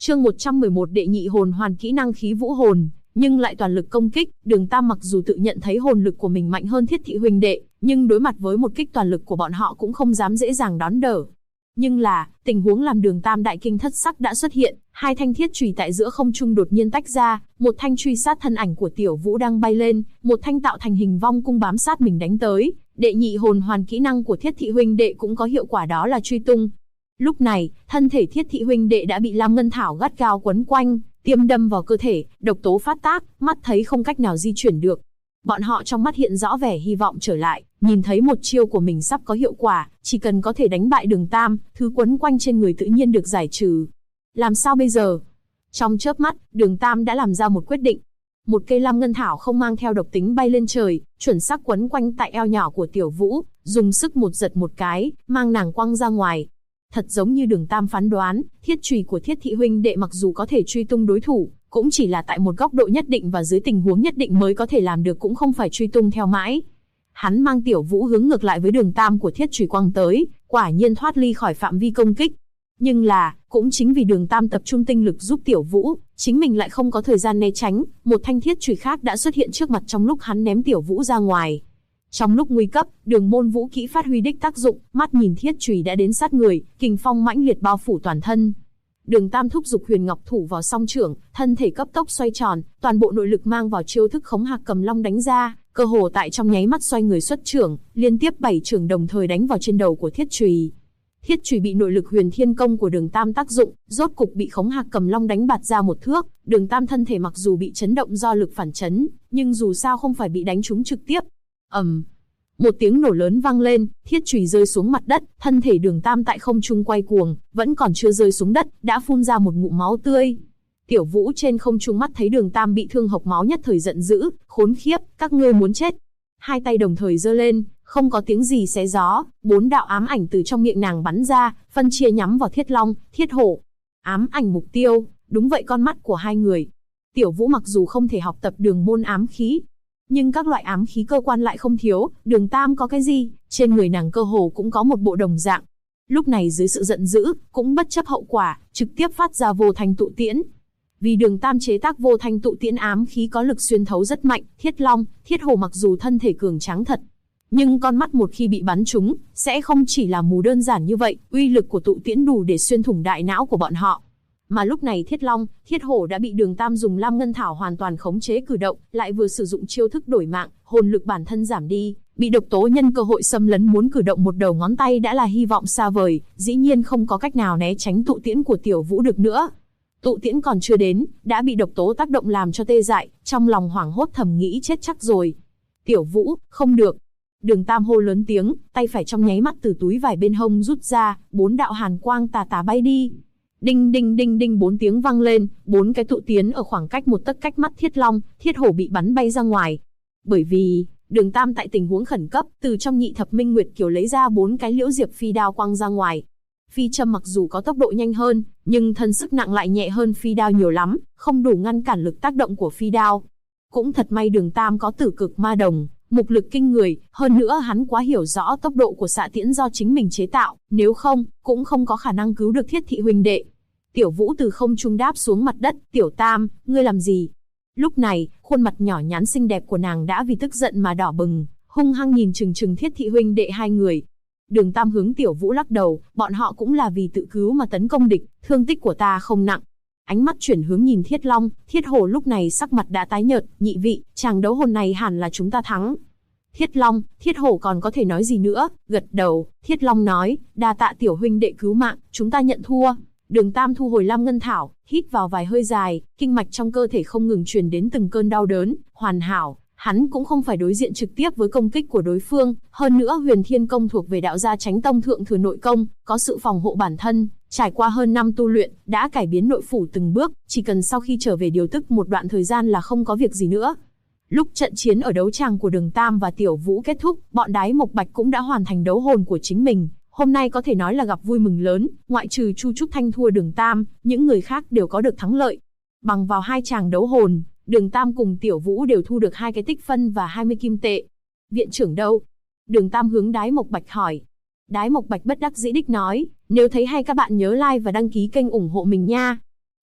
Chương 111 đệ nhị hồn hoàn kỹ năng khí vũ hồn, nhưng lại toàn lực công kích. Đường Tam mặc dù tự nhận thấy hồn lực của mình mạnh hơn Thiết Thị huynh đệ, nhưng đối mặt với một kích toàn lực của bọn họ cũng không dám dễ dàng đón đỡ. Nhưng là, tình huống làm Đường Tam đại kinh thất sắc đã xuất hiện, hai thanh thiết chùy tại giữa không trung đột nhiên tách ra, một thanh truy sát thân ảnh của Tiểu Vũ đang bay lên, một thanh tạo thành hình vong cung bám sát mình đánh tới. Đệ nhị hồn hoàn kỹ năng của Thiết Thị huynh đệ cũng có hiệu quả, đó là truy tung. Lúc này, thân thể Thiết Thị huynh đệ đã bị Lam Ngân Thảo gắt gao quấn quanh, tiêm đâm vào cơ thể, độc tố phát tác, mắt thấy không cách nào di chuyển được. Bọn họ trong mắt hiện rõ vẻ hy vọng trở lại, nhìn thấy một chiêu của mình sắp có hiệu quả, chỉ cần có thể đánh bại Đường Tam, thứ quấn quanh trên người tự nhiên được giải trừ. Làm sao bây giờ? Trong chớp mắt, Đường Tam đã làm ra một quyết định. Một cây Lam Ngân Thảo không mang theo độc tính bay lên trời, chuẩn xác quấn quanh tại eo nhỏ của Tiểu Vũ, dùng sức một giật một cái, mang nàng quăng ra ngoài. Thật giống như Đường Tam phán đoán, thiết chùy của Thiết Thị huynh đệ mặc dù có thể truy tung đối thủ, cũng chỉ là tại một góc độ nhất định và dưới tình huống nhất định mới có thể làm được, cũng không phải truy tung theo mãi. Hắn mang Tiểu Vũ hướng ngược lại với Đường Tam của thiết chùy quăng tới, quả nhiên thoát ly khỏi phạm vi công kích. Nhưng là, cũng chính vì Đường Tam tập trung tinh lực giúp Tiểu Vũ, chính mình lại không có thời gian né tránh, một thanh thiết chùy khác đã xuất hiện trước mặt trong lúc hắn ném Tiểu Vũ ra ngoài. Trong lúc nguy cấp, Đường môn vũ kỹ phát huy đích tác dụng, mắt nhìn thiết chùy đã đến sát người, kình phong mãnh liệt bao phủ toàn thân. Đường Tam thúc giục Huyền Ngọc thủ vào song trưởng, thân thể cấp tốc xoay tròn, toàn bộ nội lực mang vào chiêu thức Khống Hạc Cầm Long đánh ra, cơ hồ tại trong nháy mắt xoay người xuất trưởng, liên tiếp 7 trưởng đồng thời đánh vào trên đầu của thiết chùy. Thiết chùy bị nội lực Huyền Thiên Công của Đường Tam tác dụng, rốt cục bị Khống Hạc Cầm Long đánh bạt ra một thước. Đường Tam thân thể mặc dù bị chấn động do lực phản chấn, nhưng dù sao không phải bị đánh trúng trực tiếp. Một tiếng nổ lớn vang lên, thiết chùy rơi xuống mặt đất, thân thể Đường Tam tại không trung quay cuồng, vẫn còn chưa rơi xuống đất, đã phun ra một ngụm máu tươi. Tiểu Vũ trên không trung mắt thấy Đường Tam bị thương hộc máu nhất thời giận dữ, khốn khiếp, các ngươi muốn chết. Hai tay đồng thời giơ lên, không có tiếng gì xé gió, 4 đạo ám ảnh từ trong miệng nàng bắn ra, phân chia nhắm vào Thiết Long, Thiết Hổ. Ám ảnh mục tiêu, đúng vậy, con mắt của hai người. Tiểu Vũ mặc dù không thể học tập đường môn ám khí, nhưng các loại ám khí cơ quan lại không thiếu. Đường Tam có cái gì, trên người nàng cơ hồ cũng có một bộ đồng dạng. Lúc này dưới sự giận dữ, cũng bất chấp hậu quả, trực tiếp phát ra vô thanh tụ tiễn. Vì Đường Tam chế tác vô thanh tụ tiễn ám khí có lực xuyên thấu rất mạnh, Thiết Long, Thiết Hổ mặc dù thân thể cường tráng thật, nhưng con mắt một khi bị bắn trúng, sẽ không chỉ là mù đơn giản như vậy, uy lực của tụ tiễn đủ để xuyên thủng đại não của bọn họ. Mà lúc này Thiết Long, Thiết Hổ đã bị Đường Tam dùng Lam Ngân Thảo hoàn toàn khống chế cử động, lại vừa sử dụng chiêu thức đổi mạng, hồn lực bản thân giảm đi, bị độc tố nhân cơ hội xâm lấn, muốn cử động một đầu ngón tay đã là hy vọng xa vời, dĩ nhiên không có cách nào né tránh tụ tiễn của Tiểu Vũ được nữa. Tụ tiễn còn chưa đến, đã bị độc tố tác động làm cho tê dại, trong lòng hoảng hốt thầm nghĩ chết chắc rồi. Tiểu Vũ, không được. Đường Tam hô lớn tiếng, tay phải trong nháy mắt từ túi vải bên hông rút ra, 4 đạo hàn quang tà tà bay đi. Đinh đinh đinh đinh, 4 tiếng vang lên, 4 cái tụ tiễn ở khoảng cách một tấc cách mắt Thiết Long, Thiết Hổ bị bắn bay ra ngoài. Bởi vì Đường Tam tại tình huống khẩn cấp, từ trong nhị thập minh nguyệt kiều lấy ra 4 cái liễu diệp phi đao quăng ra ngoài. Phi châm mặc dù có tốc độ nhanh hơn, nhưng thân sức nặng lại nhẹ hơn phi đao nhiều lắm, không đủ ngăn cản lực tác động của phi đao. Cũng thật may Đường Tam có tử cực ma đồng, mục lực kinh người, hơn nữa hắn quá hiểu rõ tốc độ của xạ tiễn do chính mình chế tạo, nếu không, cũng không có khả năng cứu được Thiết Thị huynh đệ. Tiểu Vũ từ không trung đáp xuống mặt đất, Tiểu Tam, ngươi làm gì? Lúc này, khuôn mặt nhỏ nhắn xinh đẹp của nàng đã vì tức giận mà đỏ bừng, hung hăng nhìn chừng chừng Thiết Thị huynh đệ hai người. Đường Tam hướng Tiểu Vũ lắc đầu, bọn họ cũng là vì tự cứu mà tấn công địch, thương tích của ta không nặng. Ánh mắt chuyển hướng nhìn Thiết Long, Thiết Hổ lúc này sắc mặt đã tái nhợt, nhị vị, chàng đấu hồn này hẳn là chúng ta thắng. Thiết Long, Thiết Hổ còn có thể nói gì nữa, gật đầu, Thiết Long nói, đa tạ Tiểu huynh đệ cứu mạng, chúng ta nhận thua. Đường Tam thu hồi Lam Ngân Thảo, hít vào vài hơi dài, kinh mạch trong cơ thể không ngừng truyền đến từng cơn đau đớn, hoàn hảo. Hắn cũng không phải đối diện trực tiếp với công kích của đối phương, hơn nữa Huyền Thiên Công thuộc về đạo gia Chánh Tông thượng thừa nội công, có sự phòng hộ bản thân, trải qua hơn năm tu luyện, đã cải biến nội phủ từng bước, chỉ cần sau khi trở về điều tức một đoạn thời gian là không có việc gì nữa. Lúc trận chiến ở đấu tràng của Đường Tam và Tiểu Vũ kết thúc, bọn Đái Mộc Bạch cũng đã hoàn thành đấu hồn của chính mình. Hôm nay có thể nói là gặp vui mừng lớn, ngoại trừ Chu Trúc Thanh thua Đường Tam, những người khác đều có được thắng lợi. Bằng vào hai tràng đấu hồn, Đường Tam cùng Tiểu Vũ đều thu được 2 cái tích phân và 20 kim tệ. Viện trưởng đâu? Đường Tam hướng Đái Mộc Bạch hỏi. Đái Mộc Bạch bất đắc dĩ đích nói, nếu thấy hay các bạn nhớ like và đăng ký kênh ủng hộ mình nha.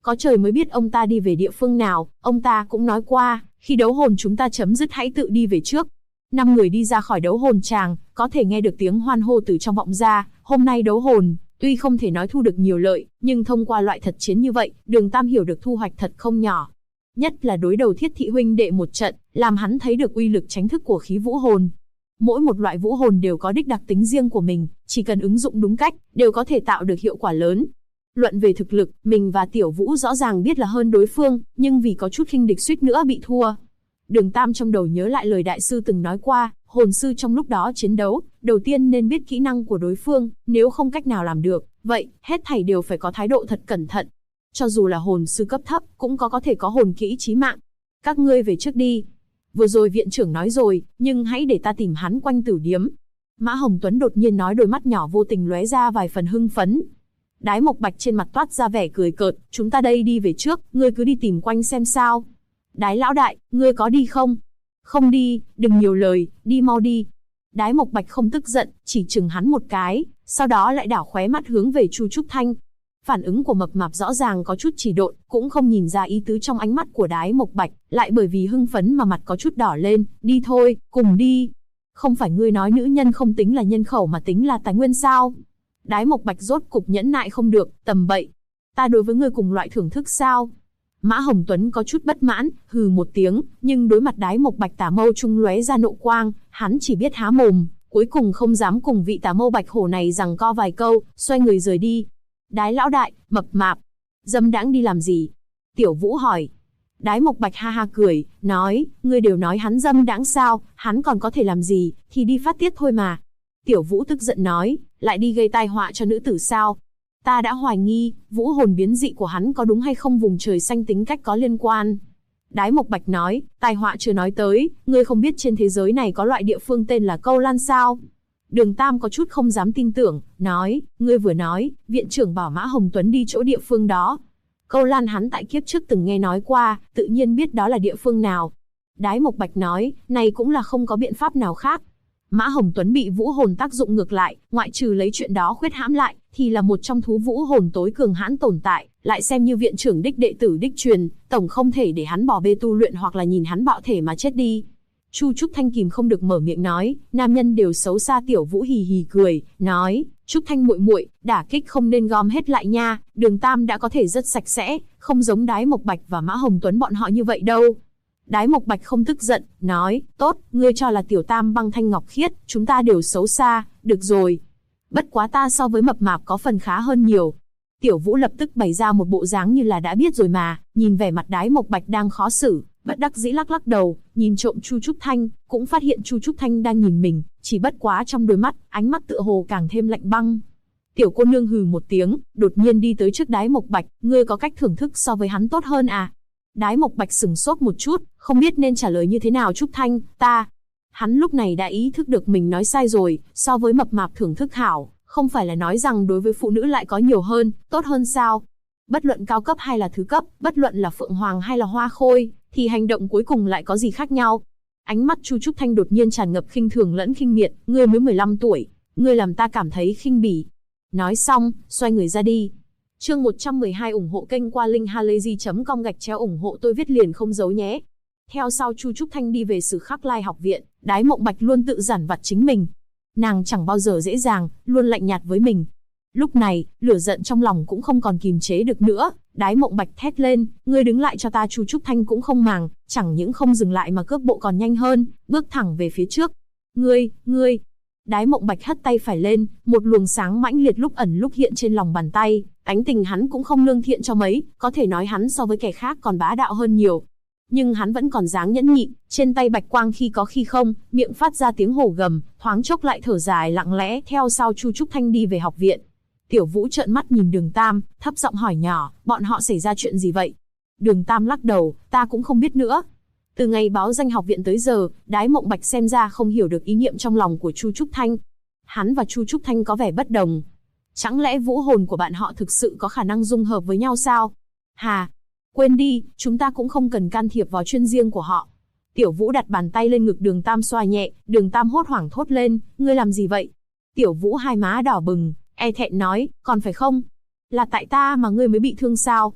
Có trời mới biết ông ta đi về địa phương nào, ông ta cũng nói qua, khi đấu hồn chúng ta chấm dứt hãy tự đi về trước. 5 người đi ra khỏi đấu hồn tràng, có thể nghe được tiếng hoan hô từ trong vọng ra, hôm nay đấu hồn, tuy không thể nói thu được nhiều lợi, nhưng thông qua loại thật chiến như vậy, Đường Tam hiểu được thu hoạch thật không nhỏ. Nhất là đối đầu Thiết Thị huynh đệ một trận, làm hắn thấy được uy lực tránh thức của khí vũ hồn. Mỗi một loại vũ hồn đều có đích đặc tính riêng của mình, chỉ cần ứng dụng đúng cách, đều có thể tạo được hiệu quả lớn. Luận về thực lực, mình và Tiểu Vũ rõ ràng biết là hơn đối phương, nhưng vì có chút khinh địch suýt nữa bị thua. Đường Tam trong đầu nhớ lại lời đại sư từng nói qua, hồn sư trong lúc đó chiến đấu, đầu tiên nên biết kỹ năng của đối phương, nếu không cách nào làm được, vậy, hết thảy đều phải có thái độ thật cẩn thận. Cho dù là hồn sư cấp thấp, cũng có thể có hồn kỹ chí mạng. Các ngươi về trước đi. Vừa rồi viện trưởng nói rồi, nhưng hãy để ta tìm hắn quanh tử điếm. Mã Hồng Tuấn đột nhiên nói, đôi mắt nhỏ vô tình lóe ra vài phần hưng phấn. Đái Mộc Bạch trên mặt toát ra vẻ cười cợt, chúng ta đây đi về trước, ngươi cứ đi tìm quanh xem sao. Đái lão đại, ngươi có đi không? Không đi, đừng nhiều lời, đi mau đi. Đái Mộc Bạch không tức giận, chỉ chừng hắn một cái, sau đó lại đảo khóe mắt hướng về Chu Trúc Thanh. Phản ứng của Mập Mạp rõ ràng có chút chỉ độn, cũng không nhìn ra ý tứ trong ánh mắt của Đái Mộc Bạch, lại bởi vì hưng phấn mà mặt có chút đỏ lên, đi thôi, cùng đi. Không phải ngươi nói nữ nhân không tính là nhân khẩu mà tính là tài nguyên sao? Đái Mộc Bạch rốt cục nhẫn nại không được, tầm bậy. Ta đối với ngươi cùng loại thưởng thức sao? Mã Hồng Tuấn có chút bất mãn, hừ một tiếng, nhưng đối mặt Đái Mộc Bạch tả mâu trung lóe ra nộ quang, hắn chỉ biết há mồm, cuối cùng không dám cùng vị tả mâu bạch hổ này giằng co vài câu, xoay người rời đi. Đái lão đại, Mập Mạp, dâm đãng đi làm gì? Tiểu Vũ hỏi. Đái Mộc Bạch ha ha cười, nói, ngươi đều nói hắn dâm đãng sao, hắn còn có thể làm gì, thì đi phát tiết thôi mà. Tiểu Vũ tức giận nói, lại đi gây tai họa cho nữ tử sao? Ta đã hoài nghi, vũ hồn biến dị của hắn có đúng hay không vùng trời xanh tính cách có liên quan. Đái Mộc Bạch nói, tai họa chưa nói tới, ngươi không biết trên thế giới này có loại địa phương tên là Câu Lan sao? Đường Tam có chút không dám tin tưởng, nói, ngươi vừa nói, viện trưởng bảo Mã Hồng Tuấn đi chỗ địa phương đó. Câu Lan hắn tại kiếp trước từng nghe nói qua, tự nhiên biết đó là địa phương nào. Đái Mộc Bạch nói, này cũng là không có biện pháp nào khác. Mã Hồng Tuấn bị vũ hồn tác dụng ngược lại, ngoại trừ lấy chuyện đó khuyết hãm lại, thì là một trong thú vũ hồn tối cường hãn tồn tại, lại xem như viện trưởng đích đệ tử đích truyền, tổng không thể để hắn bỏ bê tu luyện hoặc là nhìn hắn bạo thể mà chết đi. Chu Trúc Thanh kìm không được mở miệng nói, nam nhân đều xấu xa. Tiểu Vũ hì hì cười, nói, Trúc Thanh muội muội, đả kích không nên gom hết lại nha, Đường Tam đã có thể rất sạch sẽ, không giống Đái Mộc Bạch và Mã Hồng Tuấn bọn họ như vậy đâu. Đái Mộc Bạch không tức giận, nói, tốt, ngươi cho là Tiểu Tam băng thanh ngọc khiết, chúng ta đều xấu xa, được rồi. Bất quá ta so với Mập Mạp có phần khá hơn nhiều. Tiểu Vũ lập tức bày ra một bộ dáng như là đã biết rồi mà, nhìn vẻ mặt Đái Mộc Bạch đang khó xử, bất đắc dĩ lắc lắc đầu, nhìn trộm Chu Trúc Thanh, cũng phát hiện Chu Trúc Thanh đang nhìn mình, chỉ bất quá trong đôi mắt, ánh mắt tựa hồ càng thêm lạnh băng. Tiểu cô nương hừ một tiếng, đột nhiên đi tới trước Đái Mộc Bạch, ngươi có cách thưởng thức so với hắn tốt hơn à? Đái Mộc Bạch sừng sốt một chút, không biết nên trả lời như thế nào. Trúc Thanh, ta. Hắn lúc này đã ý thức được mình nói sai rồi, so với Mập Mạp thưởng thức hảo, không phải là nói rằng đối với phụ nữ lại có nhiều hơn, tốt hơn sao? Bất luận cao cấp hay là thứ cấp, bất luận là Phượng Hoàng hay là Hoa Khôi, thì hành động cuối cùng lại có gì khác nhau? Ánh mắt Chu Trúc Thanh đột nhiên tràn ngập khinh thường lẫn khinh miệt, ngươi mới 15 tuổi, ngươi làm ta cảm thấy khinh bỉ. Nói xong, xoay người ra đi. Chương 112 ủng hộ kênh qua linkhalazy.com ủng hộ tôi viết liền không giấu nhé. Theo sau Chu Trúc Thanh đi về Sử Khắc Lai học viện, Đái Mộng Bạch luôn tự giản vặt chính mình. Nàng chẳng bao giờ dễ dàng, luôn lạnh nhạt với mình. Lúc này, lửa giận trong lòng cũng không còn kìm chế được nữa, Đái Mộng Bạch thét lên, ngươi đứng lại cho ta. Chu Trúc Thanh cũng không màng, chẳng những không dừng lại mà cước bộ còn nhanh hơn, bước thẳng về phía trước. Ngươi. Đái Mộng Bạch hất tay phải lên, một luồng sáng mãnh liệt lúc ẩn lúc hiện trên lòng bàn tay, ánh tình hắn cũng không lương thiện cho mấy, có thể nói hắn so với kẻ khác còn bá đạo hơn nhiều. Nhưng hắn vẫn còn dáng nhẫn nhịn, trên tay bạch quang khi có khi không, miệng phát ra tiếng hổ gầm, thoáng chốc lại thở dài lặng lẽ theo sau Chu Trúc Thanh đi về học viện. Tiểu Vũ trợn mắt nhìn Đường Tam, thấp giọng hỏi nhỏ, bọn họ xảy ra chuyện gì vậy? Đường Tam lắc đầu, ta cũng không biết nữa. Từ ngày báo danh học viện tới giờ, Đái Mộng Bạch xem ra không hiểu được ý niệm trong lòng của Chu Trúc Thanh. Hắn và Chu Trúc Thanh có vẻ bất đồng. Chẳng lẽ vũ hồn của bạn họ thực sự có khả năng dung hợp với nhau sao? Hà, quên đi, chúng ta cũng không cần can thiệp vào chuyện riêng của họ. Tiểu Vũ đặt bàn tay lên ngực Đường Tam xoa nhẹ, Đường Tam hốt hoảng thốt lên, ngươi làm gì vậy? Tiểu Vũ hai má đỏ bừng, e thẹn nói, còn phải không? Là tại ta mà ngươi mới bị thương sao?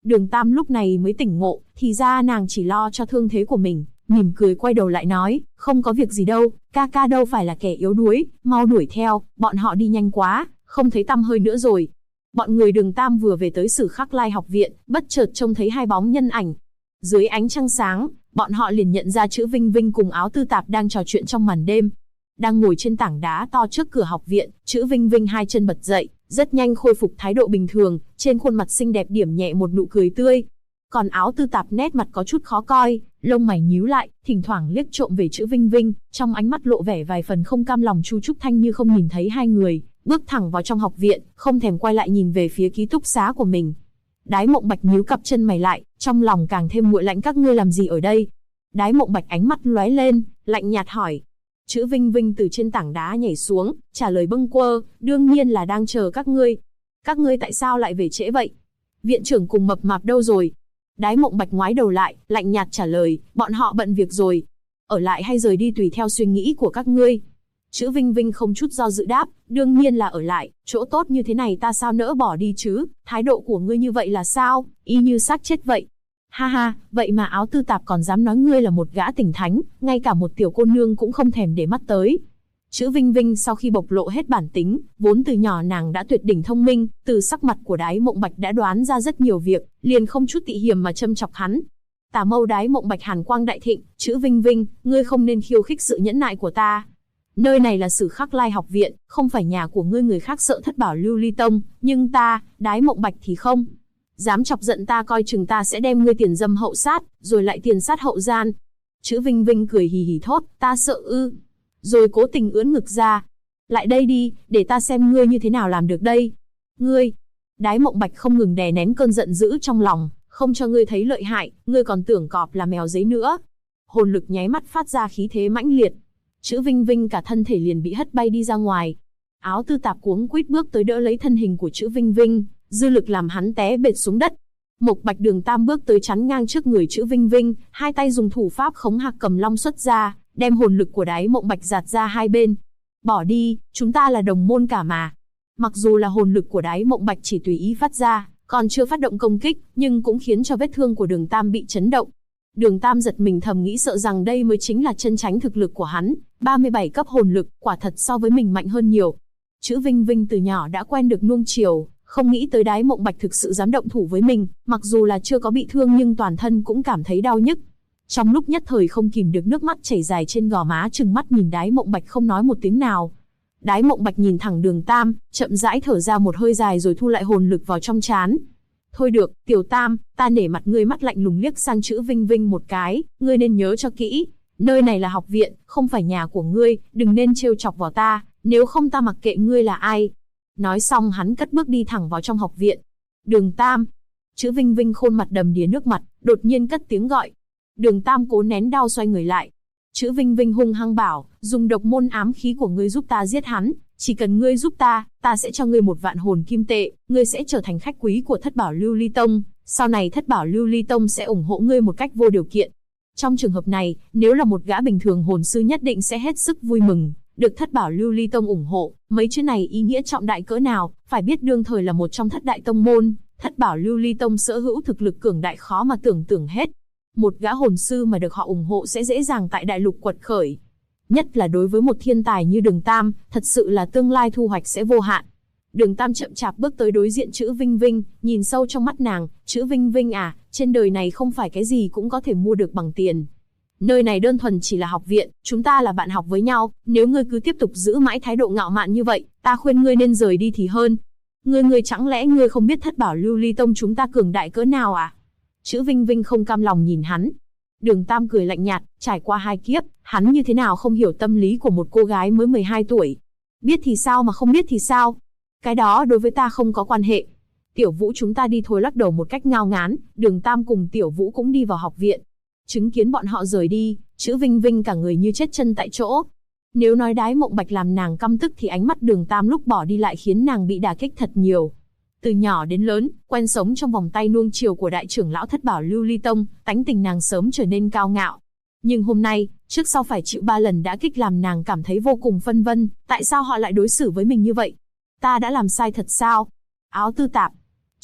Đường Tam lúc này mới tỉnh ngộ, thì ra nàng chỉ lo cho thương thế của mình, mỉm cười quay đầu lại nói, không có việc gì đâu, ca ca đâu phải là kẻ yếu đuối, mau đuổi theo, bọn họ đi nhanh quá, không thấy tăm hơi nữa rồi. Bọn người Đường Tam vừa về tới Sử Khắc Lai học viện, bất chợt trông thấy hai bóng nhân ảnh. Dưới ánh trăng sáng, bọn họ liền nhận ra Chữ Vinh Vinh cùng Áo Tư Tạp đang trò chuyện trong màn đêm. Đang ngồi trên tảng đá to trước cửa học viện, Chữ Vinh Vinh hai chân bật dậy, rất nhanh khôi phục thái độ bình thường, trên khuôn mặt xinh đẹp điểm nhẹ một nụ cười tươi. Còn Áo Tư Tạp nét mặt có chút khó coi, lông mày nhíu lại, thỉnh thoảng liếc trộm về Chữ Vinh Vinh, trong ánh mắt lộ vẻ vài phần không cam lòng. Chu Trúc Thanh như không nhìn thấy hai người, bước thẳng vào trong học viện, không thèm quay lại nhìn về phía ký túc xá của mình. Đái Mộng Bạch nhíu cặp chân mày lại, trong lòng càng thêm nguội lạnh. Các ngươi làm gì ở đây? Đái Mộng Bạch ánh mắt lóe lên, lạnh nhạt hỏi. Chữ Vinh Vinh từ trên tảng đá nhảy xuống, trả lời bâng quơ, đương nhiên là đang chờ các ngươi. Các ngươi tại sao lại về trễ vậy? Viện trưởng cùng Mập Mạp đâu rồi? Đái Mộng Bạch ngoái đầu lại, lạnh nhạt trả lời, bọn họ bận việc rồi. Ở lại hay rời đi tùy theo suy nghĩ của các ngươi. Chữ Vinh Vinh không chút do dự đáp, đương nhiên là ở lại, chỗ tốt như thế này ta sao nỡ bỏ đi chứ, thái độ của ngươi như vậy là sao, y như xác chết vậy. Ha ha, vậy mà Áo Tư Tạp còn dám nói ngươi là một gã tỉnh thánh, ngay cả một tiểu cô nương cũng không thèm để mắt tới. Chữ Vinh Vinh sau khi bộc lộ hết bản tính, vốn từ nhỏ nàng đã tuyệt đỉnh thông minh, từ sắc mặt của Đái Mộng Bạch đã đoán ra rất nhiều việc, liền không chút tị hiềm mà châm chọc hắn. Tà mâu Đái Mộng Bạch hàn quang đại thịnh, Chữ Vinh Vinh, ngươi không nên khiêu khích sự nhẫn nại của ta. Nơi này là Sử Khắc Lai học viện, không phải nhà của ngươi. Người khác sợ Thất Bảo Lưu Ly Tông, nhưng ta, Đái Mộng Bạch thì không. Dám chọc giận ta, coi chừng ta sẽ đem ngươi tiền dâm hậu sát, rồi lại tiền sát hậu gian. Chữ Vinh Vinh cười hì hì thốt, ta sợ ư? Rồi cố tình ưỡn ngực ra. Lại đây đi, để ta xem ngươi như thế nào làm được đây. Ngươi! Đái Mộng Bạch không ngừng đè nén cơn giận dữ trong lòng, không cho ngươi thấy lợi hại, ngươi còn tưởng cọp là mèo giấy nữa. Hồn lực nháy mắt phát ra khí thế mãnh liệt. Chữ Vinh Vinh cả thân thể liền bị hất bay đi ra ngoài. Áo Tư Tạp cuống quýt bước tới đỡ lấy thân hình của Chữ Vinh Vinh, dư lực làm hắn té bệt xuống đất. Mộc Bạch Đường Tam bước tới chắn ngang trước người Chữ Vinh Vinh, hai tay dùng thủ pháp Khống Hạc Cầm Long xuất ra, đem hồn lực của Đái Mộng Bạch dạt ra hai bên. Bỏ đi, chúng ta là đồng môn cả mà. Mặc dù là hồn lực của Đái Mộng Bạch chỉ tùy ý phát ra, còn chưa phát động công kích, nhưng cũng khiến cho vết thương của Đường Tam bị chấn động. Đường Tam giật mình thầm nghĩ, sợ rằng đây mới chính là chân chính thực lực của hắn, 37 cấp hồn lực, quả thật so với mình mạnh hơn nhiều. Chữ Vinh Vinh từ nhỏ đã quen được nuông chiều, không nghĩ tới Đái Mộng Bạch thực sự dám động thủ với mình, mặc dù là chưa có bị thương nhưng toàn thân cũng cảm thấy đau nhức. Trong lúc nhất thời không kìm được nước mắt chảy dài trên gò má, trừng mắt nhìn Đái Mộng Bạch không nói một tiếng nào. Đái Mộng Bạch nhìn thẳng Đường Tam, chậm rãi thở ra một hơi dài rồi thu lại hồn lực vào trong trán. Thôi được, Tiểu Tam, ta nể mặt ngươi. Mắt lạnh lùng liếc sang Chữ Vinh Vinh một cái, ngươi nên nhớ cho kỹ, nơi này là học viện, không phải nhà của ngươi, đừng nên trêu chọc vào ta, nếu không ta mặc kệ ngươi là ai. Nói xong hắn cất bước đi thẳng vào trong học viện. Đường Tam! Chữ Vinh Vinh khuôn mặt đầm đìa nước mặt, đột nhiên cất tiếng gọi. Đường Tam cố nén đau xoay người lại. Chữ Vinh Vinh hung hăng bảo, dùng độc môn ám khí của ngươi giúp ta giết hắn, chỉ cần ngươi giúp ta, ta sẽ cho ngươi 1.000 hồn kim tệ, ngươi sẽ trở thành khách quý của Thất Bảo Lưu Ly Tông, sau này Thất Bảo Lưu Ly Tông sẽ ủng hộ ngươi một cách vô điều kiện. Trong trường hợp này, nếu là một gã bình thường hồn sư nhất định sẽ hết sức vui mừng, được Thất Bảo Lưu Ly Tông ủng hộ, mấy chữ này ý nghĩa trọng đại cỡ nào, phải biết đương thời là một trong thất đại tông môn, Thất Bảo Lưu Ly Tông sở hữu thực lực cường đại khó mà tưởng tượng hết. Một gã hồn sư mà được họ ủng hộ sẽ dễ dàng tại đại lục quật khởi. Nhất là đối với một thiên tài như Đường Tam, thật sự là tương lai thu hoạch sẽ vô hạn. Đường Tam chậm chạp bước tới đối diện Chữ Vinh Vinh, nhìn sâu trong mắt nàng, Chữ Vinh Vinh à, trên đời này không phải cái gì cũng có thể mua được bằng tiền. Nơi này đơn thuần chỉ là học viện, chúng ta là bạn học với nhau, nếu ngươi cứ tiếp tục giữ mãi thái độ ngạo mạn như vậy, ta khuyên ngươi nên rời đi thì hơn. Ngươi chẳng lẽ ngươi không biết Thất Bảo Lưu Ly Tông chúng ta cường đại cỡ nào à? Chữ Vinh Vinh không cam lòng nhìn hắn. Đường Tam cười lạnh nhạt, trải qua 2 kiếp, hắn như thế nào không hiểu tâm lý của một cô gái mới 12 tuổi. Biết thì sao mà không biết thì sao? Cái đó đối với ta không có quan hệ. Tiểu Vũ chúng ta đi thôi. Lắc đầu một cách ngao ngán, Đường Tam cùng Tiểu Vũ cũng đi vào học viện. Chứng kiến bọn họ rời đi, Chữ Vinh Vinh cả người như chết chân tại chỗ. Nếu nói Đái Mộng Bạch làm nàng căm tức thì ánh mắt Đường Tam lúc bỏ đi lại khiến nàng bị đả kích thật nhiều. Từ nhỏ đến lớn, quen sống trong vòng tay nuông chiều của đại trưởng lão Thất Bảo Lưu Ly Tông, tánh tình nàng sớm trở nên cao ngạo. Nhưng hôm nay, trước sau phải chịu 3 lần đả kích làm nàng cảm thấy vô cùng phân vân, tại sao họ lại đối xử với mình như vậy? Ta đã làm sai thật sao? Áo Tư Tạp!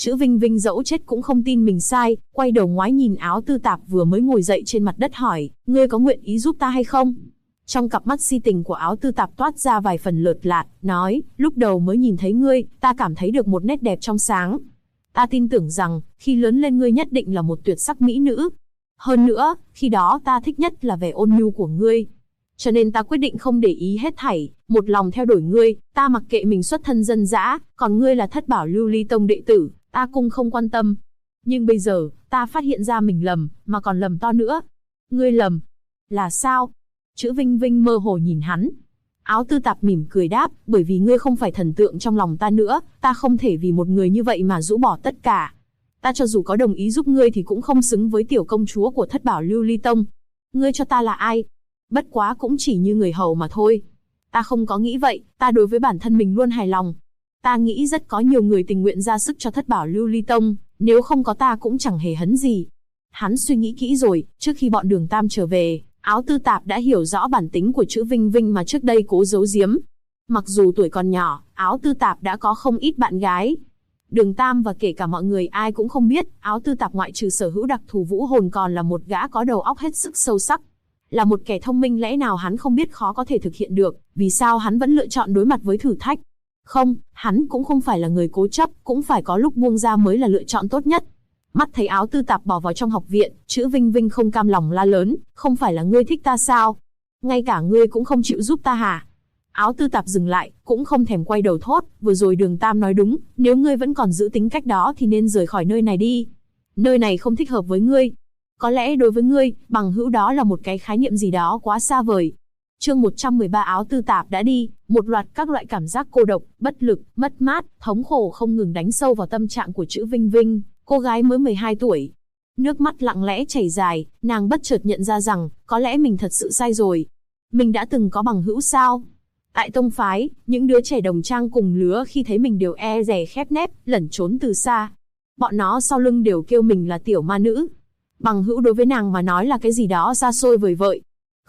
Chữ Vinh Vinh dẫu chết cũng không tin mình sai, quay đầu ngoái nhìn Áo Tư Tạp vừa mới ngồi dậy trên mặt đất hỏi, ngươi có nguyện ý giúp ta hay không? Trong cặp mắt si tình của Áo Tư Tạp toát ra vài phần lợt lạt, nói, lúc đầu mới nhìn thấy ngươi, ta cảm thấy được một nét đẹp trong sáng. Ta tin tưởng rằng, khi lớn lên ngươi nhất định là một tuyệt sắc mỹ nữ. Hơn nữa, khi đó ta thích nhất là vẻ ôn nhu của ngươi. Cho nên ta quyết định không để ý hết thảy, một lòng theo đuổi ngươi, ta mặc kệ mình xuất thân dân dã, còn ngươi là Thất Bảo Lưu Ly Tông đệ tử, ta cũng không quan tâm. Nhưng bây giờ, ta phát hiện ra mình lầm, mà còn lầm to nữa. Ngươi lầm? Là sao? Chữ Vinh Vinh mơ hồ nhìn hắn. Áo Tư Tạp mỉm cười đáp, bởi vì ngươi không phải thần tượng trong lòng ta nữa, ta không thể vì một người như vậy mà rũ bỏ tất cả. Ta cho dù có đồng ý giúp ngươi thì cũng không xứng với tiểu công chúa của Thất Bảo Lưu Ly Tông. Ngươi cho ta là ai? Bất quá cũng chỉ như người hầu mà thôi. Ta không có nghĩ vậy, ta đối với bản thân mình luôn hài lòng. Ta nghĩ rất có nhiều người tình nguyện ra sức cho Thất Bảo Lưu Ly Tông, nếu không có ta cũng chẳng hề hấn gì. Hắn suy nghĩ kỹ rồi, trước khi bọn Đường Tam trở về, Áo Tư Tạp đã hiểu rõ bản tính của chữ Vinh Vinh mà trước đây cố giấu giếm. Mặc dù tuổi còn nhỏ, Áo Tư Tạp đã có không ít bạn gái. Đường Tam và kể cả mọi người ai cũng không biết, Áo Tư Tạp ngoại trừ sở hữu đặc thù vũ hồn còn là một gã có đầu óc hết sức sâu sắc. Là một kẻ thông minh lẽ nào hắn không biết khó có thể thực hiện được, vì sao hắn vẫn lựa chọn đối mặt với thử thách. Không, hắn cũng không phải là người cố chấp, cũng phải có lúc buông ra mới là lựa chọn tốt nhất. Mắt thấy Áo Tư Tạp bỏ vào trong học viện, chữ Vinh Vinh không cam lòng la lớn, không phải là ngươi thích ta sao? Ngay cả ngươi cũng không chịu giúp ta hả? Áo Tư Tạp dừng lại, cũng không thèm quay đầu thốt, vừa rồi Đường Tam nói đúng, nếu ngươi vẫn còn giữ tính cách đó thì nên rời khỏi nơi này đi. Nơi này không thích hợp với ngươi. Có lẽ đối với ngươi, bằng hữu đó là một cái khái niệm gì đó quá xa vời. Chương 113 Áo Tư Tạp đã đi, một loạt các loại cảm giác cô độc, bất lực, mất mát, thống khổ không ngừng đánh sâu vào tâm trạng của chữ Vinh Vinh, cô gái mới 12 tuổi. Nước mắt lặng lẽ chảy dài, nàng bất chợt nhận ra rằng, có lẽ mình thật sự sai rồi. Mình đã từng có bằng hữu sao? Tại tông phái, những đứa trẻ đồng trang cùng lứa khi thấy mình đều e dè khép nép, lẩn trốn từ xa. Bọn nó sau lưng đều kêu mình là tiểu ma nữ. Bằng hữu đối với nàng mà nói là cái gì đó xa xôi vời vợi.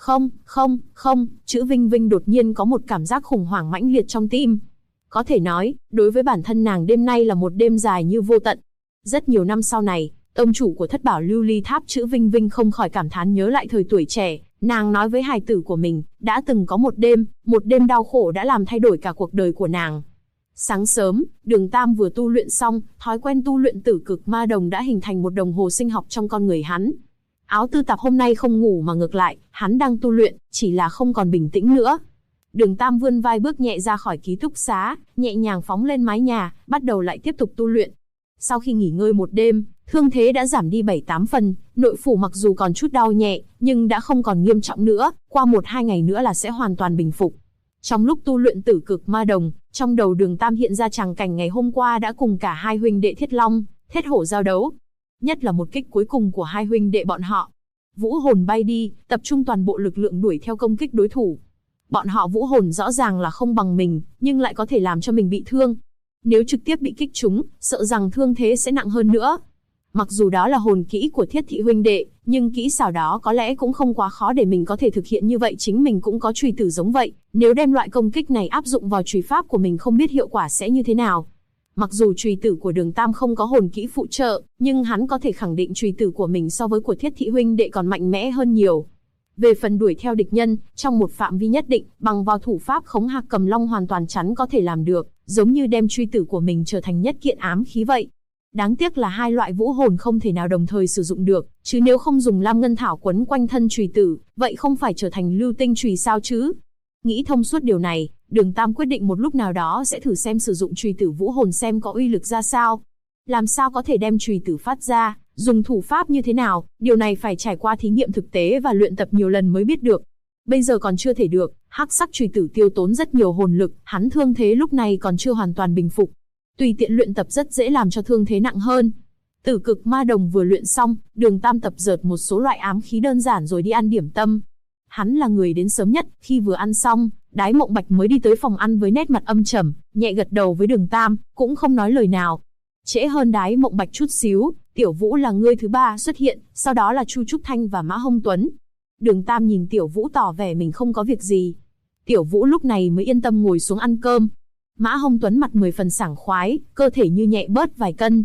Không, chữ Vinh Vinh đột nhiên có một cảm giác khủng hoảng mãnh liệt trong tim. Có thể nói, đối với bản thân nàng đêm nay là một đêm dài như vô tận. Rất nhiều năm sau này, tông chủ của Thất Bảo Lưu Ly Tháp chữ Vinh Vinh không khỏi cảm thán nhớ lại thời tuổi trẻ. Nàng nói với hài tử của mình, đã từng có một đêm đau khổ đã làm thay đổi cả cuộc đời của nàng. Sáng sớm, Đường Tam vừa tu luyện xong, thói quen tu luyện Tử Cực Ma Đồng đã hình thành một đồng hồ sinh học trong con người hắn. Áo Tư Tạp hôm nay không ngủ mà ngược lại, hắn đang tu luyện, chỉ là không còn bình tĩnh nữa. Đường Tam vươn vai bước nhẹ ra khỏi ký túc xá, nhẹ nhàng phóng lên mái nhà, bắt đầu lại tiếp tục tu luyện. Sau khi nghỉ ngơi một đêm, thương thế đã giảm đi 7-8 phần, nội phủ mặc dù còn chút đau nhẹ, nhưng đã không còn nghiêm trọng nữa, qua 1-2 ngày nữa là sẽ hoàn toàn bình phục. Trong lúc tu luyện Tử Cực Ma Đồng, trong đầu Đường Tam hiện ra tràng cảnh ngày hôm qua đã cùng cả hai huynh đệ Thiết Long, Thiết Hổ giao đấu. Nhất là một kích cuối cùng của hai huynh đệ bọn họ. Vũ hồn bay đi, tập trung toàn bộ lực lượng đuổi theo công kích đối thủ. Bọn họ vũ hồn rõ ràng là không bằng mình, nhưng lại có thể làm cho mình bị thương. Nếu trực tiếp bị kích trúng, sợ rằng thương thế sẽ nặng hơn nữa. Mặc dù đó là hồn kỹ của Thiết thị huynh đệ, nhưng kỹ xảo đó có lẽ cũng không quá khó để mình có thể thực hiện như vậy. Chính mình cũng có chùy tử giống vậy, nếu đem loại công kích này áp dụng vào chùy pháp của mình không biết hiệu quả sẽ như thế nào. Mặc dù chùy tử của Đường Tam không có hồn kỹ phụ trợ, nhưng hắn có thể khẳng định chùy tử của mình so với của Thiết thị huynh đệ còn mạnh mẽ hơn nhiều. Về phần đuổi theo địch nhân, trong một phạm vi nhất định, bằng vào thủ pháp khống hạc cầm long hoàn toàn chắn có thể làm được, giống như đem chùy tử của mình trở thành nhất kiện ám khí vậy. Đáng tiếc là hai loại vũ hồn không thể nào đồng thời sử dụng được, chứ nếu không dùng lam ngân thảo quấn quanh thân chùy tử, vậy không phải trở thành lưu tinh chùy sao chứ? Nghĩ thông suốt điều này, Đường Tam quyết định một lúc nào đó sẽ thử xem sử dụng chùy tử vũ hồn xem có uy lực ra sao. Làm sao có thể đem chùy tử phát ra, dùng thủ pháp như thế nào, điều này phải trải qua thí nghiệm thực tế và luyện tập nhiều lần mới biết được. Bây giờ còn chưa thể được, hắc sắc chùy tử tiêu tốn rất nhiều hồn lực, hắn thương thế lúc này còn chưa hoàn toàn bình phục. Tùy tiện luyện tập rất dễ làm cho thương thế nặng hơn. Tử Cực Ma Đồng vừa luyện xong, Đường Tam tập dượt một số loại ám khí đơn giản rồi đi ăn điểm tâm. Hắn là người đến sớm nhất, khi vừa ăn xong, Đái Mộng Bạch mới đi tới phòng ăn với nét mặt âm trầm, nhẹ gật đầu với Đường Tam, cũng không nói lời nào. Trễ hơn Đái Mộng Bạch chút xíu, Tiểu Vũ là người thứ ba xuất hiện, sau đó là Chu Trúc Thanh và Mã Hông Tuấn. Đường Tam nhìn Tiểu Vũ tỏ vẻ mình không có việc gì. Tiểu Vũ lúc này mới yên tâm ngồi xuống ăn cơm. Mã Hông Tuấn mặt 10 phần sảng khoái, cơ thể như nhẹ bớt vài cân.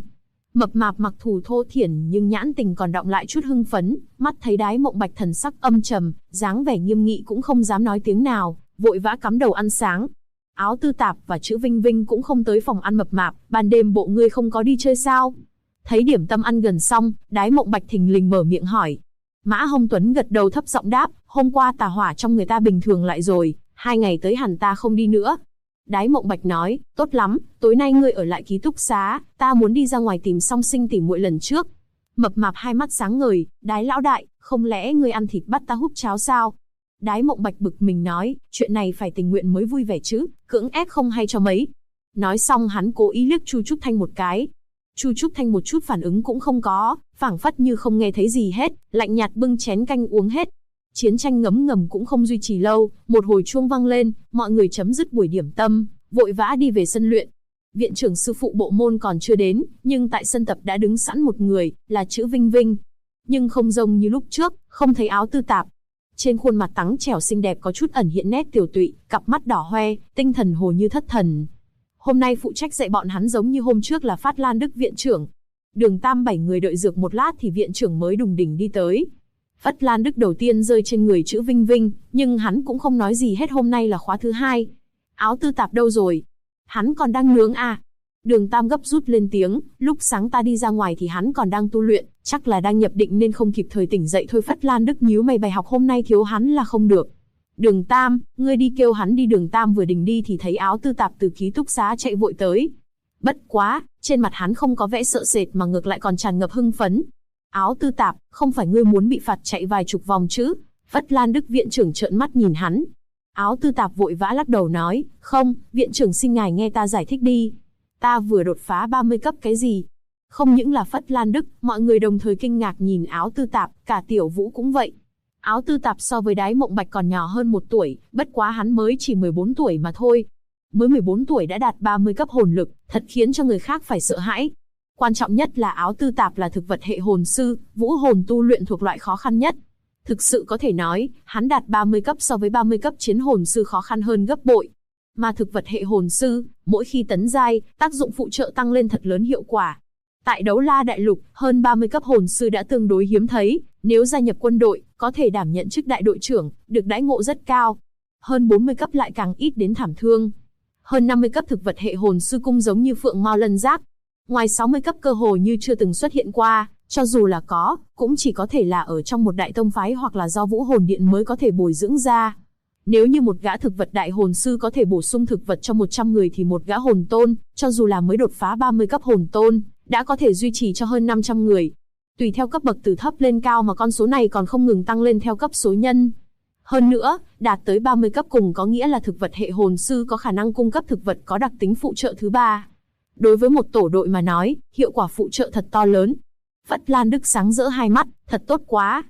Mập mạp mặc thủ thô thiển nhưng nhãn tình còn đọng lại chút hưng phấn, mắt thấy Đái Mộng Bạch thần sắc âm trầm, dáng vẻ nghiêm nghị cũng không dám nói tiếng nào, vội vã cắm đầu ăn sáng. Áo Tư Tạp và chữ Vinh Vinh cũng không tới phòng ăn mập mạp, ban đêm bộ ngươi không có đi chơi sao? Thấy điểm tâm ăn gần xong, Đái Mộng Bạch thình lình mở miệng hỏi. Mã Hồng Tuấn gật đầu thấp giọng đáp, hôm qua tà hỏa trong người ta bình thường lại rồi, 2 ngày tới hẳn ta không đi nữa. Đái Mộng Bạch nói, tốt lắm, tối nay ngươi ở lại ký túc xá, ta muốn đi ra ngoài tìm Song Sinh tỉ muội lần trước. Mập mạp hai mắt sáng ngời, Đái lão đại, không lẽ ngươi ăn thịt bắt ta húp cháo sao? Đái Mộng Bạch bực mình nói, chuyện này phải tình nguyện mới vui vẻ chứ, cưỡng ép không hay cho mấy. Nói xong hắn cố ý liếc Chu Trúc Thanh một cái. Chu Trúc Thanh một chút phản ứng cũng không có, phảng phất như không nghe thấy gì hết, lạnh nhạt bưng chén canh uống hết. Chiến tranh ngấm ngầm cũng không duy trì lâu, một hồi chuông vang lên, mọi người chấm dứt buổi điểm tâm, vội vã đi về sân luyện. Viện trưởng sư phụ bộ môn còn chưa đến, nhưng tại sân tập đã đứng sẵn một người, là chữ Vinh Vinh. Nhưng không giống như lúc trước, không thấy Áo Tư Tạp. Trên khuôn mặt trắng trẻo xinh đẹp có chút ẩn hiện nét tiểu tụy, cặp mắt đỏ hoe, tinh thần hồ như thất thần. Hôm nay phụ trách dạy bọn hắn giống như hôm trước là Phát Lan Đức viện trưởng. Đường Tam 7 người đợi dược một lát thì viện trưởng mới đùng đỉnh đi tới. Phát Lan Đức đầu tiên rơi trên người chữ Vinh Vinh, nhưng hắn cũng không nói gì hết, hôm nay là khóa thứ 2. Áo Tư Tạp đâu rồi? Hắn còn đang nướng à? Đường Tam gấp rút lên tiếng, lúc sáng ta đi ra ngoài thì hắn còn đang tu luyện, chắc là đang nhập định nên không kịp thời tỉnh dậy thôi. Phát Lan Đức nhíu mày, bài học hôm nay thiếu hắn là không được. Đường Tam, ngươi đi kêu hắn đi. Đường Tam vừa định đi thì thấy Áo Tư Tạp từ ký túc xá chạy vội tới. Bất quá, trên mặt hắn không có vẻ sợ sệt mà ngược lại còn tràn ngập hưng phấn. Áo Tư Tạp, không phải ngươi muốn bị phạt chạy vài chục vòng chứ? Phát Lan Đức viện trưởng trợn mắt nhìn hắn. Áo Tư Tạp vội vã lắc đầu nói, không, viện trưởng xin ngài nghe ta giải thích đi. Ta vừa đột phá 30 cấp cái gì? Không những là Phát Lan Đức, mọi người đồng thời kinh ngạc nhìn Áo Tư Tạp, cả Tiểu Vũ cũng vậy. Áo Tư Tạp so với Đái Mộng Bạch còn nhỏ hơn 1 tuổi, bất quá hắn mới chỉ 14 tuổi mà thôi. Mới 14 tuổi đã đạt 30 cấp hồn lực, thật khiến cho người khác phải sợ hãi. Quan trọng nhất là Áo Tư Tạp là thực vật hệ hồn sư, vũ hồn tu luyện thuộc loại khó khăn nhất. Thực sự có thể nói, hắn đạt 30 cấp so với 30 cấp chiến hồn sư khó khăn hơn gấp bội. Mà thực vật hệ hồn sư, mỗi khi tấn giai, tác dụng phụ trợ tăng lên thật lớn hiệu quả. Tại Đấu La Đại Lục, hơn 30 cấp hồn sư đã tương đối hiếm thấy, nếu gia nhập quân đội, có thể đảm nhận chức đại đội trưởng, được đãi ngộ rất cao. Hơn 40 cấp lại càng ít đến thảm thương. Hơn 50 cấp thực vật hệ hồn sư cũng giống như phượng mao lân giác. Ngoài 60 cấp cơ hồ như chưa từng xuất hiện qua, cho dù là có, cũng chỉ có thể là ở trong một đại tông phái hoặc là do vũ hồn điện mới có thể bồi dưỡng ra. Nếu như một gã thực vật đại hồn sư có thể bổ sung thực vật cho 100 người thì một gã hồn tôn, cho dù là mới đột phá 30 cấp hồn tôn, đã có thể duy trì cho hơn 500 người. Tùy theo cấp bậc từ thấp lên cao mà con số này còn không ngừng tăng lên theo cấp số nhân. Hơn nữa, đạt tới 30 cấp cùng có nghĩa là thực vật hệ hồn sư có khả năng cung cấp thực vật có đặc tính phụ trợ thứ 3. Đối với một tổ đội mà nói, hiệu quả phụ trợ thật to lớn. Phát Lan Đức sáng rỡ hai mắt, thật tốt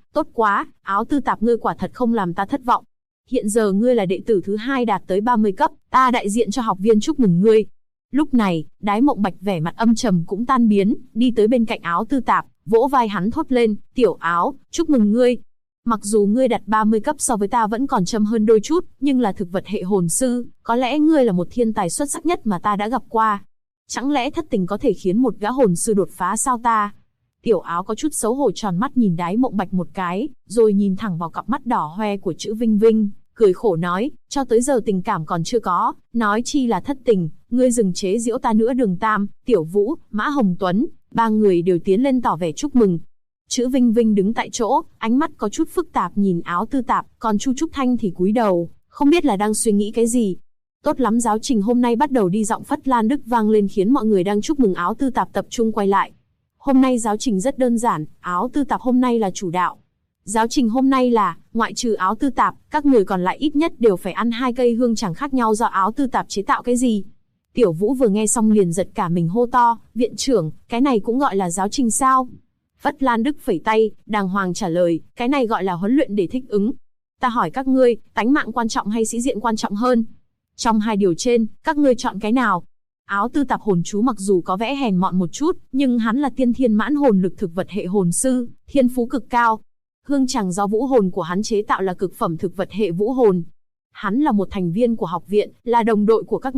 quá, Áo Tư Tạp ngươi quả thật không làm ta thất vọng. Hiện giờ ngươi là đệ tử thứ 2 đạt tới 30 cấp, ta đại diện cho học viên chúc mừng ngươi. Lúc này, Đái Mộng Bạch vẻ mặt âm trầm cũng tan biến, đi tới bên cạnh Áo Tư Tạp, vỗ vai hắn thốt lên, tiểu Áo, chúc mừng ngươi. Mặc dù ngươi đạt 30 cấp so với ta vẫn còn chậm hơn đôi chút, nhưng là thực vật hệ hồn sư, có lẽ ngươi là một thiên tài xuất sắc nhất mà ta đã gặp qua. Chẳng lẽ thất tình có thể khiến một gã hồn sư đột phá sao ta? Tiểu Áo có chút xấu hổ tròn mắt nhìn Đái Mộng Bạch một cái, rồi nhìn thẳng vào cặp mắt đỏ hoe của chữ Vinh Vinh, cười khổ nói, cho tới giờ tình cảm còn chưa có, nói chi là thất tình, ngươi dừng chế giễu ta nữa. Đường Tam, Tiểu Vũ, Mã Hồng Tuấn, 3 người đều tiến lên tỏ vẻ chúc mừng. Chữ Vinh Vinh đứng tại chỗ, ánh mắt có chút phức tạp nhìn Áo Tư Tạp, còn Chu Trúc Thanh thì cúi đầu, không biết là đang suy nghĩ cái gì. Tốt lắm, giáo trình hôm nay bắt đầu đi. Giọng Phát Lan Đức vang lên khiến mọi người đang chúc mừng Áo Tư Tạp tập trung quay lại. Hôm nay giáo trình rất đơn giản, Áo Tư Tạp hôm nay là chủ đạo. Giáo trình hôm nay là, ngoại trừ Áo Tư Tạp, các người còn lại ít nhất đều phải ăn 2 cây hương chẳng khác nhau do Áo Tư Tạp chế tạo cái gì. Tiểu Vũ vừa nghe xong liền giật cả mình hô to, viện trưởng, cái này cũng gọi là giáo trình sao? Phát Lan Đức phẩy tay, đàng hoàng trả lời, cái này gọi là huấn luyện để thích ứng. Ta hỏi các ngươi, tánh mạng quan trọng hay sĩ diện quan trọng hơn? Trong 2 điều trên, các ngươi chọn cái nào? Áo Tư Tạp hồn chú mặc dù có vẻ hèn mọn một chút, nhưng hắn là tiên thiên mãn hồn lực thực vật hệ hồn sư, thiên phú cực cao. Hương tràng do vũ hồn của hắn chế tạo là cực phẩm thực vật hệ vũ hồn. Hắn là một thành viên của học viện, là đồng đội của các ngươi,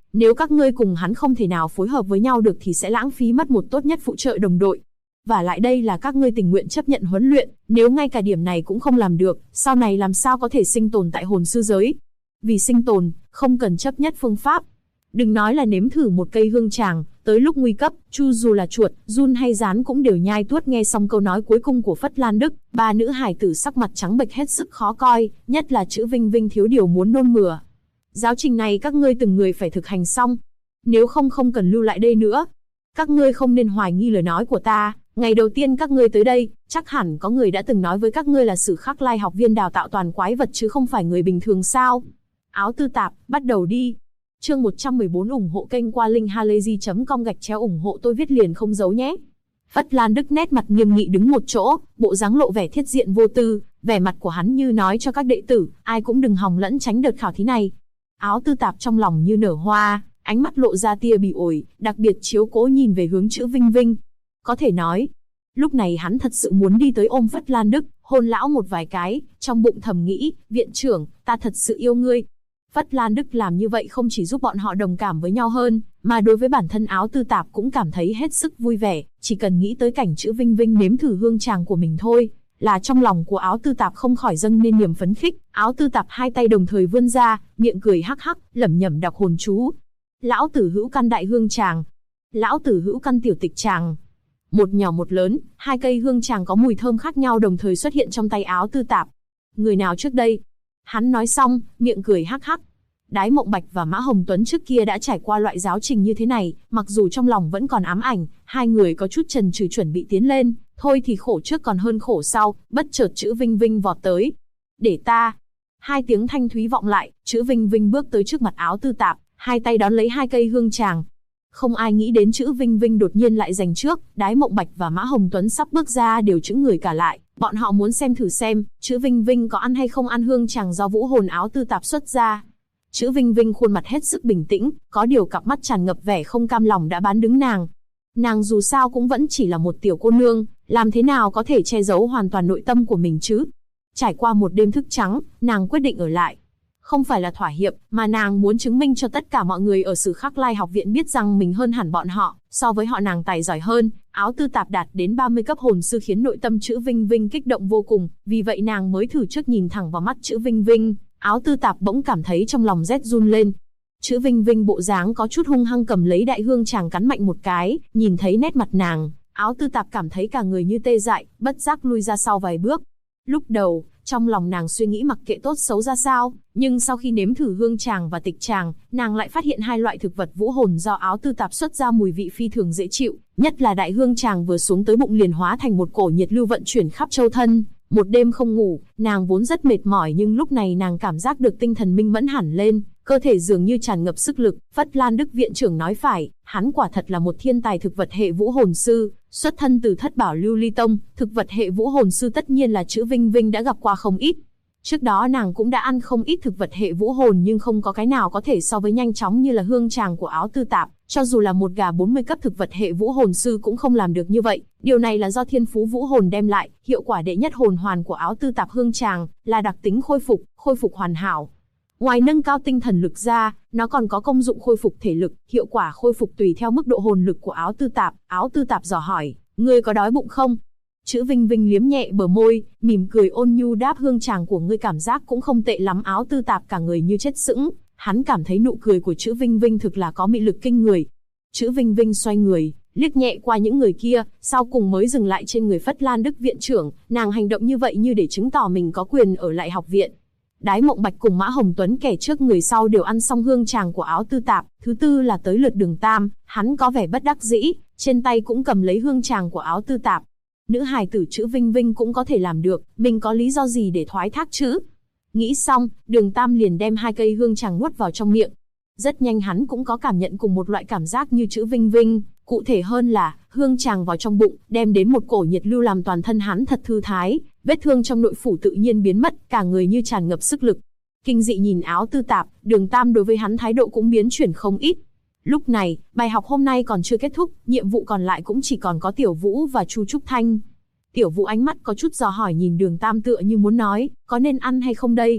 Nếu các ngươi cùng hắn không thể nào phối hợp với nhau được thì sẽ lãng phí mất một tốt nhất phụ trợ đồng đội. Và lại đây là các ngươi tình nguyện chấp nhận huấn luyện, nếu ngay cả điểm này cũng không làm được, sau này làm sao có thể sinh tồn tại hồn sư giới. Vì sinh tồn, không cần chấp nhất phương pháp. Đừng nói là nếm thử một cây hương tràng, tới lúc nguy cấp, chu dù là chuột, giun hay rán cũng đều nhai tuốt. Nghe xong câu nói cuối cùng của Phất Lan Đức, ba nữ hài tử sắc mặt trắng bệch hết sức khó coi, nhất là chữ Vinh Vinh thiếu điều muốn nôn mửa. Giáo trình này các ngươi từng người phải thực hành xong, nếu không không cần lưu lại đây nữa. Các ngươi không nên hoài nghi lời nói của ta, ngày đầu tiên các ngươi tới đây, chắc hẳn có người đã từng nói với các ngươi là Sử Khắc Lai học viên đào tạo toàn quái vật chứ không phải người bình thường sao. Áo tư tạp, bắt đầu đi. Chương 114 ủng hộ kênh qua linkhalazy.com ủng hộ tôi viết liền không giấu nhé. Phất Lan Đức nét mặt nghiêm nghị đứng một chỗ, bộ dáng lộ vẻ thiết diện vô tư, vẻ mặt của hắn như nói cho các đệ tử, ai cũng đừng hòng lẫn tránh đợt khảo thí này. Áo tư tạp trong lòng như nở hoa, ánh mắt lộ ra tia bỉ ổi, đặc biệt chiếu cố nhìn về hướng chữ Vinh Vinh. Có thể nói, lúc này hắn thật sự muốn đi tới ôm Phất Lan Đức, hôn lão một vài cái, trong bụng thầm nghĩ, viện trưởng, ta thật sự yêu ngươi. Phất Lan Đức làm như vậy không chỉ giúp bọn họ đồng cảm với nhau hơn, mà đối với bản thân áo tư tạp cũng cảm thấy hết sức vui vẻ, chỉ cần nghĩ tới cảnh chữ Vinh Vinh nếm thử hương tràng của mình thôi, là trong lòng của áo tư tạp không khỏi dâng lên niềm phấn khích. Áo tư tạp hai tay đồng thời vươn ra, miệng cười hắc hắc, lẩm nhẩm đọc hồn chú. Lão tử hữu căn đại hương tràng, lão tử hữu căn tiểu tịch tràng. Một nhỏ một lớn, hai cây hương tràng có mùi thơm khác nhau đồng thời xuất hiện trong tay áo tư tạp. Người nào trước đây? Hắn nói xong, miệng cười hắc hắc. Đái Mộng Bạch và Mã Hồng Tuấn trước kia đã trải qua loại giáo trình như thế này, mặc dù trong lòng vẫn còn ám ảnh, hai người có chút chần chừ chuẩn bị tiến lên, thôi thì khổ trước còn hơn khổ sau, bất chợt chữ Vinh Vinh vọt tới. Để ta. Hai tiếng thanh thúy vọng lại, chữ Vinh Vinh bước tới trước mặt áo tư tạp, hai tay đón lấy hai cây hương tràng. Không ai nghĩ đến chữ Vinh Vinh đột nhiên lại giành trước, Đái Mộng Bạch và Mã Hồng Tuấn sắp bước ra đều chững người cả lại, bọn họ muốn xem thử xem, chữ Vinh Vinh có ăn hay không ăn hương tràng do vũ hồn áo tư tạp xuất ra. Chữ Vinh Vinh khuôn mặt hết sức bình tĩnh, có điều cặp mắt tràn ngập vẻ không cam lòng đã bán đứng nàng. Nàng dù sao cũng vẫn chỉ là một tiểu cô nương, làm thế nào có thể che giấu hoàn toàn nội tâm của mình chứ? Trải qua một đêm thức trắng, nàng quyết định ở lại. Không phải là thỏa hiệp, mà nàng muốn chứng minh cho tất cả mọi người ở Sử Khắc Lai học viện biết rằng mình hơn hẳn bọn họ, so với họ nàng tài giỏi hơn. Áo tư tạp đạt đến 30 cấp hồn sư khiến nội tâm chữ Vinh Vinh kích động vô cùng, vì vậy nàng mới thử trước nhìn thẳng vào mắt chữ Vinh Vinh. Áo tư tạp bỗng cảm thấy trong lòng rét run lên. Chữ Vinh Vinh bộ dáng có chút hung hăng cầm lấy đại hương tràng cắn mạnh một cái, nhìn thấy nét mặt nàng, áo tư tạp cảm thấy cả người như tê dại, bất giác lui ra sau vài bước. Lúc đầu, trong lòng nàng suy nghĩ mặc kệ tốt xấu ra sao, nhưng sau khi nếm thử hương tràng và tịch tràng, nàng lại phát hiện hai loại thực vật vũ hồn do áo tư tạp xuất ra mùi vị phi thường dễ chịu, nhất là đại hương tràng vừa xuống tới bụng liền hóa thành một cổ nhiệt lưu vận chuyển khắp châu thân. Một đêm không ngủ, nàng vốn rất mệt mỏi nhưng lúc này nàng cảm giác được tinh thần minh mẫn hẳn lên, cơ thể dường như tràn ngập sức lực. Phất Lan Đức viện trưởng nói phải, hắn quả thật là một thiên tài thực vật hệ vũ hồn sư, xuất thân từ Thất Bảo Lưu Ly Tông, thực vật hệ vũ hồn sư tất nhiên là chữ Vinh Vinh đã gặp qua không ít. Trước đó nàng cũng đã ăn không ít thực vật hệ vũ hồn nhưng không có cái nào có thể so với nhanh chóng như là hương tràng của áo tư tạp, cho dù là một gà 40 cấp thực vật hệ vũ hồn sư cũng không làm được như vậy. Điều này là do thiên phú vũ hồn đem lại, hiệu quả đệ nhất hồn hoàn của áo tư tạp hương tràng là đặc tính khôi phục hoàn hảo. Ngoài nâng cao tinh thần lực ra, nó còn có công dụng khôi phục thể lực, hiệu quả khôi phục tùy theo mức độ hồn lực của áo tư tạp. Áo tư tạp dò hỏi, ngươi có đói bụng không? Chữ Vinh Vinh liếm nhẹ bờ môi, mỉm cười ôn nhu đáp, hương tràng của ngươi cảm giác cũng không tệ lắm. Áo tư tạp cả người như chết sững, hắn cảm thấy nụ cười của chữ Vinh Vinh thực là có mị lực kinh người. Chữ Vinh Vinh xoay người, liếc nhẹ qua những người kia, sau cùng mới dừng lại trên người Phất Lan Đức viện trưởng, nàng hành động như vậy như để chứng tỏ mình có quyền ở lại học viện. Đái Mộng Bạch cùng Mã Hồng Tuấn kẻ trước người sau đều ăn xong hương tràng của áo tư tạp, thứ tư là tới lượt Đường Tam, hắn có vẻ bất đắc dĩ, trên tay cũng cầm lấy hương tràng của áo tư tạp. Nữ hài tử chữ Vinh Vinh cũng có thể làm được, mình có lý do gì để thoái thác chứ? Nghĩ xong, Đường Tam liền đem hai cây hương tràng nuốt vào trong miệng. Rất nhanh hắn cũng có cảm nhận cùng một loại cảm giác như chữ Vinh Vinh, cụ thể hơn là hương tràng vào trong bụng, đem đến một cổ nhiệt lưu làm toàn thân hắn thật thư thái, vết thương trong nội phủ tự nhiên biến mất, cả người như tràn ngập sức lực. Kinh dị nhìn áo tư tạp, Đường Tam đối với hắn thái độ cũng biến chuyển không ít. Lúc này, bài học hôm nay còn chưa kết thúc, nhiệm vụ còn lại cũng chỉ còn có Tiểu Vũ và Chu Trúc Thanh. Tiểu Vũ ánh mắt có chút dò hỏi nhìn Đường Tam tựa như muốn nói, có nên ăn hay không đây?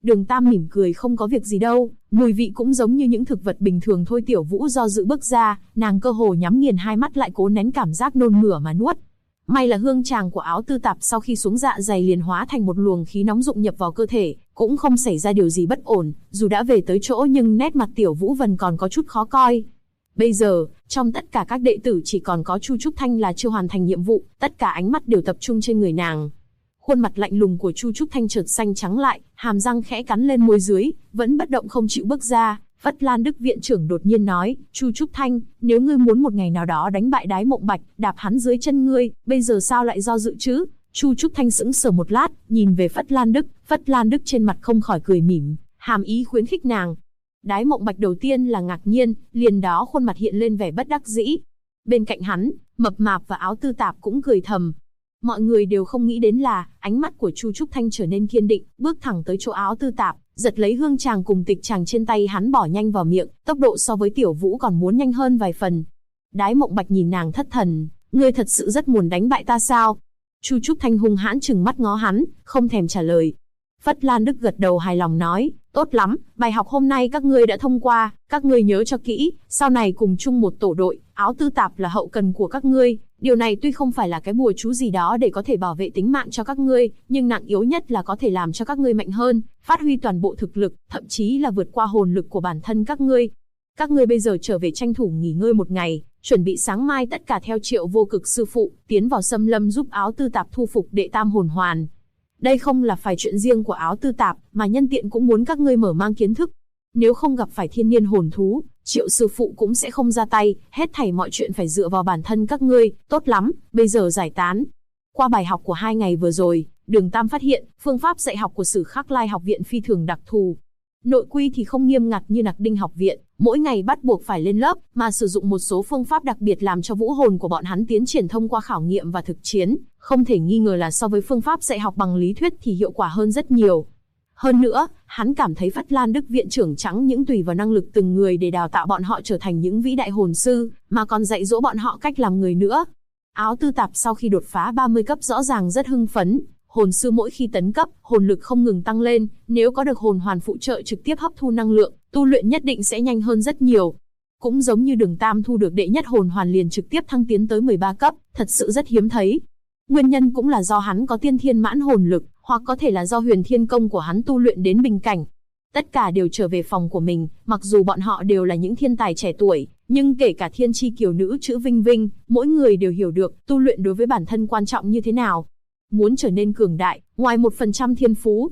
Đường Tam mỉm cười, không có việc gì đâu, mùi vị cũng giống như những thực vật bình thường thôi. Tiểu Vũ do dự bước ra, nàng cơ hồ nhắm nghiền hai mắt lại cố nén cảm giác nôn mửa mà nuốt. May là hương tràng của áo tư tạp sau khi xuống dạ dày liền hóa thành một luồng khí nóng dụng nhập vào cơ thể, cũng không xảy ra điều gì bất ổn. Dù đã về tới chỗ nhưng nét mặt Tiểu Vũ vẫn còn có chút khó coi. Bây giờ, trong tất cả các đệ tử chỉ còn có Chu Trúc Thanh là chưa hoàn thành nhiệm vụ, tất cả ánh mắt đều tập trung trên người nàng. Khuôn mặt lạnh lùng của Chu Trúc Thanh chợt xanh trắng lại, hàm răng khẽ cắn lên môi dưới, vẫn bất động không chịu bước ra. Phất Lan Đức viện trưởng đột nhiên nói, Chu Trúc Thanh, nếu ngươi muốn một ngày nào đó đánh bại Đái Mộng Bạch, đạp hắn dưới chân ngươi, bây giờ sao lại do dự chứ? Chu Trúc Thanh sững sờ một lát, nhìn về Phất Lan Đức. Phất Lan Đức trên mặt không khỏi cười mỉm, hàm ý khuyến khích nàng. Đái Mộng Bạch đầu tiên là ngạc nhiên, liền đó khuôn mặt hiện lên vẻ bất đắc dĩ. Bên cạnh hắn, Mập Mạp và Áo Tư Tạp cũng cười thầm. Mọi người đều không nghĩ đến là, ánh mắt của Chu Trúc Thanh trở nên kiên định, bước thẳng tới chỗ Áo Tư Tạp, giật lấy hương tràng cùng tịch tràng trên tay hắn bỏ nhanh vào miệng, tốc độ so với Tiểu Vũ còn muốn nhanh hơn vài phần. Đái Mộng Bạch nhìn nàng thất thần, ngươi thật sự rất muốn đánh bại ta sao? Chu Trúc Thanh hung hãn trừng mắt ngó hắn, không thèm trả lời. Phất Lan Đức gật đầu hài lòng nói, tốt lắm, bài học hôm nay các ngươi đã thông qua, các ngươi nhớ cho kỹ, sau này cùng chung một tổ đội, Áo Tư Tạp là hậu cần của các ngươi. Điều này tuy không phải là cái bùa chú gì đó để có thể bảo vệ tính mạng cho các ngươi, nhưng nặng yếu nhất là có thể làm cho các ngươi mạnh hơn, phát huy toàn bộ thực lực, thậm chí là vượt qua hồn lực của bản thân các ngươi. Các ngươi bây giờ trở về tranh thủ nghỉ ngơi một ngày, chuẩn bị sáng mai tất cả theo Triệu Vô Cực sư phụ, tiến vào Sâm Lâm giúp Áo Tư Tạp thu phục đệ tam hồn hoàn. Đây không là phải chuyện riêng của Áo Tư Tạp, mà nhân tiện cũng muốn các ngươi mở mang kiến thức. Nếu không gặp phải thiên niên hồn thú, Triệu sư phụ cũng sẽ không ra tay, hết thảy mọi chuyện phải dựa vào bản thân các ngươi. Tốt lắm, bây giờ giải tán. Qua bài học của 2 ngày vừa rồi, Đường Tam phát hiện, phương pháp dạy học của Sử Khắc Lai học viện phi thường đặc thù. Nội quy thì không nghiêm ngặt như Nặc Đinh học viện, mỗi ngày bắt buộc phải lên lớp, mà sử dụng một số phương pháp đặc biệt làm cho vũ hồn của bọn hắn tiến triển thông qua khảo nghiệm và thực chiến, không thể nghi ngờ là so với phương pháp dạy học bằng lý thuyết thì hiệu quả hơn rất nhiều. Hơn nữa, hắn cảm thấy Phất Lan Đức viện trưởng chẳng những tùy vào năng lực từng người để đào tạo bọn họ trở thành những vĩ đại hồn sư, mà còn dạy dỗ bọn họ cách làm người nữa. Áo Tư Tạp sau khi đột phá 30 cấp rõ ràng rất hưng phấn. Hồn sư mỗi khi tấn cấp, hồn lực không ngừng tăng lên, nếu có được hồn hoàn phụ trợ trực tiếp hấp thu năng lượng, tu luyện nhất định sẽ nhanh hơn rất nhiều. Cũng giống như Đường Tam thu được đệ nhất hồn hoàn liền trực tiếp thăng tiến tới 13 cấp, thật sự rất hiếm thấy. Nguyên nhân cũng là do hắn có tiên thiên mãn hồn lực, hoặc có thể là do huyền thiên công của hắn tu luyện đến bình cảnh. Tất cả đều trở về phòng của mình, mặc dù bọn họ đều là những thiên tài trẻ tuổi, nhưng kể cả thiên chi kiều nữ chữ Vinh Vinh, mỗi người đều hiểu được tu luyện đối với bản thân quan trọng như thế nào. Muốn trở nên cường đại, ngoài 1% thiên phú,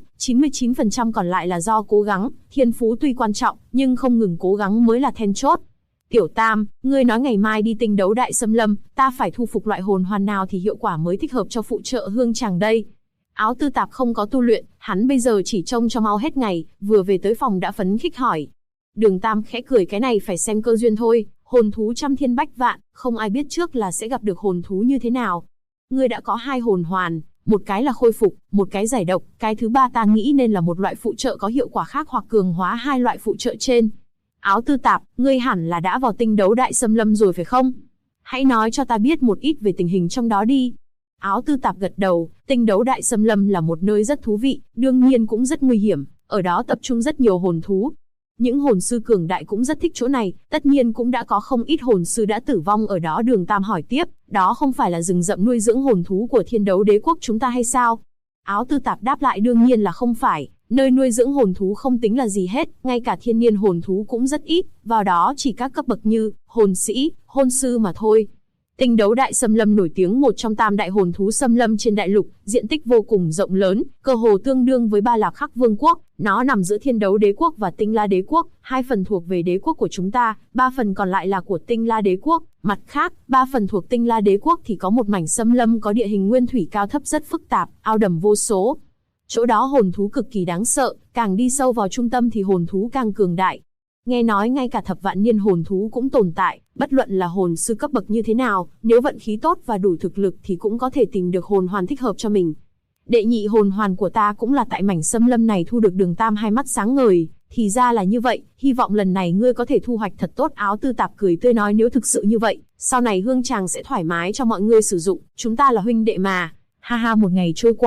99% còn lại là do cố gắng. Thiên phú tuy quan trọng, nhưng không ngừng cố gắng mới là then chốt. Tiểu Tam, ngươi nói ngày mai đi tinh đấu đại xâm lâm, ta phải thu phục loại hồn hoàn nào thì hiệu quả mới thích hợp cho phụ trợ hương chàng đây? Áo Tư Tạp không có tu luyện, hắn bây giờ chỉ trông cho mau hết ngày, vừa về tới phòng đã phấn khích hỏi. Đường Tam khẽ cười, cái này phải xem cơ duyên thôi, hồn thú trăm thiên bách vạn, không ai biết trước là sẽ gặp được hồn thú như thế nào. Ngươi đã có 2 hồn hoàn, một cái là khôi phục, một cái giải độc, cái thứ 3 ta nghĩ nên là một loại phụ trợ có hiệu quả khác hoặc cường hóa 2 loại phụ trợ trên. Áo Tư Tạp, ngươi hẳn là đã vào tinh đấu đại xâm lâm rồi phải không? Hãy nói cho ta biết một ít về tình hình trong đó đi. Áo Tư Tạp gật đầu, tinh đấu đại xâm lâm là một nơi rất thú vị, đương nhiên cũng rất nguy hiểm, ở đó tập trung rất nhiều hồn thú. Những hồn sư cường đại cũng rất thích chỗ này, tất nhiên cũng đã có không ít hồn sư đã tử vong ở đó. Đường Tam hỏi tiếp, đó không phải là rừng rậm nuôi dưỡng hồn thú của Thiên Đấu Đế quốc chúng ta hay sao? Áo Tư Tạp đáp lại, đương nhiên là không phải, nơi nuôi dưỡng hồn thú không tính là gì hết, ngay cả thiên niên hồn thú cũng rất ít, vào đó chỉ các cấp bậc như hồn sĩ, hồn sư mà thôi. Tinh đấu đại xâm lâm nổi tiếng một trong 3 đại hồn thú xâm lâm trên đại lục, diện tích vô cùng rộng lớn, cơ hồ tương đương với 3 Lạc Khắc Vương quốc. Nó nằm giữa Thiên Đấu Đế quốc và Tinh La Đế quốc, 2 phần thuộc về đế quốc của chúng ta, 3 phần còn lại là của Tinh La Đế quốc. Mặt khác, 3 phần thuộc Tinh La Đế quốc thì có một mảnh xâm lâm có địa hình nguyên thủy cao thấp rất phức tạp, ao đầm vô số. Chỗ đó hồn thú cực kỳ đáng sợ, càng đi sâu vào trung tâm thì hồn thú càng cường đại. Nghe nói ngay cả thập vạn niên hồn thú cũng tồn tại, bất luận là hồn sư cấp bậc như thế nào, nếu vận khí tốt và đủ thực lực thì cũng có thể tìm được hồn hoàn thích hợp cho mình. Đệ nhị hồn hoàn của ta cũng là tại mảnh xâm lâm này thu được. Đường Tam hai mắt sáng ngời, thì ra là như vậy, hy vọng lần này ngươi có thể thu hoạch thật tốt. Áo Tư Tạp cười tươi nói, nếu thực sự như vậy, sau này hương tràng sẽ thoải mái cho mọi người sử dụng, chúng ta là huynh đệ mà. Ha ha. Một ngày trôi qua,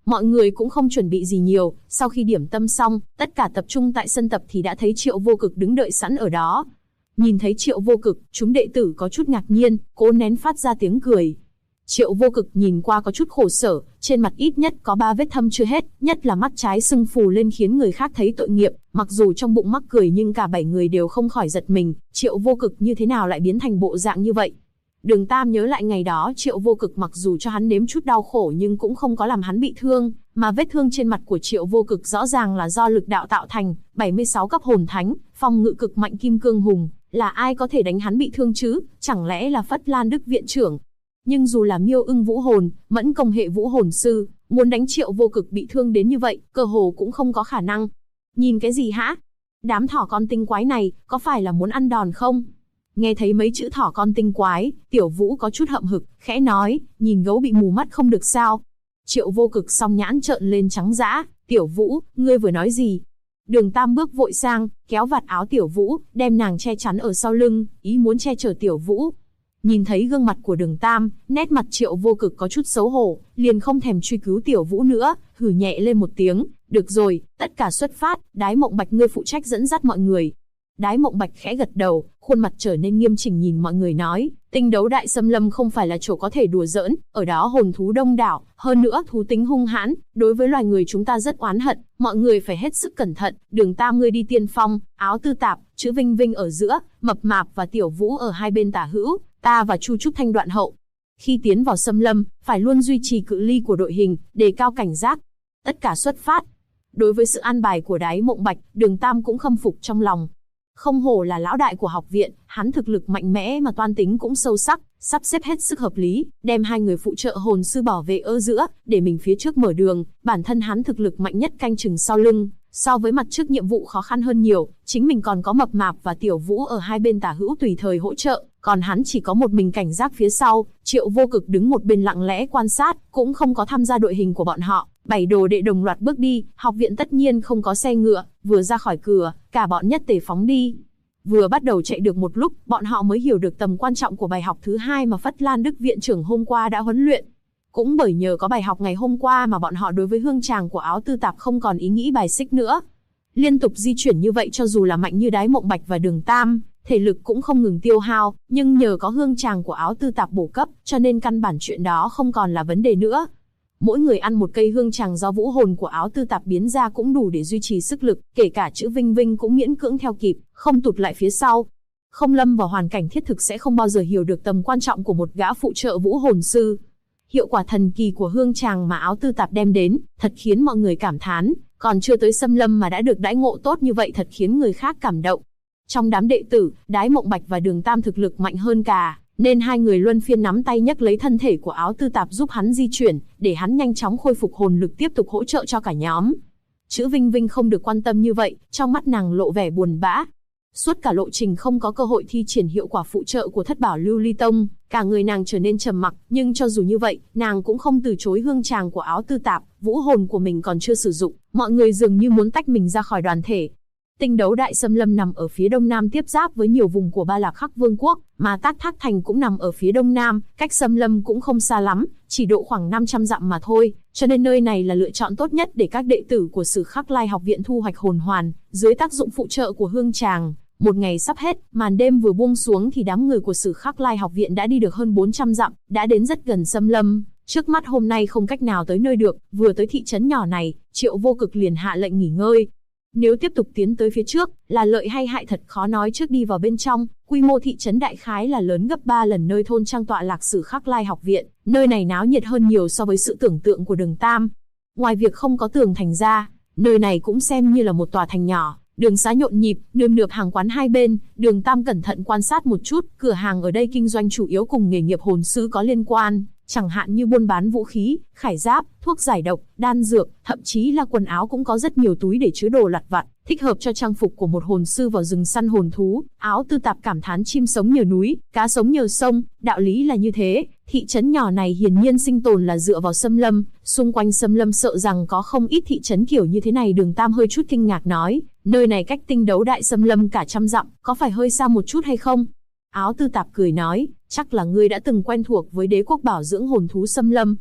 Mọi người cũng không chuẩn bị gì nhiều, sau khi điểm tâm xong, tất cả tập trung tại sân tập thì đã thấy Triệu Vô Cực đứng đợi sẵn ở đó. Nhìn thấy Triệu Vô Cực, chúng đệ tử có chút ngạc nhiên, cố nén phát ra tiếng cười. Triệu Vô Cực nhìn qua có chút khổ sở, trên mặt ít nhất có 3 vết thâm chưa hết, nhất là mắt trái sưng phù lên khiến người khác thấy tội nghiệp, mặc dù trong bụng mắc cười nhưng cả 7 người đều không khỏi giật mình, Triệu Vô Cực như thế nào lại biến thành bộ dạng như vậy. Đường Tam nhớ lại ngày đó Triệu Vô Cực mặc dù cho hắn nếm chút đau khổ nhưng cũng không có làm hắn bị thương, mà vết thương trên mặt của Triệu Vô Cực rõ ràng là do lực đạo tạo thành, 76 cấp hồn thánh, phòng ngự cực mạnh kim cương hùng, là ai có thể đánh hắn bị thương chứ, chẳng lẽ là Phất Lan Đức viện trưởng. Nhưng dù là Miêu Ưng vũ hồn, Mẫn Công hệ vũ hồn sư, muốn đánh Triệu Vô Cực bị thương đến như vậy, cơ hồ cũng không có khả năng. Nhìn cái gì hả? Đám thỏ con tinh quái này, có phải là muốn ăn đòn không? Nghe thấy mấy chữ thỏ con tinh quái, Tiểu Vũ có chút hậm hực, khẽ nói, nhìn gấu bị mù mắt không được sao. Triệu Vô Cực song nhãn trợn lên trắng dã, Tiểu Vũ, ngươi vừa nói gì? Đường Tam bước vội sang, kéo vạt áo Tiểu Vũ, đem nàng che chắn ở sau lưng, ý muốn che chở Tiểu Vũ. Nhìn thấy gương mặt của Đường Tam, nét mặt Triệu Vô Cực có chút xấu hổ, liền không thèm truy cứu Tiểu Vũ nữa, hừ nhẹ lên một tiếng, được rồi, tất cả xuất phát, Đái Mộng Bạch ngươi phụ trách dẫn dắt mọi người. Đái Mộng Bạch khẽ gật đầu, khuôn mặt trở nên nghiêm chỉnh nhìn mọi người nói, Tinh Đấu Đại Xâm Lâm không phải là chỗ có thể đùa giỡn, ở đó hồn thú đông đảo, hơn nữa thú tính hung hãn, đối với loài người chúng ta rất oán hận, mọi người phải hết sức cẩn thận. Đường Tam ngươi đi tiên phong, Áo Tư Tạp, chữ Vinh Vinh ở giữa, Mập Mạp và Tiểu Vũ ở hai bên tả hữu, ta và Chu Trúc Thanh đoạn hậu. Khi tiến vào xâm lâm, phải luôn duy trì cự ly của đội hình, đề cao cảnh giác. Tất cả xuất phát. Đối với sự an bài của Đái Mộng Bạch, Đường Tam cũng khâm phục trong lòng. Không hổ là lão đại của học viện, hắn thực lực mạnh mẽ mà toan tính cũng sâu sắc, sắp xếp hết sức hợp lý, đem hai người phụ trợ hồn sư bảo vệ ở giữa, để mình phía trước mở đường, bản thân hắn thực lực mạnh nhất canh chừng sau lưng, so với mặt trước nhiệm vụ khó khăn hơn nhiều, chính mình còn có Mập Mạp và Tiểu Vũ ở hai bên tả hữu tùy thời hỗ trợ, còn hắn chỉ có một mình cảnh giác phía sau. Triệu Vô Cực đứng một bên lặng lẽ quan sát, cũng không có tham gia đội hình của bọn họ. 7 đồ đệ đồng loạt bước đi, học viện tất nhiên không có xe ngựa, vừa ra khỏi cửa, cả bọn nhất tề phóng đi. Vừa bắt đầu chạy được một lúc, bọn họ mới hiểu được tầm quan trọng của bài học thứ 2 mà Phất Lan Đức viện trưởng hôm qua đã huấn luyện. Cũng bởi nhờ có bài học ngày hôm qua mà bọn họ đối với hương tràng của Áo Tư Tạp không còn ý nghĩ bài xích nữa. Liên tục di chuyển như vậy cho dù là mạnh như Đái Mộng Bạch và Đường Tam, thể lực cũng không ngừng tiêu hao, nhưng nhờ có hương tràng của Áo Tư Tạp bổ cấp, cho nên căn bản chuyện đó không còn là vấn đề nữa. Mỗi người ăn một cây hương tràng do vũ hồn của Áo Tư Tạp biến ra cũng đủ để duy trì sức lực, kể cả chữ Vinh Vinh cũng miễn cưỡng theo kịp, không tụt lại phía sau. Không lâm vào hoàn cảnh thiết thực sẽ không bao giờ hiểu được tầm quan trọng của một gã phụ trợ vũ hồn sư. Hiệu quả thần kỳ của hương tràng mà Áo Tư Tạp đem đến, thật khiến mọi người cảm thán, còn chưa tới xâm lâm mà đã được đãi ngộ tốt như vậy thật khiến người khác cảm động. Trong đám đệ tử, Đái Mộng Bạch và Đường Tam thực lực mạnh hơn cả, nên hai người luân phiên nắm tay nhấc lấy thân thể của Áo Tư Tạp giúp hắn di chuyển, để hắn nhanh chóng khôi phục hồn lực tiếp tục hỗ trợ cho cả nhóm. Chữ Vinh Vinh không được quan tâm như vậy, trong mắt nàng lộ vẻ buồn bã. Suốt cả lộ trình không có cơ hội thi triển hiệu quả phụ trợ của Thất Bảo Lưu Ly Tông, cả người nàng trở nên trầm mặc, nhưng cho dù như vậy, nàng cũng không từ chối hương tràng của Áo Tư Tạp, vũ hồn của mình còn chưa sử dụng, mọi người dường như muốn tách mình ra khỏi đoàn thể. Tinh Đấu Đại Xâm Lâm nằm ở phía đông nam tiếp giáp với nhiều vùng của Ba Lạc Khắc Vương quốc, mà Tác Thác Thành cũng nằm ở phía đông nam, cách xâm lâm cũng không xa lắm, chỉ độ khoảng 500 dặm mà thôi, cho nên nơi này là lựa chọn tốt nhất để các đệ tử của Sử Khắc Lai học viện thu hoạch hồn hoàn, dưới tác dụng phụ trợ của hương tràng. Một ngày sắp hết, màn đêm vừa buông xuống thì đám người của Sử Khắc Lai học viện đã đi được hơn 400 dặm, đã đến rất gần xâm lâm. Trước mắt hôm nay không cách nào tới nơi được, vừa tới thị trấn nhỏ này, Triệu Vô Cực liền hạ lệnh nghỉ ngơi. Nếu tiếp tục tiến tới phía trước, là lợi hay hại thật khó nói. Trước đi vào bên trong, quy mô thị trấn đại khái là lớn gấp 3 lần nơi thôn trang tọa lạc Sử Khắc Lai học viện, nơi này náo nhiệt hơn nhiều so với sự tưởng tượng của Đường Tam. Ngoài việc không có tường thành ra, nơi này cũng xem như là một tòa thành nhỏ, đường xá nhộn nhịp, nườm nượp hàng quán hai bên. Đường Tam cẩn thận quan sát một chút, cửa hàng ở đây kinh doanh chủ yếu cùng nghề nghiệp hồn sư có liên quan, chẳng hạn như buôn bán vũ khí, khải giáp, thuốc giải độc, đan dược, thậm chí là quần áo cũng có rất nhiều túi để chứa đồ lặt vặt, thích hợp cho trang phục của một hồn sư vào rừng săn hồn thú. Áo Tư Tạp cảm thán chim sống nhờ núi, cá sống nhờ sông, đạo lý là như thế. Thị trấn nhỏ này hiển nhiên sinh tồn là dựa vào xâm lâm, xung quanh xâm lâm sợ rằng có không ít thị trấn kiểu như thế này. Đường Tam hơi chút kinh ngạc nói, nơi này cách Tinh Đấu Đại xâm lâm cả trăm dặm, có phải hơi xa một chút hay không? Áo Tư Tạp cười nói, chắc là ngươi đã từng quen thuộc với đế quốc bảo dưỡng hồn thú xâm lâm.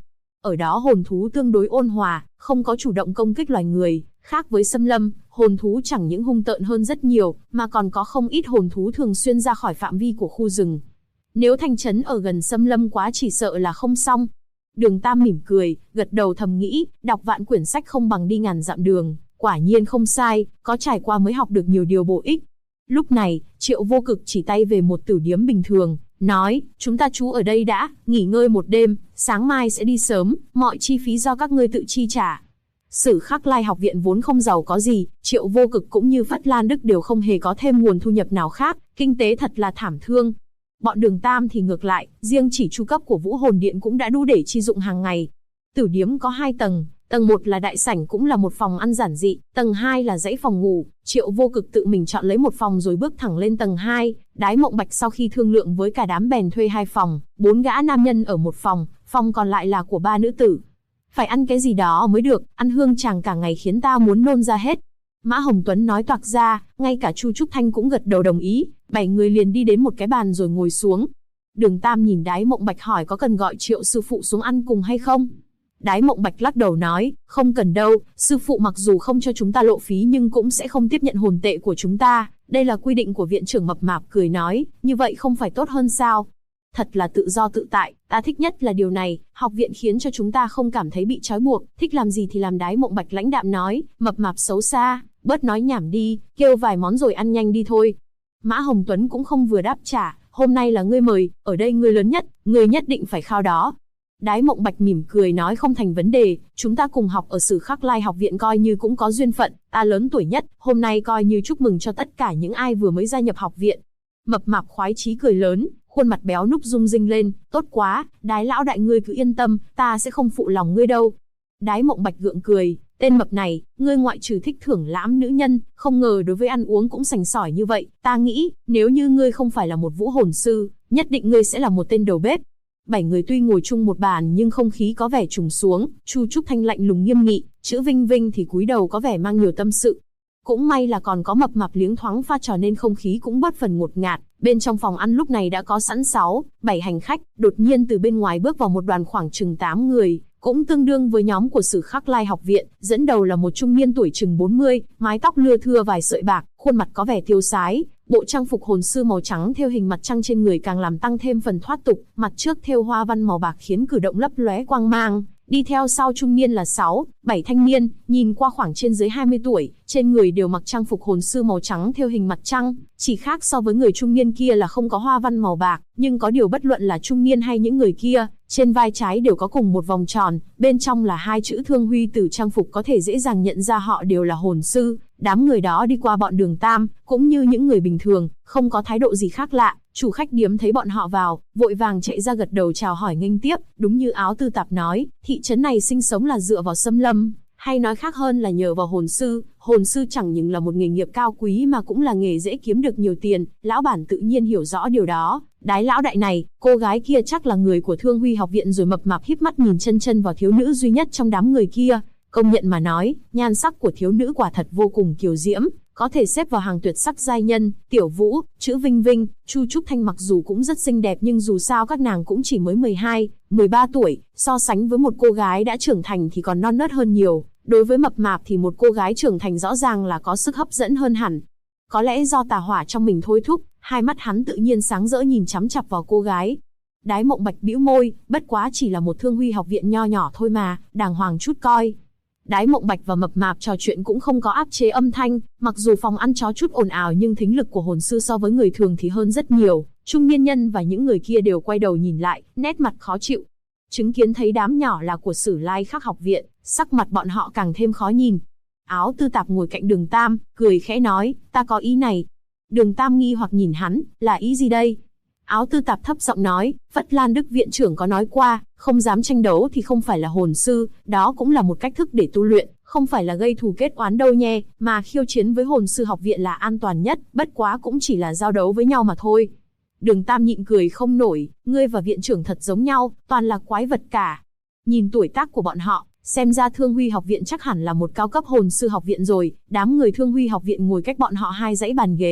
ở đó hồn thú tương đối ôn hòa, không có chủ động công kích loài người. Khác với xâm lâm, hồn thú chẳng những hung tợn hơn rất nhiều, mà còn có không ít hồn thú thường xuyên ra khỏi phạm vi của khu rừng. Nếu thành trấn ở gần xâm lâm quá chỉ sợ là không xong. Đường Tam mỉm cười, gật đầu thầm nghĩ, đọc vạn quyển sách không bằng đi ngàn dặm đường, quả nhiên không sai, có trải qua mới học được nhiều điều bổ ích. Lúc này, Triệu Vô Cực chỉ tay về một tử điếm bình thường, nói, chúng ta trú ở đây đã, nghỉ ngơi một đêm, sáng mai sẽ đi sớm, mọi chi phí do các ngươi tự chi trả. Sử Khắc Lai học viện vốn không giàu có gì, Triệu Vô Cực cũng như Phất Lan Đức đều không hề có thêm nguồn thu nhập nào khác, kinh tế thật là thảm thương. Bọn Đường Tam thì ngược lại, riêng chỉ chu cấp của Vũ Hồn Điện cũng đã đủ để chi dụng hàng ngày. Tử điếm có 2 tầng, tầng 1 là đại sảnh cũng là một phòng ăn giản dị, tầng 2 là dãy phòng ngủ. Triệu Vô Cực tự mình chọn lấy một phòng rồi bước thẳng lên tầng 2. Đái Mộng Bạch sau khi thương lượng với cả đám bèn thuê 2 phòng, 4 gã nam nhân ở một phòng, phòng còn lại là của 3 nữ tử. Phải ăn cái gì đó mới được, ăn hương tràng cả ngày khiến ta muốn nôn ra hết. Mã Hồng Tuấn nói toạc ra, ngay cả Chu Trúc Thanh cũng gật đầu đồng ý, 7 người liền đi đến một cái bàn rồi ngồi xuống. Đường Tam nhìn Đái Mộng Bạch hỏi có cần gọi Triệu sư phụ xuống ăn cùng hay không? Đái Mộng Bạch lắc đầu nói, không cần đâu, sư phụ mặc dù không cho chúng ta lộ phí nhưng cũng sẽ không tiếp nhận hồn tệ của chúng ta, đây là quy định của viện trưởng. Mập Mạp cười nói, như vậy không phải tốt hơn sao? Thật là tự do tự tại, ta thích nhất là điều này, học viện khiến cho chúng ta không cảm thấy bị trói buộc, thích làm gì thì làm. Đái Mộng Bạch lãnh đạm nói, Mập Mạp xấu xa, bớt nói nhảm đi, kêu vài món rồi ăn nhanh đi thôi. Mã Hồng Tuấn cũng không vừa đáp trả, hôm nay là ngươi mời, ở đây ngươi lớn nhất, ngươi nhất định phải khao đó. Đái Mộng Bạch mỉm cười nói không thành vấn đề, chúng ta cùng học ở Sử Khắc Lai học viện coi như cũng có duyên phận, ta lớn tuổi nhất, hôm nay coi như chúc mừng cho tất cả những ai vừa mới gia nhập học viện. Mập Mạp khoái chí cười lớn, khuôn mặt béo núc rung rinh lên, tốt quá, Đái lão đại ngươi cứ yên tâm, ta sẽ không phụ lòng ngươi đâu. Đái Mộng Bạch gượng cười, tên mập này, ngươi ngoại trừ thích thưởng lãm nữ nhân, không ngờ đối với ăn uống cũng sành sỏi như vậy, ta nghĩ, nếu như ngươi không phải là một vũ hồn sư, nhất định ngươi sẽ là một tên đầu bếp. 7 người tuy ngồi chung một bàn nhưng không khí có vẻ trùng xuống, Chu Trúc Thanh lạnh lùng nghiêm nghị, chữ Vinh Vinh thì cúi đầu có vẻ mang nhiều tâm sự. Cũng may là còn có Mập Mạp liếng thoáng pha trò nên không khí cũng bớt phần ngột ngạt. Bên trong phòng ăn lúc này đã có sẵn 6, 7 hành khách, đột nhiên từ bên ngoài bước vào một đoàn khoảng chừng 8 người, cũng tương đương với nhóm của Sử Khắc Lai học viện, dẫn đầu là một trung niên tuổi chừng 40, mái tóc lưa thưa vài sợi bạc, khuôn mặt có vẻ tiêu sái, bộ trang phục hồn sư màu trắng thêu hình mặt trăng trên người càng làm tăng thêm phần thoát tục, mặt trước thêu hoa văn màu bạc khiến cử động lấp lóe quang mang. Đi theo sau trung niên là 6, 7 thanh niên, nhìn qua khoảng trên dưới 20 tuổi, trên người đều mặc trang phục hồn sư màu trắng thêu hình mặt trăng, chỉ khác so với người trung niên kia là không có hoa văn màu bạc, nhưng có điều bất luận là trung niên hay những người kia, trên vai trái đều có cùng một vòng tròn, bên trong là 2 chữ Thương Huy từ trang phục có thể dễ dàng nhận ra họ đều là hồn sư. Đám người đó đi qua bọn Đường Tam, cũng như những người bình thường, không có thái độ gì khác lạ. Chủ khách điếm thấy bọn họ vào, vội vàng chạy ra gật đầu chào hỏi nghênh tiếp, đúng như Áo Tư Tạp nói, thị trấn này sinh sống là dựa vào xâm lâm, hay nói khác hơn là nhờ vào hồn sư chẳng những là một nghề nghiệp cao quý mà cũng là nghề dễ kiếm được nhiều tiền, lão bản tự nhiên hiểu rõ điều đó. Đái lão đại này, cô gái kia chắc là người của Thương Huy học viện rồi. Mập Mạp híp mắt nhìn chân chân vào thiếu nữ duy nhất trong đám người kia, công nhận mà nói, nhan sắc của thiếu nữ quả thật vô cùng kiều diễm, có thể xếp vào hàng tuyệt sắc giai nhân. Tiểu Vũ, chữ Vinh Vinh, Chu Trúc Thanh mặc dù cũng rất xinh đẹp nhưng dù sao các nàng cũng chỉ mới 12, 13 tuổi, so sánh với một cô gái đã trưởng thành thì còn non nớt hơn nhiều. Đối với Mập Mạp thì một cô gái trưởng thành rõ ràng là có sức hấp dẫn hơn hẳn. Có lẽ do tà hỏa trong mình thôi thúc, hai mắt hắn tự nhiên sáng rỡ nhìn chằm chằm vào cô gái. Đái Mộng Bạch bĩu môi, bất quá chỉ là một Thương Huy học viện nho nhỏ thôi mà, đàng hoàng chút coi. Đái Mộng Bạch và Mập Mạp trò chuyện cũng không có áp chế âm thanh, mặc dù phòng ăn chó chút ồn ào nhưng thính lực của hồn sư so với người thường thì hơn rất nhiều. Trung niên nhân và những người kia đều quay đầu nhìn lại, nét mặt khó chịu. Chứng kiến thấy đám nhỏ là của Sử Lai Khắc học viện, sắc mặt bọn họ càng thêm khó nhìn. Áo Tư Tạp ngồi cạnh Đường Tam, cười khẽ nói, ta có ý này. Đường Tam nghi hoặc nhìn hắn, là ý gì đây? Áo Tư Tạp thấp giọng nói, Phất Lan Đức viện trưởng có nói qua, không dám tranh đấu thì không phải là hồn sư, đó cũng là một cách thức để tu luyện, không phải là gây thù kết oán đâu nhé, mà khiêu chiến với hồn sư học viện là an toàn nhất, bất quá cũng chỉ là giao đấu với nhau mà thôi. Đường Tam nhịn cười không nổi, ngươi và viện trưởng thật giống nhau, toàn là quái vật cả. Nhìn tuổi tác của bọn họ, xem ra Thương Huy học viện chắc hẳn là một cao cấp hồn sư học viện rồi. Đám người Thương Huy học viện ngồi cách bọn họ 2 dãy bàn ghế,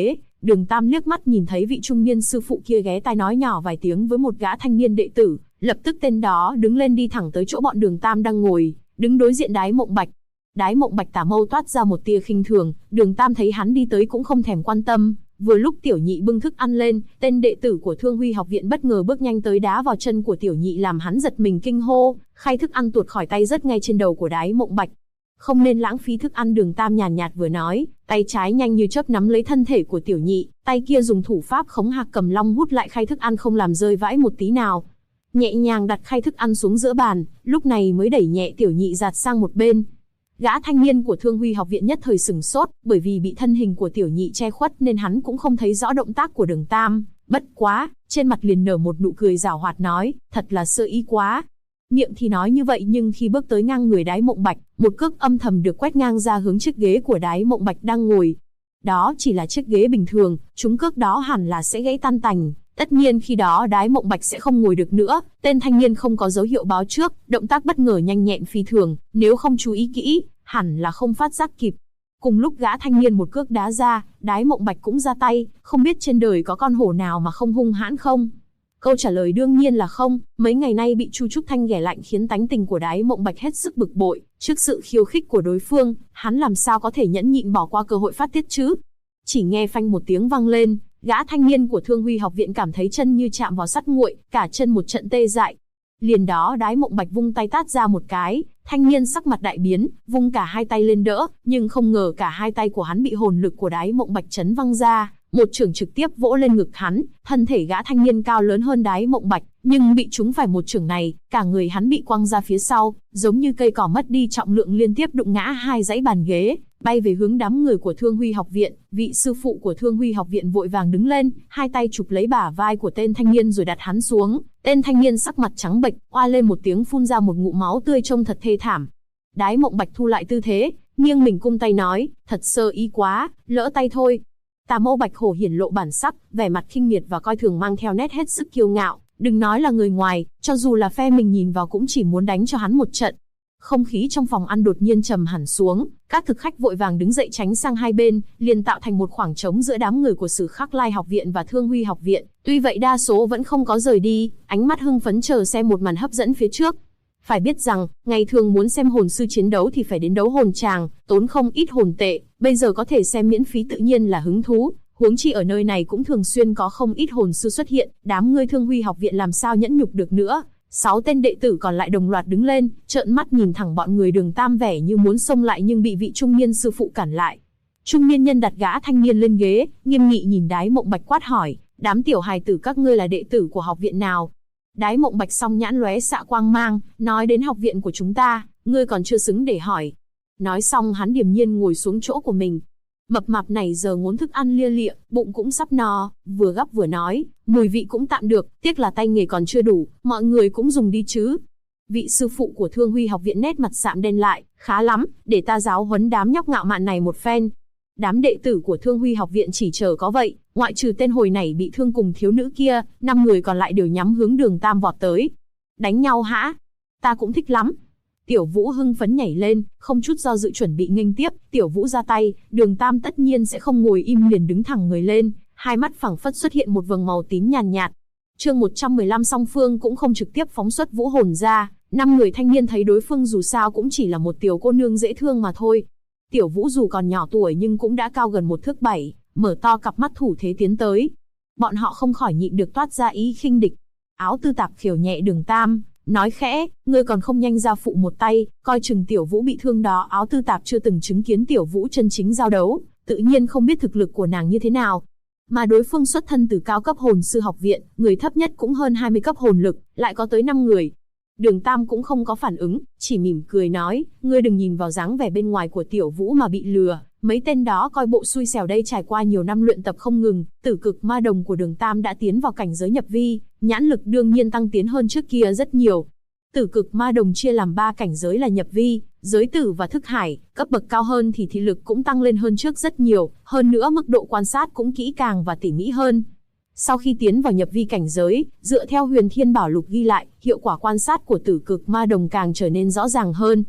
Đường Tam liếc mắt nhìn thấy vị trung niên sư phụ kia ghé tai nói nhỏ vài tiếng với một gã thanh niên đệ tử, lập tức tên đó đứng lên đi thẳng tới chỗ bọn Đường Tam đang ngồi, đứng đối diện Đái Mộng Bạch. Đái Mộng Bạch tà mâu toát ra một tia khinh thường, Đường Tam thấy hắn đi tới cũng không thèm quan tâm. Vừa lúc Tiểu Nhị bưng thức ăn lên, tên đệ tử của Thương Huy học viện bất ngờ bước nhanh tới đá vào chân của Tiểu Nhị làm hắn giật mình kinh hô, khay thức ăn tuột khỏi tay rớt ngay trên đầu của Đái Mộng Bạch. Không nên lãng phí thức ăn, Đường Tam nhàn nhạt vừa nói, tay trái nhanh như chớp nắm lấy thân thể của Tiểu Nhị, tay kia dùng thủ pháp khống hạc cầm long hút lại khay thức ăn không làm rơi vãi một tí nào. Nhẹ nhàng đặt khay thức ăn xuống giữa bàn, lúc này mới đẩy nhẹ Tiểu Nhị giạt sang một bên. Gã thanh niên của Thương Huy học viện nhất thời sửng sốt, bởi vì bị thân hình của Tiểu Nhị che khuất nên hắn cũng không thấy rõ động tác của Đường Tam, bất quá, trên mặt liền nở một nụ cười giảo hoạt nói, thật là sơ ý quá. Miệng thì nói như vậy nhưng khi bước tới ngang người Đái Mộng Bạch, một cước âm thầm được quét ngang ra hướng chiếc ghế của Đái Mộng Bạch đang ngồi. Đó chỉ là chiếc ghế bình thường, trúng cước đó hẳn là sẽ gãy tan tành. Tất nhiên khi đó Đái Mộng Bạch sẽ không ngồi được nữa, tên thanh niên không có dấu hiệu báo trước, động tác bất ngờ nhanh nhẹn phi thường, nếu không chú ý kỹ, hẳn là không phát giác kịp. Cùng lúc gã thanh niên một cước đá ra, Đái Mộng Bạch cũng ra tay, không biết trên đời có con hổ nào mà không hung hãn không? Câu trả lời đương nhiên là không, mấy ngày nay bị Chu Trúc Thanh ghẻ lạnh khiến tánh tình của Đái Mộng Bạch hết sức bực bội, trước sự khiêu khích của đối phương, hắn làm sao có thể nhẫn nhịn bỏ qua cơ hội phát tiết chứ? Chỉ nghe phanh một tiếng vang lên, gã thanh niên của Thương Huy học viện cảm thấy chân như chạm vào sắt nguội, cả chân một trận tê dại. Liền đó Đái Mộng Bạch vung tay tát ra một cái, thanh niên sắc mặt đại biến, vung cả hai tay lên đỡ, nhưng không ngờ cả hai tay của hắn bị hồn lực của Đái Mộng Bạch chấn văng ra, một chưởng trực tiếp vỗ lên ngực hắn, thân thể gã thanh niên cao lớn hơn Đái Mộng Bạch, nhưng bị trúng phải một chưởng này, cả người hắn bị quăng ra phía sau, giống như cây cỏ mất đi trọng lượng liên tiếp đụng ngã hai dãy bàn ghế, bay về hướng đám người của Thương Huy học viện. Vị sư phụ của Thương Huy học viện vội vàng đứng lên, hai tay chụp lấy bả vai của tên thanh niên rồi đặt hắn xuống. Tên thanh niên sắc mặt trắng bệch, oa lên một tiếng phun ra một ngụm máu tươi trông thật thê thảm. Đái Mộng Bạch thu lại tư thế, nghiêng mình cung tay nói, thật sơ ý quá, lỡ tay thôi. Tà Mâu Bạch Hổ hiển lộ bản sắc, vẻ mặt khinh miệt và coi thường mang theo nét hết sức kiêu ngạo, đừng nói là người ngoài, cho dù là phe mình nhìn vào cũng chỉ muốn đánh cho hắn một trận. Không khí trong phòng ăn đột nhiên trầm hẳn xuống, các thực khách vội vàng đứng dậy tránh sang hai bên, liền tạo thành một khoảng trống giữa đám người của Sử Khắc Lai học viện và Thương Huy học viện. Tuy vậy đa số vẫn không có rời đi, ánh mắt hưng phấn chờ xem một màn hấp dẫn phía trước. Phải biết rằng, ngày thường muốn xem hồn sư chiến đấu thì phải đến đấu hồn tràng, tốn không ít hồn tệ, bây giờ có thể xem miễn phí tự nhiên là hứng thú. Huống chi ở nơi này cũng thường xuyên có không ít hồn sư xuất hiện, đám ngươi Thương Huy học viện làm sao nhẫn nhục được nữa. 6 tên đệ tử còn lại đồng loạt đứng lên, trợn mắt nhìn thẳng bọn người Đường Tam vẻ như muốn xông lại nhưng bị vị trung niên sư phụ cản lại. Trung niên nhân đặt gã thanh niên lên ghế, nghiêm nghị nhìn Đái Mộng Bạch quát hỏi, đám tiểu hài tử các ngươi là đệ tử của học viện nào? Đái Mộng Bạch song nhãn lóe xạ quang mang, nói đến học viện của chúng ta, ngươi còn chưa xứng để hỏi. Nói xong hắn điềm nhiên ngồi xuống chỗ của mình. Mập mạp này giờ ngốn thức ăn lia lịa, bụng cũng sắp no, vừa gắp vừa nói, mùi vị cũng tạm được, tiếc là tay nghề còn chưa đủ, mọi người cũng dùng đi chứ. Vị sư phụ của Thương Huy học viện nét mặt sạm đen lại, khá lắm, để ta giáo huấn đám nhóc ngạo mạn này một phen. Đám đệ tử của Thương Huy học viện chỉ chờ có vậy, ngoại trừ tên hồi nảy bị thương cùng thiếu nữ kia, 5 người còn lại đều nhắm hướng Đường Tam vọt tới. Đánh nhau hả? Ta cũng thích lắm. Tiểu Vũ hưng phấn nhảy lên, không chút do dự chuẩn bị nghênh tiếp. Tiểu Vũ ra tay, Đường Tam tất nhiên sẽ không ngồi im liền đứng thẳng người lên, hai mắt phẳng phất xuất hiện một vầng màu tím nhàn nhạt. Chương 115 song phương cũng không trực tiếp phóng xuất vũ hồn ra, 5 người thanh niên thấy đối phương dù sao cũng chỉ là một tiểu cô nương dễ thương mà thôi. Tiểu Vũ dù còn nhỏ tuổi nhưng cũng đã cao gần 1 thước 7, mở to cặp mắt thủ thế tiến tới. Bọn họ không khỏi nhịn được toát ra ý khinh địch. Áo tư tạp khiều nhẹ Đường Tam, nói khẽ, ngươi còn không nhanh ra phụ một tay, coi chừng Tiểu Vũ bị thương đó. Áo tư tạp chưa từng chứng kiến Tiểu Vũ chân chính giao đấu, tự nhiên không biết thực lực của nàng như thế nào. Mà đối phương xuất thân từ cao cấp hồn sư học viện, người thấp nhất cũng hơn 20 cấp hồn lực, lại có tới 5 người. Đường Tam cũng không có phản ứng, chỉ mỉm cười nói, ngươi đừng nhìn vào dáng vẻ bên ngoài của Tiểu Vũ mà bị lừa, mấy tên đó coi bộ xui xẻo đây trải qua nhiều năm luyện tập không ngừng, tử cực ma đồng của Đường Tam đã tiến vào cảnh giới nhập vi, nhãn lực đương nhiên tăng tiến hơn trước kia rất nhiều. Tử cực ma đồng chia làm 3 cảnh giới là nhập vi, giới tử và thức hải, cấp bậc cao hơn thì thị lực cũng tăng lên hơn trước rất nhiều, hơn nữa mức độ quan sát cũng kỹ càng và tỉ mỉ hơn. Sau khi tiến vào nhập vi cảnh giới, dựa theo Huyền Thiên Bảo Lục ghi lại, hiệu quả quan sát của tử cực ma đồng càng trở nên rõ ràng hơn.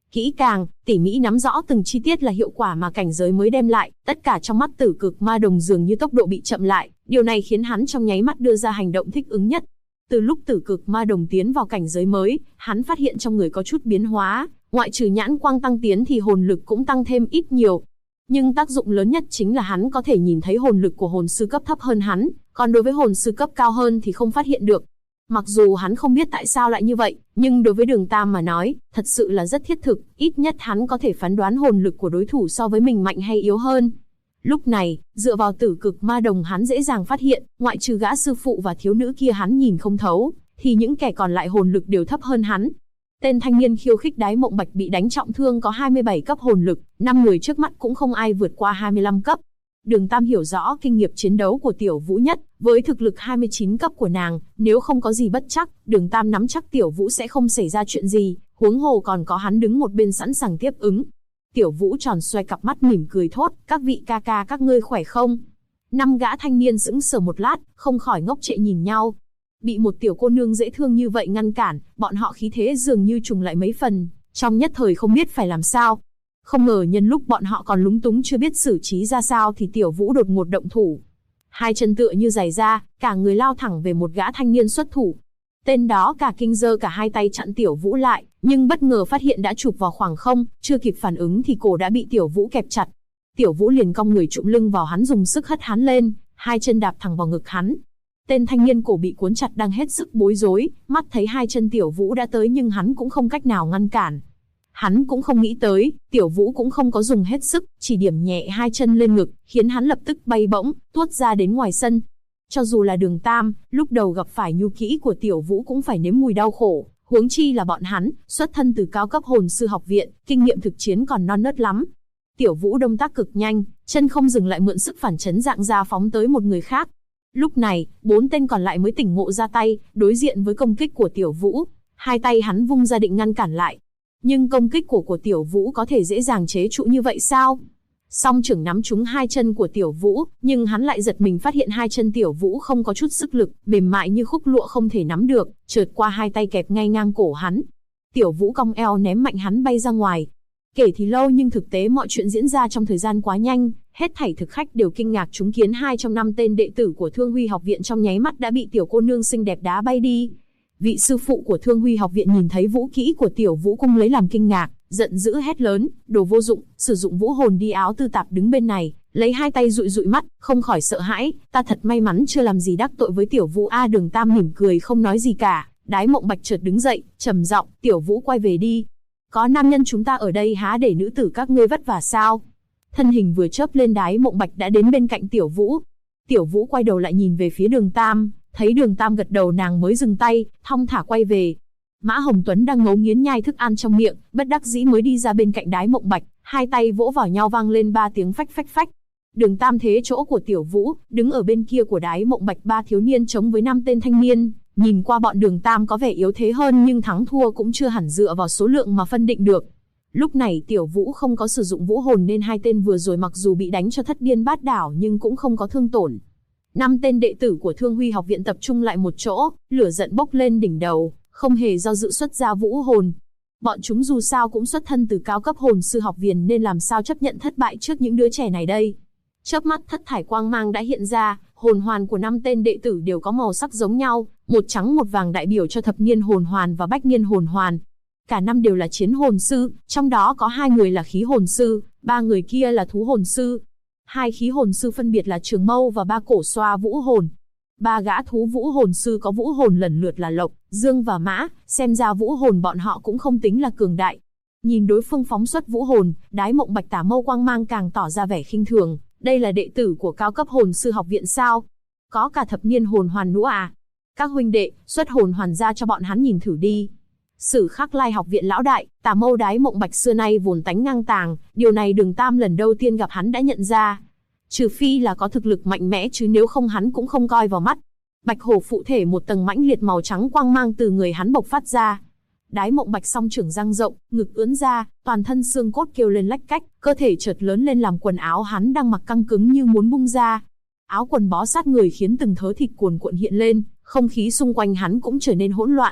Kỹ càng, tỉ mỉ nắm rõ từng chi tiết là hiệu quả mà cảnh giới mới đem lại, tất cả trong mắt Tử Cực Ma Đồng dường như tốc độ bị chậm lại, điều này khiến hắn trong nháy mắt đưa ra hành động thích ứng nhất. Từ lúc Tử Cực Ma Đồng tiến vào cảnh giới mới, hắn phát hiện trong người có chút biến hóa, ngoại trừ nhãn quang tăng tiến thì hồn lực cũng tăng thêm ít nhiều. Nhưng tác dụng lớn nhất chính là hắn có thể nhìn thấy hồn lực của hồn sư cấp thấp hơn hắn, còn đối với hồn sư cấp cao hơn thì không phát hiện được. Mặc dù hắn không biết tại sao lại như vậy, nhưng đối với Đường Tam mà nói, thật sự là rất thiết thực, ít nhất hắn có thể phán đoán hồn lực của đối thủ so với mình mạnh hay yếu hơn. Lúc này, dựa vào Tử Cực Ma Đồng hắn dễ dàng phát hiện, ngoại trừ gã sư phụ và thiếu nữ kia hắn nhìn không thấu, thì những kẻ còn lại hồn lực đều thấp hơn hắn. Tên thanh niên khiêu khích Đái Mộng Bạch bị đánh trọng thương có 27 cấp hồn lực, 5 người trước mắt cũng không ai vượt qua 25 cấp. Đường Tam hiểu rõ kinh nghiệm chiến đấu của Tiểu Vũ nhất, với thực lực 29 cấp của nàng, nếu không có gì bất chắc, Đường Tam nắm chắc Tiểu Vũ sẽ không xảy ra chuyện gì, huống hồ còn có hắn đứng một bên sẵn sàng tiếp ứng. Tiểu Vũ tròn xoay cặp mắt mỉm cười thốt, các vị ca ca các ngươi khỏe không? 5 gã thanh niên sững sờ một lát, không khỏi ngốc trệ nhìn nhau. Bị một tiểu cô nương dễ thương như vậy ngăn cản, bọn họ khí thế dường như trùng lại mấy phần, trong nhất thời không biết phải làm sao. Không ngờ nhân lúc bọn họ còn lúng túng chưa biết xử trí ra sao thì Tiểu Vũ đột ngột động thủ. Hai chân tựa như giày da, cả người lao thẳng về một gã thanh niên xuất thủ. Tên đó cả kinh giơ cả hai tay chặn Tiểu Vũ lại, nhưng bất ngờ phát hiện đã chụp vào khoảng không, chưa kịp phản ứng thì cổ đã bị Tiểu Vũ kẹp chặt. Tiểu Vũ liền cong người trụm lưng vào hắn dùng sức hất hắn lên, hai chân đạp thẳng vào ngực hắn. Tên thanh niên cổ bị cuốn chặt đang hết sức bối rối, mắt thấy hai chân Tiểu Vũ đã tới nhưng hắn cũng không cách nào ngăn cản. Hắn cũng không nghĩ tới, Tiểu Vũ cũng không có dùng hết sức, chỉ điểm nhẹ hai chân lên ngực, khiến hắn lập tức bay bổng, tuốt ra đến ngoài sân. Cho dù là Đường Tam, lúc đầu gặp phải nhu kỹ của Tiểu Vũ cũng phải nếm mùi đau khổ, huống chi là bọn hắn, xuất thân từ cao cấp hồn sư học viện, kinh nghiệm thực chiến còn non nớt lắm. Tiểu Vũ động tác cực nhanh, chân không dừng lại mượn sức phản chấn dạng ra phóng tới một người khác. Lúc này, 4 tên còn lại mới tỉnh ngộ ra tay, đối diện với công kích của Tiểu Vũ, hai tay hắn vung ra định ngăn cản lại. Nhưng công kích của Tiểu Vũ có thể dễ dàng chế trụ như vậy sao? Song trưởng nắm trúng hai chân của Tiểu Vũ, nhưng hắn lại giật mình phát hiện hai chân Tiểu Vũ không có chút sức lực, mềm mại như khúc lụa không thể nắm được, trượt qua hai tay kẹp ngay ngang cổ hắn. Tiểu Vũ cong eo ném mạnh hắn bay ra ngoài. Kể thì lâu nhưng thực tế mọi chuyện diễn ra trong thời gian quá nhanh, hết thảy thực khách đều kinh ngạc chứng kiến 2 trong 5 tên đệ tử của Thương Huy học viện trong nháy mắt đã bị tiểu cô nương xinh đẹp đá bay đi. Vị sư phụ của Thương Huy học viện nhìn thấy vũ kỹ của Tiểu Vũ cung lấy làm kinh ngạc, giận dữ hét lớn, đồ vô dụng, sử dụng vũ hồn đi áo tư tạp đứng bên này, lấy hai tay dụi dụi mắt, không khỏi sợ hãi, ta thật may mắn chưa làm gì đắc tội với Tiểu Vũ a. Đường Tam mỉm cười không nói gì cả, Đái Mộng Bạch chợt đứng dậy, trầm giọng, Tiểu Vũ quay về đi. Có nam nhân chúng ta ở đây há để nữ tử các ngươi vất vả sao? Thân hình vừa chớp lên, Đái Mộng Bạch đã đến bên cạnh Tiểu Vũ. Tiểu Vũ quay đầu lại nhìn về phía Đường Tam, thấy Đường Tam gật đầu nàng mới dừng tay, thong thả quay về. Mã Hồng Tuấn đang ngấu nghiến nhai thức ăn trong miệng, bất đắc dĩ mới đi ra bên cạnh Đái Mộng Bạch, hai tay vỗ vào nhau vang lên 3 tiếng phách phách phách. Đường Tam thế chỗ của Tiểu Vũ, đứng ở bên kia của Đái Mộng Bạch 3 thiếu niên chống với 5 tên thanh niên, nhìn qua bọn Đường Tam có vẻ yếu thế hơn nhưng thắng thua cũng chưa hẳn dựa vào số lượng mà phân định được. Lúc này Tiểu Vũ không có sử dụng vũ hồn nên hai tên vừa rồi mặc dù bị đánh cho thất điên bát đảo nhưng cũng không có thương tổn. 5 tên đệ tử của Thương Huy học viện tập trung lại một chỗ, lửa giận bốc lên đỉnh đầu, không hề do dự xuất ra vũ hồn. Bọn chúng dù sao cũng xuất thân từ cao cấp hồn sư học viện nên làm sao chấp nhận thất bại trước những đứa trẻ này đây. Chớp mắt thất thải quang mang đã hiện ra, hồn hoàn của 5 tên đệ tử đều có màu sắc giống nhau, một trắng một vàng đại biểu cho thập niên hồn hoàn và bách niên hồn hoàn. Cả 5 đều là chiến hồn sư, trong đó có 2 người là khí hồn sư, 3 người kia là thú hồn sư. 2 khí hồn sư phân biệt là Trường Mâu và 3 cổ xoa vũ hồn. 3 gã thú vũ hồn sư có vũ hồn lần lượt là Lộc, Dương và Mã, xem ra vũ hồn bọn họ cũng không tính là cường đại. Nhìn đối phương phóng xuất vũ hồn, Đái Mộng Bạch tả mâu quang mang càng tỏ ra vẻ khinh thường, đây là đệ tử của cao cấp hồn sư học viện sao? Có cả thập niên hồn hoàn nữa à? Các huynh đệ, xuất hồn hoàn ra cho bọn hắn nhìn thử đi. Sử Khắc Lai học viện lão đại, tả mâu Đái Mộng Bạch xưa nay vốn tánh ngang tàng, điều này Đường Tam lần đầu tiên gặp hắn đã nhận ra. Trừ phi là có thực lực mạnh mẽ chứ nếu không hắn cũng không coi vào mắt. Bạch hổ phụ thể một tầng mãnh liệt màu trắng quang mang từ người hắn bộc phát ra. Đái Mộng Bạch song trưởng dang rộng, ngực ưỡn ra, toàn thân xương cốt kêu lên lách cách, cơ thể chợt lớn lên làm quần áo hắn đang mặc căng cứng như muốn bung ra. Áo quần bó sát người khiến từng thớ thịt cuồn cuộn hiện lên, không khí xung quanh hắn cũng trở nên hỗn loạn.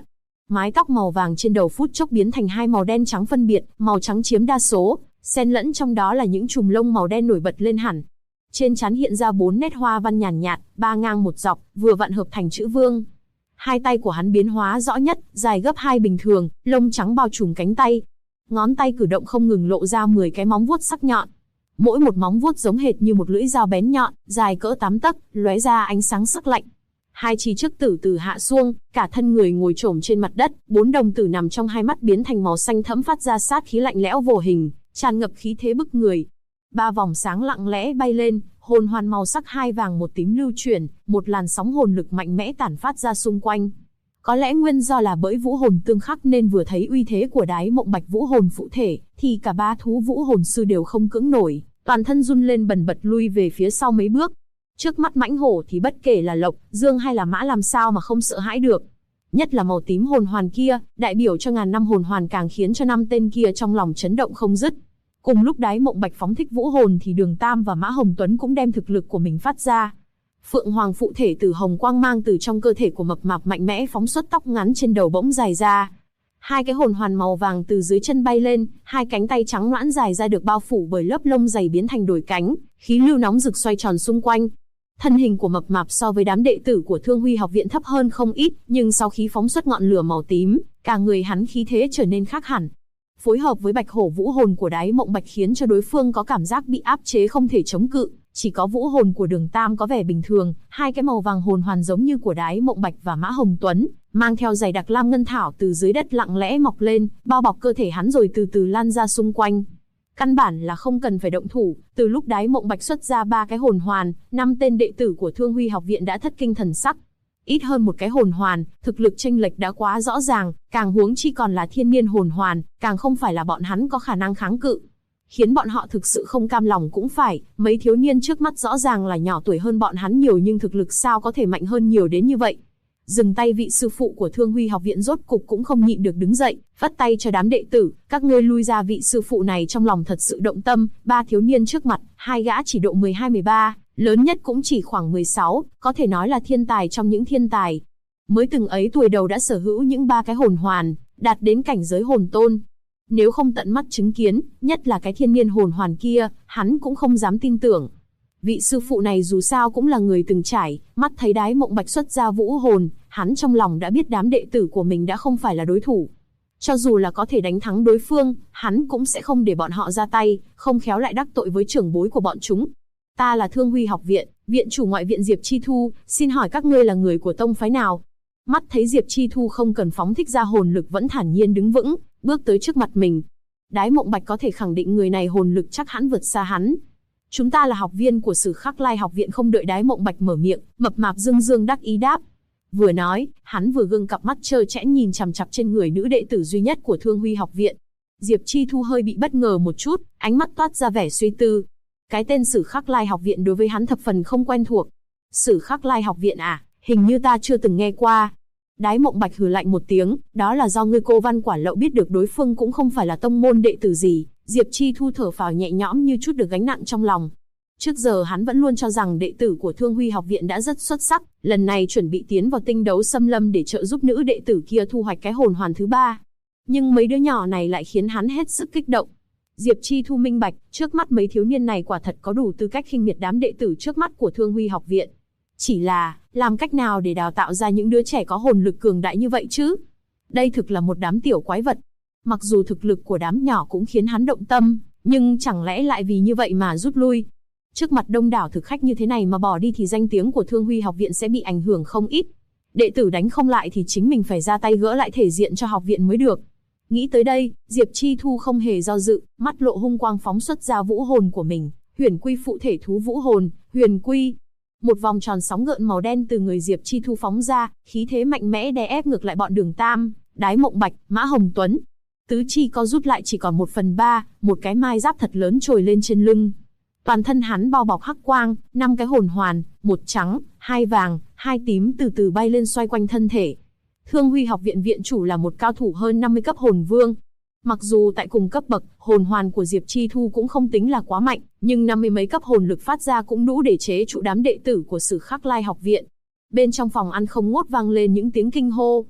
Mái tóc màu vàng trên đầu phút chốc biến thành hai màu đen trắng phân biệt, màu trắng chiếm đa số, xen lẫn trong đó là những chùm lông màu đen nổi bật lên hẳn. Trên trán hiện ra 4 nét hoa văn nhàn nhạt, 3 ngang một dọc, vừa vặn hợp thành chữ vương. Hai tay của hắn biến hóa rõ nhất, dài gấp 2 bình thường, lông trắng bao trùm cánh tay. Ngón tay cử động không ngừng lộ ra 10 cái móng vuốt sắc nhọn. Mỗi một móng vuốt giống hệt như một lưỡi dao bén nhọn, dài cỡ 8 tấc, lóe ra ánh sáng sắc lạnh. Hai chi trước tử từ hạ xuông, cả thân người ngồi chồm trên mặt đất, 4 đồng tử nằm trong hai mắt biến thành màu xanh thẫm phát ra sát khí lạnh lẽo vô hình, tràn ngập khí thế bức người. 3 vòng sáng lặng lẽ bay lên, hồn hoàn màu sắc 2 vàng 1 tím lưu chuyển, một làn sóng hồn lực mạnh mẽ tản phát ra xung quanh. Có lẽ nguyên do là bởi vũ hồn tương khắc nên vừa thấy uy thế của Đái Mộng Bạch vũ hồn phụ thể, thì cả 3 thú vũ hồn sư đều không cưỡng nổi, toàn thân run lên bần bật lui về phía sau mấy bước. Trước mắt mãnh hổ thì bất kể là Lộc, Dương hay là Mã làm sao mà không sợ hãi được. Nhất là màu tím hồn hoàn kia, đại biểu cho ngàn năm hồn hoàn càng khiến cho 5 tên kia trong lòng chấn động không dứt. Cùng lúc Đái Mộng Bạch phóng thích vũ hồn thì Đường Tam và Mã Hồng Tuấn cũng đem thực lực của mình phát ra. Phượng Hoàng phụ thể từ hồng quang mang từ trong cơ thể của mập mạp mạnh mẽ phóng xuất, tóc ngắn trên đầu bỗng dài ra. Hai cái hồn hoàn màu vàng từ dưới chân bay lên, hai cánh tay trắng nõn dài ra được bao phủ bởi lớp lông dày biến thành đồi cánh, khí lưu nóng rực xoay tròn xung quanh. Thân hình của mập mạp so với đám đệ tử của Thương Huy học viện thấp hơn không ít, nhưng sau khi phóng xuất ngọn lửa màu tím, cả người hắn khí thế trở nên khác hẳn. Phối hợp với Bạch Hổ vũ hồn của Đái Mộng Bạch khiến cho đối phương có cảm giác bị áp chế không thể chống cự, chỉ có vũ hồn của Đường Tam có vẻ bình thường, hai cái màu vàng hồn hoàn giống như của Đái Mộng Bạch và Mã Hồng Tuấn, mang theo dày đặc lam ngân thảo từ dưới đất lặng lẽ mọc lên, bao bọc cơ thể hắn rồi từ từ lan ra xung quanh. Căn bản là không cần phải động thủ, từ lúc Đái Mộng Bạch xuất ra 3 cái hồn hoàn, 5 tên đệ tử của Thương Huy học viện đã thất kinh thần sắc. Ít hơn một cái hồn hoàn, thực lực chênh lệch đã quá rõ ràng, càng huống chi còn là thiên niên hồn hoàn, càng không phải là bọn hắn có khả năng kháng cự. Khiến bọn họ thực sự không cam lòng cũng phải, mấy thiếu niên trước mắt rõ ràng là nhỏ tuổi hơn bọn hắn nhiều nhưng thực lực sao có thể mạnh hơn nhiều đến như vậy. Dừng tay, vị sư phụ của Thương Huy học viện rốt cục cũng không nhịn được đứng dậy, vắt tay cho đám đệ tử, các ngươi lui ra. Vị sư phụ này trong lòng thật sự động tâm, 3 thiếu niên trước mặt, 2 gã chỉ độ 12-13, lớn nhất cũng chỉ khoảng 16, có thể nói là thiên tài trong những thiên tài. Mới từng ấy tuổi đầu đã sở hữu những 3 cái hồn hoàn, đạt đến cảnh giới hồn tôn. Nếu không tận mắt chứng kiến, nhất là cái thiên niên hồn hoàn kia, hắn cũng không dám tin tưởng. Vị sư phụ này dù sao cũng là người từng trải, mắt thấy Đái Mộng Bạch xuất ra vũ hồn, hắn trong lòng đã biết đám đệ tử của mình đã không phải là đối thủ. Cho dù là có thể đánh thắng đối phương, hắn cũng sẽ không để bọn họ ra tay, không khéo lại đắc tội với trưởng bối của bọn chúng. Ta là Thương Huy học viện, viện chủ ngoại viện Diệp Chi Thu, xin hỏi các ngươi là người của tông phái nào? Mắt thấy Diệp Chi Thu không cần phóng thích ra hồn lực vẫn thản nhiên đứng vững, bước tới trước mặt mình. Đái Mộng Bạch có thể khẳng định người này hồn lực chắc hẳn vượt xa hắn. Chúng ta là học viên của Sử Khắc Lai học viện. Không đợi Đái Mộng Bạch mở miệng, mập mạp dương dương đắc ý đáp. Vừa nói, hắn vừa gương cặp mắt trơ trẽn nhìn chằm chằm trên người nữ đệ tử duy nhất của Thương Huy học viện. Diệp Chi Thu hơi bị bất ngờ một chút, ánh mắt toát ra vẻ suy tư. Cái tên Sử Khắc Lai học viện đối với hắn thập phần không quen thuộc. Sử Khắc Lai học viện à, hình như ta chưa từng nghe qua. Đái Mộng Bạch hừ lạnh một tiếng, đó là do ngươi Cô Văn Quả Lậu biết được đối phương cũng không phải là tông môn đệ tử gì. Diệp Chi Thu thở phào nhẹ nhõm như chút được gánh nặng trong lòng. Trước giờ hắn vẫn luôn cho rằng đệ tử của Thương Huy học viện đã rất xuất sắc, lần này chuẩn bị tiến vào tinh đấu xâm lâm để trợ giúp nữ đệ tử kia thu hoạch cái hồn hoàn thứ 3. Nhưng mấy đứa nhỏ này lại khiến hắn hết sức kích động. Diệp Chi Thu minh bạch, trước mắt mấy thiếu niên này quả thật có đủ tư cách khinh miệt đám đệ tử trước mắt của Thương Huy học viện. Chỉ là, làm cách nào để đào tạo ra những đứa trẻ có hồn lực cường đại như vậy chứ? Đây thực là một đám tiểu quái vật. Mặc dù thực lực của đám nhỏ cũng khiến hắn động tâm, nhưng chẳng lẽ lại vì như vậy mà rút lui? Trước mặt đông đảo thực khách như thế này mà bỏ đi thì danh tiếng của Thương Huy học viện sẽ bị ảnh hưởng không ít. Đệ tử đánh không lại thì chính mình phải ra tay gỡ lại thể diện cho học viện mới được. Nghĩ tới đây, Diệp Chi Thu không hề do dự, mắt lộ hung quang phóng xuất ra vũ hồn của mình, Huyền Quy phụ thể thú vũ hồn, Huyền Quy. Một vòng tròn sóng gợn màu đen từ người Diệp Chi Thu phóng ra, khí thế mạnh mẽ đè ép ngược lại bọn Đường Tam, Đái Mộng Bạch, Mã Hồng Tuấn. Tứ chi co rút lại chỉ còn 1/3, một cái mai giáp thật lớn trồi lên trên lưng. Toàn thân hắn bao bọc hắc quang, 5 cái hồn hoàn, 1 trắng, 2 vàng, 2 tím từ từ bay lên xoay quanh thân thể. Thương Huy học viện viện chủ là một cao thủ hơn 50 cấp hồn vương. Mặc dù tại cùng cấp bậc, hồn hoàn của Diệp Chi Thu cũng không tính là quá mạnh, nhưng 50 mấy cấp hồn lực phát ra cũng đủ để chế trụ đám đệ tử của Sử Khắc Lai học viện. Bên trong phòng ăn không ngốt vang lên những tiếng kinh hô.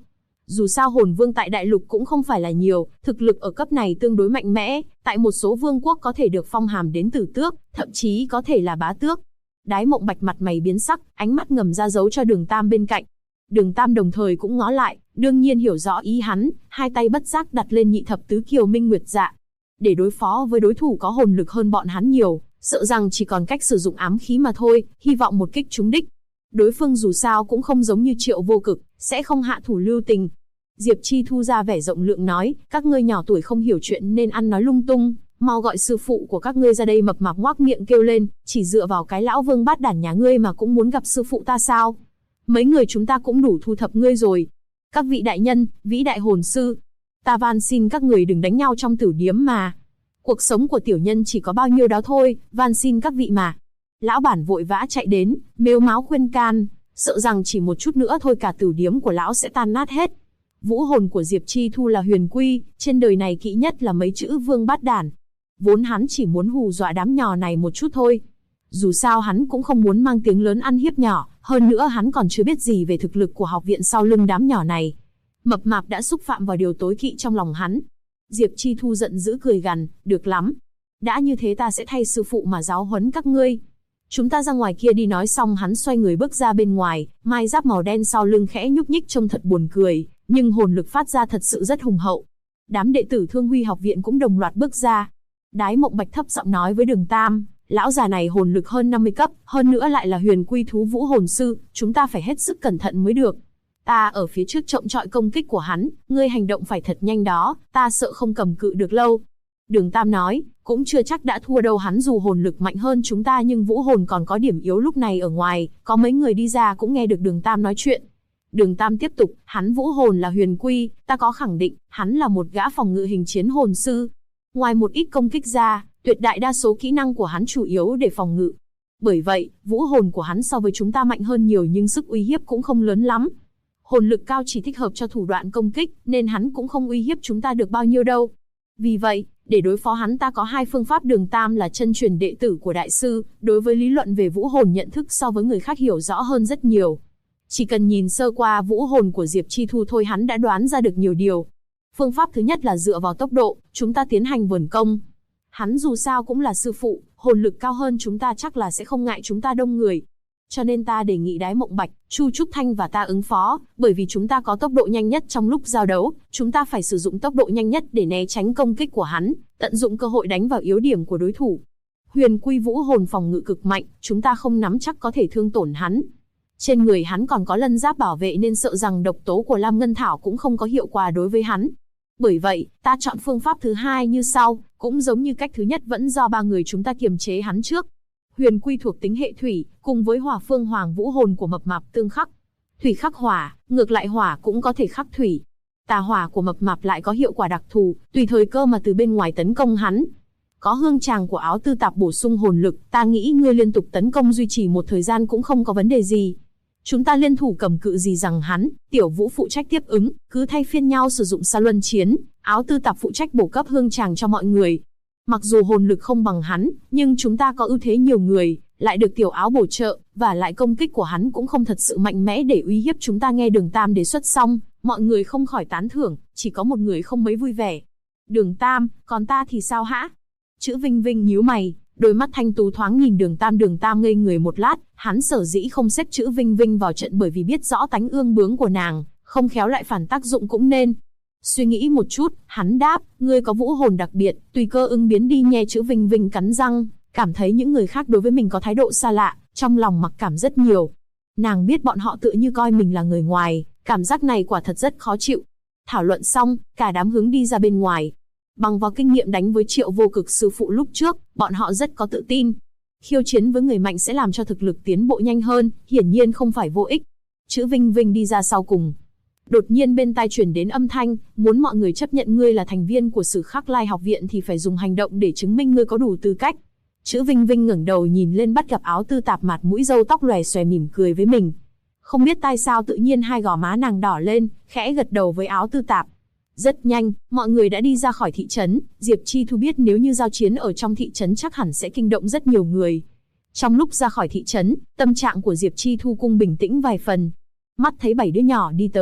Dù sao hồn vương tại đại lục cũng không phải là nhiều, thực lực ở cấp này tương đối mạnh mẽ, tại một số vương quốc có thể được phong hàm đến tử tước, thậm chí có thể là bá tước. Đái Mộng Bạch mặt mày biến sắc, ánh mắt ngầm ra dấu cho Đường Tam bên cạnh. Đường Tam đồng thời cũng ngó lại, đương nhiên hiểu rõ ý hắn, hai tay bất giác đặt lên nhị thập tứ kiều minh nguyệt dạ. Để đối phó với đối thủ có hồn lực hơn bọn hắn nhiều, sợ rằng chỉ còn cách sử dụng ám khí mà thôi, hy vọng một kích trúng đích. Đối phương dù sao cũng không giống như Triệu Vô Cực, sẽ không hạ thủ lưu tình. Diệp Chi Thu ra vẻ rộng lượng nói, các ngươi nhỏ tuổi không hiểu chuyện nên ăn nói lung tung, mau gọi sư phụ của các ngươi ra đây. Mập mạp ngoác miệng kêu lên, chỉ dựa vào cái lão vương bát đản nhà ngươi mà cũng muốn gặp sư phụ ta sao? Mấy người chúng ta cũng đủ thu thập ngươi rồi. Các vị đại nhân, vĩ đại hồn sư, ta van xin các người đừng đánh nhau trong tử điếm mà. Cuộc sống của tiểu nhân chỉ có bao nhiêu đó thôi, van xin các vị mà. Lão bản vội vã chạy đến, mếu máo khuyên can, sợ rằng chỉ một chút nữa thôi cả tử điếm của lão sẽ tan nát hết. Vũ hồn của Diệp Chi Thu là huyền quy, trên đời này kỹ nhất là mấy chữ vương bát đản. Vốn hắn chỉ muốn hù dọa đám nhỏ này một chút thôi. Dù sao hắn cũng không muốn mang tiếng lớn ăn hiếp nhỏ, hơn nữa hắn còn chưa biết gì về thực lực của học viện sau lưng đám nhỏ này. Mập mạp đã xúc phạm vào điều tối kỵ trong lòng hắn. Diệp Chi Thu giận dữ cười gằn, được lắm. Đã như thế ta sẽ thay sư phụ mà giáo huấn các ngươi. Chúng ta ra ngoài kia đi. Nói xong hắn xoay người bước ra bên ngoài, mai giáp màu đen sau lưng khẽ nhúc nhích trông thật buồn cười, nhưng hồn lực phát ra thật sự rất hùng hậu. Đám đệ tử Thương Huy học viện cũng đồng loạt bước ra. Đái Mộng Bạch thấp giọng nói với Đường Tam, lão già này hồn lực hơn 50 cấp, hơn nữa lại là huyền quy thú vũ hồn sư, chúng ta phải hết sức cẩn thận mới được. Ta ở phía trước trọng trọi công kích của hắn, ngươi hành động phải thật nhanh đó, ta sợ không cầm cự được lâu. Đường Tam nói, cũng chưa chắc đã thua đâu, hắn dù hồn lực mạnh hơn chúng ta nhưng vũ hồn còn có điểm yếu. Lúc này ở ngoài, có mấy người đi ra cũng nghe được Đường Tam nói chuyện. Đường Tam tiếp tục, hắn vũ hồn là huyền quy, ta có khẳng định, hắn là một gã phòng ngự hình chiến hồn sư. Ngoài một ít công kích ra, tuyệt đại đa số kỹ năng của hắn chủ yếu để phòng ngự. Bởi vậy, vũ hồn của hắn so với chúng ta mạnh hơn nhiều nhưng sức uy hiếp cũng không lớn lắm. Hồn lực cao chỉ thích hợp cho thủ đoạn công kích, nên hắn cũng không uy hiếp chúng ta được bao nhiêu đâu. Vì vậy, để đối phó hắn ta có hai phương pháp. Đường Tam là chân truyền đệ tử của đại sư, đối với lý luận về vũ hồn nhận thức so với người khác hiểu rõ hơn rất nhiều. Chỉ cần nhìn sơ qua vũ hồn của Diệp Chi Thu thôi hắn đã đoán ra được nhiều điều. Phương pháp thứ nhất là dựa vào tốc độ, chúng ta tiến hành vườn công. Hắn dù sao cũng là sư phụ, hồn lực cao hơn chúng ta chắc là sẽ không ngại chúng ta đông người. Cho nên ta đề nghị Đái Mộng Bạch, Chu Trúc Thanh và ta ứng phó, bởi vì chúng ta có tốc độ nhanh nhất trong lúc giao đấu, chúng ta phải sử dụng tốc độ nhanh nhất để né tránh công kích của hắn, tận dụng cơ hội đánh vào yếu điểm của đối thủ. Huyền quy vũ hồn phòng ngự cực mạnh, chúng ta không nắm chắc có thể thương tổn hắn. Trên người hắn còn có lân giáp bảo vệ nên sợ rằng độc tố của Lam Ngân Thảo cũng không có hiệu quả đối với hắn. Bởi vậy, ta chọn phương pháp thứ hai như sau, cũng giống như cách thứ nhất, vẫn do ba người chúng ta kiềm chế hắn trước. Huyền quy thuộc tính hệ thủy, cùng với hỏa phương hoàng vũ hồn của mập mạp tương khắc. Thủy khắc hỏa, ngược lại hỏa cũng có thể khắc thủy. Tà hỏa của mập mạp lại có hiệu quả đặc thù, tùy thời cơ mà từ bên ngoài tấn công hắn. Có hương tràng của áo tư tạp bổ sung hồn lực, ta nghĩ ngươi liên tục tấn công duy trì một thời gian cũng không có vấn đề gì. Chúng ta liên thủ cầm cự gì rằng hắn, Tiểu Vũ phụ trách tiếp ứng, cứ thay phiên nhau sử dụng sa luân chiến, áo tư tạp phụ trách bổ cấp hương tràng cho mọi người. Mặc dù hồn lực không bằng hắn, nhưng chúng ta có ưu thế nhiều người, lại được Tiểu Áo bổ trợ, và lại công kích của hắn cũng không thật sự mạnh mẽ để uy hiếp chúng ta. Nghe Đường Tam đề xuất xong, mọi người không khỏi tán thưởng, chỉ có một người không mấy vui vẻ. Đường Tam, còn ta thì sao hả? Chữ Vinh Vinh nhíu mày, đôi mắt thanh tú thoáng nhìn Đường Tam ngây người một lát, hắn sở dĩ không xếp chữ Vinh Vinh vào trận bởi vì biết rõ tánh ương bướng của nàng, không khéo lại phản tác dụng cũng nên. Suy nghĩ một chút, hắn đáp, ngươi có vũ hồn đặc biệt, tùy cơ ứng biến đi. Nghe chữ Vinh Vinh cắn răng, cảm thấy những người khác đối với mình có thái độ xa lạ, trong lòng mặc cảm rất nhiều. Nàng biết bọn họ tựa như coi mình là người ngoài, cảm giác này quả thật rất khó chịu. Thảo luận xong, cả đám hướng đi ra bên ngoài. Bằng vào kinh nghiệm đánh với Triệu Vô Cực sư phụ lúc trước, bọn họ rất có tự tin. Khiêu chiến với người mạnh sẽ làm cho thực lực tiến bộ nhanh hơn, hiển nhiên không phải vô ích. Chữ Vinh Vinh đi ra sau cùng. Đột nhiên bên tai truyền đến âm thanh, muốn mọi người chấp nhận ngươi là thành viên của Sử Khắc Lai học viện thì phải dùng hành động để chứng minh ngươi có đủ tư cách. Chữ Vinh Vinh ngẩng đầu nhìn lên bắt gặp áo tư tạp mặt mũi râu tóc lòe xòe mỉm cười với mình. Không biết tại sao tự nhiên hai gò má nàng đỏ lên, khẽ gật đầu với áo tư tạp. Rất nhanh, mọi người đã đi ra khỏi thị trấn. Diệp Chi Thu biết nếu như giao chiến ở trong thị trấn chắc hẳn sẽ kinh động rất nhiều người. Trong lúc ra khỏi thị trấn, tâm trạng của Diệp Chi Thu cũng bình tĩnh vài phần. Mắt thấy 7 đứa nhỏ đi tới,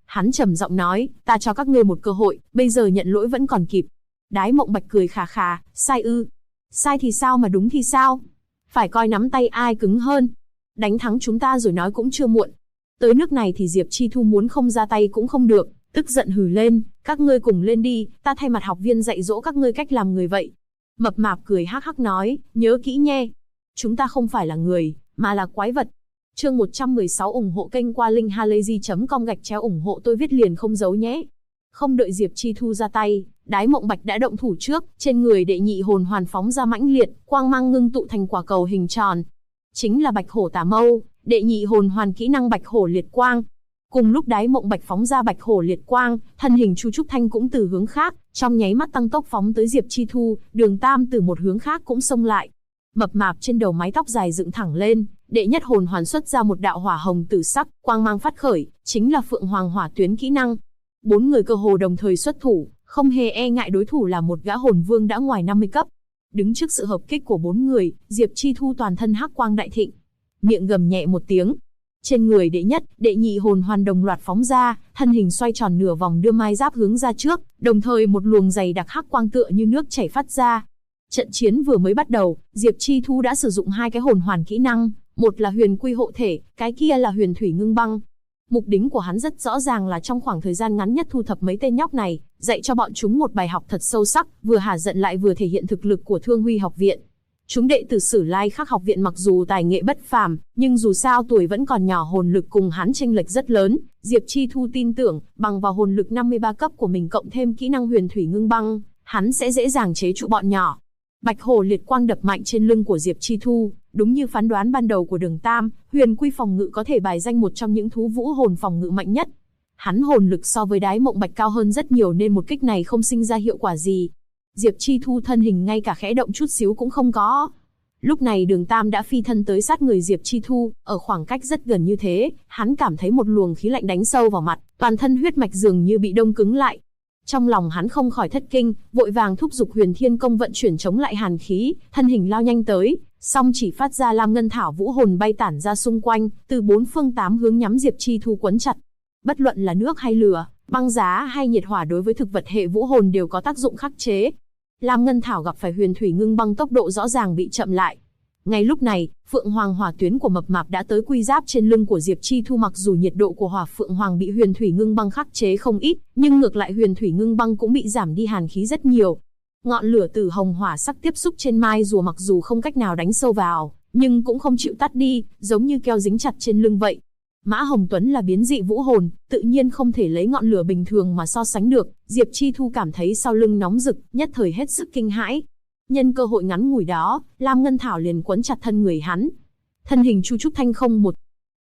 Hắn trầm giọng nói, ta cho các ngươi một cơ hội, bây giờ nhận lỗi vẫn còn kịp. Đái Mộng Bạch cười khà khà, sai ư? Sai thì sao mà đúng thì sao? Phải coi nắm tay ai cứng hơn. Đánh thắng chúng ta rồi nói cũng chưa muộn. Tới nước này thì Diệp Chi Thu muốn không ra tay cũng không được, tức giận hừ lên, các ngươi cùng lên đi, ta thay mặt học viên dạy dỗ các ngươi cách làm người vậy. Mập mạp cười hắc hắc nói, nhớ kỹ nhé. Chúng ta không phải là người, mà là quái vật. Chương 116 ủng hộ kênh qua linkhalazy.com/ủng hộ tôi viết liền không giấu nhé. Không đợi Diệp Chi Thu ra tay, Đái Mộng Bạch đã động thủ trước, trên người đệ nhị hồn hoàn phóng ra mãnh liệt, quang mang ngưng tụ thành quả cầu hình tròn. Chính là Bạch Hổ Tà Mâu, đệ nhị hồn hoàn kỹ năng Bạch Hổ Liệt Quang. Cùng lúc Đái Mộng Bạch phóng ra Bạch Hổ Liệt Quang, thân hình Chu Trúc Thanh cũng từ hướng khác, trong nháy mắt tăng tốc phóng tới Diệp Chi Thu, Đường Tam từ một hướng khác cũng xông lại. Mập mạp trên đầu mái tóc dài dựng thẳng lên, đệ nhất hồn hoàn xuất ra một đạo hỏa hồng tử sắc, quang mang phát khởi, chính là Phượng Hoàng Hỏa Tuyến kỹ năng. Bốn người cơ hồ đồng thời xuất thủ, không hề e ngại đối thủ là một gã hồn vương đã ngoài 50 cấp. Đứng trước sự hợp kích của bốn người, Diệp Chi Thu toàn thân hắc quang đại thịnh, miệng gầm nhẹ một tiếng. Trên người đệ nhất, đệ nhị hồn hoàn đồng loạt phóng ra, thân hình xoay tròn nửa vòng đưa mai giáp hướng ra trước, đồng thời một luồng dày đặc hắc quang tựa như nước chảy phát ra. Trận chiến vừa mới bắt đầu, Diệp Chi Thu đã sử dụng hai cái hồn hoàn kỹ năng, một là huyền quy hộ thể, cái kia là huyền thủy ngưng băng. Mục đích của hắn rất rõ ràng là trong khoảng thời gian ngắn nhất thu thập mấy tên nhóc này, dạy cho bọn chúng một bài học thật sâu sắc, vừa hả giận lại vừa thể hiện thực lực của Thương Huy học viện. Chúng đệ tử Sử Lai Khắc học viện mặc dù tài nghệ bất phàm, nhưng dù sao tuổi vẫn còn nhỏ, hồn lực cùng hắn chênh lệch rất lớn. Diệp Chi Thu tin tưởng, bằng vào hồn lực 53 cấp của mình cộng thêm kỹ năng huyền thủy ngưng băng, hắn sẽ dễ dàng chế trụ bọn nhỏ. Bạch Hổ Liệt Quang đập mạnh trên lưng của Diệp Chi Thu, đúng như phán đoán ban đầu của Đường Tam, huyền quy phòng ngự có thể bài danh một trong những thú vũ hồn phòng ngự mạnh nhất. Hắn hồn lực so với Đái Mộng Bạch cao hơn rất nhiều nên một kích này không sinh ra hiệu quả gì. Diệp Chi Thu thân hình ngay cả khẽ động chút xíu cũng không có. Lúc này Đường Tam đã phi thân tới sát người Diệp Chi Thu, ở khoảng cách rất gần như thế, hắn cảm thấy một luồng khí lạnh đánh sâu vào mặt, toàn thân huyết mạch dường như bị đông cứng lại. Trong lòng hắn không khỏi thất kinh, vội vàng thúc giục Huyền Thiên Công vận chuyển chống lại hàn khí, thân hình lao nhanh tới, song chỉ phát ra lam ngân thảo vũ hồn bay tản ra xung quanh, từ bốn phương tám hướng nhắm Diệp Chi Thu quấn chặt. Bất luận là nước hay lửa, băng giá hay nhiệt hỏa đối với thực vật hệ vũ hồn đều có tác dụng khắc chế. Lam ngân thảo gặp phải huyền thủy ngưng băng tốc độ rõ ràng bị chậm lại. Ngay lúc này, Phượng Hoàng Hỏa Tuyến của mập mạp đã tới quy giáp trên lưng của Diệp Chi Thu. Mặc dù nhiệt độ của Hỏa Phượng Hoàng bị huyền thủy ngưng băng khắc chế không ít, nhưng ngược lại huyền thủy ngưng băng cũng bị giảm đi hàn khí rất nhiều. Ngọn lửa tử hồng hỏa sắc tiếp xúc trên mai rùa mặc dù không cách nào đánh sâu vào, nhưng cũng không chịu tắt đi, giống như keo dính chặt trên lưng vậy. Mã Hồng Tuấn là biến dị vũ hồn, tự nhiên không thể lấy ngọn lửa bình thường mà so sánh được. Diệp Chi Thu cảm thấy sau lưng nóng rực, nhất thời hết sức kinh hãi. Nhân cơ hội ngắn ngủi đó, Lam Ngân Thảo liền quấn chặt thân người hắn. Thân hình Chu Trúc Thanh không một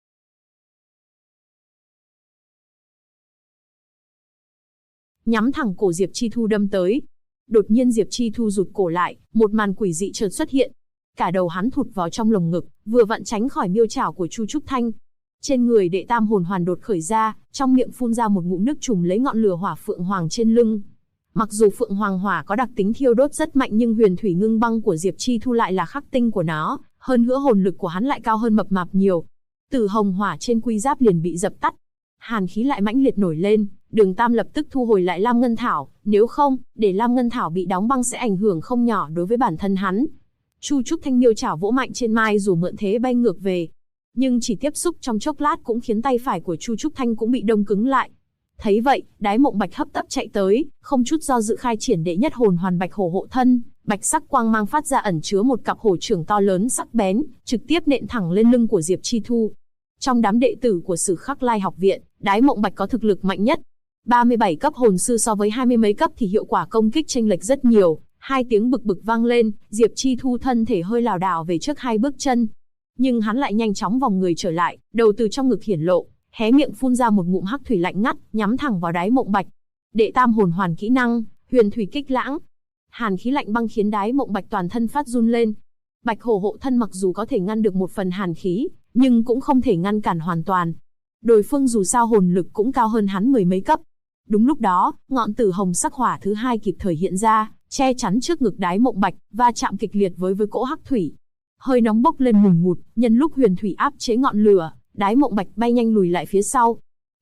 nhắm thẳng cổ Diệp Chi Thu đâm tới. Đột nhiên Diệp Chi Thu rụt cổ lại, một màn quỷ dị chợt xuất hiện. Cả đầu hắn thụt vào trong lồng ngực, vừa vặn tránh khỏi miêu chảo của Chu Trúc Thanh. Trên người đệ tam hồn hoàn đột khởi ra, trong miệng phun ra một ngụm nước trùm lấy ngọn lửa hỏa phượng hoàng trên lưng. Mặc dù phượng hoàng hỏa có đặc tính thiêu đốt rất mạnh nhưng huyền thủy ngưng băng của Diệp Chi Thu lại là khắc tinh của nó, hơn nữa hồn lực của hắn lại cao hơn mập mạp nhiều. Tử hồng hỏa trên quy giáp liền bị dập tắt. Hàn khí lại mãnh liệt nổi lên, Đường Tam lập tức thu hồi lại Lam Ngân Thảo, nếu không, để Lam Ngân Thảo bị đóng băng sẽ ảnh hưởng không nhỏ đối với bản thân hắn. Chu Trúc Thanh miêu chảo vỗ mạnh trên mai dù mượn thế bay ngược về. Nhưng chỉ tiếp xúc trong chốc lát cũng khiến tay phải của Chu Trúc Thanh cũng bị đông cứng lại. Thấy vậy, Đái Mộng Bạch hấp tấp chạy tới, không chút do dự khai triển đệ nhất hồn hoàn bạch hổ hộ thân, bạch sắc quang mang phát ra ẩn chứa một cặp hổ trưởng to lớn sắc bén, trực tiếp nện thẳng lên lưng của Diệp Chi Thu. Trong đám đệ tử của Sử Khắc Lai học viện, Đái Mộng Bạch có thực lực mạnh nhất. 37 cấp hồn sư so với 20 mấy cấp thì hiệu quả công kích chênh lệch rất nhiều. Hai tiếng bực bực vang lên, Diệp Chi Thu thân thể hơi lảo đảo về trước hai bước chân. Nhưng hắn lại nhanh chóng vòng người trở lại, đầu từ trong ngực hiển lộ, hé miệng phun ra một ngụm hắc thủy lạnh ngắt, nhắm thẳng vào Đái Mộng Bạch. Đệ tam hồn hoàn kỹ năng, huyền thủy kích lãng. Hàn khí lạnh băng khiến Đái Mộng Bạch toàn thân phát run lên. Bạch hổ hộ thân mặc dù có thể ngăn được một phần hàn khí, nhưng cũng không thể ngăn cản hoàn toàn. Đối phương dù sao hồn lực cũng cao hơn hắn mười mấy cấp. Đúng lúc đó, ngọn tử hồng sắc hỏa thứ hai kịp thời hiện ra, che chắn trước ngực Đái Mộng Bạch, va chạm kịch liệt với cỗ hắc thủy. Hơi nóng bốc lên ngùn ngụt, nhân lúc huyền thủy áp chế ngọn lửa, Đái Mộng Bạch bay nhanh lùi lại phía sau.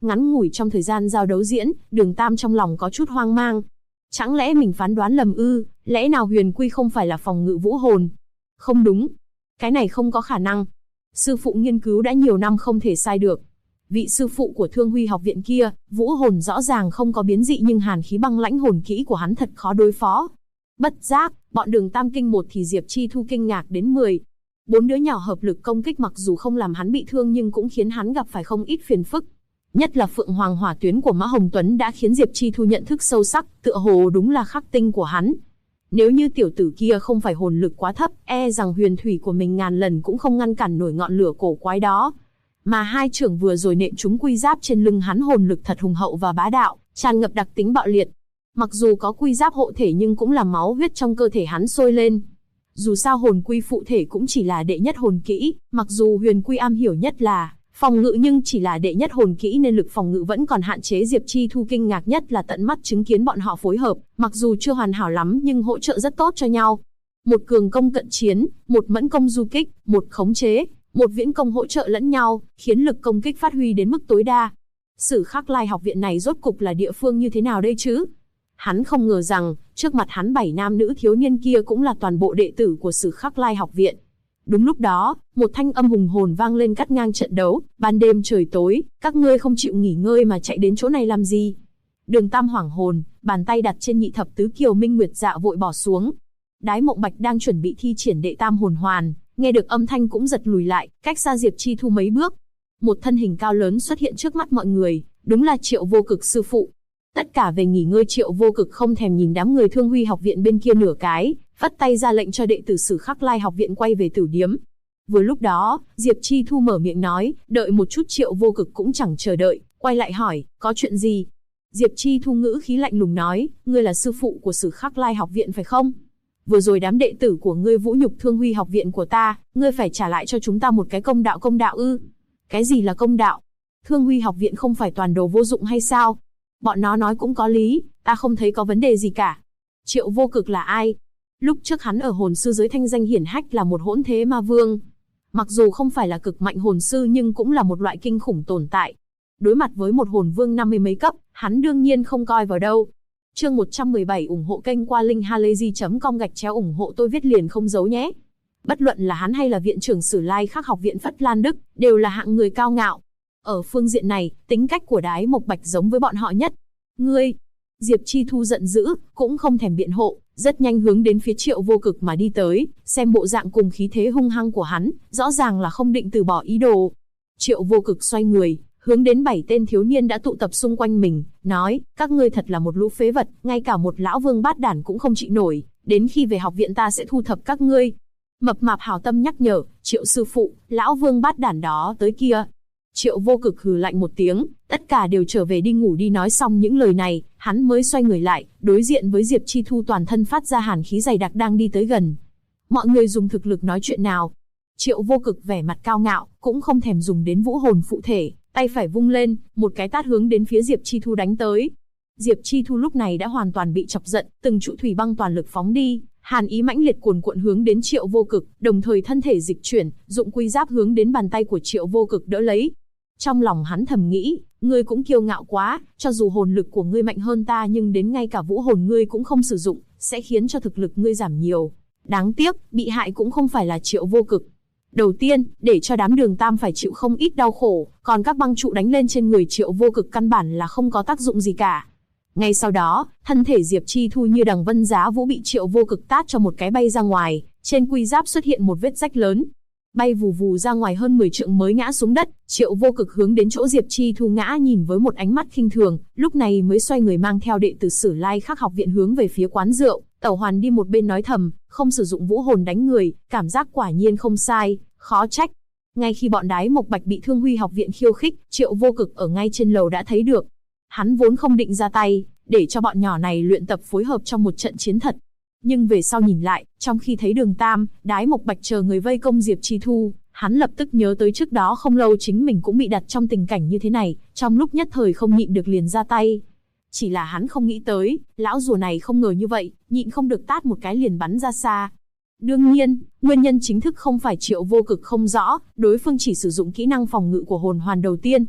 Ngắn ngủi trong thời gian giao đấu diễn, Đường Tam trong lòng có chút hoang mang. Chẳng lẽ mình phán đoán lầm ư? Lẽ nào huyền quy không phải là phòng ngự vũ hồn? Không đúng. Cái này không có khả năng. Sư phụ nghiên cứu đã nhiều năm không thể sai được. Vị sư phụ của Thương Huy học viện kia, vũ hồn rõ ràng không có biến dị nhưng hàn khí băng lãnh hồn kỹ của hắn thật khó đối phó. Bất giác, bọn Đường Tam kinh 1 thì Diệp Chi Thu kinh ngạc đến 10. 4 đứa nhỏ hợp lực công kích mặc dù không làm hắn bị thương nhưng cũng khiến hắn gặp phải không ít phiền phức. Nhất là Phượng Hoàng hỏa tuyến của Mã Hồng Tuấn đã khiến Diệp Chi Thu nhận thức sâu sắc, tựa hồ đúng là khắc tinh của hắn. Nếu như tiểu tử kia không phải hồn lực quá thấp, e rằng huyền thủy của mình ngàn lần cũng không ngăn cản nổi ngọn lửa cổ quái đó. Mà hai trưởng vừa rồi nện trúng quy giáp trên lưng hắn hồn lực thật hùng hậu và bá đạo, tràn ngập đặc tính bạo liệt. Mặc dù có quy giáp hộ thể nhưng cũng làm máu huyết trong cơ thể hắn sôi lên. Dù sao hồn quy phụ thể cũng chỉ là đệ nhất hồn kỹ, mặc dù huyền quy am hiểu nhất là phòng ngự nhưng chỉ là đệ nhất hồn kỹ nên lực phòng ngự vẫn còn hạn chế. Diệp Chi Thu kinh ngạc nhất là tận mắt chứng kiến bọn họ phối hợp, mặc dù chưa hoàn hảo lắm nhưng hỗ trợ rất tốt cho nhau. Một cường công cận chiến, một mẫn công du kích, một khống chế, một viễn công hỗ trợ lẫn nhau, khiến lực công kích phát huy đến mức tối đa. Sử Khắc Lai học viện này rốt cục là địa phương như thế nào đây chứ? Hắn không ngờ rằng, trước mặt hắn 7 nam nữ thiếu niên kia cũng là toàn bộ đệ tử của Sử Khắc Lai học viện. Đúng lúc đó, một thanh âm hùng hồn vang lên cắt ngang trận đấu. Ban đêm trời tối, các ngươi không chịu nghỉ ngơi mà chạy đến chỗ này làm gì? Đường Tam hoảng hồn, bàn tay đặt trên nhị thập tứ kiều minh nguyệt dạ vội bỏ xuống. Đái Mộng Bạch đang chuẩn bị thi triển đệ tam hồn hoàn, nghe được âm thanh cũng giật lùi lại, cách xa Diệp Chi Thu mấy bước. Một thân hình cao lớn xuất hiện trước mắt mọi người, đúng là Triệu Vô Cực sư phụ. Tất cả về nghỉ ngơi. Triệu Vô Cực không thèm nhìn đám người Thương Huy học viện bên kia nửa cái, vắt tay ra lệnh cho đệ tử Sử Khắc Lai học viện quay về tử điếm. Vừa lúc đó, Diệp Chi Thu mở miệng nói, đợi một chút. Triệu Vô Cực cũng chẳng chờ đợi, quay lại hỏi, có chuyện gì? Diệp Chi Thu ngữ khí lạnh lùng nói, ngươi là sư phụ của Sử Khắc Lai học viện phải không? Vừa rồi đám đệ tử của ngươi vũ nhục Thương Huy học viện của ta, ngươi phải trả lại cho chúng ta một cái công đạo ư? Cái gì là công đạo? Thương Huy học viện không phải toàn đồ vô dụng hay sao? Bọn nó nói cũng có lý, ta không thấy có vấn đề gì cả. Triệu Vô Cực là ai? Lúc trước hắn ở hồn sư giới thanh danh hiển hách là một hỗn thế ma vương. Mặc dù không phải là cực mạnh hồn sư nhưng cũng là một loại kinh khủng tồn tại. Đối mặt với một hồn vương 50 mấy cấp, hắn đương nhiên không coi vào đâu. Chương 117 ủng hộ kênh qua linkhalazy.com/ ủng hộ tôi viết liền không giấu nhé. Bất luận là hắn hay là viện trưởng Sử Lai Khắc học viện Phất Lan Đức, đều là hạng người cao ngạo. Ở phương diện này, tính cách của Đái Mộc Bạch giống với bọn họ nhất. Ngươi! Diệp Chi Thu giận dữ, cũng không thèm biện hộ, rất nhanh hướng đến phía Triệu Vô Cực mà đi tới, xem bộ dạng cùng khí thế hung hăng của hắn, rõ ràng là không định từ bỏ ý đồ. Triệu Vô Cực xoay người, hướng đến 7 tên thiếu niên đã tụ tập xung quanh mình, nói, các ngươi thật là một lũ phế vật, ngay cả một lão vương bát đản cũng không trị nổi, đến khi về học viện ta sẽ thu thập các ngươi. Mập mạp hảo tâm nhắc nhở, Triệu sư phụ, lão vương bát đản đó tới kia. Triệu Vô Cực hừ lạnh một tiếng, tất cả đều trở về đi ngủ đi. Nói xong những lời này, hắn mới xoay người lại, đối diện với Diệp Chi Thu toàn thân phát ra hàn khí dày đặc đang đi tới gần. Mọi người dùng thực lực nói chuyện nào? Triệu Vô Cực vẻ mặt cao ngạo, cũng không thèm dùng đến vũ hồn phụ thể, tay phải vung lên, một cái tát hướng đến phía Diệp Chi Thu đánh tới. Diệp Chi Thu lúc này đã hoàn toàn bị chọc giận, từng trụ thủy băng toàn lực phóng đi, hàn ý mãnh liệt cuồn cuộn hướng đến Triệu Vô Cực, đồng thời thân thể dịch chuyển, dụng quy giáp hướng đến bàn tay của Triệu Vô Cực đỡ lấy. Trong lòng hắn thầm nghĩ, ngươi cũng kiêu ngạo quá, cho dù hồn lực của ngươi mạnh hơn ta nhưng đến ngay cả vũ hồn ngươi cũng không sử dụng, sẽ khiến cho thực lực ngươi giảm nhiều. Đáng tiếc, bị hại cũng không phải là Triệu Vô Cực. Đầu tiên, để cho đám Đường Tam phải chịu không ít đau khổ, còn các băng trụ đánh lên trên người Triệu Vô Cực căn bản là không có tác dụng gì cả. Ngay sau đó, thân thể Diệp Chi Thu như đằng vân giá vũ bị Triệu Vô Cực tát cho một cái bay ra ngoài, trên quy giáp xuất hiện một vết rách lớn. Bay vù vù ra ngoài hơn 10 trượng mới ngã xuống đất. Triệu Vô Cực hướng đến chỗ Diệp Chi Thu ngã nhìn với một ánh mắt khinh thường, lúc này mới xoay người mang theo đệ tử Sử Lai Khắc học viện hướng về phía quán rượu. Tẩu Hoàn đi một bên nói thầm, không sử dụng vũ hồn đánh người, cảm giác quả nhiên không sai, khó trách. Ngay khi bọn Đái Mộc Bạch bị Thương Huy học viện khiêu khích, Triệu Vô Cực ở ngay trên lầu đã thấy được. Hắn vốn không định ra tay, để cho bọn nhỏ này luyện tập phối hợp trong một trận chiến thật. Nhưng về sau nhìn lại, trong khi thấy Đường Tam, Đái Mộc Bạch chờ người vây công Diệp Chi Thu, hắn lập tức nhớ tới trước đó không lâu chính mình cũng bị đặt trong tình cảnh như thế này, trong lúc nhất thời không nhịn được liền ra tay. Chỉ là hắn không nghĩ tới, lão rùa này không ngờ như vậy, nhịn không được tát một cái liền bắn ra xa. Đương nhiên, nguyên nhân chính thức không phải Triệu Vô Cực không rõ, đối phương chỉ sử dụng kỹ năng phòng ngự của hồn hoàn đầu tiên.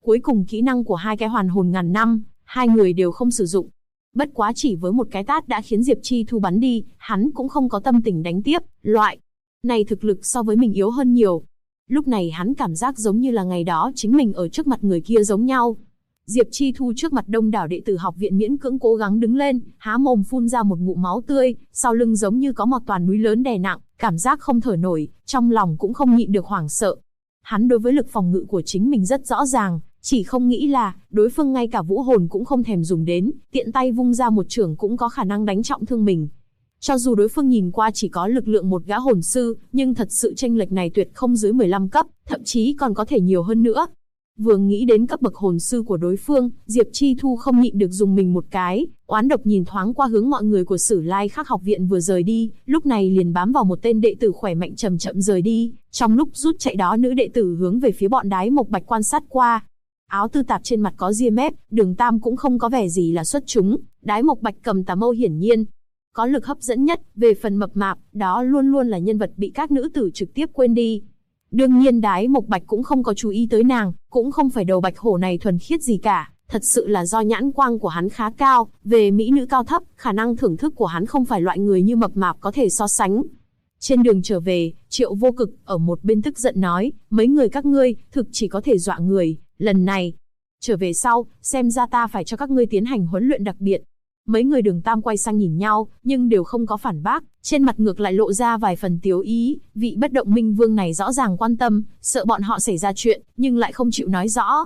Cuối cùng kỹ năng của hai cái hoàn hồn ngàn năm, hai người đều không sử dụng. Bất quá chỉ với một cái tát đã khiến Diệp Chi Thu bắn đi, hắn cũng không có tâm tình đánh tiếp, loại này thực lực so với mình yếu hơn nhiều. Lúc này hắn cảm giác giống như là ngày đó chính mình ở trước mặt người kia giống nhau. Diệp Chi Thu trước mặt đông đảo đệ tử học viện miễn cưỡng cố gắng đứng lên, há mồm phun ra một ngụm máu tươi, sau lưng giống như có một toàn núi lớn đè nặng, cảm giác không thở nổi, trong lòng cũng không nhịn được hoảng sợ. Hắn đối với lực phòng ngự của chính mình rất rõ ràng, chỉ không nghĩ là đối phương ngay cả vũ hồn cũng không thèm dùng đến, tiện tay vung ra một chưởng cũng có khả năng đánh trọng thương mình. Cho dù đối phương nhìn qua chỉ có lực lượng một gã hồn sư, nhưng thật sự chênh lệch này tuyệt không dưới 15 cấp, thậm chí còn có thể nhiều hơn nữa. Vừa nghĩ đến cấp bậc hồn sư của đối phương, Diệp Chi Thu không nhịn được dùng mình một cái, oán độc nhìn thoáng qua hướng mọi người của Sử Lai Khắc học viện vừa rời đi, lúc này liền bám vào một tên đệ tử khỏe mạnh chậm chậm rời đi. Trong lúc rút chạy đó, nữ đệ tử hướng về phía bọn Đái Mộc Bạch quan sát qua. Áo tư tạp trên mặt có ria mép, Đường Tam cũng không có vẻ gì là xuất chúng. Đái Mộc Bạch cầm tà mâu hiển nhiên có lực hấp dẫn nhất. Về phần mập mạp, đó luôn luôn là nhân vật bị các nữ tử trực tiếp quên đi. Đương nhiên Đái Mộc Bạch cũng không có chú ý tới nàng, cũng không phải đầu bạch hổ này thuần khiết gì cả, thật sự là do nhãn quang của hắn khá cao, về mỹ nữ cao thấp, khả năng thưởng thức của hắn không phải loại người như mập mạp có thể so sánh. Trên đường trở về, Triệu Vô Cực ở một bên tức giận nói, mấy người các ngươi, thực chỉ có thể dọa người, lần này, trở về sau, xem ra ta phải cho các ngươi tiến hành huấn luyện đặc biệt. Mấy người Đường Tam quay sang nhìn nhau, nhưng đều không có phản bác, trên mặt ngược lại lộ ra vài phần tiếu ý, vị bất động minh vương này rõ ràng quan tâm, sợ bọn họ xảy ra chuyện, nhưng lại không chịu nói rõ.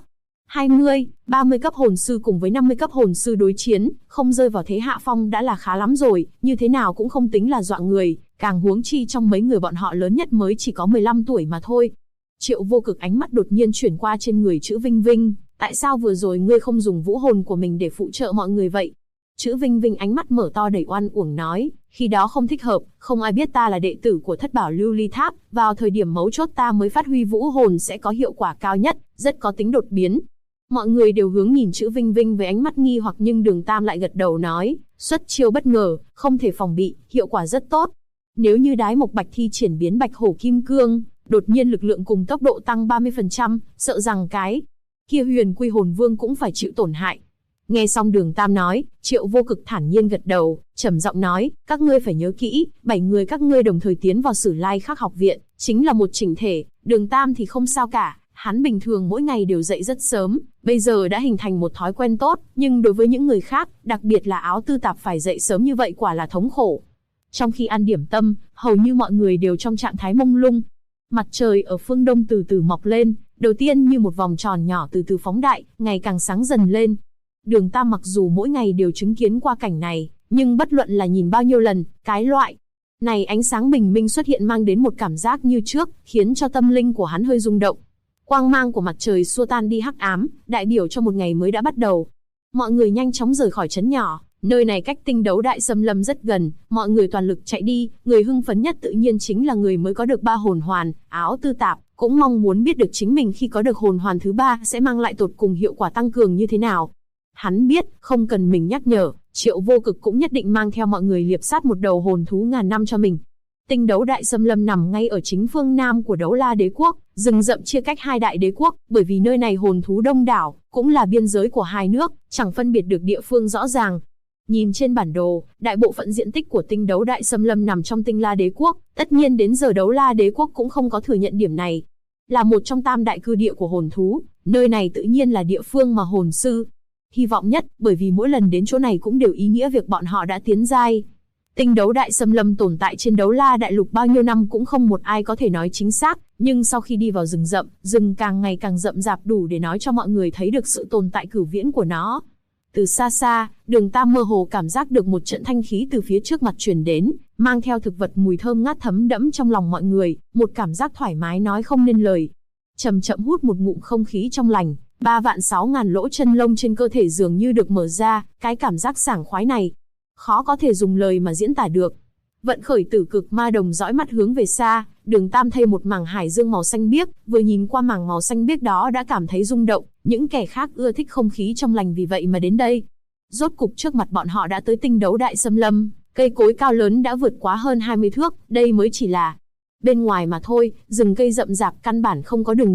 20, 30 cấp hồn sư cùng với 50 cấp hồn sư đối chiến, không rơi vào thế hạ phong đã là khá lắm rồi, như thế nào cũng không tính là dọa người, càng huống chi trong mấy người bọn họ lớn nhất mới chỉ có 15 tuổi mà thôi. Triệu Vô Cực ánh mắt đột nhiên chuyển qua trên người Chữ Vinh Vinh, tại sao vừa rồi ngươi không dùng vũ hồn của mình để phụ trợ mọi người vậy? Chữ Vinh Vinh ánh mắt mở to đầy oan uổng nói, khi đó không thích hợp, không ai biết ta là đệ tử của Thất Bảo Lưu Ly Tháp, vào thời điểm mấu chốt ta mới phát huy vũ hồn sẽ có hiệu quả cao nhất, rất có tính đột biến. Mọi người đều hướng nhìn Chữ Vinh Vinh với ánh mắt nghi hoặc, nhưng Đường Tam lại gật đầu nói, xuất chiêu bất ngờ, không thể phòng bị, hiệu quả rất tốt. Nếu như Đái Mộc Bạch thi triển biến Bạch Hổ Kim Cương, đột nhiên lực lượng cùng tốc độ tăng 30%, sợ rằng cái kia Huyền Quy Hồn Vương cũng phải chịu tổn hại. Nghe xong Đường Tam nói, Triệu Vô Cực thản nhiên gật đầu, trầm giọng nói, các ngươi phải nhớ kỹ, 7 người các ngươi đồng thời tiến vào Sử Lai Khắc học viện, chính là một chỉnh thể. Đường Tam thì không sao cả, hắn bình thường mỗi ngày đều dậy rất sớm, bây giờ đã hình thành một thói quen tốt, nhưng đối với những người khác, đặc biệt là Áo Tư Tạp phải dậy sớm như vậy quả là thống khổ. Trong khi ăn điểm tâm, hầu như mọi người đều trong trạng thái mông lung. Mặt trời ở phương đông từ từ mọc lên, đầu tiên như một vòng tròn nhỏ từ từ phóng đại, ngày càng sáng dần lên. Đường Tam mặc dù mỗi ngày đều chứng kiến qua cảnh này, nhưng bất luận là nhìn bao nhiêu lần, cái loại này ánh sáng bình minh xuất hiện mang đến một cảm giác như trước, khiến cho tâm linh của hắn hơi rung động. Quang mang của mặt trời xua tan đi hắc ám, đại biểu cho một ngày mới đã bắt đầu. Mọi người nhanh chóng rời khỏi trấn nhỏ, nơi này cách Tinh Đấu Đại Xâm Lâm rất gần, mọi người toàn lực chạy đi, người hưng phấn nhất tự nhiên chính là người mới có được 3 hồn hoàn. Áo Tư Tạp cũng mong muốn biết được chính mình khi có được hồn hoàn thứ 3 sẽ mang lại tột cùng hiệu quả tăng cường như thế nào. Hắn biết, không cần mình nhắc nhở, Triệu Vô Cực cũng nhất định mang theo mọi người liệp sát một đầu hồn thú ngàn năm cho mình. Tinh Đấu Đại Xâm Lâm nằm ngay ở chính phương nam của Đấu La Đế quốc, rừng rậm chia cách hai đại đế quốc, bởi vì nơi này hồn thú đông đảo, cũng là biên giới của hai nước, chẳng phân biệt được địa phương rõ ràng. Nhìn trên bản đồ, đại bộ phận diện tích của Tinh Đấu Đại Xâm Lâm nằm trong Tinh La Đế quốc, tất nhiên đến giờ Đấu La Đế quốc cũng không có thừa nhận điểm này. Là một trong tam đại cư địa của hồn thú, nơi này tự nhiên là địa phương mà hồn sư hy vọng nhất, bởi vì mỗi lần đến chỗ này cũng đều ý nghĩa việc bọn họ đã tiến giai. Tinh Đấu Đại Xâm Lâm tồn tại trên Đấu La Đại Lục bao nhiêu năm cũng không một ai có thể nói chính xác, nhưng sau khi đi vào rừng rậm, rừng càng ngày càng rậm rạp đủ để nói cho mọi người thấy được sự tồn tại cửu viễn của nó. Từ xa xa, Đường Tam mơ hồ cảm giác được một trận thanh khí từ phía trước mặt truyền đến, mang theo thực vật mùi thơm ngát thấm đẫm trong lòng mọi người, một cảm giác thoải mái nói không nên lời. Chậm chậm hút một ngụm không khí trong lành, 3.600.000 lỗ chân lông trên cơ thể dường như được mở ra, cái cảm giác sảng khoái này khó có thể dùng lời mà diễn tả được. Vận khởi Tử Cực Ma Đồng dõi mắt hướng về xa, Đường Tam thấy một mảng hải dương màu xanh biếc, vừa nhìn qua mảng màu xanh biếc đó đã cảm thấy rung động, những kẻ khác ưa thích không khí trong lành vì vậy mà đến đây. Rốt cục trước mặt bọn họ đã tới Tinh Đấu Đại Xâm Lâm, cây cối cao lớn đã vượt quá hơn 20 thước, đây mới chỉ là bên ngoài mà thôi, rừng cây rậm rạp căn bản không có đường đi,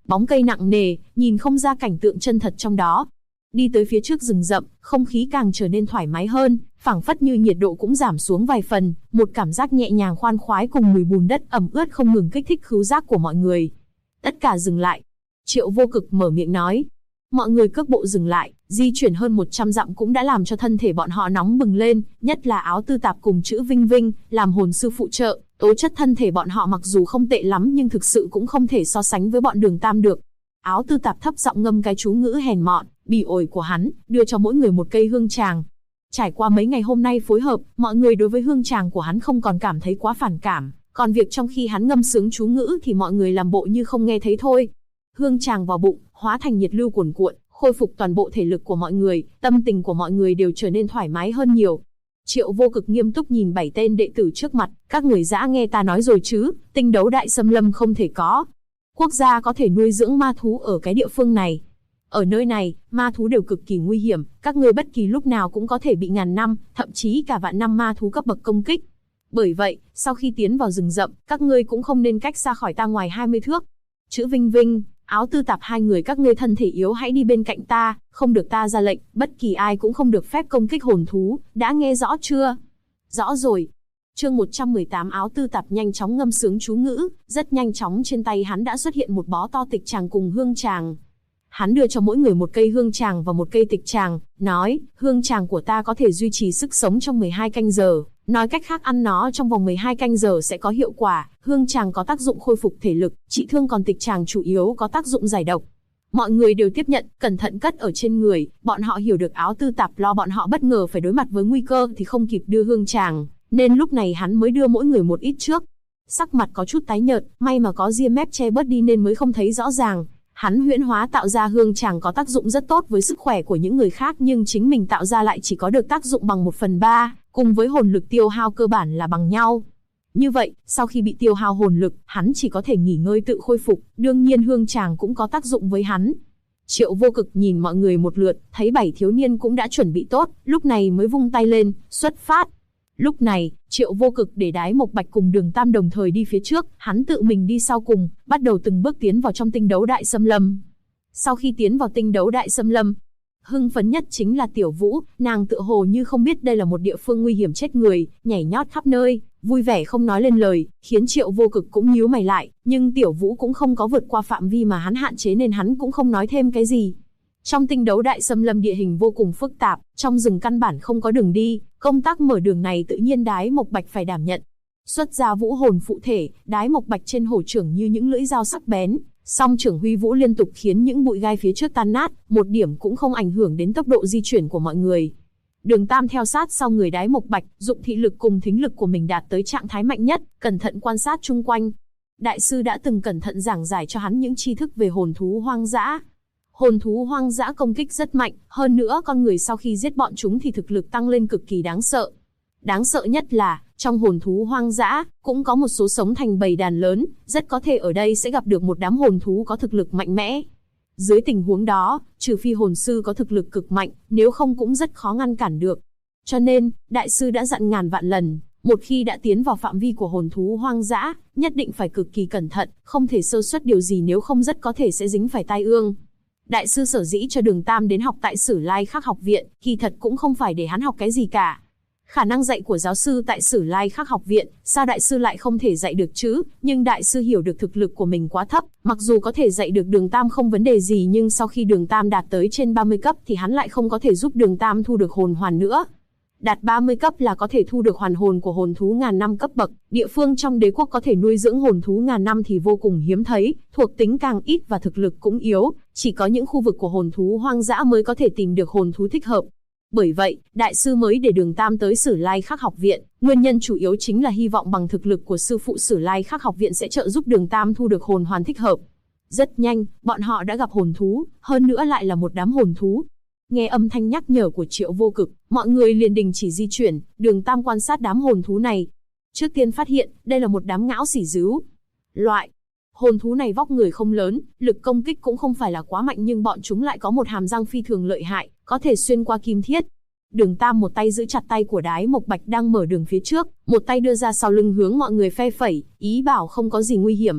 Bóng cây nặng nề, nhìn không ra cảnh tượng chân thật trong đó. Đi tới phía trước rừng rậm, không khí càng trở nên thoải mái hơn, phảng phất như nhiệt độ cũng giảm xuống vài phần, một cảm giác nhẹ nhàng khoan khoái cùng mùi bùn đất ẩm ướt không ngừng kích thích khứu giác của mọi người. Tất cả dừng lại. Triệu Vô Cực mở miệng nói. Mọi người cước bộ dừng lại, di chuyển hơn 100 dặm cũng đã làm cho thân thể bọn họ nóng bừng lên, nhất là Áo Tư Tạp cùng chữ Vinh Vinh, làm hồn sư phụ trợ, tố chất thân thể bọn họ mặc dù không tệ lắm nhưng thực sự cũng không thể so sánh với bọn Đường Tam được. Áo Tư Tạp thấp giọng ngâm cái chú ngữ hèn mọn, bỉ ổi của hắn, đưa cho mỗi người một cây hương tràng. Trải qua mấy ngày hôm nay phối hợp, mọi người đối với hương tràng của hắn không còn cảm thấy quá phản cảm, còn việc trong khi hắn ngâm sướng chú ngữ thì mọi người làm bộ như không nghe thấy thôi. Hương tràng vào bụng, hóa thành nhiệt lưu cuồn cuộn, khôi phục toàn bộ thể lực của mọi người, tâm tình của mọi người đều trở nên thoải mái hơn nhiều. Triệu Vô Cực nghiêm túc nhìn 7 tên đệ tử trước mặt, các người dã nghe ta nói rồi chứ, tinh đấu đại xâm lâm không thể có. Quốc gia có thể nuôi dưỡng ma thú ở cái địa phương này. Ở nơi này, ma thú đều cực kỳ nguy hiểm, các ngươi bất kỳ lúc nào cũng có thể bị ngàn năm, thậm chí cả vạn năm ma thú cấp bậc công kích. Bởi vậy, sau khi tiến vào rừng rậm, các ngươi cũng không nên cách xa khỏi ta ngoài 20 thước. Chữ Vinh Vinh, Áo Tư Tạp, hai người các ngươi thân thể yếu hãy đi bên cạnh ta, không được ta ra lệnh, bất kỳ ai cũng không được phép công kích hồn thú, đã nghe rõ chưa? Rõ rồi. Chương 118. Áo Tư Tạp nhanh chóng ngâm sướng chú ngữ, rất nhanh chóng trên tay hắn đã xuất hiện một bó to tịch tràng cùng hương tràng. Hắn đưa cho mỗi người một cây hương tràng và một cây tịch tràng, nói, hương tràng của ta có thể duy trì sức sống trong 12 canh giờ, nói cách khác ăn nó trong vòng 12 canh giờ sẽ có hiệu quả, hương tràng có tác dụng khôi phục thể lực, trị thương, còn tịch tràng chủ yếu có tác dụng giải độc. Mọi người đều tiếp nhận, cẩn thận cất ở trên người, bọn họ hiểu được Áo Tư Tạp lo bọn họ bất ngờ phải đối mặt với nguy cơ thì không kịp đưa hương tràng, nên lúc này hắn mới đưa mỗi người một ít trước. Sắc mặt có chút tái nhợt, may mà có ria mép che bớt đi nên mới không thấy rõ ràng. Hắn huyễn hóa tạo ra hương tràng có tác dụng rất tốt với sức khỏe của những người khác nhưng chính mình tạo ra lại chỉ có được tác dụng bằng 1/3, cùng với hồn lực tiêu hao cơ bản là bằng nhau. Như vậy, sau khi bị tiêu hao hồn lực, hắn chỉ có thể nghỉ ngơi tự khôi phục, đương nhiên hương tràng cũng có tác dụng với hắn. Triệu Vô Cực nhìn mọi người một lượt, thấy 7 thiếu niên cũng đã chuẩn bị tốt, lúc này mới vung tay lên, xuất phát. Lúc này, Triệu Vô Cực để Đái Mộc Bạch cùng Đường Tam đồng thời đi phía trước, hắn tự mình đi sau cùng, bắt đầu từng bước tiến vào trong tinh đấu đại xâm lâm. Sau khi tiến vào tinh đấu đại xâm lâm, hưng phấn nhất chính là Tiểu Vũ, nàng tựa hồ như không biết đây là một địa phương nguy hiểm chết người, nhảy nhót khắp nơi, vui vẻ không nói lên lời, khiến Triệu Vô Cực cũng nhíu mày lại, nhưng Tiểu Vũ cũng không có vượt qua phạm vi mà hắn hạn chế nên hắn cũng không nói thêm cái gì. Trong tinh đấu đại xâm lâm địa hình vô cùng phức tạp, trong rừng căn bản không có đường đi, công tác mở đường này tự nhiên Đái Mộc Bạch phải đảm nhận. Xuất ra vũ hồn phụ thể, Đái Mộc Bạch trên hổ trưởng như những lưỡi dao sắc bén, song trưởng huy vũ liên tục khiến những bụi gai phía trước tan nát, một điểm cũng không ảnh hưởng đến tốc độ di chuyển của mọi người. Đường Tam theo sát sau người Đái Mộc Bạch, dụng thị lực cùng thính lực của mình đạt tới trạng thái mạnh nhất, cẩn thận quan sát chung quanh. Đại sư đã từng cẩn thận giảng giải cho hắn những tri thức về hồn thú hoang dã. Hồn thú hoang dã công kích rất mạnh, hơn nữa con người sau khi giết bọn chúng thì thực lực tăng lên cực kỳ đáng sợ. Đáng sợ nhất là, trong hồn thú hoang dã, cũng có một số sống thành bầy đàn lớn, rất có thể ở đây sẽ gặp được một đám hồn thú có thực lực mạnh mẽ. Dưới tình huống đó, trừ phi hồn sư có thực lực cực mạnh, nếu không cũng rất khó ngăn cản được. Cho nên, đại sư đã dặn ngàn vạn lần, một khi đã tiến vào phạm vi của hồn thú hoang dã, nhất định phải cực kỳ cẩn thận, không thể sơ suất điều gì nếu không rất có thể sẽ dính phải tai ương. Đại sư sở dĩ cho Đường Tam đến học tại Sử Lai Khắc học viện, kỳ thật cũng không phải để hắn học cái gì cả. Khả năng dạy của giáo sư tại Sử Lai Khắc học viện, sao đại sư lại không thể dạy được chứ? Nhưng đại sư hiểu được thực lực của mình quá thấp, mặc dù có thể dạy được Đường Tam không vấn đề gì nhưng sau khi Đường Tam đạt tới trên 30 cấp thì hắn lại không có thể giúp Đường Tam thu được hồn hoàn nữa. Đạt 30 cấp là có thể thu được hoàn hồn của hồn thú ngàn năm cấp bậc, địa phương trong đế quốc có thể nuôi dưỡng hồn thú ngàn năm thì vô cùng hiếm thấy, thuộc tính càng ít và thực lực cũng yếu, chỉ có những khu vực của hồn thú hoang dã mới có thể tìm được hồn thú thích hợp. Bởi vậy, đại sư mới để Đường Tam tới Sử Lai Khắc học viện, nguyên nhân chủ yếu chính là hy vọng bằng thực lực của sư phụ Sử Lai Khắc học viện sẽ trợ giúp Đường Tam thu được hồn hoàn thích hợp. Rất nhanh, bọn họ đã gặp hồn thú, hơn nữa lại là một đám hồn thú. Nghe âm thanh nhắc nhở của Triệu Vô Cực, mọi người liền đình chỉ di chuyển, Đường Tam quan sát đám hồn thú này. Trước tiên phát hiện, đây là một đám ngão xỉ dứu. Loại hồn thú này vóc người không lớn, lực công kích cũng không phải là quá mạnh nhưng bọn chúng lại có một hàm răng phi thường lợi hại, có thể xuyên qua kim thiết. Đường Tam một tay giữ chặt tay của Đái Mộc Bạch đang mở đường phía trước, một tay đưa ra sau lưng hướng mọi người phe phẩy, ý bảo không có gì nguy hiểm.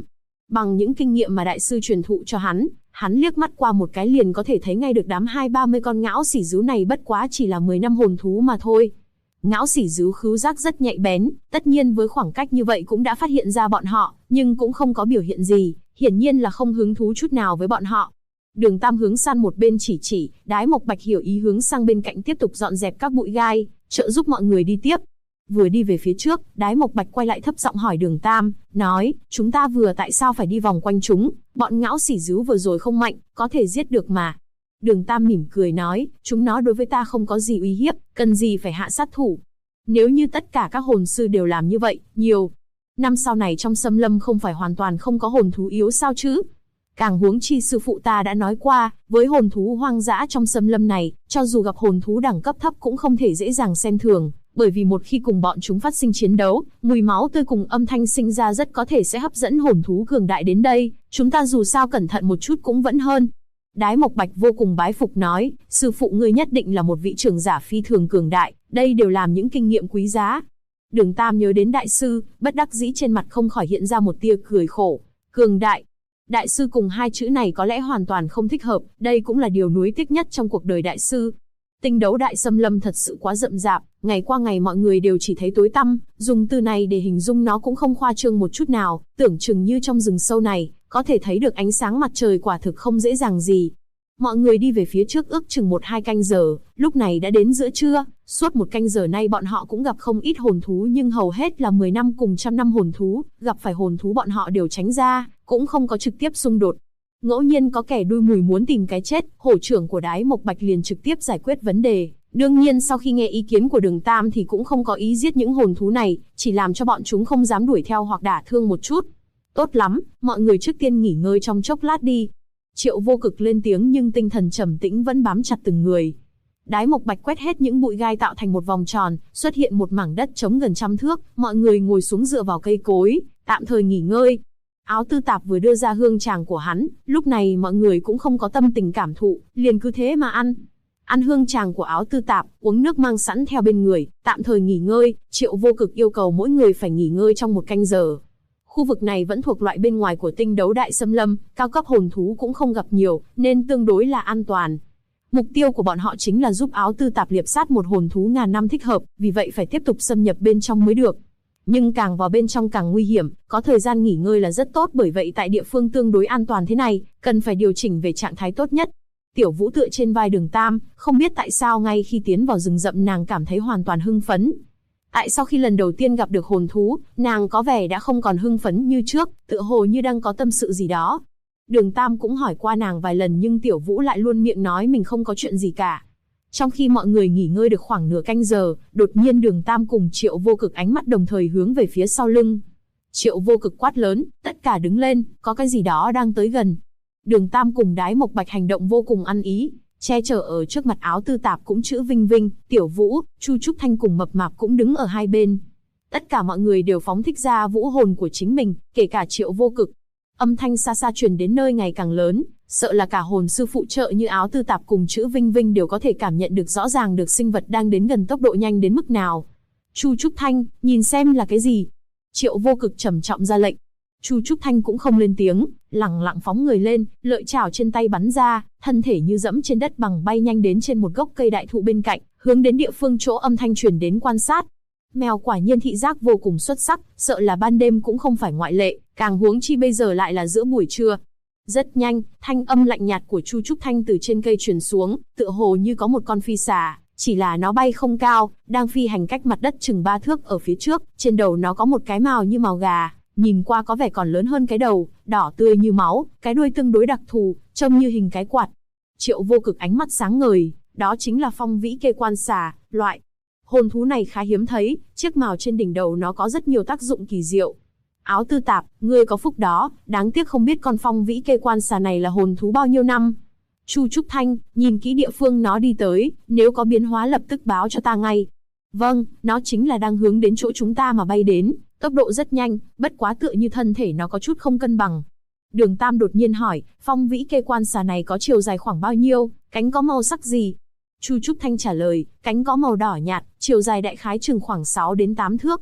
Bằng những kinh nghiệm mà đại sư truyền thụ cho hắn liếc mắt qua một cái liền có thể thấy ngay được đám 20-30 con ngão xỉ dứu này bất quá chỉ là 10 năm hồn thú mà thôi. Ngão xỉ dứu khứu giác rất nhạy bén, tất nhiên với khoảng cách như vậy cũng đã phát hiện ra bọn họ, nhưng cũng không có biểu hiện gì, hiển nhiên là không hứng thú chút nào với bọn họ. Đường Tam hướng sang một bên chỉ, Đái Mộc Bạch hiểu ý hướng sang bên cạnh tiếp tục dọn dẹp các bụi gai, trợ giúp mọi người đi tiếp. Vừa đi về phía trước, Đái Mộc Bạch quay lại thấp giọng hỏi Đường Tam, nói, chúng ta vừa tại sao phải đi vòng quanh chúng, bọn ngão xỉ dứu vừa rồi không mạnh, có thể giết được mà. Đường Tam mỉm cười nói, chúng nó đối với ta không có gì uy hiếp, cần gì phải hạ sát thủ. Nếu như tất cả các hồn sư đều làm như vậy, nhiều năm sau này trong xâm lâm không phải hoàn toàn không có hồn thú yếu sao chứ? Càng huống chi sư phụ ta đã nói qua, với hồn thú hoang dã trong xâm lâm này, cho dù gặp hồn thú đẳng cấp thấp cũng không thể dễ dàng xem thường, bởi vì một khi cùng bọn chúng phát sinh chiến đấu, mùi máu tươi cùng âm thanh sinh ra rất có thể sẽ hấp dẫn hồn thú cường đại đến đây, chúng ta dù sao cẩn thận một chút cũng vẫn hơn. Đái Mộc Bạch vô cùng bái phục nói, sư phụ ngươi nhất định là một vị trưởng giả phi thường cường đại, đây đều làm những kinh nghiệm quý giá. Đường Tam nhớ đến đại sư, bất đắc dĩ trên mặt không khỏi hiện ra một tia cười khổ. Cường đại. Đại sư cùng hai chữ này có lẽ hoàn toàn không thích hợp, đây cũng là điều nuối tiếc nhất trong cuộc đời đại sư. Tinh đấu đại xâm lâm thật sự quá rậm rạp, ngày qua ngày mọi người đều chỉ thấy tối tăm, dùng từ này để hình dung nó cũng không khoa trương một chút nào, tưởng chừng như trong rừng sâu này, có thể thấy được ánh sáng mặt trời quả thực không dễ dàng gì. Mọi người đi về phía trước ước chừng 1-2 canh giờ, lúc này đã đến giữa trưa, suốt một canh giờ nay bọn họ cũng gặp không ít hồn thú nhưng hầu hết là 10 năm cùng 100 năm hồn thú, gặp phải hồn thú bọn họ đều tránh ra, cũng không có trực tiếp xung đột. Ngẫu nhiên có kẻ đuôi mùi muốn tìm cái chết, hổ trưởng của Đái Mộc Bạch liền trực tiếp giải quyết vấn đề. Đương nhiên sau khi nghe ý kiến của Đường Tam thì cũng không có ý giết những hồn thú này, chỉ làm cho bọn chúng không dám đuổi theo hoặc đả thương một chút. Tốt lắm, mọi người trước tiên nghỉ ngơi trong chốc lát đi. Triệu Vô Cực lên tiếng nhưng tinh thần trầm tĩnh vẫn bám chặt từng người. Đái Mộc Bạch quét hết những bụi gai tạo thành một vòng tròn, xuất hiện một mảng đất trống gần 100 thước, mọi người ngồi xuống dựa vào cây cối, tạm thời nghỉ ngơi. Áo Tư Tạp vừa đưa ra hương tràng của hắn, lúc này mọi người cũng không có tâm tình cảm thụ, liền cứ thế mà ăn. Ăn hương tràng của Áo Tư Tạp, uống nước mang sẵn theo bên người, tạm thời nghỉ ngơi, Triệu Vô Cực yêu cầu mỗi người phải nghỉ ngơi trong 1 canh giờ. Khu vực này vẫn thuộc loại bên ngoài của tinh đấu đại xâm lâm, cao cấp hồn thú cũng không gặp nhiều, nên tương đối là an toàn. Mục tiêu của bọn họ chính là giúp Áo Tư Tạp liệp sát một hồn thú ngàn năm thích hợp, vì vậy phải tiếp tục xâm nhập bên trong mới được. Nhưng càng vào bên trong càng nguy hiểm, có thời gian nghỉ ngơi là rất tốt, bởi vậy tại địa phương tương đối an toàn thế này, cần phải điều chỉnh về trạng thái tốt nhất. Tiểu Vũ tựa trên vai Đường Tam, không biết tại sao ngay khi tiến vào rừng rậm nàng cảm thấy hoàn toàn hưng phấn. Tại sao khi lần đầu tiên gặp được hồn thú, nàng có vẻ đã không còn hưng phấn như trước, tựa hồ như đang có tâm sự gì đó. Đường Tam cũng hỏi qua nàng vài lần nhưng Tiểu Vũ lại luôn miệng nói mình không có chuyện gì cả. Trong khi mọi người nghỉ ngơi được khoảng nửa canh giờ, đột nhiên Đường Tam cùng Triệu Vô Cực ánh mắt đồng thời hướng về phía sau lưng. Triệu Vô Cực quát lớn, tất cả đứng lên, có cái gì đó đang tới gần. Đường Tam cùng Đái Mộc Bạch hành động vô cùng ăn ý, che chở ở trước mặt Áo Tư Tạp cũng chữ Vinh Vinh, Tiểu Vũ, Chu Trúc Thanh cùng Mập Mạp cũng đứng ở hai bên. Tất cả mọi người đều phóng thích ra vũ hồn của chính mình, kể cả Triệu Vô Cực. Âm thanh xa xa truyền đến nơi ngày càng lớn, sợ là cả hồn sư phụ trợ như Áo Tư Tạp cùng chữ Vinh Vinh đều có thể cảm nhận được rõ ràng được sinh vật đang đến gần tốc độ nhanh đến mức nào. Chu Trúc Thanh, nhìn xem là cái gì? Triệu Vô Cực trầm trọng ra lệnh. Chu Trúc Thanh cũng không lên tiếng, lẳng lặng phóng người lên, lợi chảo trên tay bắn ra, thân thể như dẫm trên đất bằng bay nhanh đến trên một gốc cây đại thụ bên cạnh, hướng đến địa phương chỗ âm thanh truyền đến quan sát. Mèo quả nhiên thị giác vô cùng xuất sắc, sợ là ban đêm cũng không phải ngoại lệ, càng huống chi bây giờ lại là giữa buổi trưa. Rất nhanh, thanh âm lạnh nhạt của Chu Trúc Thanh từ trên cây truyền xuống, tựa hồ như có một con phi xà, chỉ là nó bay không cao, đang phi hành cách mặt đất chừng 3 thước ở phía trước, trên đầu nó có một cái mào như mào gà, nhìn qua có vẻ còn lớn hơn cái đầu, đỏ tươi như máu, cái đuôi tương đối đặc thù, trông như hình cái quạt. Triệu Vô Cực ánh mắt sáng ngời, đó chính là phong vĩ kê quan xà, loại hồn thú này khá hiếm thấy, chiếc mào trên đỉnh đầu nó có rất nhiều tác dụng kỳ diệu. Áo Tư Tạp, ngươi có phúc đó, đáng tiếc không biết con phong vĩ kê quan xà này là hồn thú bao nhiêu năm. Chu Trúc Thanh, nhìn kỹ địa phương nó đi tới, nếu có biến hóa lập tức báo cho ta ngay. Vâng, nó chính là đang hướng đến chỗ chúng ta mà bay đến, tốc độ rất nhanh, bất quá tựa như thân thể nó có chút không cân bằng. Đường Tam đột nhiên hỏi, phong vĩ kê quan xà này có chiều dài khoảng bao nhiêu, cánh có màu sắc gì? Chu Trúc Thanh trả lời, cánh có màu đỏ nhạt, chiều dài đại khái chừng khoảng 6 đến 8 thước.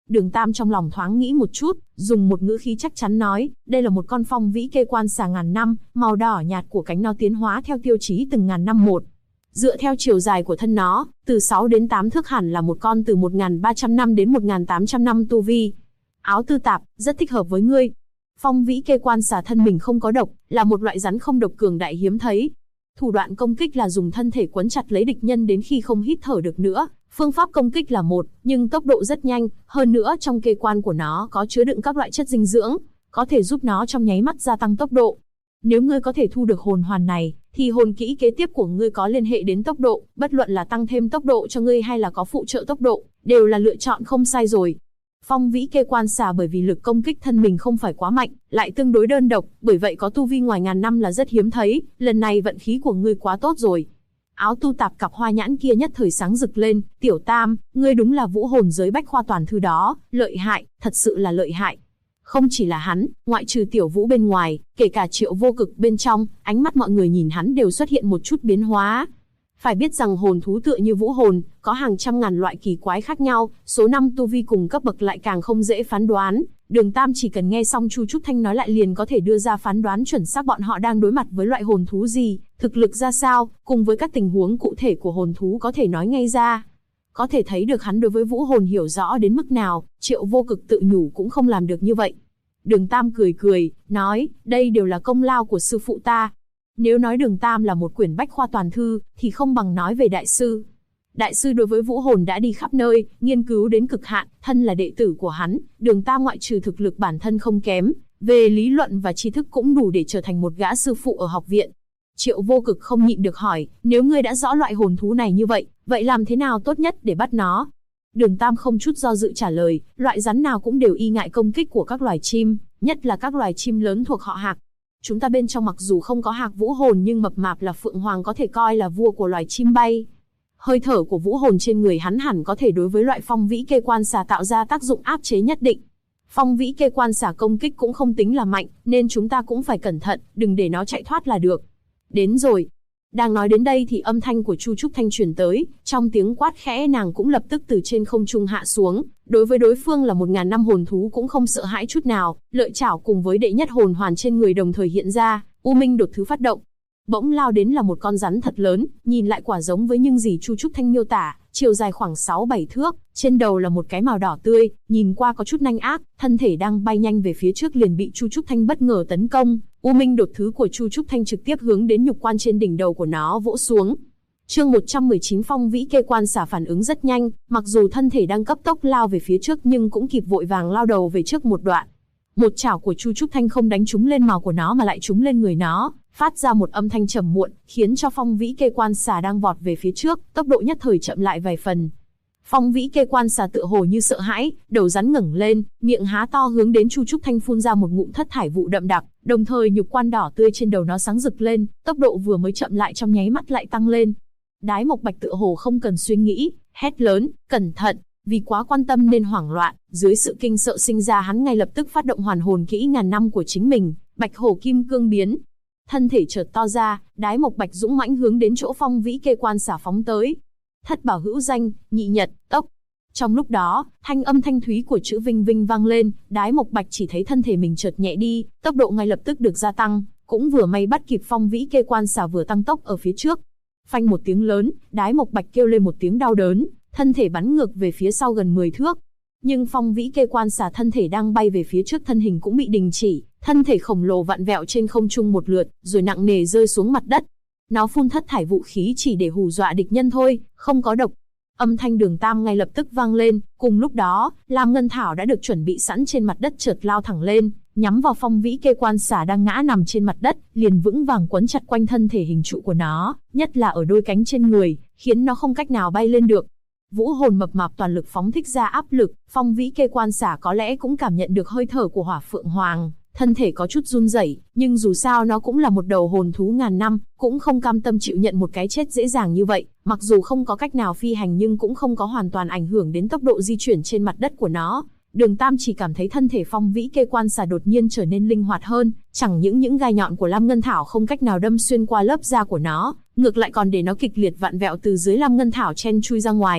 Đường Tam trong lòng thoáng nghĩ một chút, dùng một ngữ khí chắc chắn nói, đây là một con phong vĩ kê quan xà ngàn năm, màu đỏ nhạt của cánh nó tiến hóa theo tiêu chí từng ngàn năm một. Dựa theo chiều dài của thân nó, từ 6 đến 8 thước hẳn là một con từ 1.300 năm đến 1.800 năm tu vi. Áo tư tạp, rất thích hợp với ngươi. Phong vĩ kê quan xà thân mình không có độc, là một loại rắn không độc cường đại hiếm thấy. Thủ đoạn công kích là dùng thân thể quấn chặt lấy địch nhân đến khi không hít thở được nữa. Phương pháp công kích là một, nhưng tốc độ rất nhanh, hơn nữa trong kê quan của nó có chứa đựng các loại chất dinh dưỡng, có thể giúp nó trong nháy mắt gia tăng tốc độ. Nếu ngươi có thể thu được hồn hoàn này, thì hồn kỹ kế tiếp của ngươi có liên hệ đến tốc độ, bất luận là tăng thêm tốc độ cho ngươi hay là có phụ trợ tốc độ, đều là lựa chọn không sai rồi. Phong vĩ kê quan xà bởi vì lực công kích thân mình không phải quá mạnh, lại tương đối đơn độc, bởi vậy có tu vi ngoài ngàn năm là rất hiếm thấy, lần này vận khí của ngươi quá tốt rồi. Áo tu tạp cặp hoa nhãn kia nhất thời sáng rực lên, Tiểu Tam, ngươi đúng là vũ hồn giới bách khoa toàn thư đó, lợi hại, thật sự là lợi hại. Không chỉ là hắn, ngoại trừ Tiểu Vũ bên ngoài, kể cả Triệu Vô Cực bên trong, ánh mắt mọi người nhìn hắn đều xuất hiện một chút biến hóa. Phải biết rằng hồn thú tựa như vũ hồn, có hàng trăm ngàn loại kỳ quái khác nhau, số năm tu vi cùng cấp bậc lại càng không dễ phán đoán. Đường Tam chỉ cần nghe xong Chu Trúc Thanh nói lại liền có thể đưa ra phán đoán chuẩn xác bọn họ đang đối mặt với loại hồn thú gì, thực lực ra sao, cùng với các tình huống cụ thể của hồn thú có thể nói ngay ra. Có thể thấy được hắn đối với vũ hồn hiểu rõ đến mức nào, Triệu Vô Cực tự nhủ cũng không làm được như vậy. Đường Tam cười cười, nói, đây đều là công lao của sư phụ ta. Nếu nói Đường Tam là một quyển bách khoa toàn thư, thì không bằng nói về đại sư. Đại sư đối với vũ hồn đã đi khắp nơi, nghiên cứu đến cực hạn, thân là đệ tử của hắn, Đường Tam ngoại trừ thực lực bản thân không kém, về lý luận và tri thức cũng đủ để trở thành một gã sư phụ ở học viện. Triệu Vô Cực không nhịn được hỏi, nếu ngươi đã rõ loại hồn thú này như vậy, vậy làm thế nào tốt nhất để bắt nó? Đường Tam không chút do dự trả lời, loại rắn nào cũng đều y ngại công kích của các loài chim, nhất là các loài chim lớn thuộc họ Hạc. Chúng ta bên trong mặc dù không có Hạc vũ hồn nhưng mập mạp là Phượng Hoàng có thể coi là vua của loài chim bay. Hơi thở của vũ hồn trên người hắn hẳn có thể đối với loại phong vĩ kê quan xà tạo ra tác dụng áp chế nhất định. Phong vĩ kê quan xà công kích cũng không tính là mạnh, nên chúng ta cũng phải cẩn thận, đừng để nó chạy thoát là được. Đến rồi. Đang nói đến đây thì âm thanh của Chu Trúc Thanh truyền tới, trong tiếng quát khẽ nàng cũng lập tức từ trên không trung hạ xuống, đối với đối phương là 1000 năm hồn thú cũng không sợ hãi chút nào, lợi chảo cùng với đệ nhất hồn hoàn trên người đồng thời hiện ra, U Minh đột thứ phát động. Bỗng lao đến là một con rắn thật lớn, nhìn lại quả giống với những gì Chu Trúc Thanh miêu tả, chiều dài khoảng 6-7 thước, trên đầu là một cái màu đỏ tươi, nhìn qua có chút nanh ác, thân thể đang bay nhanh về phía trước liền bị Chu Trúc Thanh bất ngờ tấn công, U Minh đột thứ của Chu Trúc Thanh trực tiếp hướng đến nhục quan trên đỉnh đầu của nó vỗ xuống. Chương 119 Phong vĩ kê quan xả phản ứng rất nhanh, mặc dù thân thể đang cấp tốc lao về phía trước nhưng cũng kịp vội vàng lao đầu về trước một đoạn. Một chảo của Chu Trúc Thanh không đánh trúng lên mào của nó mà lại trúng lên người nó, phát ra một âm thanh trầm muộn, khiến cho phong vĩ kê quan xà đang vọt về phía trước, tốc độ nhất thời chậm lại vài phần. Phong vĩ kê quan xà tựa hồ như sợ hãi, đầu rắn ngẩng lên, miệng há to hướng đến Chu Trúc Thanh phun ra một ngụm thất thải vụ đậm đặc, đồng thời nhục quan đỏ tươi trên đầu nó sáng rực lên, tốc độ vừa mới chậm lại trong nháy mắt lại tăng lên. Đái Mộc Bạch tựa hồ không cần suy nghĩ, hét lớn, cẩn thận, vì quá quan tâm nên hoảng loạn, dưới sự kinh sợ sinh ra hắn ngay lập tức phát động hoàn hồn kỹ ngàn năm của chính mình, Bạch Hổ Kim Cương biến. Thân thể chợt to ra, Đái Mộc Bạch dũng mãnh hướng đến chỗ phong vĩ kê quan xả phóng tới. Thất bảo hữu danh, nhị nhật, tốc. Trong lúc đó, thanh âm thanh thúy của chữ Vinh Vinh vang lên, Đái Mộc Bạch chỉ thấy thân thể mình chợt nhẹ đi, tốc độ ngay lập tức được gia tăng, cũng vừa may bắt kịp phong vĩ kê quan xả vừa tăng tốc ở phía trước. Phanh một tiếng lớn, Đái Mộc Bạch kêu lên một tiếng đau đớn, thân thể bắn ngược về phía sau gần 10 thước. Nhưng phong vĩ kê quan xả thân thể đang bay về phía trước thân hình cũng bị đình chỉ, thân thể khổng lồ vặn vẹo trên không trung một lượt, rồi nặng nề rơi xuống mặt đất. Nó phun thất thải vũ khí chỉ để hù dọa địch nhân thôi, không có độc. Âm thanh Đường Tam ngay lập tức vang lên, cùng lúc đó, Lam Ngân Thảo đã được chuẩn bị sẵn trên mặt đất chợt lao thẳng lên, nhắm vào phong vĩ kê quan xả đang ngã nằm trên mặt đất, liền vững vàng quấn chặt quanh thân thể hình trụ của nó, nhất là ở đôi cánh trên người, khiến nó không cách nào bay lên được. Vũ hồn mập mạp toàn lực phóng thích ra áp lực, phong vĩ kê quan xả có lẽ cũng cảm nhận được hơi thở của Hỏa Phượng Hoàng, thân thể có chút run rẩy, nhưng dù sao nó cũng là một đầu hồn thú ngàn năm, cũng không cam tâm chịu nhận một cái chết dễ dàng như vậy, mặc dù không có cách nào phi hành nhưng cũng không có hoàn toàn ảnh hưởng đến tốc độ di chuyển trên mặt đất của nó. Đường Tam chỉ cảm thấy thân thể phong vĩ kê quan xà đột nhiên trở nên linh hoạt hơn, chẳng những gai nhọn của Lam Ngân Thảo không cách nào đâm xuyên qua lớp da của nó, ngược lại còn để nó kịch liệt vặn vẹo từ dưới Lam Ngân Thảo chen chui ra ngoài.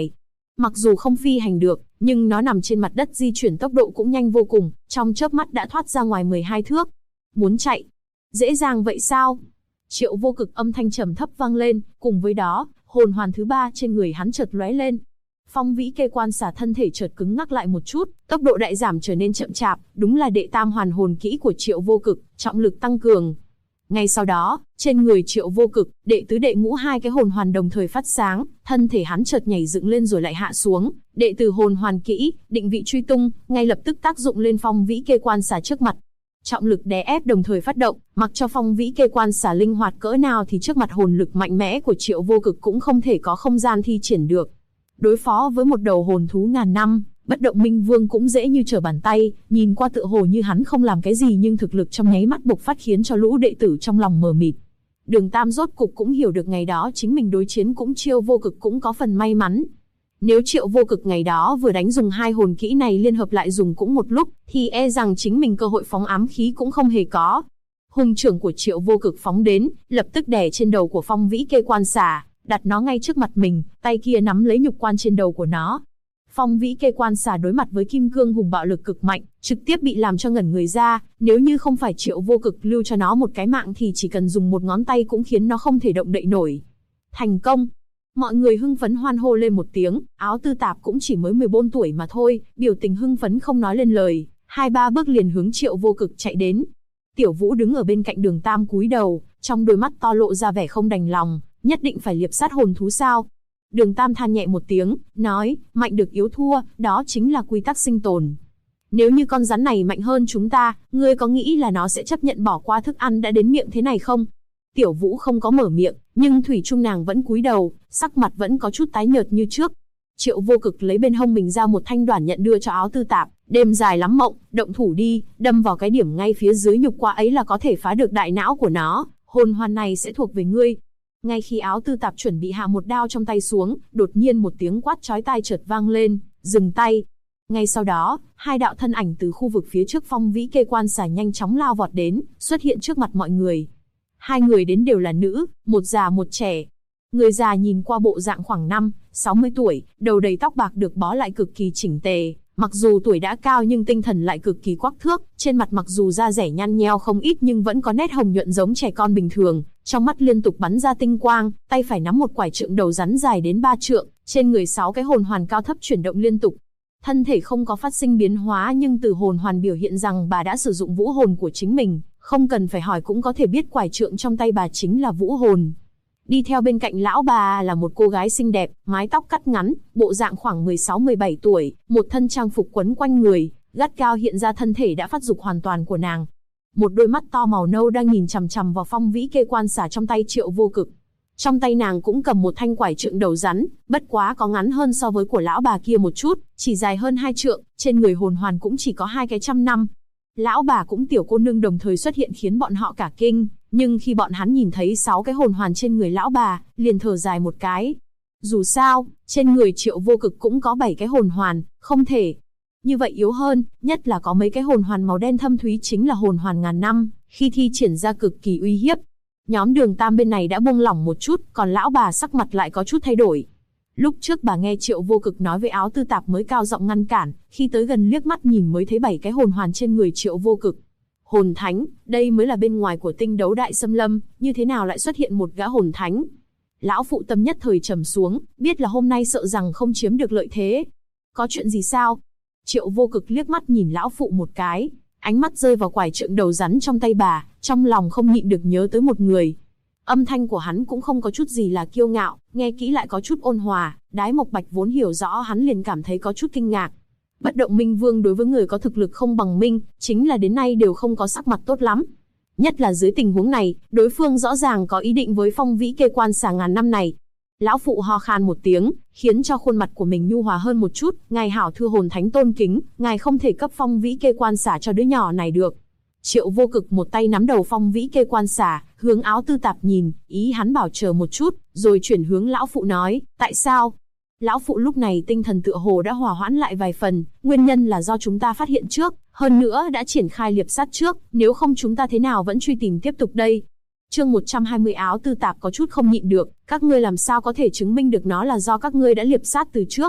Mặc dù không phi hành được, nhưng nó nằm trên mặt đất di chuyển tốc độ cũng nhanh vô cùng, trong chớp mắt đã thoát ra ngoài 12 thước. Muốn chạy? Dễ dàng vậy sao? Triệu Vô Cực âm thanh trầm thấp vang lên, cùng với đó, hồn hoàn thứ 3 trên người hắn chợt lóe lên. Phong Vĩ Kê Quan Xà thân thể chợt cứng ngắc lại một chút, tốc độ đại giảm trở nên chậm chạp, đúng là đệ tam hoàn hồn kỹ của Triệu Vô Cực, trọng lực tăng cường. Ngay sau đó, trên người Triệu Vô Cực, đệ tứ đệ ngũ hai cái hồn hoàn đồng thời phát sáng, thân thể hắn chợt nhảy dựng lên rồi lại hạ xuống, đệ tử hồn hoàn kỹ, định vị truy tung, ngay lập tức tác dụng lên Phong Vĩ Kê Quan Xà trước mặt. Trọng lực đè ép đồng thời phát động, mặc cho Phong Vĩ Kê Quan Xà linh hoạt cỡ nào thì trước mặt hồn lực mạnh mẽ của Triệu Vô Cực cũng không thể có không gian thi triển được. Đối phó với một đầu hồn thú ngàn năm, Bất Động Minh Vương cũng dễ như trở bàn tay, nhìn qua tựa hồ như hắn không làm cái gì nhưng thực lực trong nháy mắt bộc phát khiến cho lũ đệ tử trong lòng mờ mịt. Đường Tam rốt cục cũng hiểu được ngày đó chính mình đối chiến cũng Triệu Vô Cực cũng có phần may mắn. Nếu Triệu Vô Cực ngày đó vừa đánh dùng hai hồn kỹ này liên hợp lại dùng cũng một lúc, thì e rằng chính mình cơ hội phóng ám khí cũng không hề có. Hùng trưởng của Triệu Vô Cực phóng đến, lập tức đè trên đầu của Phong Vĩ Kê Quan Xà, đặt nó ngay trước mặt mình, tay kia nắm lấy nhục quan trên đầu của nó. Phong Vĩ Kê Quan Xà đối mặt với kim cương hùng bạo lực cực mạnh, trực tiếp bị làm cho ngẩn người ra, nếu như không phải Triệu Vô Cực lưu cho nó một cái mạng thì chỉ cần dùng một ngón tay cũng khiến nó không thể động đậy nổi. Thành công! Mọi người hưng phấn hoan hô lên một tiếng, Áo Tư Tạp cũng chỉ mới 14 tuổi mà thôi, biểu tình hưng phấn không nói lên lời, 2-3 bước liền hướng Triệu Vô Cực chạy đến. Tiểu Vũ đứng ở bên cạnh Đường Tam cúi đầu, trong đôi mắt to lộ ra vẻ không đành lòng, nhất định phải liệp sát hồn thú sao? Đường Tam than nhẹ một tiếng, nói, mạnh được yếu thua, đó chính là quy tắc sinh tồn. Nếu như con rắn này mạnh hơn chúng ta, ngươi có nghĩ là nó sẽ chấp nhận bỏ qua thức ăn đã đến miệng thế này không? Tiểu Vũ không có mở miệng, nhưng thủy chung nàng vẫn cúi đầu, sắc mặt vẫn có chút tái nhợt như trước. Triệu Vô Cực lấy bên hông mình ra một thanh đoản nhận đưa cho Áo Tư Tạp, đêm dài lắm mộng, động thủ đi, đâm vào cái điểm ngay phía dưới nhục qua ấy là có thể phá được đại não của nó, hồn hoàn này sẽ thuộc về ngươi. Ngay khi Áo Tư Tạp chuẩn bị hạ một đao trong tay xuống, đột nhiên một tiếng quát chói tai chợt vang lên, dừng tay. Ngay sau đó, hai đạo thân ảnh từ khu vực phía trước Phong Vĩ Kê Quan Xà nhanh chóng lao vọt đến, xuất hiện trước mặt mọi người. Hai người đến đều là nữ, một già một trẻ. Người già nhìn qua bộ dạng khoảng 50-60 tuổi, đầu đầy tóc bạc được bó lại cực kỳ chỉnh tề, mặc dù tuổi đã cao nhưng tinh thần lại cực kỳ quắc thước, trên mặt mặc dù da rẻ nhăn nheo không ít nhưng vẫn có nét hồng nhuận giống trẻ con bình thường, trong mắt liên tục bắn ra tinh quang, tay phải nắm một quải trượng đầu rắn dài đến 3 trượng, trên người 6 cái hồn hoàn cao thấp chuyển động liên tục. Thân thể không có phát sinh biến hóa nhưng từ hồn hoàn biểu hiện rằng bà đã sử dụng vũ hồn của chính mình, không cần phải hỏi cũng có thể biết quải trượng trong tay bà chính là vũ hồn. Đi theo bên cạnh lão bà là một cô gái xinh đẹp, mái tóc cắt ngắn, bộ dạng khoảng 16-17 tuổi, một thân trang phục quấn quanh người, gắt gao hiện ra thân thể đã phát dục hoàn toàn của nàng. Một đôi mắt to màu nâu đang nhìn chằm chằm vào Phong Vĩ Kê Quan Xà trong tay Triệu Vô Cực. Trong tay nàng cũng cầm một thanh quải trượng đầu rắn, bất quá có ngắn hơn so với của lão bà kia một chút, chỉ dài hơn 2 trượng, trên người hồn hoàn cũng chỉ có 2 cái trăm năm. Lão bà cũng tiểu cô nương đồng thời xuất hiện khiến bọn họ cả kinh, nhưng khi bọn hắn nhìn thấy 6 cái hồn hoàn trên người lão bà, liền thở dài một cái. Dù sao, trên người Triệu Vô Cực cũng có 7 cái hồn hoàn, không thể như vậy yếu hơn, nhất là có mấy cái hồn hoàn màu đen thâm thúy chính là hồn hoàn ngàn năm, khi thi triển ra cực kỳ uy hiếp. Nhóm Đường Tam bên này đã buông lỏng một chút, còn lão bà sắc mặt lại có chút thay đổi. Lúc trước bà nghe Triệu Vô Cực nói với Áo Tư Tạp mới cao giọng ngăn cản, khi tới gần liếc mắt nhìn mới thấy 7 cái hồn hoàn trên người Triệu Vô Cực. Hồn thánh, đây mới là bên ngoài của tinh đấu đại xâm lâm, như thế nào lại xuất hiện một gã hồn thánh? Lão phụ tâm nhất thời trầm xuống, biết là hôm nay sợ rằng không chiếm được lợi thế. Có chuyện gì sao? Triệu Vô Cực liếc mắt nhìn lão phụ một cái, ánh mắt rơi vào quải trượng đầu rắn trong tay bà, trong lòng không nhịn được nhớ tới một người. Âm thanh của hắn cũng không có chút gì là kiêu ngạo, nghe kỹ lại có chút ôn hòa, Đái Mộc Bạch vốn hiểu rõ hắn liền cảm thấy có chút kinh ngạc. Bất Động Minh Vương đối với người có thực lực không bằng Minh, chính là đến nay đều không có sắc mặt tốt lắm. Nhất là dưới tình huống này, đối phương rõ ràng có ý định với Phong Vĩ Kê Quan Xà ngàn năm này. Lão phụ ho khan một tiếng, khiến cho khuôn mặt của mình nhu hòa hơn một chút, ngài hảo thưa hồn thánh tôn kính, ngài không thể cấp Phong Vĩ Kê Quan Xà cho đứa nhỏ này được. Triệu Vô Cực một tay nắm đầu Phong Vĩ Kê Quan Xà, hướng Áo Tư Tạp nhìn, ý hắn bảo chờ một chút, rồi chuyển hướng lão phụ nói, tại sao? Lão phụ lúc này tinh thần tựa hồ đã hòa hoãn lại vài phần, nguyên nhân là do chúng ta phát hiện trước, hơn nữa đã triển khai liệp sát trước, nếu không chúng ta thế nào vẫn truy tìm tiếp tục đây. Chương 120 Áo Tư Tạp có chút không nhịn được, các ngươi làm sao có thể chứng minh được nó là do các ngươi đã liệp sát từ trước?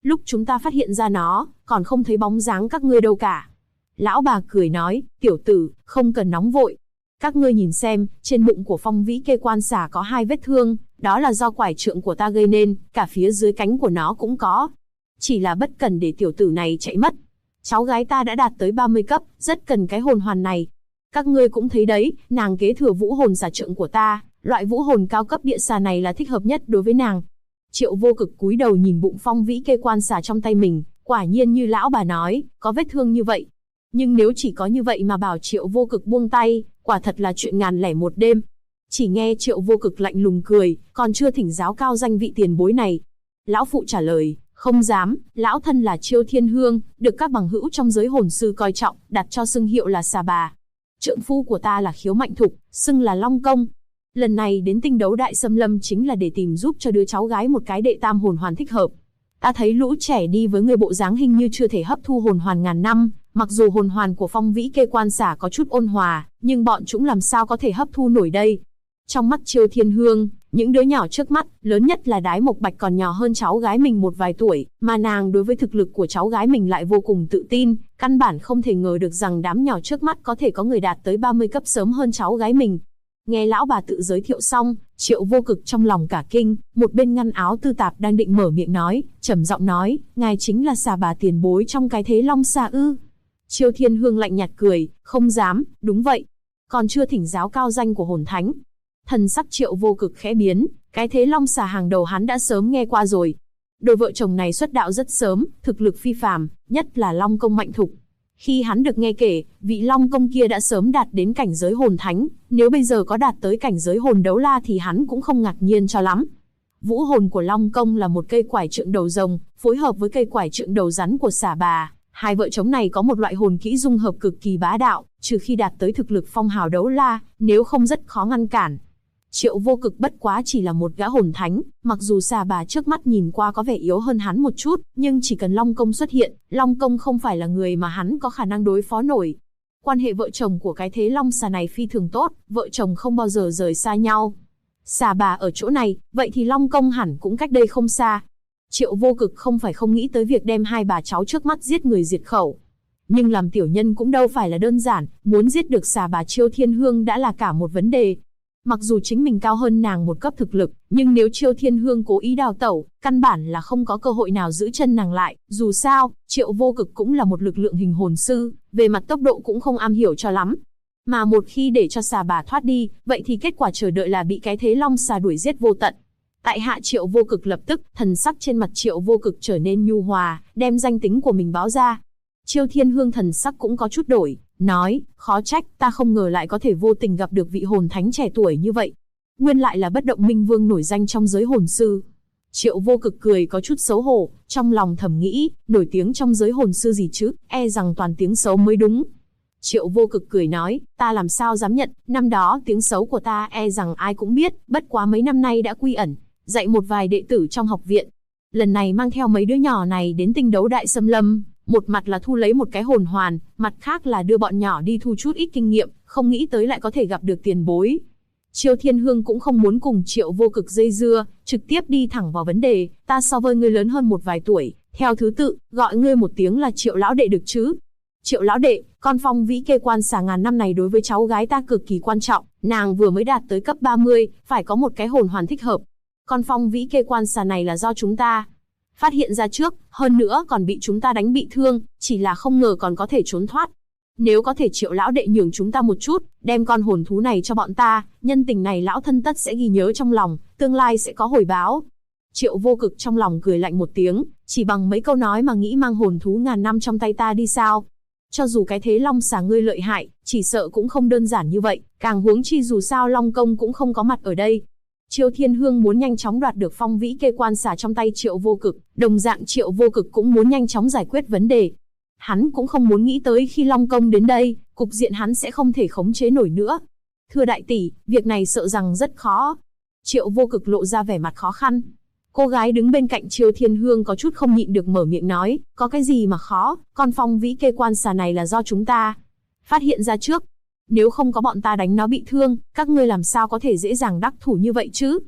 Lúc chúng ta phát hiện ra nó, còn không thấy bóng dáng các ngươi đâu cả. Lão bà cười nói, tiểu tử, không cần nóng vội. Các ngươi nhìn xem, trên bụng của Phong Vĩ Kê Quan Xà có 2 vết thương, đó là do quải trượng của ta gây nên, cả phía dưới cánh của nó cũng có. Chỉ là bất cần để tiểu tử này chạy mất. Cháu gái ta đã đạt tới 30 cấp, rất cần cái hồn hoàn này. Các ngươi cũng thấy đấy, nàng kế thừa vũ hồn xà trượng của ta, loại vũ hồn cao cấp địa xà này là thích hợp nhất đối với nàng. Triệu Vô Cực cúi đầu nhìn bụng Phong Vĩ Kê Quan Xà trong tay mình, quả nhiên như lão bà nói, có vết thương như vậy. Nhưng nếu chỉ có như vậy mà bảo Triệu Vô Cực buông tay, quả thật là chuyện ngàn lẻ một đêm. Chỉ nghe Triệu Vô Cực lạnh lùng cười, còn chưa thỉnh giáo cao danh vị tiền bối này. Lão phụ trả lời, không dám, lão thân là Chiêu Thiên Hương, được các bằng hữu trong giới hồn sư coi trọng, đặt cho xưng hiệu là xà bà. Trượng phu của ta là Khiếu Mạnh Thục, xưng là Long Công. Lần này đến Tinh Đấu Đại Xâm Lâm chính là để tìm giúp cho đứa cháu gái một cái đệ tam hồn hoàn thích hợp. Ta thấy lũ trẻ đi với người bộ dáng hình như chưa thể hấp thu hồn hoàn ngàn năm, mặc dù hồn hoàn của Phong Vĩ Kê Quan Xà có chút ôn hòa, nhưng bọn chúng làm sao có thể hấp thu nổi đây. Trong mắt Chiêu Thiên Hương, những đứa nhỏ trước mắt, lớn nhất là Đái Mộc Bạch còn nhỏ hơn cháu gái mình một vài tuổi, mà nàng đối với thực lực của cháu gái mình lại vô cùng tự tin, căn bản không thể ngờ được rằng đám nhỏ trước mắt có thể có người đạt tới 30 cấp sớm hơn cháu gái mình. Nghe lão bà tự giới thiệu xong, Triệu Vô Cực trong lòng cả kinh, một bên ngăn áo tư tạp đang định mở miệng nói, trầm giọng nói, ngài chính là xà bà tiền bối trong cái thế Long Xà ư? Chiêu Thiên Hương lạnh nhạt cười, không dám, đúng vậy. Còn chưa thỉnh giáo cao danh của hồn thánh. Thần sắc Triệu Vô Cực khẽ biến, cái thế Long Xà hàng đầu hắn đã sớm nghe qua rồi. Đôi vợ chồng này xuất đạo rất sớm, thực lực phi phàm, nhất là Long Công Mạnh Thục. Khi hắn được nghe kể, vị Long Công kia đã sớm đạt đến cảnh giới hồn thánh, nếu bây giờ có đạt tới cảnh giới hồn đấu la thì hắn cũng không ngạc nhiên cho lắm. Vũ hồn của Long Công là một cây quải trượng đầu rồng, phối hợp với cây quải trượng đầu rắn của xà bà. Hai vợ chồng này có một loại hồn kỹ dung hợp cực kỳ bá đạo, trừ khi đạt tới thực lực phong hào đấu la, nếu không rất khó ngăn cản. Triệu Vô Cực bất quá chỉ là một gã hồn thánh, mặc dù xà bà trước mắt nhìn qua có vẻ yếu hơn hắn một chút, nhưng chỉ cần Long Công xuất hiện, Long Công không phải là người mà hắn có khả năng đối phó nổi. Quan hệ vợ chồng của cái thế Long Xà này phi thường tốt, vợ chồng không bao giờ rời xa nhau. Xà bà ở chỗ này, vậy thì Long Công hẳn cũng cách đây không xa. Triệu Vô Cực không phải không nghĩ tới việc đem hai bà cháu trước mắt giết người diệt khẩu. Nhưng làm tiểu nhân cũng đâu phải là đơn giản, muốn giết được xà bà Chiêu Thiên Hương đã là cả một vấn đề. Mặc dù chính mình cao hơn nàng một cấp thực lực, nhưng nếu Chiêu Thiên Hương cố ý đào tẩu, căn bản là không có cơ hội nào giữ chân nàng lại. Dù sao, Triệu Vô Cực cũng là một lực lượng hình hồn sư, về mặt tốc độ cũng không am hiểu cho lắm. Mà một khi để cho xà bà thoát đi, vậy thì kết quả chờ đợi là bị cái thế Long Xà đuổi giết vô tận. Tại hạ Triệu Vô Cực lập tức, thần sắc trên mặt Triệu Vô Cực trở nên nhu hòa, đem danh tính của mình báo ra. Chiêu Thiên Hương thần sắc cũng có chút đổi, nói, khó trách, ta không ngờ lại có thể vô tình gặp được vị hồn thánh trẻ tuổi như vậy. Nguyên lại là Bất Động Minh Vương nổi danh trong giới hồn sư. Triệu Vô Cực cười có chút xấu hổ, trong lòng thầm nghĩ, nổi tiếng trong giới hồn sư gì chứ, e rằng toàn tiếng xấu mới đúng. Triệu Vô Cực cười nói, ta làm sao dám nhận, năm đó tiếng xấu của ta e rằng ai cũng biết, bất quá mấy năm nay đã quy ẩn, dạy một vài đệ tử trong học viện. Lần này mang theo mấy đứa nhỏ này đến Tinh Đấu Đại Xâm Lâm, một mặt là thu lấy một cái hồn hoàn, mặt khác là đưa bọn nhỏ đi thu chút ít kinh nghiệm, không nghĩ tới lại có thể gặp được tiền bối. Chiêu Thiên Hương cũng không muốn cùng Triệu Vô Cực dây dưa, trực tiếp đi thẳng vào vấn đề, ta so với ngươi lớn hơn một vài tuổi, theo thứ tự, gọi ngươi một tiếng là Triệu lão đệ được chứ? Triệu lão đệ, con Phong Vĩ Kê Quan Xà ngàn năm này đối với cháu gái ta cực kỳ quan trọng, nàng vừa mới đạt tới cấp 30, phải có một cái hồn hoàn thích hợp. Con Phong Vĩ Kê Quan Xà này là do chúng ta phát hiện ra trước, hơn nữa còn bị chúng ta đánh bị thương, chỉ là không ngờ còn có thể trốn thoát. Nếu có thể Triệu lão đệ nhường chúng ta một chút, đem con hồn thú này cho bọn ta, nhân tình này lão thân tất sẽ ghi nhớ trong lòng, tương lai sẽ có hồi báo. Triệu Vô Cực trong lòng cười lạnh một tiếng, chỉ bằng mấy câu nói mà nghĩ mang hồn thú ngàn năm trong tay ta đi sao? Cho dù cái thế Long Xà ngươi lợi hại, chỉ sợ cũng không đơn giản như vậy, càng huống chi dù sao Long Công cũng không có mặt ở đây. Chiêu Thiên Hương muốn nhanh chóng đoạt được Phong Vĩ Kê Quan Xà trong tay Triệu Vô Cực, đồng dạng Triệu Vô Cực cũng muốn nhanh chóng giải quyết vấn đề. Hắn cũng không muốn nghĩ tới khi Long Công đến đây, cục diện hắn sẽ không thể khống chế nổi nữa. Thưa đại tỷ, việc này sợ rằng rất khó. Triệu Vô Cực lộ ra vẻ mặt khó khăn. Cô gái đứng bên cạnh Chiêu Thiên Hương có chút không nhịn được mở miệng nói, có cái gì mà khó, con Phong Vĩ Kê Quan Xà này là do chúng ta phát hiện ra trước. Nếu không có bọn ta đánh nó bị thương, các ngươi làm sao có thể dễ dàng đắc thủ như vậy chứ?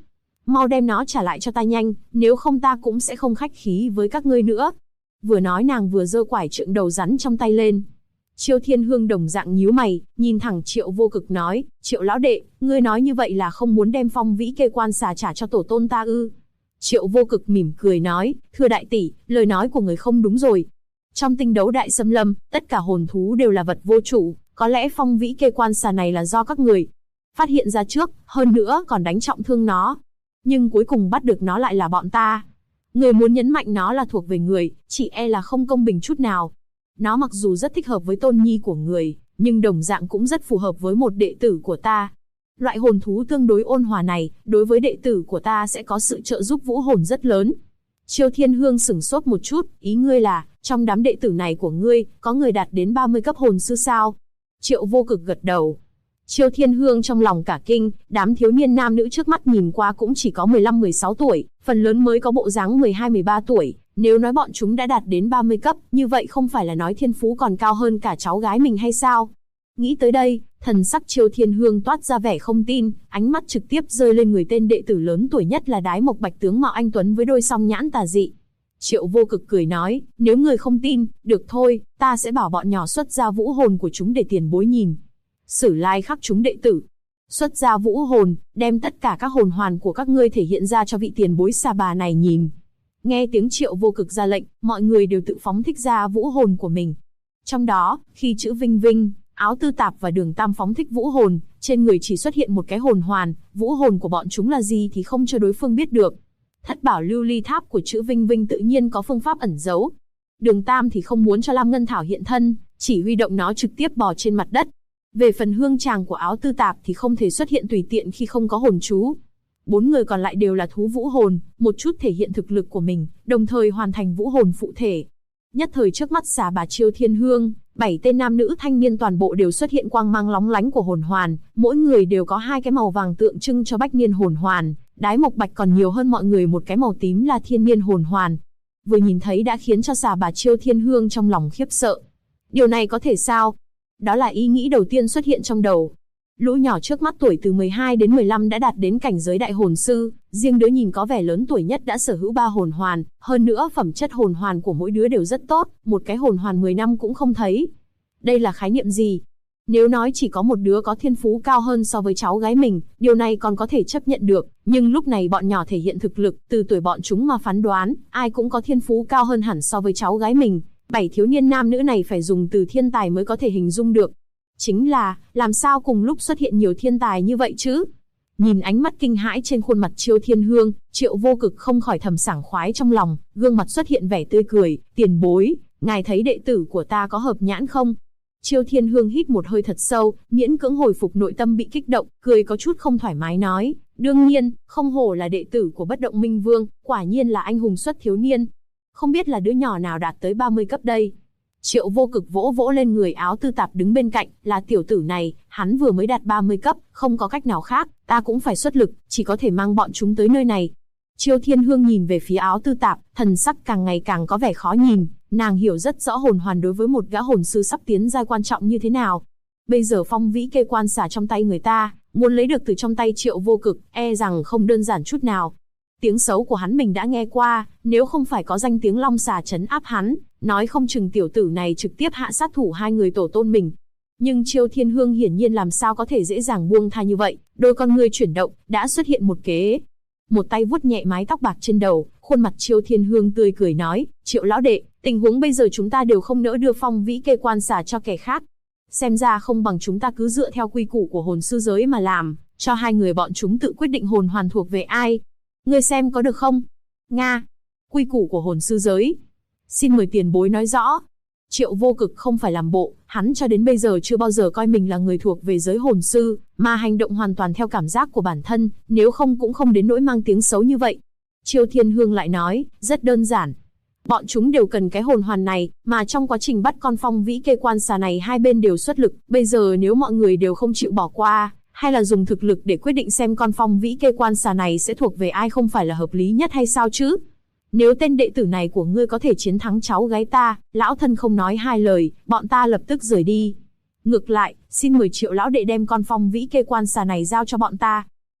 Mau đem nó trả lại cho ta nhanh, nếu không ta cũng sẽ không khách khí với các ngươi nữa. Vừa nói nàng vừa giơ quải trượng đầu rắn trong tay lên. Chiêu Thiên Hương đồng dạng nhíu mày, nhìn thẳng Triệu Vô Cực nói, Triệu lão đệ, ngươi nói như vậy là không muốn đem phong vĩ kê quan xà trả cho tổ tôn ta ư? Triệu Vô Cực mỉm cười nói, thưa đại tỷ, lời nói của người không đúng rồi. Trong tinh đấu đại xâm lâm, tất cả hồn thú đều là vật vô chủ, có lẽ phong vĩ kê quan xà này là do các người phát hiện ra trước, hơn nữa còn đánh trọng thương nó. Nhưng cuối cùng bắt được nó lại là bọn ta. Người muốn nhấn mạnh nó là thuộc về người, chỉ e là không công bình chút nào. Nó mặc dù rất thích hợp với tôn nhi của người, nhưng đồng dạng cũng rất phù hợp với một đệ tử của ta. Loại hồn thú tương đối ôn hòa này, đối với đệ tử của ta sẽ có sự trợ giúp vũ hồn rất lớn. Chiêu Thiên Hương sửng sốt một chút, ý ngươi là, trong đám đệ tử này của ngươi, có người đạt đến 30 cấp hồn sư sao? Triệu Vô Cực gật đầu. Chiêu Thiên Hương trong lòng cả kinh, đám thiếu niên nam nữ trước mắt nhìn qua cũng chỉ có 15-16 tuổi, phần lớn mới có bộ dáng 12-13 tuổi. Nếu nói bọn chúng đã đạt đến 30 cấp, như vậy không phải là nói thiên phú còn cao hơn cả cháu gái mình hay sao? Nghĩ tới đây, thần sắc Chiêu Thiên Hương toát ra vẻ không tin, ánh mắt trực tiếp rơi lên người tên đệ tử lớn tuổi nhất là Đái Mộc Bạch tướng mạo anh tuấn với đôi song nhãn tà dị. Triệu Vô Cực cười nói, nếu người không tin, được thôi, ta sẽ bảo bọn nhỏ xuất ra vũ hồn của chúng để tiền bối nhìn. Sử lai khắc chúng đệ tử. Xuất ra vũ hồn, đem tất cả các hồn hoàn của các ngươi thể hiện ra cho vị tiền bối xa bà này nhìn. Nghe tiếng Triệu Vô Cực ra lệnh, mọi người đều tự phóng thích ra vũ hồn của mình. Trong đó, khi chữ Vinh Vinh, Áo Tư Tạp và Đường Tam phóng thích vũ hồn, trên người chỉ xuất hiện một cái hồn hoàn, vũ hồn của bọn chúng là gì thì không cho đối phương biết được. Thất bảo lưu ly tháp của chữ Vinh Vinh tự nhiên có phương pháp ẩn giấu. Đường Tam thì không muốn cho Lam Ngân Thảo hiện thân, chỉ huy động nó trực tiếp bò trên mặt đất. Về phần hương tràng của Áo Tư Tạp thì không thể xuất hiện tùy tiện khi không có hồn chú. 4 người còn lại đều là thú vũ hồn, một chút thể hiện thực lực của mình, đồng thời hoàn thành vũ hồn phụ thể. Nhất thời trước mắt xà bà Chiêu Thiên Hương, 7 tên nam nữ thanh niên toàn bộ đều xuất hiện quang mang lóng lánh của hồn hoàn, mỗi người đều có 2 cái màu vàng tượng trưng cho bách niên hồn hoàn, Đái Mộc Bạch còn nhiều hơn mọi người một cái màu tím là thiên niên hồn hoàn. Vừa nhìn thấy đã khiến cho xà bà Chiêu Thiên Hương trong lòng khiếp sợ. Điều này có thể sao? Đó là ý nghĩ đầu tiên xuất hiện trong đầu. Lũ nhỏ trước mắt tuổi từ 12 đến 15 đã đạt đến cảnh giới đại hồn sư, riêng đứa nhìn có vẻ lớn tuổi nhất đã sở hữu 3 hồn hoàn, hơn nữa phẩm chất hồn hoàn của mỗi đứa đều rất tốt, một cái hồn hoàn 10 năm cũng không thấy. Đây là khái niệm gì? Nếu nói chỉ có một đứa có thiên phú cao hơn so với cháu gái mình, điều này còn có thể chấp nhận được, nhưng lúc này bọn nhỏ thể hiện thực lực, từ tuổi bọn chúng mà phán đoán, ai cũng có thiên phú cao hơn hẳn so với cháu gái mình. 7 thiếu niên nam nữ này phải dùng từ thiên tài mới có thể hình dung được. Chính là, làm sao cùng lúc xuất hiện nhiều thiên tài như vậy chứ? Nhìn ánh mắt kinh hãi trên khuôn mặt Chiêu Thiên Hương, Triệu Vô Cực không khỏi thầm sảng khoái trong lòng, gương mặt xuất hiện vẻ tươi cười, tiền bối, ngài thấy đệ tử của ta có hợp nhãn không? Chiêu Thiên Hương hít một hơi thật sâu, miễn cưỡng hồi phục nội tâm bị kích động, cười có chút không thoải mái nói, đương nhiên, không hổ là đệ tử của Bất Động Minh Vương, quả nhiên là anh hùng xuất thiếu niên. Không biết là đứa nhỏ nào đạt tới 30 cấp đây? Triệu Vô Cực vỗ vỗ lên người Áo Tư Tạp đứng bên cạnh, là tiểu tử này, hắn vừa mới đạt 30 cấp, không có cách nào khác, ta cũng phải xuất lực, chỉ có thể mang bọn chúng tới nơi này. Chiêu Thiên Hương nhìn về phía Áo Tư Tạp, thần sắc càng ngày càng có vẻ khó nhìn, nàng hiểu rất rõ hồn hoàn đối với một gã hồn sư sắp tiến giai quan trọng như thế nào. Bây giờ phong vĩ kê quan xả trong tay người ta, muốn lấy được từ trong tay Triệu Vô Cực, e rằng không đơn giản chút nào. Tiếng xấu của hắn mình đã nghe qua, nếu không phải có danh tiếng long xà trấn áp hắn, nói không chừng tiểu tử này trực tiếp hạ sát thủ 2 người tổ tôn mình. Nhưng Chiêu Thiên Hương hiển nhiên làm sao có thể dễ dàng buông tha như vậy, đôi con ngươi chuyển động, đã xuất hiện một kế. Một tay vuốt nhẹ mái tóc bạc trên đầu, khuôn mặt Chiêu Thiên Hương tươi cười nói, Triệu lão đệ, tình huống bây giờ chúng ta đều không nỡ đưa phong vĩ kê quan xả cho kẻ khác. Xem ra không bằng chúng ta cứ dựa theo quy củ của hồn sư giới mà làm, cho 2 người bọn chúng tự quyết định hồn hoàn thuộc về ai. Ngươi xem có được không? Nga. Quy củ của hồn sư giới. Xin mời tiền bối nói rõ. Triệu Vô Cực không phải làm bộ, hắn cho đến bây giờ chưa bao giờ coi mình là người thuộc về giới hồn sư, mà hành động hoàn toàn theo cảm giác của bản thân, nếu không cũng không đến nỗi mang tiếng xấu như vậy. Chiêu Thiên Hương lại nói, rất đơn giản. Bọn chúng đều cần cái hồn hoàn này, mà trong quá trình bắt con phong vĩ kê quan xà này hai bên đều xuất lực, bây giờ nếu mọi người đều không chịu bỏ qua, hay là dùng thực lực để quyết định xem con phong vĩ kê quan xà này sẽ thuộc về ai không phải là hợp lý nhất hay sao chứ? Nếu tên đệ tử này của ngươi có thể chiến thắng cháu gái ta, lão thân không nói hai lời, bọn ta lập tức rời đi. Ngược lại, xin mời Triệu lão đệ đem con phong vĩ kê quan xà này giao cho bọn ta.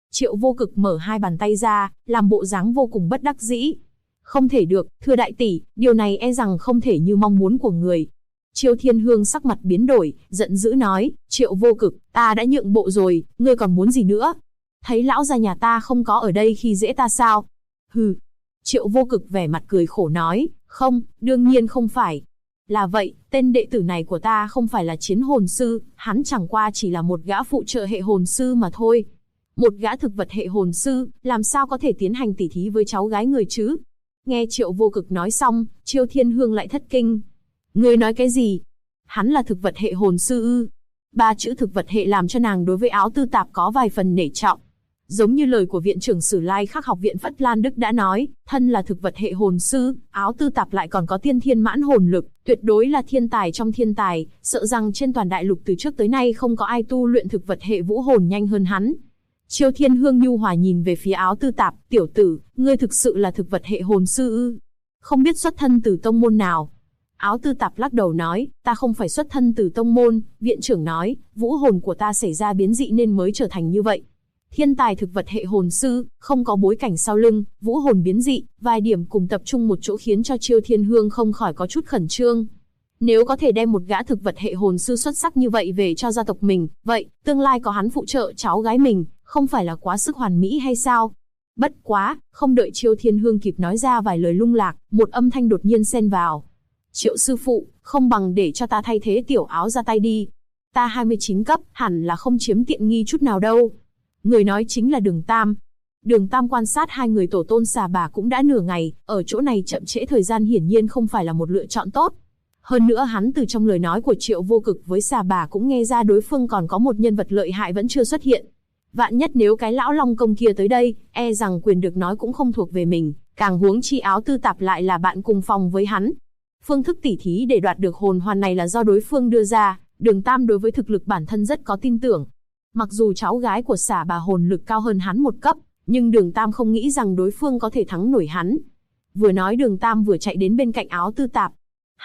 Triệu Vô Cực mở hai bàn tay ra, làm bộ dáng vô cùng bất đắc dĩ. Không thể được, thưa đại tỷ, điều này e rằng không thể như mong muốn của người. Triệu Thiên Hương sắc mặt biến đổi, giận dữ nói, Triệu Vô Cực, ta đã nhượng bộ rồi, ngươi còn muốn gì nữa? Thấy lão gia nhà ta không có ở đây khi dễ ta sao? Hừ. Triệu Vô Cực vẻ mặt cười khổ nói, không, đương nhiên không phải. Là vậy, tên đệ tử này của ta không phải là chiến hồn sư, hắn chẳng qua chỉ là một gã phụ trợ hệ hồn sư mà thôi. Một gã thực vật hệ hồn sư, làm sao có thể tiến hành tỉ thí với cháu gái người chứ? Nghe Triệu Vô Cực nói xong, Triệu Thiên Hương lại thất kinh. Ngươi nói cái gì? Hắn là thực vật hệ hồn sư ư? Ba chữ thực vật hệ làm cho nàng đối với Áo Tư Tạp có vài phần nể trọng. Giống như lời của viện trưởng Sử Lai Khắc học viện Phất Lan Đức đã nói, thân là thực vật hệ hồn sư, Áo Tư Tạp lại còn có tiên thiên mãn hồn lực, tuyệt đối là thiên tài trong thiên tài, sợ rằng trên toàn đại lục từ trước tới nay không có ai tu luyện thực vật hệ vũ hồn nhanh hơn hắn. Triệu Thiên Hương nhu hòa nhìn về phía Áo Tư Tạp, tiểu tử, ngươi thực sự là thực vật hệ hồn sư ư? Không biết xuất thân từ tông môn nào? Áo Tư Tạp lắc đầu nói, ta không phải xuất thân từ tông môn, viện trưởng nói, vũ hồn của ta xảy ra biến dị nên mới trở thành như vậy. Thiên tài thực vật hệ hồn sư, không có bối cảnh sau lưng, vũ hồn biến dị, vài điểm cùng tập trung một chỗ khiến cho Triệu Thiên Hương không khỏi có chút khẩn trương. Nếu có thể đem một gã thực vật hệ hồn sư xuất sắc như vậy về cho gia tộc mình, vậy, tương lai có hắn phụ trợ cháu gái mình, không phải là quá sức hoàn mỹ hay sao? Bất quá, không đợi Triệu Thiên Hương kịp nói ra vài lời lung lạc, một âm thanh đột nhiên xen vào. Triệu sư phụ, không bằng để cho ta thay thế tiểu Áo ra tay đi. Ta 29 cấp, hẳn là không chiếm tiện nghi chút nào đâu. Người nói chính là Đường Tam. Đường Tam quan sát hai người tổ tôn xà bà cũng đã nửa ngày, ở chỗ này chậm trễ thời gian hiển nhiên không phải là một lựa chọn tốt. Hơn nữa hắn từ trong lời nói của Triệu Vô Cực với xà bà cũng nghe ra đối phương còn có một nhân vật lợi hại vẫn chưa xuất hiện. Vạn nhất nếu cái lão Long Công kia tới đây, e rằng quyền được nói cũng không thuộc về mình, càng huống chi Áo Tư Tạp lại là bạn cùng phòng với hắn. Phương thức tỉ thí để đoạt được hồn hoàn này là do đối phương đưa ra, Đường Tam đối với thực lực bản thân rất có tin tưởng. Mặc dù cháu gái của xà bà hồn lực cao hơn hắn một cấp, nhưng Đường Tam không nghĩ rằng đối phương có thể thắng nổi hắn. Vừa nói Đường Tam vừa chạy đến bên cạnh Áo Tư Tạp.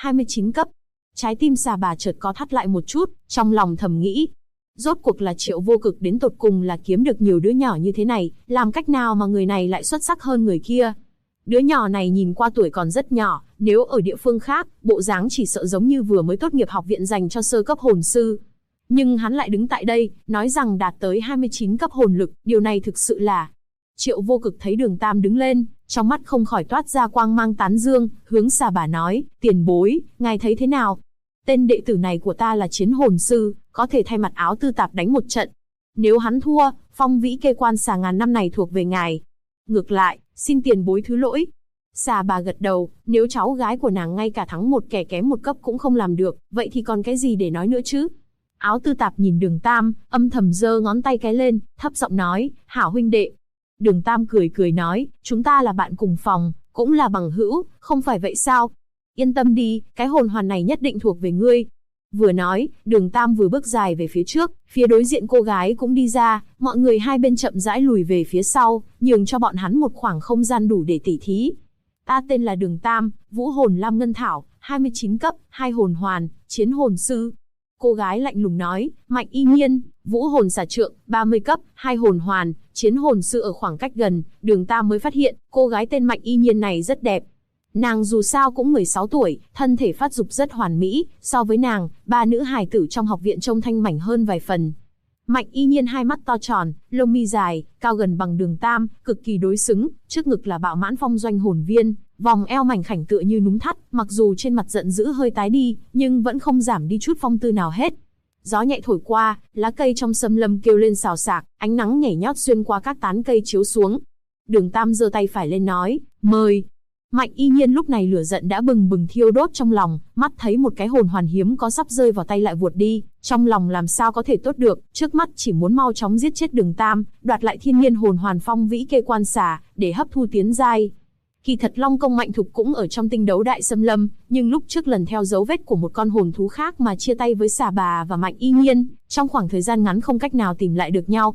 29 cấp. Trái tim xà bà chợt có thắt lại một chút, trong lòng thầm nghĩ. Rốt cuộc là Triệu Vô Cực đến tột cùng là kiếm được nhiều đứa nhỏ như thế này, làm cách nào mà người này lại xuất sắc hơn người kia. Đứa nhỏ này nhìn qua tuổi còn rất nhỏ, nếu ở địa phương khác, bộ dáng chỉ sợ giống như vừa mới tốt nghiệp học viện dành cho sơ cấp hồn sư. Nhưng hắn lại đứng tại đây, nói rằng đạt tới 29 cấp hồn lực, điều này thực sự là... Triệu Vô Cực thấy Đường Tam đứng lên, trong mắt không khỏi toát ra quang mang tán dương, hướng xà bà nói, tiền bối, ngài thấy thế nào? Tên đệ tử này của ta là chiến hồn sư, có thể thay mặt Áo Tư Tạp đánh một trận. Nếu hắn thua, phong vĩ kê quan xà ngàn năm này thuộc về ngài. Ngược lại, xin tiền bối thứ lỗi. Xà bà gật đầu, nếu cháu gái của nàng ngay cả thắng một kẻ kém một cấp cũng không làm được, vậy thì còn cái gì để nói nữa chứ? Áo Tư Tạp nhìn Đường Tam, âm thầm giơ ngón tay cái lên, thấp giọng nói, hảo huynh đệ. Đường Tam cười cười nói, chúng ta là bạn cùng phòng, cũng là bằng hữu, không phải vậy sao? Yên tâm đi, cái hồn hoàn này nhất định thuộc về ngươi. Vừa nói, Đường Tam vừa bước dài về phía trước, phía đối diện cô gái cũng đi ra, mọi người hai bên chậm rãi lùi về phía sau, nhường cho bọn hắn một khoảng không gian đủ để tỉ thí. Ta tên là Đường Tam, vũ hồn Lam Ngân Thảo, 29 cấp, 2 hồn hoàn, chiến hồn sư. Cô gái lạnh lùng nói, Mạnh Y Nhiên, vũ hồn xà trượng, 30 cấp, 2 hồn hoàn, chiến hồn sư. Ở khoảng cách gần, Đường Tam mới phát hiện, cô gái tên Mạnh Y Nhiên này rất đẹp. Nàng dù sao cũng 16 tuổi, thân thể phát dục rất hoàn mỹ, so với nàng, ba nữ hài tử trong học viện trông thanh mảnh hơn vài phần. Mạnh Y Nhiên hai mắt to tròn, lông mi dài, cao gần bằng Đường Tam, cực kỳ đối xứng, trước ngực là bạo mãn phong doanh hồn viên, vòng eo mảnh khảnh tựa như núm thắt, mặc dù trên mặt giận dữ hơi tái đi, nhưng vẫn không giảm đi chút phong tư nào hết. Gió nhẹ thổi qua, lá cây trong sâm lâm kêu lên xào xạc, ánh nắng nhảy nhót xuyên qua các tán cây chiếu xuống. Đường Tam giơ tay phải lên nói, mời. Mạnh Y Nhiên lúc này lửa giận đã bừng bừng thiêu đốt trong lòng, mắt thấy một cái hồn hoàn hiếm có sắp rơi vào tay lại vuột đi, trong lòng làm sao có thể tốt được, trước mắt chỉ muốn mau chóng giết chết Đường Tam, đoạt lại thiên nhiên hồn hoàn phong vĩ kê quan xà, để hấp thu tiến giai. Kỳ thật Long Công Mạnh Thục cũng ở trong tinh đấu đại xâm lâm, nhưng lúc trước lần theo dấu vết của một con hồn thú khác mà chia tay với xà bà và Mạnh Y Nhiên, trong khoảng thời gian ngắn không cách nào tìm lại được nhau.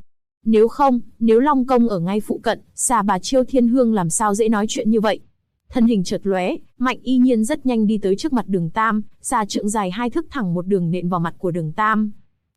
Nếu Long Công ở ngay phụ cận, xà bà Triệu Thiên Hương làm sao dễ nói chuyện như vậy. Thân hình chợt lóe, Mạnh Y Nhiên rất nhanh đi tới trước mặt Đường Tam, xà trượng dài 2 thước thẳng một đường nện vào mặt của Đường Tam.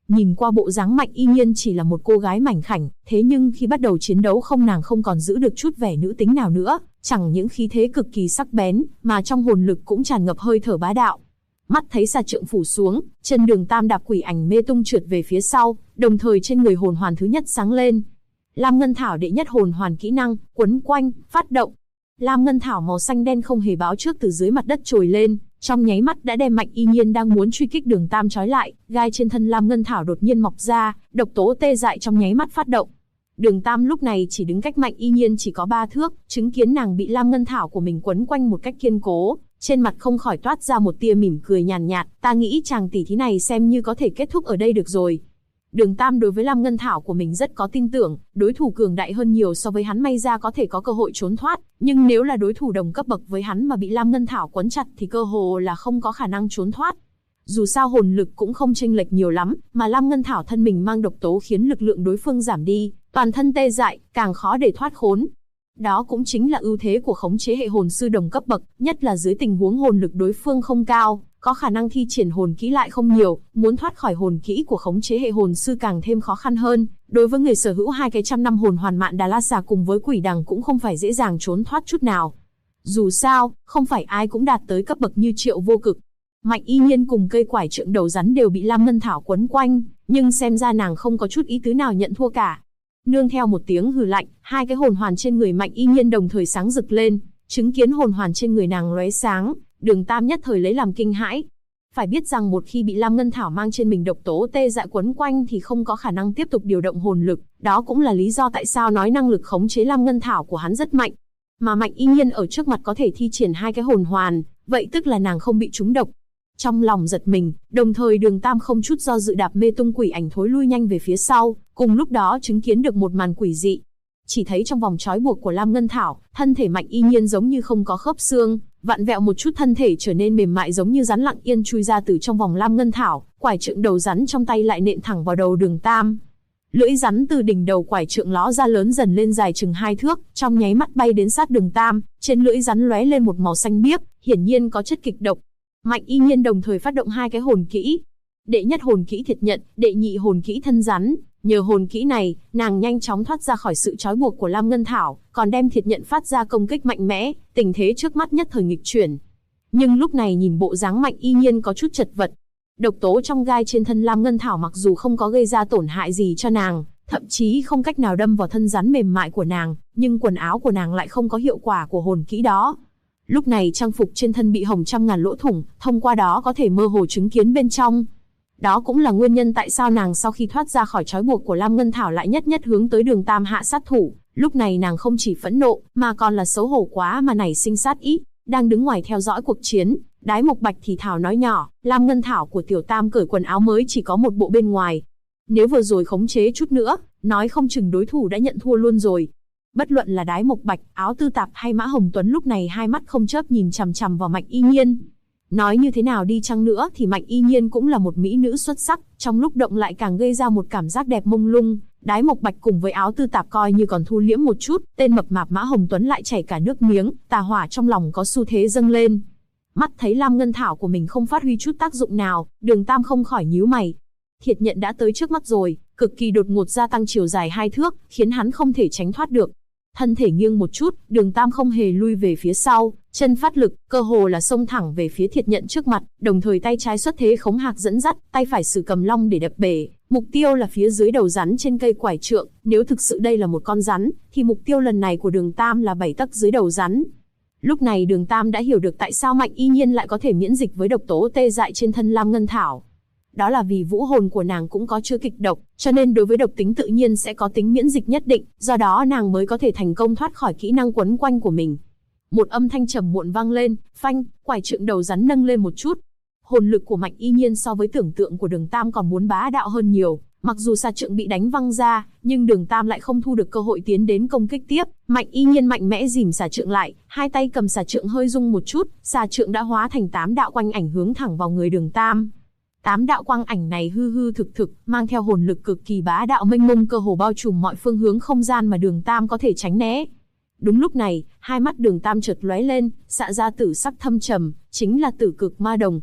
Nhìn qua bộ dáng Mạnh Y Nhiên chỉ là một cô gái mảnh khảnh, thế nhưng khi bắt đầu chiến đấu nàng không còn giữ được chút vẻ nữ tính nào nữa, chẳng những khí thế cực kỳ sắc bén, mà trong hồn lực cũng tràn ngập hơi thở bá đạo. Mắt thấy xà trượng phủ xuống, chân Đường Tam đạp quỷ ảnh mê tung trượt về phía sau, đồng thời trên người hồn hoàn thứ nhất sáng lên. Lam Ngân Thảo đệ nhất hồn hoàn kỹ năng, quấn quanh, phát động. Lam Ngân Thảo màu xanh đen không hề báo trước từ dưới mặt đất trồi lên, trong nháy mắt đã đem Mạnh Y Nhiên đang muốn truy kích Đường Tam trói lại, gai trên thân Lam Ngân Thảo đột nhiên mọc ra, độc tố tê dại trong nháy mắt phát động. Đường Tam lúc này chỉ đứng cách Mạnh Y Nhiên chỉ có 3 thước, chứng kiến nàng bị Lam Ngân Thảo của mình quấn quanh một cách kiên cố, trên mặt không khỏi toát ra một tia mỉm cười nhàn nhạt, ta nghĩ chàng tỷ thí này xem như có thể kết thúc ở đây được rồi. Đường Tam đối với Lam Ngân Thảo của mình rất có tin tưởng, đối thủ cường đại hơn nhiều so với hắn may ra có thể có cơ hội trốn thoát, nhưng nếu là đối thủ đồng cấp bậc với hắn mà bị Lam Ngân Thảo quấn chặt thì cơ hồ là không có khả năng trốn thoát. Dù sao hồn lực cũng không chênh lệch nhiều lắm, mà Lam Ngân Thảo thân mình mang độc tố khiến lực lượng đối phương giảm đi, toàn thân tê dại, càng khó để thoát khốn. Đó cũng chính là ưu thế của khống chế hệ hồn sư đồng cấp bậc, nhất là dưới tình huống hồn lực đối phương không cao, có khả năng thi triển hồn kỹ lại không nhiều, muốn thoát khỏi hồn kỹ của khống chế hệ hồn sư càng thêm khó khăn hơn. Đối với người sở hữu 2 cái trăm năm hồn hoàn Mạn Đà La Xà cùng với Quỷ Đằng cũng không phải dễ dàng trốn thoát chút nào. Dù sao, không phải ai cũng đạt tới cấp bậc như Triệu Vô Cực. Mạnh Y Nhiên cùng cây quải trượng đầu rắn đều bị Lam Ngân Thảo quấn quanh, nhưng xem ra nàng không có chút ý tứ nào nhận thua cả. Nương theo một tiếng hừ lạnh, 2 cái hồn hoàn trên người Mạnh Y Nhiên đồng thời sáng rực lên, chứng kiến hồn hoàn trên người nàng lóe sáng, Đường Tam nhất thời lấy làm kinh hãi. Phải biết rằng một khi bị Lam Ngân Thảo mang trên mình độc tố tê dại quấn quanh thì không có khả năng tiếp tục điều động hồn lực, đó cũng là lý do tại sao nói năng lực khống chế Lam Ngân Thảo của hắn rất mạnh. Mà Mạnh Y Nhiên ở trước mặt có thể thi triển 2 cái hồn hoàn, vậy tức là nàng không bị trúng độc. Trong lòng giật mình, đồng thời Đường Tam không chút do dự đạp mê tung quỷ ảnh thối lui nhanh về phía sau, cùng lúc đó chứng kiến được một màn quỷ dị. Chỉ thấy trong vòng trói buộc của Lam Ngân Thảo, thân thể Mạnh Y Nhiên giống như không có khớp xương, vặn vẹo một chút thân thể trở nên mềm mại giống như rắn lặng yên chui ra từ trong vòng Lam Ngân Thảo, quải trượng đầu rắn trong tay lại nện thẳng vào đầu Đường Tam. Lưỡi rắn từ đỉnh đầu quải trượng ló ra lớn dần lên dài chừng 2 thước, trong nháy mắt bay đến sát Đường Tam, trên lưỡi rắn lóe lên một màu xanh biếc, hiển nhiên có chất kịch độc. Mạnh Y Nhiên đồng thời phát động 2 cái hồn kỹ. Đệ nhất hồn kỹ thiệt nhận, đệ nhị hồn kỹ thân rắn. Nhờ hồn kỹ này, nàng nhanh chóng thoát ra khỏi sự trói buộc của Lam Ngân Thảo, còn đem thiệt nhận phát ra công kích mạnh mẽ, tình thế trước mắt nhất thời nghịch chuyển. Nhưng lúc này nhìn bộ dáng Mạnh Y Nhiên có chút chật vật. Độc tố trong gai trên thân Lam Ngân Thảo mặc dù không có gây ra tổn hại gì cho nàng, thậm chí không cách nào đâm vào thân rắn mềm mại của nàng, nhưng quần áo của nàng lại không có hiệu quả của hồn kỹ đó. Lúc này trang phục trên thân bị hồng trăm ngàn lỗ thủng, thông qua đó có thể mơ hồ chứng kiến bên trong. Đó cũng là nguyên nhân tại sao nàng sau khi thoát ra khỏi trói buộc của Lam Ngân Thảo lại nhất hướng tới Đường Tam hạ sát thủ. Lúc này nàng không chỉ phẫn nộ, mà còn là xấu hổ quá mà nảy sinh sát ý. Đang đứng ngoài theo dõi cuộc chiến, Đái Mộc Bạch thì thào nói nhỏ, Lam Ngân Thảo của Tiểu Tam cởi quần áo mới chỉ có một bộ bên ngoài. Nếu vừa rồi khống chế chút nữa, nói không chừng đối thủ đã nhận thua luôn rồi. Bất luận là Đái Mộc Bạch, Áo Tư Tạp hay Mã Hồng Tuấn lúc này hai mắt không chớp nhìn chằm chằm vào Mạnh Y Nhiên. Nói như thế nào đi chăng nữa thì Mạnh Y Nhiên cũng là một mỹ nữ xuất sắc, trong lúc động lại càng gây ra một cảm giác đẹp mông lung. Đái Mộc Bạch cùng với Áo Tư Tạp coi như còn thu liễm một chút, tên mập mạp Mã Hồng Tuấn lại chảy cả nước miếng, tà hỏa trong lòng có xu thế dâng lên. Mắt thấy Lam Ngân Thảo của mình không phát huy chút tác dụng nào, Đường Tam không khỏi nhíu mày. Thiệt nhận đã tới trước mắt rồi, cực kỳ đột ngột gia tăng chiều dài 2 thước, khiến hắn không thể tránh thoát được. Thân thể nghiêng một chút, Đường Tam không hề lui về phía sau, chân phát lực, cơ hồ là xông thẳng về phía Thiệt nhận trước mặt, đồng thời tay trái xuất thế khống hạc dẫn dắt, tay phải sử cầm long để đập bể. Mục tiêu là phía dưới đầu rắn trên cây quải trượng, nếu thực sự đây là một con rắn, thì mục tiêu lần này của Đường Tam là 7 tấc dưới đầu rắn. Lúc này Đường Tam đã hiểu được tại sao Mạnh Y Nhiên lại có thể miễn dịch với độc tố tê dại trên thân Lam Ngân Thảo. Đó là vì vũ hồn của nàng cũng có chứa kịch độc, cho nên đối với độc tính tự nhiên sẽ có tính miễn dịch nhất định, do đó nàng mới có thể thành công thoát khỏi kỹ năng quấn quanh của mình. Một âm thanh trầm muộn vang lên, phanh, quải trượng đầu rắn nâng lên một chút. Hồn lực của Mạnh Y Nhiên so với tưởng tượng của Đường Tam còn muốn bá đạo hơn nhiều, mặc dù xà trượng bị đánh văng ra, nhưng Đường Tam lại không thu được cơ hội tiến đến công kích tiếp. Mạnh Y Nhiên mạnh mẽ rìm xà trượng lại, hai tay cầm xà trượng hơi rung một chút, xà trượng đã hóa thành 8 đạo quang ảnh hướng thẳng vào người Đường Tam. 8 đạo quang ảnh này hư hư thực thực, mang theo hồn lực cực kỳ bá đạo mênh mông, cơ hồ bao trùm mọi phương hướng không gian mà Đường Tam có thể tránh né. Đúng lúc này, hai mắt Đường Tam chợt lóe lên, xạ ra tử sắc thâm trầm, chính là Tử Cực Ma Đồng.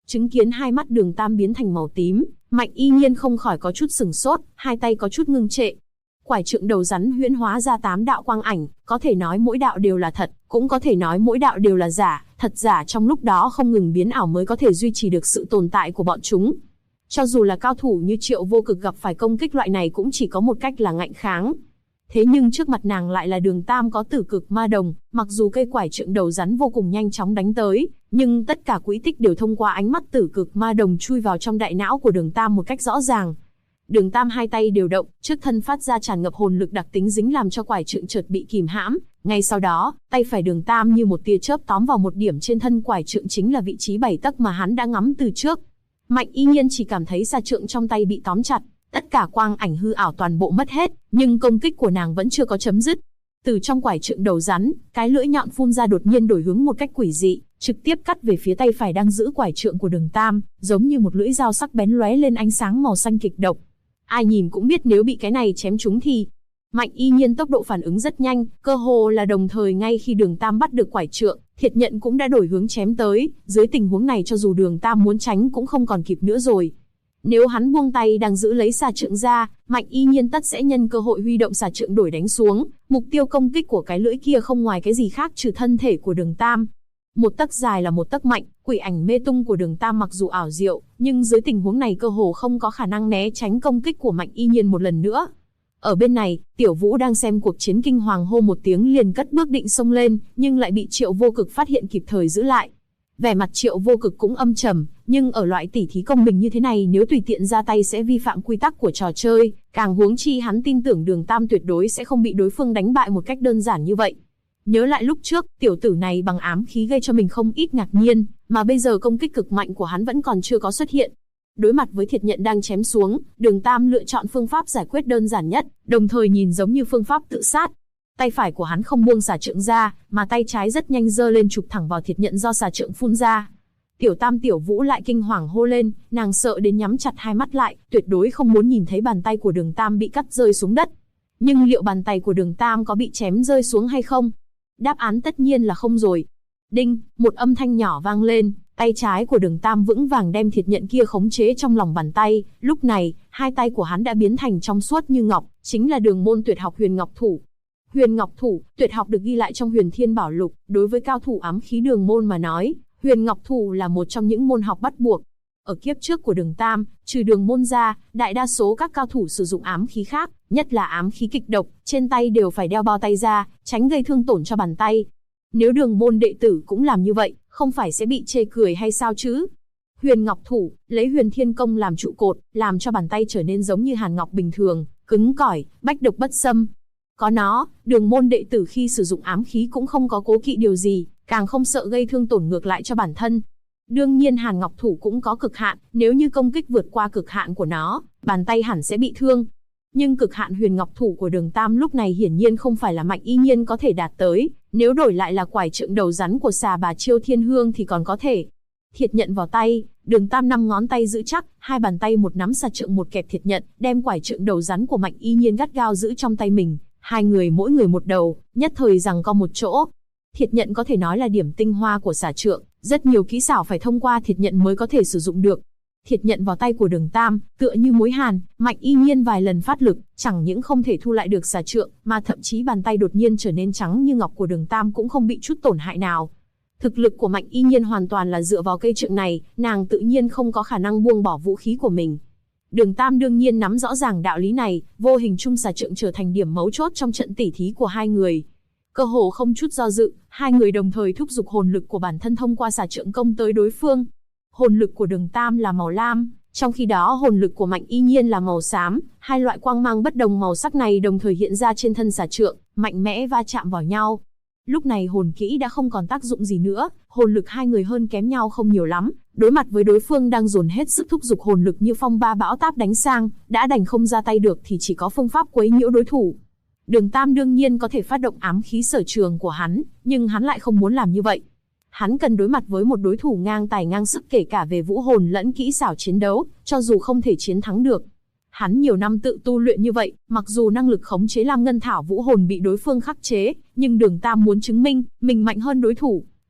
Chứng kiến hai mắt Đường Tam biến thành màu tím, Mạnh Y Nhiên không khỏi có chút sửng sốt, hai tay có chút ngưng trệ. Quải trượng đầu rắn huyễn hóa ra 8 đạo quang ảnh, có thể nói mỗi đạo đều là thật, cũng có thể nói mỗi đạo đều là giả, thật giả trong lúc đó không ngừng biến ảo mới có thể duy trì được sự tồn tại của bọn chúng. Cho dù là cao thủ như Triệu Vô Cực gặp phải công kích loại này cũng chỉ có một cách là ngạnh kháng. Thế nhưng trước mặt nàng lại là Đường Tam có Tử Cực Ma Đồng, mặc dù cây quải trượng đầu rắn vô cùng nhanh chóng đánh tới, nhưng tất cả quỹ tích đều thông qua ánh mắt Tử Cực Ma Đồng chui vào trong đại não của Đường Tam một cách rõ ràng. Đường Tam hai tay đều động, trước thân phát ra tràn ngập hồn lực đặc tính dính làm cho quải trượng chợt bị kìm hãm, ngay sau đó, tay phải Đường Tam như một tia chớp tóm vào một điểm trên thân quải trượng chính là vị trí 7 tấc mà hắn đã ngắm từ trước. Mạnh Y Nhiên chỉ cảm thấy xà trượng trong tay bị tóm chặt, tất cả quang ảnh hư ảo toàn bộ mất hết, nhưng công kích của nàng vẫn chưa có chấm dứt. Từ trong quải trượng đầu rắn, cái lưỡi nhọn phun ra đột nhiên đổi hướng một cách quỷ dị, trực tiếp cắt về phía tay phải đang giữ quải trượng của Đường Tam, giống như một lưỡi dao sắc bén lóe lên ánh sáng màu xanh kịch độc. Ai nhìn cũng biết nếu bị cái này chém trúng thì... Mạnh Y Nhiên tốc độ phản ứng rất nhanh, cơ hồ là đồng thời ngay khi Đường Tam bắt được quải trượng, Thiệt Nhận cũng đã đổi hướng chém tới, dưới tình huống này cho dù Đường Tam muốn tránh cũng không còn kịp nữa rồi. Nếu hắn buông tay đang giữ lấy xà trượng ra, Mạnh Y Nhiên tất sẽ nhân cơ hội huy động xà trượng đổi đánh xuống, mục tiêu công kích của cái lưỡi kia không ngoài cái gì khác trừ thân thể của Đường Tam. Một tấc dài là một tấc mạnh, quỷ ảnh mê tung của Đường Tam mặc dù ảo diệu, nhưng dưới tình huống này cơ hồ không có khả năng né tránh công kích của Mạnh Y Nhiên một lần nữa. Ở bên này, Tiểu Vũ đang xem cuộc chiến kinh hoàng hô một tiếng liền cất bước định xông lên, nhưng lại bị Triệu Vô Cực phát hiện kịp thời giữ lại. Vẻ mặt Triệu Vô Cực cũng âm trầm, nhưng ở loại tỉ thí công bình như thế này nếu tùy tiện ra tay sẽ vi phạm quy tắc của trò chơi, càng huống chi hắn tin tưởng Đường Tam tuyệt đối sẽ không bị đối phương đánh bại một cách đơn giản như vậy. Nhớ lại lúc trước, tiểu tử này bằng ám khí gây cho mình không ít ngạc nhiên, mà bây giờ công kích cực mạnh của hắn vẫn còn chưa có xuất hiện. Đối mặt với Thiệt Nhận đang chém xuống, Đường Tam lựa chọn phương pháp giải quyết đơn giản nhất, đồng thời nhìn giống như phương pháp tự sát. Tay phải của hắn không buông xà trượng ra, mà tay trái rất nhanh giơ lên chụp thẳng vào Thiệt Nhận do xà trượng phun ra. Tiểu Tam Tiểu Vũ lại kinh hoàng hô lên, nàng sợ đến nhắm chặt hai mắt lại, tuyệt đối không muốn nhìn thấy bàn tay của Đường Tam bị cắt rơi xuống đất. Nhưng liệu bàn tay của Đường Tam có bị chém rơi xuống hay không? Đáp án tất nhiên là không rồi. Đinh, một âm thanh nhỏ vang lên, tay trái của Đường Tam vững vàng đem Thiệt Nhận kia khống chế trong lòng bàn tay, lúc này, hai tay của hắn đã biến thành trong suốt như ngọc, chính là đường môn tuyệt học Huyền Ngọc Thủ. Huyền Ngọc Thủ, tuyệt học được ghi lại trong Huyền Thiên Bảo Lục, đối với cao thủ ám khí đường môn mà nói, Huyền Ngọc Thủ là một trong những môn học bắt buộc. Ở kiếp trước của Đường Tam, trừ đường môn ra, đại đa số các cao thủ sử dụng ám khí khác, nhất là ám khí kịch độc, trên tay đều phải đeo bao tay ra, tránh gây thương tổn cho bàn tay. Nếu đường môn đệ tử cũng làm như vậy, không phải sẽ bị chê cười hay sao chứ? Huyền Ngọc Thủ, lấy Huyền Thiên Công làm trụ cột, làm cho bàn tay trở nên giống như hàn ngọc bình thường, cứng cỏi, bách độc bất xâm. Có nó, đường môn đệ tử khi sử dụng ám khí cũng không có cố kỵ điều gì, càng không sợ gây thương tổn ngược lại cho bản thân. Đương nhiên Hàn Ngọc Thủ cũng có cực hạn, nếu như công kích vượt qua cực hạn của nó, bàn tay hẳn sẽ bị thương. Nhưng cực hạn Huyền Ngọc Thủ của Đường Tam lúc này hiển nhiên không phải là Mạnh Y Nhiên có thể đạt tới, nếu đổi lại là quải trượng đầu rắn của xà bà Chiêu Thiên Hương thì còn có thể. Thiệt Nhận vào tay, Đường Tam 5 ngón tay giữ chắc, hai bàn tay một nắm xà trượng một kẹp Thiệt Nhận, đem quải trượng đầu rắn của Mạnh Y Nhiên gắt gao giữ trong tay mình, hai người mỗi người một đầu, nhất thời giằng co một chỗ. Thiệt Nhận có thể nói là điểm tinh hoa của xà trượng, rất nhiều kỹ xảo phải thông qua Thiệt Nhận mới có thể sử dụng được. Thiệt Nhận vào tay của Đường Tam, tựa như muối hàn, Mạnh Y Nhiên vài lần phát lực, chẳng những không thể thu lại được xà trượng, mà thậm chí bàn tay đột nhiên trở nên trắng như ngọc của Đường Tam cũng không bị chút tổn hại nào. Thực lực của Mạnh Y Nhiên hoàn toàn là dựa vào cây trượng này, nàng tự nhiên không có khả năng buông bỏ vũ khí của mình. Đường Tam đương nhiên nắm rõ ràng đạo lý này, vô hình chung xà trượng trở thành điểm mấu chốt trong trận tỉ thí của hai người. Cơ hồ không chút do dự, hai người đồng thời thúc giục hồn lực của bản thân thông qua xà trượng công tới đối phương. Hồn lực của Đường Tam là màu lam, trong khi đó hồn lực của Mạnh Y Nhiên là màu xám, hai loại quang mang bất đồng màu sắc này đồng thời hiện ra trên thân xà trượng, mạnh mẽ va chạm vào nhau. Lúc này hồn kỹ đã không còn tác dụng gì nữa, hồn lực hai người hơn kém nhau không nhiều lắm, đối mặt với đối phương đang dồn hết sức thúc giục hồn lực như phong ba bão táp đánh sang, đã đành không ra tay được thì chỉ có phương pháp quấy nhiễu đối thủ. Đường Tam đương nhiên có thể phát động ám khí sở trường của hắn, nhưng hắn lại không muốn làm như vậy. Hắn cần đối mặt với một đối thủ ngang tài ngang sức kể cả về vũ hồn lẫn kỹ xảo chiến đấu, cho dù không thể chiến thắng được. Hắn nhiều năm tự tu luyện như vậy, mặc dù năng lực khống chế Lam Ngân Thảo vũ hồn bị đối phương khắc chế, nhưng Đường Tam muốn chứng minh mình mạnh hơn đối thủ.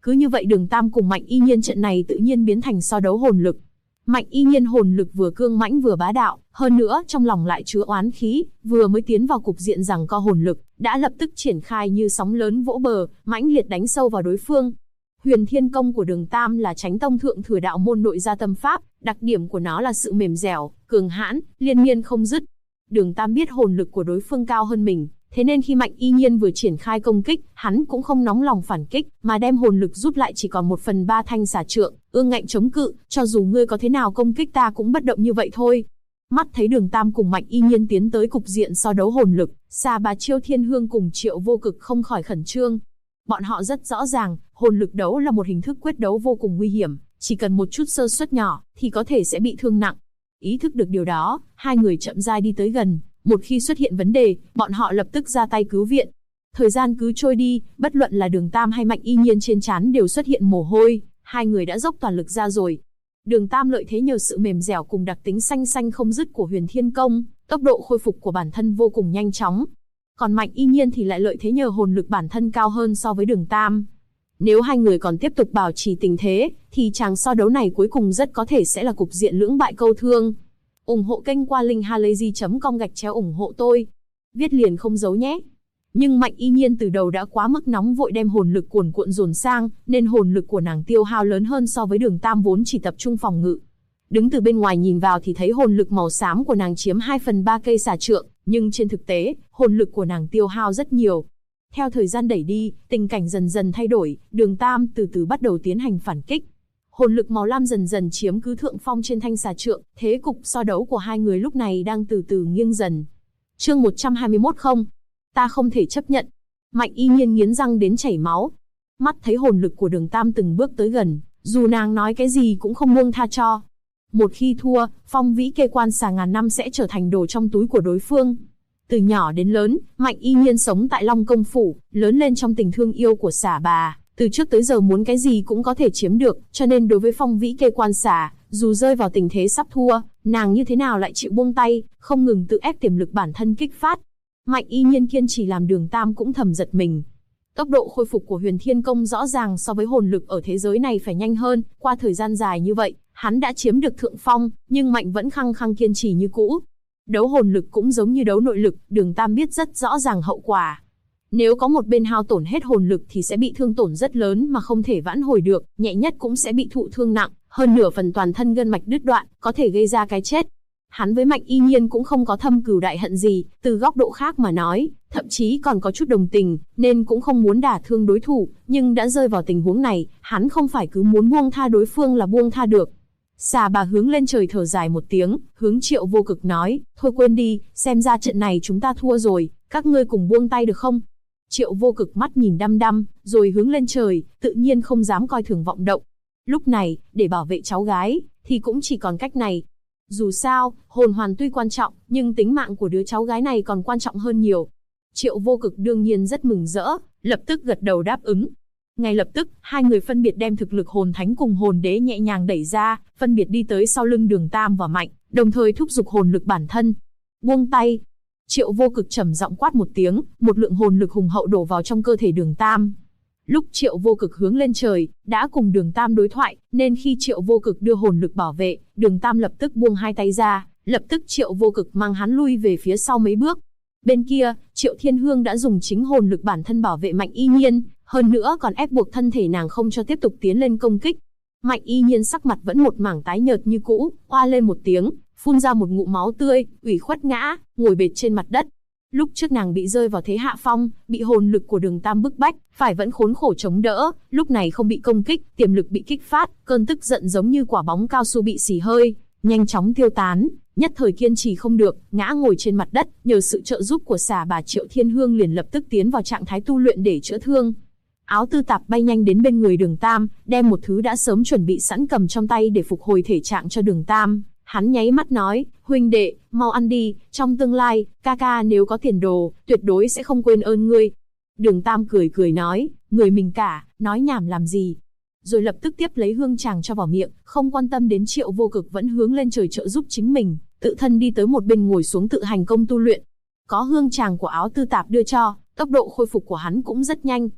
Cứ như vậy Đường Tam cùng Mạnh Y Nhiên trận này tự nhiên biến thành so đấu hồn lực. Mạnh Y Nhiên hồn lực vừa cương mãnh vừa bá đạo, hơn nữa trong lòng lại chứa oán khí, vừa mới tiến vào cục diện giằng co hồn lực, đã lập tức triển khai như sóng lớn vỗ bờ, mãnh liệt đánh sâu vào đối phương. Huyền Thiên Công của Đường Tam là Chánh Tông thượng thừa đạo môn nội gia tâm pháp, đặc điểm của nó là sự mềm dẻo, cường hãn, liên miên không dứt. Đường Tam biết hồn lực của đối phương cao hơn mình, thế nên khi Mạnh Y Nhiên vừa triển khai công kích, hắn cũng không nóng lòng phản kích, mà đem hồn lực rút lại chỉ còn 1/3 thanh xà trượng, ương ngạnh chống cự, cho dù ngươi có thế nào công kích ta cũng bất động như vậy thôi. Mắt thấy Đường Tam cùng Mạnh Y Nhiên tiến tới cục diện so đấu hồn lực, Xà Bà Chiêu Thiên Hương cùng Triệu Vô Cực không khỏi khẩn trương. Bọn họ rất rõ ràng, hồn lực đấu là một hình thức quyết đấu vô cùng nguy hiểm, chỉ cần một chút sơ suất nhỏ thì có thể sẽ bị thương nặng. Ý thức được điều đó, hai người chậm rãi đi tới gần, một khi xuất hiện vấn đề, bọn họ lập tức ra tay cứu viện. Thời gian cứ trôi đi, bất luận là Đường Tam hay Mạnh Y Nhiên trên trán đều xuất hiện mồ hôi, hai người đã dốc toàn lực ra rồi. Đường Tam lợi thế nhờ sự mềm dẻo cùng đặc tính xanh xanh không dứt của Huyền Thiên Công, tốc độ khôi phục của bản thân vô cùng nhanh chóng. Còn Mạnh Y Nhiên thì lại lợi thế nhờ hồn lực bản thân cao hơn so với Đường Tam. Nếu hai người còn tiếp tục bảo trì tình thế, thì chàng so đấu này cuối cùng rất có thể sẽ là cục diện lưỡng bại câu thương. Ủng hộ kênh qua linkhalazy.com/ủng hộ tôi. Viết liền không giấu nhé. Nhưng Mạnh Y Nhiên từ đầu đã quá mức nóng vội đem hồn lực cuồn cuộn dồn sang, nên hồn lực của nàng tiêu hao lớn hơn so với Đường Tam vốn chỉ tập trung phòng ngự. Đứng từ bên ngoài nhìn vào thì thấy hồn lực màu xám của nàng chiếm 2/3 cây xà trượng, nhưng trên thực tế, hồn lực của nàng tiêu hao rất nhiều. Theo thời gian đẩy đi, tình cảnh dần dần thay đổi, Đường Tam từ từ bắt đầu tiến hành phản kích. Hồn lực màu lam dần dần chiếm cứ thượng phong trên thanh xà trượng, thế cục so đấu của hai người lúc này đang từ từ nghiêng dần. Chương 121 không. Ta không thể chấp nhận. Mạnh Y Nhiên nghiến răng đến chảy máu. Mắt thấy hồn lực của Đường Tam từng bước tới gần, dù nàng nói cái gì cũng không buông tha cho. Một khi thua, phong vĩ kê quan xà ngàn năm sẽ trở thành đồ trong túi của đối phương. Từ nhỏ đến lớn, Mạnh Y Nhiên sống tại Long Công Phủ, lớn lên trong tình thương yêu của Xà Bà, từ trước tới giờ muốn cái gì cũng có thể chiếm được, cho nên đối với phong vĩ kê quan xà, dù rơi vào tình thế sắp thua, nàng như thế nào lại chịu buông tay, không ngừng tự ép tiềm lực bản thân kích phát. Mạnh Y Nhiên kiên trì làm Đường Tam cũng thầm giật mình. Tốc độ khôi phục của Huyền Thiên Công rõ ràng so với hồn lực ở thế giới này phải nhanh hơn, qua thời gian dài như vậy, hắn đã chiếm được thượng phong, nhưng Mạnh vẫn khăng khăng kiên trì như cũ. Đấu hồn lực cũng giống như đấu nội lực, Đường Tam biết rất rõ ràng hậu quả. Nếu có một bên hao tổn hết hồn lực thì sẽ bị thương tổn rất lớn mà không thể vãn hồi được, nhẹ nhất cũng sẽ bị thụ thương nặng, hơn nửa phần toàn thân gân mạch đứt đoạn, có thể gây ra cái chết. Hắn với Mạnh Y Nhiên cũng không có thâm cừu đại hận gì, từ góc độ khác mà nói, thậm chí còn có chút đồng tình, nên cũng không muốn đả thương đối thủ, nhưng đã rơi vào tình huống này, hắn không phải cứ muốn buông tha đối phương là buông tha được. Xà Bà hướng lên trời thở dài một tiếng, hướng Triệu Vô Cực nói, thôi quên đi, xem ra trận này chúng ta thua rồi, các ngươi cùng buông tay được không? Triệu Vô Cực mắt nhìn đăm đăm, rồi hướng lên trời, tự nhiên không dám coi thường vọng động. Lúc này, để bảo vệ cháu gái, thì cũng chỉ còn cách này. Dù sao, hồn hoàn tuy quan trọng, nhưng tính mạng của đứa cháu gái này còn quan trọng hơn nhiều. Triệu Vô Cực đương nhiên rất mừng rỡ, lập tức gật đầu đáp ứng. Ngay lập tức, hai người phân biệt đem thực lực hồn thánh cùng hồn đế nhẹ nhàng đẩy ra, phân biệt đi tới sau lưng Đường Tam và Mạnh, đồng thời thúc giục hồn lực bản thân. Buông tay. Triệu Vô Cực trầm giọng quát một tiếng, một lượng hồn lực hùng hậu đổ vào trong cơ thể Đường Tam. Lúc Triệu Vô Cực hướng lên trời, đã cùng Đường Tam đối thoại, nên khi Triệu Vô Cực đưa hồn lực bảo vệ, Đường Tam lập tức buông hai tay ra, lập tức Triệu Vô Cực mang hắn lui về phía sau mấy bước. Bên kia, Triệu Thiên Hương đã dùng chính hồn lực bản thân bảo vệ Mạnh Y Nhiên, hơn nữa còn ép buộc thân thể nàng không cho tiếp tục tiến lên công kích. Mạnh Y Nhiên sắc mặt vẫn một mảng tái nhợt như cũ, oa lên một tiếng, phun ra một ngụm máu tươi, ủy khuất ngã, ngồi bệt trên mặt đất. Lúc trước nàng bị rơi vào thế hạ phong, bị hồn lực của Đường Tam bức bách, phải vẫn khốn khổ chống đỡ, lúc này không bị công kích, tiềm lực bị kích phát, cơn tức giận giống như quả bóng cao su bị xì hơi, nhanh chóng tiêu tán, nhất thời kiên trì không được, ngã ngồi trên mặt đất, nhờ sự trợ giúp của Xà Bà Triệu Thiên Hương liền lập tức tiến vào trạng thái tu luyện để chữa thương. Áo tư tạp bay nhanh đến bên người Đường Tam, đem một thứ đã sớm chuẩn bị sẵn cầm trong tay để phục hồi thể trạng cho Đường Tam. Hắn nháy mắt nói, huynh đệ, mau ăn đi, trong tương lai, ca ca nếu có tiền đồ, tuyệt đối sẽ không quên ơn ngươi. Đường Tam cười cười nói, người mình cả, nói nhảm làm gì. Rồi lập tức tiếp lấy hương tràng cho vào miệng, không quan tâm đến Triệu Vô Cực vẫn hướng lên trời trợ giúp chính mình, tự thân đi tới một bên ngồi xuống tự hành công tu luyện. Có hương tràng của áo tư tạp đưa cho, tốc độ khôi phục của hắn cũng rất nhanh.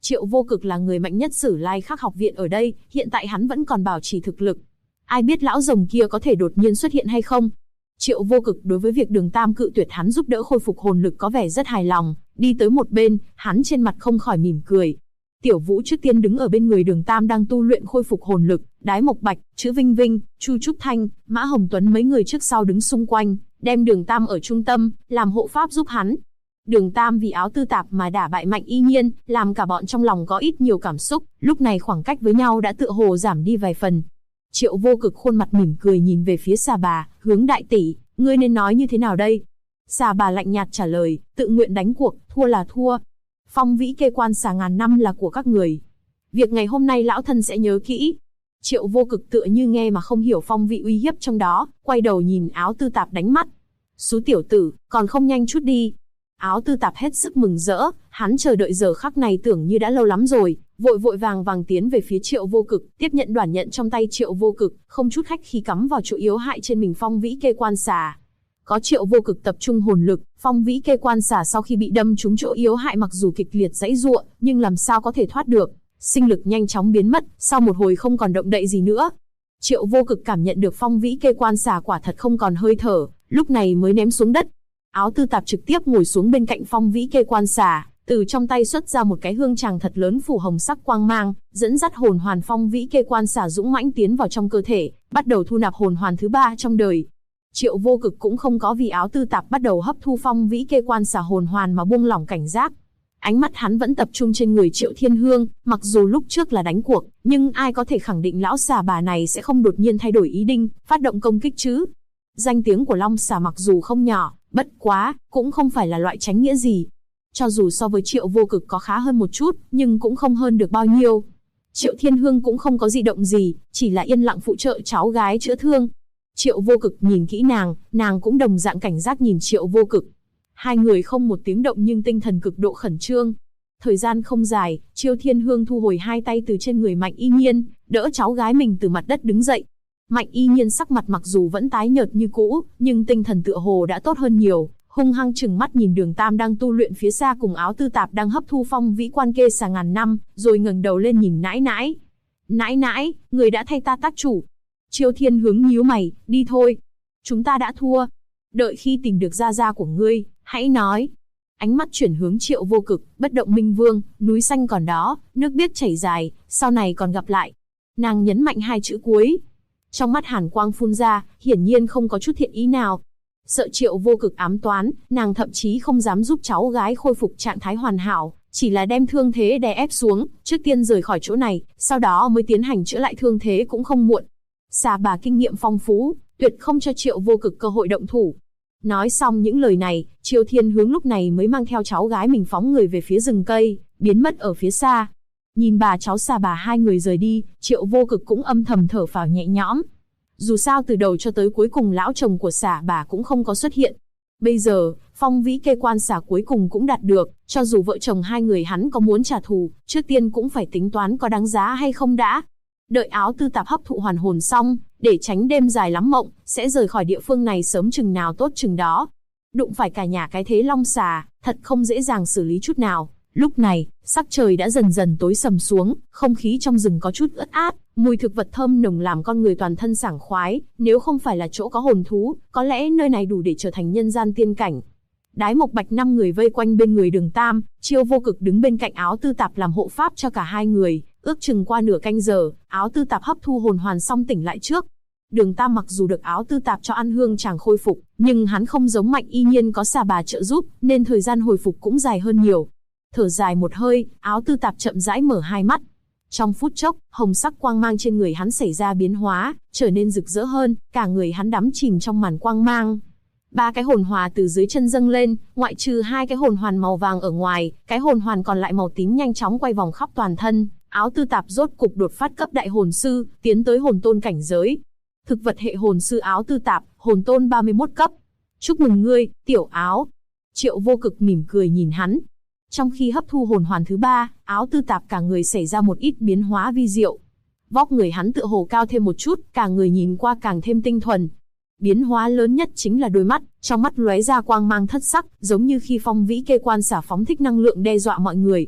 Triệu Vô Cực là người mạnh nhất Sử Lai Khắc học viện ở đây, hiện tại hắn vẫn còn bảo trì thực lực. Ai biết lão rồng kia có thể đột nhiên xuất hiện hay không? Triệu Vô Cực đối với việc Đường Tam cự tuyệt hắn giúp đỡ khôi phục hồn lực có vẻ rất hài lòng, đi tới một bên, hắn trên mặt không khỏi mỉm cười. Tiểu Vũ trước tiên đứng ở bên người Đường Tam đang tu luyện khôi phục hồn lực, Đái Mộc Bạch, Trữ Vinh Vinh, Chu Trúc Thanh, Mã Hồng Tuấn mấy người trước sau đứng xung quanh, đem Đường Tam ở trung tâm, làm hộ pháp giúp hắn. Đường Tam vì áo tư tạp mà đả bại Mạnh Y Nhiên, làm cả bọn trong lòng có ít nhiều cảm xúc, lúc này khoảng cách với nhau đã tựa hồ giảm đi vài phần. Triệu Vô Cực khuôn mặt mỉm cười nhìn về phía Xà Bà, hướng đại tỷ, ngươi nên nói như thế nào đây? Xà Bà lạnh nhạt trả lời, tự nguyện đánh cuộc, thua là thua. Phong vĩ kê quan xà ngàn năm là của các người. Việc ngày hôm nay lão thân sẽ nhớ kỹ. Triệu Vô Cực tựa như nghe mà không hiểu phong vị uy hiếp trong đó, quay đầu nhìn áo tư tạp đánh mắt. Xú tiểu tử, còn không nhanh chút đi. Áo tư tạp hết sức mừng rỡ, hắn chờ đợi giờ khắc này tưởng như đã lâu lắm rồi, vội vội vàng vàng tiến về phía Triệu Vô Cực, tiếp nhận đoản nhận trong tay Triệu Vô Cực, không chút khách khí cắm vào chỗ yếu hại trên mình phong vĩ kê quan xà. Có Triệu Vô Cực tập trung hồn lực, phong vĩ kê quan xà sau khi bị đâm trúng chỗ yếu hại mặc dù kịch liệt giãy giụa, nhưng làm sao có thể thoát được, sinh lực nhanh chóng biến mất, sau một hồi không còn động đậy gì nữa. Triệu Vô Cực cảm nhận được phong vĩ kê quan xà quả thật không còn hơi thở, lúc này mới ném xuống đất. Áo tư tạp trực tiếp ngồi xuống bên cạnh phong vĩ kê quan xà, từ trong tay xuất ra một cái hương tràng thật lớn phủ hồng sắc quang mang, dẫn dắt hồn hoàn phong vĩ kê quan xà dũng mãnh tiến vào trong cơ thể, bắt đầu thu nạp hồn hoàn thứ 3 trong đời. Triệu Vô Cực cũng không có vì áo tư tạp bắt đầu hấp thu phong vĩ kê quan xà hồn hoàn mà buông lỏng cảnh giác. Ánh mắt hắn vẫn tập trung trên người Triệu Thiên Hương, mặc dù lúc trước là đánh cuộc, nhưng ai có thể khẳng định lão xà bà này sẽ không đột nhiên thay đổi ý định, phát động công kích chứ? Danh tiếng của Long xà mặc dù không nhỏ, bất quá, cũng không phải là loại tránh nghĩa gì. Cho dù so với Triệu Vô Cực có khá hơn một chút, nhưng cũng không hơn được bao nhiêu. Triệu Thiên Hương cũng không có dị động gì, chỉ là yên lặng phụ trợ cháu gái chữa thương. Triệu Vô Cực nhìn kỹ nàng cũng đồng dạng cảnh giác nhìn Triệu Vô Cực. Hai người không một tiếng động nhưng tinh thần cực độ khẩn trương. Thời gian không dài, Triệu Thiên Hương thu hồi hai tay từ trên người Mạnh Y Nhiên, đỡ cháu gái mình từ mặt đất đứng dậy. Mạnh Y Nhiên sắc mặt mặc dù vẫn tái nhợt như cũ, nhưng tinh thần tựa hồ đã tốt hơn nhiều, hung hăng trừng mắt nhìn Đường Tam đang tu luyện phía xa cùng áo tư tạp đang hấp thu phong vĩ quan kê xà ngàn năm, rồi ngẩng đầu lên nhìn nãi nãi. Nãi nãi, người đã thay ta tác chủ. Triệu Thiên Hướng nhíu mày, đi thôi. Chúng ta đã thua. Đợi khi tìm được gia gia của ngươi, hãy nói. Ánh mắt chuyển hướng Triệu Vô Cực, bất động minh vương, núi xanh còn đó, nước biếc chảy dài, sau này còn gặp lại. Nàng nhấn mạnh hai chữ cuối. Trong mắt hàn quang phun ra, hiển nhiên không có chút thiện ý nào. Sợ Triệu Vô Cực ám toán, nàng thậm chí không dám giúp cháu gái khôi phục trạng thái hoàn hảo, chỉ là đem thương thế đè ép xuống, trước tiên rời khỏi chỗ này, sau đó mới tiến hành chữa lại thương thế cũng không muộn. Xà bà kinh nghiệm phong phú, tuyệt không cho Triệu Vô Cực cơ hội động thủ. Nói xong những lời này, Triệu Thiên Hướng lúc này mới mang theo cháu gái mình phóng người về phía rừng cây, biến mất ở phía xa. Nhìn bà cháu xà bà hai người rời đi, Triệu Vô Cực cũng âm thầm thở phào nhẹ nhõm. Dù sao từ đầu cho tới cuối cùng lão chồng của xà bà cũng không có xuất hiện. Bây giờ, phong vĩ kê quan xà cuối cùng cũng đạt được, cho dù vợ chồng hai người hắn có muốn trả thù, trước tiên cũng phải tính toán có đáng giá hay không đã. Đợi áo tư tạp hấp thụ hoàn hồn xong, để tránh đêm dài lắm mộng, sẽ rời khỏi địa phương này sớm chừng nào tốt chừng đó. Đụng phải cả nhà cái thế long xà, thật không dễ dàng xử lý chút nào. Lúc này, sắc trời đã dần dần tối sầm xuống, không khí trong rừng có chút ướt át, mùi thực vật thơm nồng làm con người toàn thân sảng khoái, nếu không phải là chỗ có hồn thú, có lẽ nơi này đủ để trở thành nhân gian tiên cảnh. Đái Mộc Bạch 5 người vây quanh bên người Đường Tam, Triệu Vô Cực đứng bên cạnh áo tư tạp làm hộ pháp cho cả hai người, ước chừng qua nửa canh giờ, áo tư tạp hấp thu hồn hoàn xong tỉnh lại trước. Đường Tam mặc dù được áo tư tạp cho ăn hương chàng khôi phục, nhưng hắn không giống Mạnh Y Nhiên có xà bà trợ giúp, nên thời gian hồi phục cũng dài hơn nhiều. Thở dài một hơi, áo tư tạp chậm rãi mở hai mắt. Trong phút chốc, hồng sắc quang mang trên người hắn xảy ra biến hóa, trở nên rực rỡ hơn, cả người hắn đắm chìm trong màn quang mang. 3 cái hồn hòa từ dưới chân dâng lên, ngoại trừ 2 cái hồn hoàn màu vàng ở ngoài, cái hồn hoàn còn lại màu tím nhanh chóng quay vòng khắp toàn thân. Áo tư tạp rốt cục đột phát cấp đại hồn sư, tiến tới hồn tôn cảnh giới. Thực vật hệ hồn sư áo tư tạp, hồn tôn 31 cấp. Chúc mừng ngươi, tiểu áo. Triệu Vô Cực mỉm cười nhìn hắn. Trong khi hấp thu hồn hoàn thứ 3, áo tư tạp cả người xảy ra một ít biến hóa vi diệu. Vóc người hắn tựa hồ cao thêm một chút, cả người nhìn qua càng thêm tinh thuần. Biến hóa lớn nhất chính là đôi mắt, trong mắt lóe ra quang mang thất sắc, giống như khi phong vĩ kê quan xả phóng thích năng lượng đe dọa mọi người.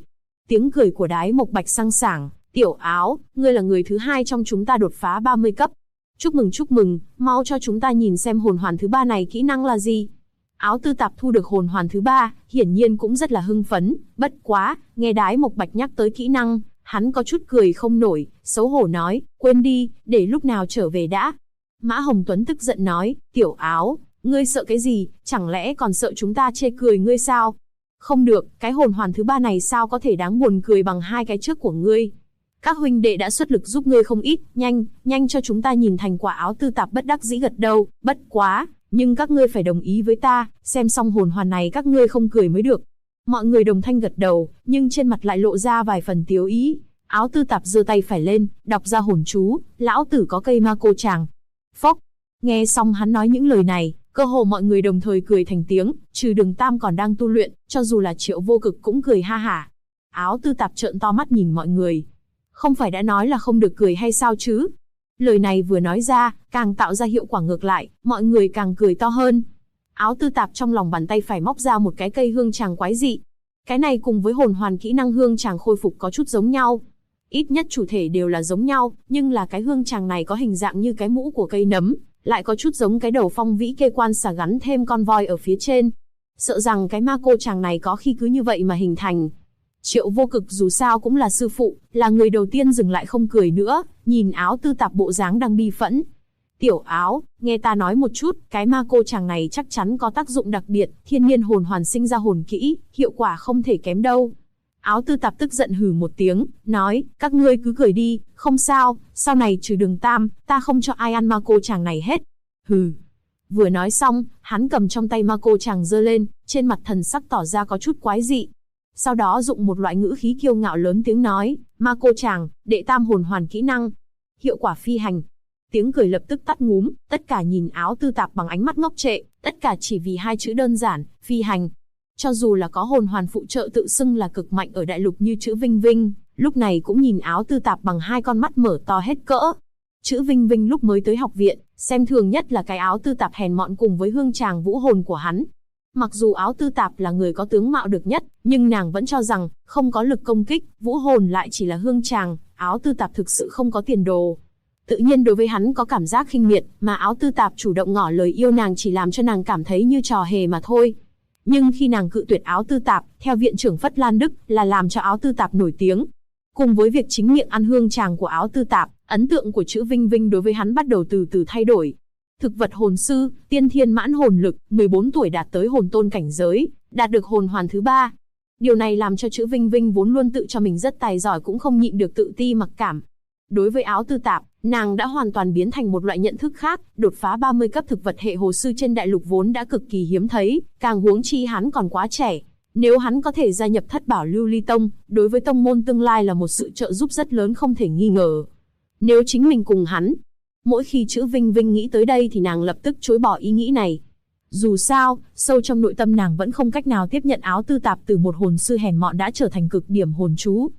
Tiếng cười của Đái Mộc Bạch sang sảng, Tiểu Áo, ngươi là người thứ 2 trong chúng ta đột phá 30 cấp. Chúc mừng, mau cho chúng ta nhìn xem hồn hoàn thứ 3 này kỹ năng là gì. Áo Tư Tạp thu được hồn hoàn thứ 3, hiển nhiên cũng rất là hưng phấn, bất quá, nghe Đái Mộc Bạch nhắc tới kỹ năng, hắn có chút cười không nổi, xấu hổ nói, quên đi, để lúc nào trở về đã. Mã Hồng Tuấn tức giận nói, Tiểu Áo, ngươi sợ cái gì, chẳng lẽ còn sợ chúng ta chê cười ngươi sao? Không được, cái hồn hoàn thứ 3 này sao có thể đáng buồn cười bằng 2 cái trước của ngươi. Các huynh đệ đã xuất lực giúp ngươi không ít, nhanh cho chúng ta nhìn thành quả. Áo Tư Tạp bất đắc dĩ gật đầu, bất quá, nhưng các ngươi phải đồng ý với ta, xem xong hồn hoàn này các ngươi không cười mới được. Mọi người đồng thanh gật đầu, nhưng trên mặt lại lộ ra vài phần tiếu ý. Áo Tư Tạp giơ tay phải lên, đọc ra hồn chú, lão tử có cây ma cô chàng. Phốc, nghe xong hắn nói những lời này, cơ hồ mọi người đồng thời cười thành tiếng, trừ Đường Tam còn đang tu luyện, cho dù là Triệu Vô Cực cũng cười ha hả. Áo Tư Tạp trợn to mắt nhìn mọi người. Không phải đã nói là không được cười hay sao chứ? Lời này vừa nói ra, càng tạo ra hiệu quả ngược lại, mọi người càng cười to hơn. Áo Tư Tạp trong lòng bàn tay phải móc ra một cái cây hương tràng quái dị. Cái này cùng với hồn hoàn kỹ năng hương tràng khôi phục có chút giống nhau. Ít nhất chủ thể đều là giống nhau, nhưng là cái hương tràng này có hình dạng như cái mũ của cây nấm, lại có chút giống cái đầu phong vĩ kê quan xà gắn thêm con voi ở phía trên. Sợ rằng cái ma cô tràng này có khi cứ như vậy mà hình thành. Triệu Vô Cực dù sao cũng là sư phụ, là người đầu tiên dừng lại không cười nữa, nhìn Áo Tư Tạp bộ dáng đang bi phẫn. Tiểu Áo, nghe ta nói một chút, cái ma cô chàng này chắc chắn có tác dụng đặc biệt, thiên nhiên hồn hoàn sinh ra hồn kỹ, hiệu quả không thể kém đâu. Áo Tư Tạp tức giận hừ một tiếng, nói, các ngươi cứ cười đi, không sao, sau này trừ Đường Tam, ta không cho ai ăn ma cô chàng này hết. Hừ. Vừa nói xong, hắn cầm trong tay ma cô chàng giơ lên, trên mặt thần sắc tỏ ra có chút quái dị. Sau đó dụng một loại ngữ khí kiêu ngạo lớn tiếng nói, ma cô chàng, đệ tam hồn hoàn kỹ năng. Hiệu quả phi hành. Tiếng cười lập tức tắt ngúm, tất cả nhìn Áo Tư Tạp bằng ánh mắt ngốc trệ, tất cả chỉ vì 2 chữ đơn giản, phi hành. Cho dù là có hồn hoàn phụ trợ tự xưng là cực mạnh ở đại lục như chữ Vinh Vinh, lúc này cũng nhìn Áo Tư Tạp bằng 2 con mắt mở to hết cỡ. Chữ Vinh Vinh lúc mới tới học viện, xem thường nhất là cái Áo Tư Tạp hèn mọn cùng với hương tràng vũ hồn của hắn. Mặc dù Áo Tư Tạp là người có tướng mạo được nhất, nhưng nàng vẫn cho rằng, không có lực công kích, vũ hồn lại chỉ là hương tràng, Áo Tư Tạp thực sự không có tiền đồ. Tự nhiên đối với hắn có cảm giác khinh miệt, mà Áo Tư Tạp chủ động ngỏ lời yêu nàng chỉ làm cho nàng cảm thấy như trò hề mà thôi. Nhưng khi nàng cự tuyệt Áo Tư Tạp, theo viện trưởng Phất Lan Đức, là làm cho Áo Tư Tạp nổi tiếng. Cùng với việc chính miệng ăn hương tràng của Áo Tư Tạp, ấn tượng của chữ Vinh Vinh đối với hắn bắt đầu từ từ thay đổi. Thực vật hồn sư, tiên thiên mãn hồn lực, 14 tuổi đạt tới hồn tôn cảnh giới, đạt được hồn hoàn thứ 3. Điều này làm cho chữ Vinh Vinh vốn luôn tự cho mình rất tài giỏi cũng không nhịn được tự ti mặc cảm. Đối với Áo Tư Tạp, nàng đã hoàn toàn biến thành một loại nhận thức khác, đột phá 30 cấp thực vật hệ hồ sư trên đại lục vốn đã cực kỳ hiếm thấy, càng huống chi hắn còn quá trẻ. Nếu hắn có thể gia nhập Thất Bảo Lưu Ly Tông, đối với tông môn tương lai là một sự trợ giúp rất lớn không thể nghi ngờ. Nếu chính mình cùng hắn, mỗi khi chữ Vinh Vinh nghĩ tới đây thì nàng lập tức chối bỏ ý nghĩ này. Dù sao, sâu trong nội tâm nàng vẫn không cách nào tiếp nhận Áo Tư Tạp từ một hồn sư hèn mọn đã trở thành cực điểm hồn chú.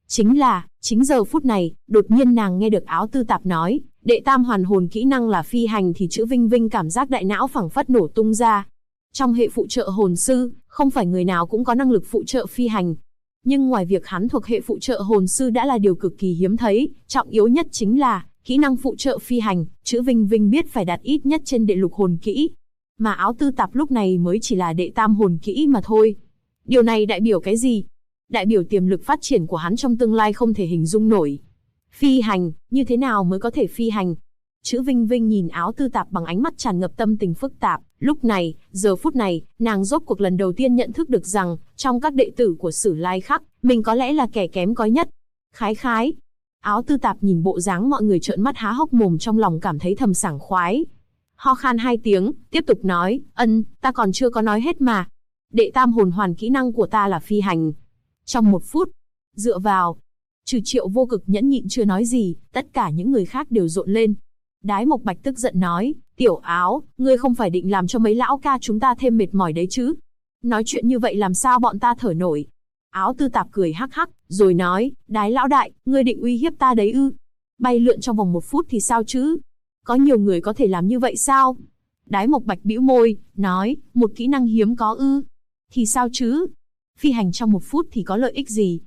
Chính giờ phút này, đột nhiên nàng nghe được Áo Tư Tạp nói, đệ tam hoàn hồn kỹ năng là phi hành thì chữ Vinh Vinh cảm giác đại não phảng phất nổ tung ra. Trong hệ phụ trợ hồn sư, không phải người nào cũng có năng lực phụ trợ phi hành. Nhưng ngoài việc hắn thuộc hệ phụ trợ hồn sư đã là điều cực kỳ hiếm thấy, trọng yếu nhất chính là kỹ năng phụ trợ phi hành, chữ Vinh Vinh biết phải đạt ít nhất trên đệ lục hồn kỹ. Mà Áo Tư Tạp lúc này mới chỉ là đệ tam hồn kỹ mà thôi. Điều này đại biểu cái gì? Đại biểu tiềm lực phát triển của hắn trong tương lai không thể hình dung nổi. Phi hành, như thế nào mới có thể phi hành? Chữ Vinh Vinh nhìn Áo Tư Tạp bằng ánh mắt tràn ngập tâm tình phức tạp. Lúc này, giờ phút này, nàng rốt cuộc lần đầu tiên nhận thức được rằng, trong các đệ tử của Sử Lai Khắc, mình có lẽ là kẻ kém cỏi nhất. Khái. Áo Tư Tạp nhìn bộ dáng mọi người trợn mắt há hốc mồm trong lòng cảm thấy thầm sảng khoái. Ho khan 2 tiếng, tiếp tục nói, ta còn chưa có nói hết mà. Đệ tam hồn hoàn kỹ năng của ta là phi hành. Trong 1 phút, dựa vào, trừ Triệu Vô Cực nhẫn nhịn chưa nói gì, tất cả những người khác đều rộn lên. Đái Mộc Bạch tức giận nói, Tiểu Áo, ngươi không phải định làm cho mấy lão ca chúng ta thêm mệt mỏi đấy chứ? Nói chuyện như vậy làm sao bọn ta thở nổi? Áo Tư Tạp cười hắc hắc, rồi nói, Đái lão đại, ngươi định uy hiếp ta đấy ư? Bay lượn trong vòng 1 phút thì sao chứ? Có nhiều người có thể làm như vậy sao? Đái Mộc Bạch bĩu môi, nói, một kỹ năng hiếm có ư? Thì sao chứ? Phi hành trong 1 phút thì có lợi ích gì?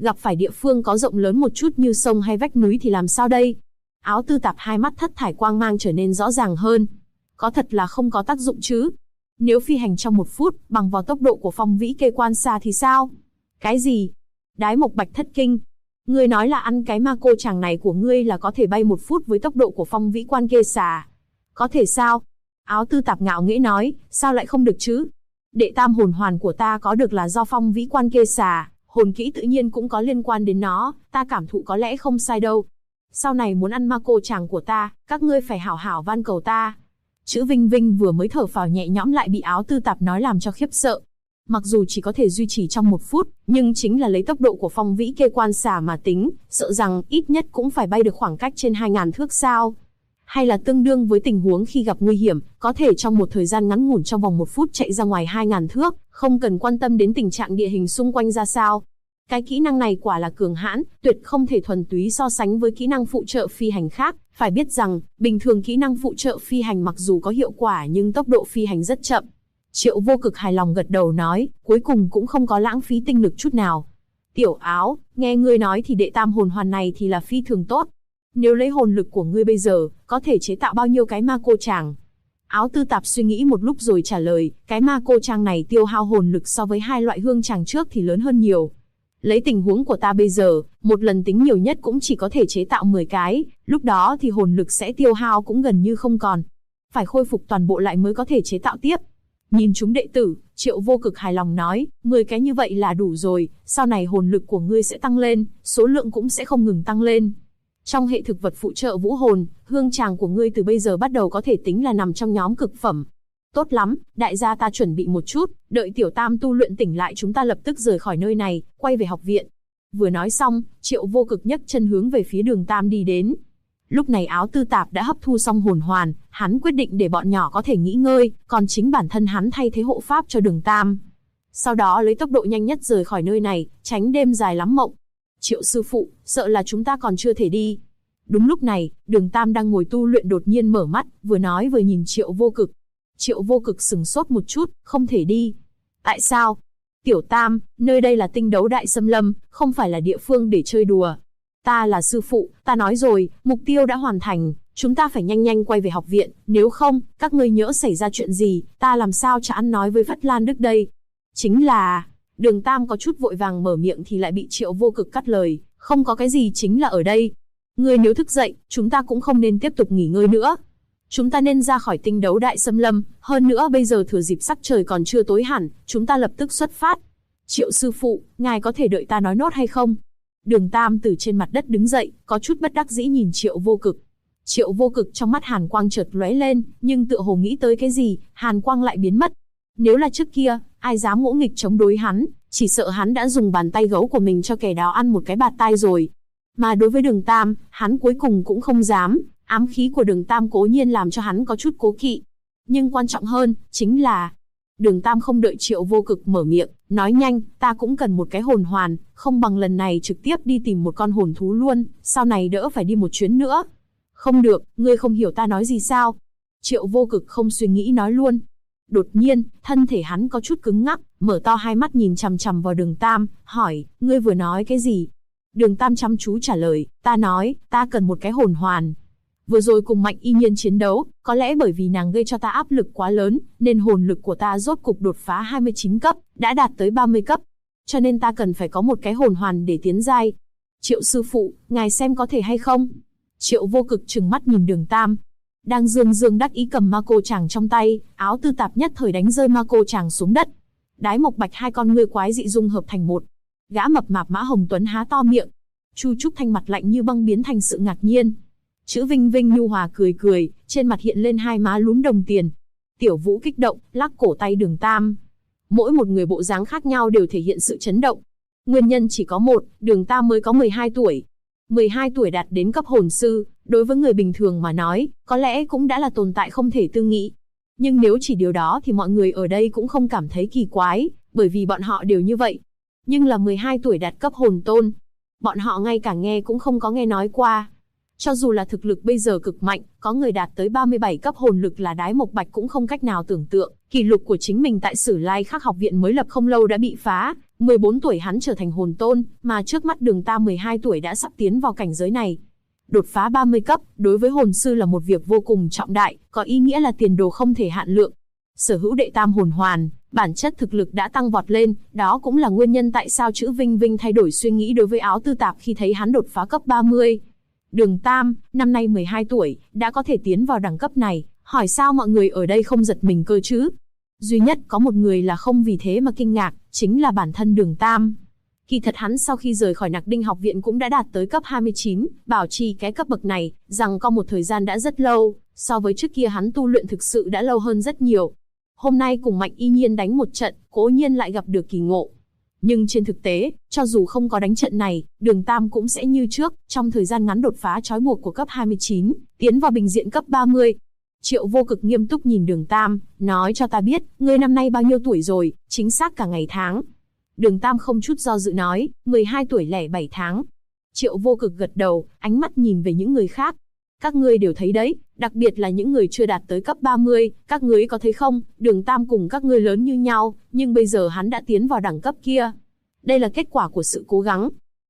gặp phải địa phương có rộng lớn một chút như sông hay vách núi thì làm sao đây? Áo tư tạp hai mắt thất thải quang mang trở nên rõ ràng hơn. Có thật là không có tác dụng chứ? Nếu phi hành trong 1 phút, bằng vào tốc độ của phong vĩ kê quan xà thì sao? Cái gì? Đái Mộc Bạch thất kinh. Ngươi nói là ăn cái ma cô chàng này của ngươi là có thể bay 1 phút với tốc độ của phong vĩ quan kê xà? Có thể sao? Áo tư tạp ngạo nghễ nói, sao lại không được chứ? Đệ tam hồn hoàn của ta có được là do phong vĩ quan kê xà, hồn kỹ tự nhiên cũng có liên quan đến nó, ta cảm thụ có lẽ không sai đâu. Sau này muốn ăn ma cô chàng của ta, các ngươi phải hảo hảo van cầu ta. Chữ Vinh Vinh vừa mới thở phào nhẹ nhõm lại bị áo tư tạp nói làm cho khiếp sợ. Mặc dù chỉ có thể duy trì trong 1 phút, nhưng chính là lấy tốc độ của phong vĩ kê quan xà mà tính, sợ rằng ít nhất cũng phải bay được khoảng cách trên 2.000 thước sao. Hay là tương đương với tình huống khi gặp nguy hiểm, có thể trong một thời gian ngắn ngủn trong vòng 1 phút chạy ra ngoài 2.000 thước, không cần quan tâm đến tình trạng địa hình xung quanh ra sao. Cái kỹ năng này quả là cường hãn, tuyệt không thể thuần túy so sánh với kỹ năng phụ trợ phi hành khác. Phải biết rằng, bình thường kỹ năng phụ trợ phi hành mặc dù có hiệu quả nhưng tốc độ phi hành rất chậm. Triệu Vô Cực hài lòng gật đầu nói, cuối cùng cũng không có lãng phí tinh lực chút nào. Tiểu Áo, nghe ngươi nói thì đệ tam hồn hoàn này thì là phi thường tốt. Nếu lấy hồn lực của ngươi bây giờ, có thể chế tạo bao nhiêu cái ma cô chàng? Áo tư tạp suy nghĩ một lúc rồi trả lời, cái ma cô chàng này tiêu hao hồn lực so với 2 loại hương chàng trước thì lớn hơn nhiều. Lấy tình huống của ta bây giờ, một lần tính nhiều nhất cũng chỉ có thể chế tạo 10 cái, lúc đó thì hồn lực sẽ tiêu hao cũng gần như không còn. Phải khôi phục toàn bộ lại mới có thể chế tạo tiếp. Nhìn chúng đệ tử, Triệu Vô Cực hài lòng nói, 10 cái như vậy là đủ rồi, sau này hồn lực của ngươi sẽ tăng lên, số lượng cũng sẽ không ngừng tăng lên. Trong hệ thực vật phụ trợ vũ hồn, hương tràng của ngươi từ bây giờ bắt đầu có thể tính là nằm trong nhóm cực phẩm. Tốt lắm, đại gia ta chuẩn bị một chút, đợi tiểu tam tu luyện tỉnh lại chúng ta lập tức rời khỏi nơi này, quay về học viện. Vừa nói xong, Triệu Vô Cực nhấc chân hướng về phía Đường Tam đi đến. Lúc này áo tư tạp đã hấp thu xong hồn hoàn, hắn quyết định để bọn nhỏ có thể nghỉ ngơi, còn chính bản thân hắn thay thế hộ pháp cho Đường Tam. Sau đó lấy tốc độ nhanh nhất rời khỏi nơi này, tránh đêm dài lắm mộng. Triệu sư phụ, sợ là chúng ta còn chưa thể đi. Đúng lúc này, Đường Tam đang ngồi tu luyện đột nhiên mở mắt, vừa nói vừa nhìn Triệu Vô Cực. Triệu Vô Cực sừng sốt một chút, không thể đi. Tại sao? Tiểu Tam, nơi đây là Tinh Đấu Đại Xâm Lâm, không phải là địa phương để chơi đùa. Ta là sư phụ, ta nói rồi, mục tiêu đã hoàn thành, chúng ta phải nhanh nhanh quay về học viện, nếu không, các ngươi nhỡ xảy ra chuyện gì, ta làm sao cho ăn nói với Phất Lan Đức đây? Chính là... Đường Tam có chút vội vàng mở miệng thì lại bị Triệu Vô Cực cắt lời, không có cái gì chính là ở đây. Ngươi nếu thức dậy, chúng ta cũng không nên tiếp tục nghỉ ngơi nữa. Chúng ta nên ra khỏi Tinh Đấu Đại Xâm Lâm, hơn nữa bây giờ thừa dịp sắc trời còn chưa tối hẳn, chúng ta lập tức xuất phát. Triệu sư phụ, ngài có thể đợi ta nói nốt hay không? Đường Tam từ trên mặt đất đứng dậy, có chút bất đắc dĩ nhìn Triệu Vô Cực. Triệu Vô Cực trong mắt hàn quang chợt lóe lên, nhưng tựa hồ nghĩ tới cái gì, hàn quang lại biến mất. Nếu là trước kia, ai dám ngỗ nghịch chống đối hắn, chỉ sợ hắn đã dùng bàn tay gấu của mình cho kẻ đó ăn một cái bạt tai rồi. Mà đối với Đường Tam, hắn cuối cùng cũng không dám, ám khí của Đường Tam cố nhiên làm cho hắn có chút cố kỵ. Nhưng quan trọng hơn, chính là... Đường Tam không đợi Triệu Vô Cực mở miệng, nói nhanh, ta cũng cần một cái hồn hoàn, không bằng lần này trực tiếp đi tìm một con hồn thú luôn, sau này đỡ phải đi một chuyến nữa. Không được, ngươi không hiểu ta nói gì sao? Triệu Vô Cực không suy nghĩ nói luôn. Đột nhiên, thân thể hắn có chút cứng ngắc, mở to hai mắt nhìn chằm chằm vào Đường Tam, hỏi, ngươi vừa nói cái gì? Đường Tam chăm chú trả lời, ta nói, ta cần một cái hồn hoàn. Vừa rồi cùng Mạnh Y Nhiên chiến đấu, có lẽ bởi vì nàng gây cho ta áp lực quá lớn, nên hồn lực của ta rốt cục đột phá 29 cấp, đã đạt tới 30 cấp. Cho nên ta cần phải có một cái hồn hoàn để tiến giai. Triệu sư phụ, ngài xem có thể hay không? Triệu Vô Cực trừng mắt nhìn Đường Tam. Đang dương dương đắc ý cầm ma cô chàng trong tay, áo tư tạp nhất thời đánh rơi ma cô chàng xuống đất. Đái Mộc Bạch hai con ngươi quái dị dung hợp thành một. Gã mập mạp Mã Hồng Tuấn há to miệng. Chu Trúc Thanh mặt lạnh như băng biến thành sự ngạc nhiên. Chữ Vinh Vinh nhu hòa cười cười, trên mặt hiện lên hai má lúm đồng tiền. Tiểu Vũ kích động, lắc cổ tay Đường Tam. Mỗi một người bộ dáng khác nhau đều thể hiện sự chấn động. Nguyên nhân chỉ có một, Đường Tam mới có 12 tuổi. 12 tuổi đạt đến cấp hồn sư, đối với người bình thường mà nói, có lẽ cũng đã là tồn tại không thể tư nghị. Nhưng nếu chỉ điều đó thì mọi người ở đây cũng không cảm thấy kỳ quái, bởi vì bọn họ đều như vậy. Nhưng là 12 tuổi đạt cấp hồn tôn, bọn họ ngay cả nghe cũng không có nghe nói qua. Cho dù là thực lực bây giờ cực mạnh, có người đạt tới 37 cấp hồn lực là Đái Mộc Bạch cũng không cách nào tưởng tượng. Kỷ lục của chính mình tại Sử Lai Khắc học viện mới lập không lâu đã bị phá, 14 tuổi hắn trở thành hồn tôn, mà trước mắt Đường Tam 12 tuổi đã sắp tiến vào cảnh giới này. Đột phá 30 cấp, đối với hồn sư là một việc vô cùng trọng đại, có ý nghĩa là tiền đồ không thể hạn lượng. Sở hữu đệ tam hồn hoàn, bản chất thực lực đã tăng vọt lên, đó cũng là nguyên nhân tại sao chữ Vinh Vinh thay đổi suy nghĩ đối với Áo Tư Tạp khi thấy hắn đột phá cấp 30. Đường Tam, năm nay 12 tuổi, đã có thể tiến vào đẳng cấp này, hỏi sao mọi người ở đây không giật mình cơ chứ? Duy nhất có một người là không vì thế mà kinh ngạc, chính là bản thân Đường Tam. Kỳ thật hắn sau khi rời khỏi Nặc Đinh học viện cũng đã đạt tới cấp 29, bảo trì cái cấp bậc này, rằng có một thời gian đã rất lâu, so với trước kia hắn tu luyện thực sự đã lâu hơn rất nhiều. Hôm nay cùng Mạnh Y Nhiên đánh một trận, cố nhiên lại gặp được kỳ ngộ. Nhưng trên thực tế, cho dù không có đánh trận này, Đường Tam cũng sẽ như trước, trong thời gian ngắn đột phá trói buộc của cấp 29, tiến vào bình diện cấp 30. Triệu Vô Cực nghiêm túc nhìn Đường Tam, nói cho ta biết, ngươi năm nay bao nhiêu tuổi rồi, chính xác cả ngày tháng. Đường Tam không chút do dự nói, 12 tuổi lẻ 7 tháng. Triệu Vô Cực gật đầu, ánh mắt nhìn về những người khác. Các ngươi đều thấy đấy, đặc biệt là những người chưa đạt tới cấp 30, các ngươi có thấy không, Đường Tam cùng các ngươi lớn như nhau, nhưng bây giờ hắn đã tiến vào đẳng cấp kia. Đây là kết quả của sự cố gắng.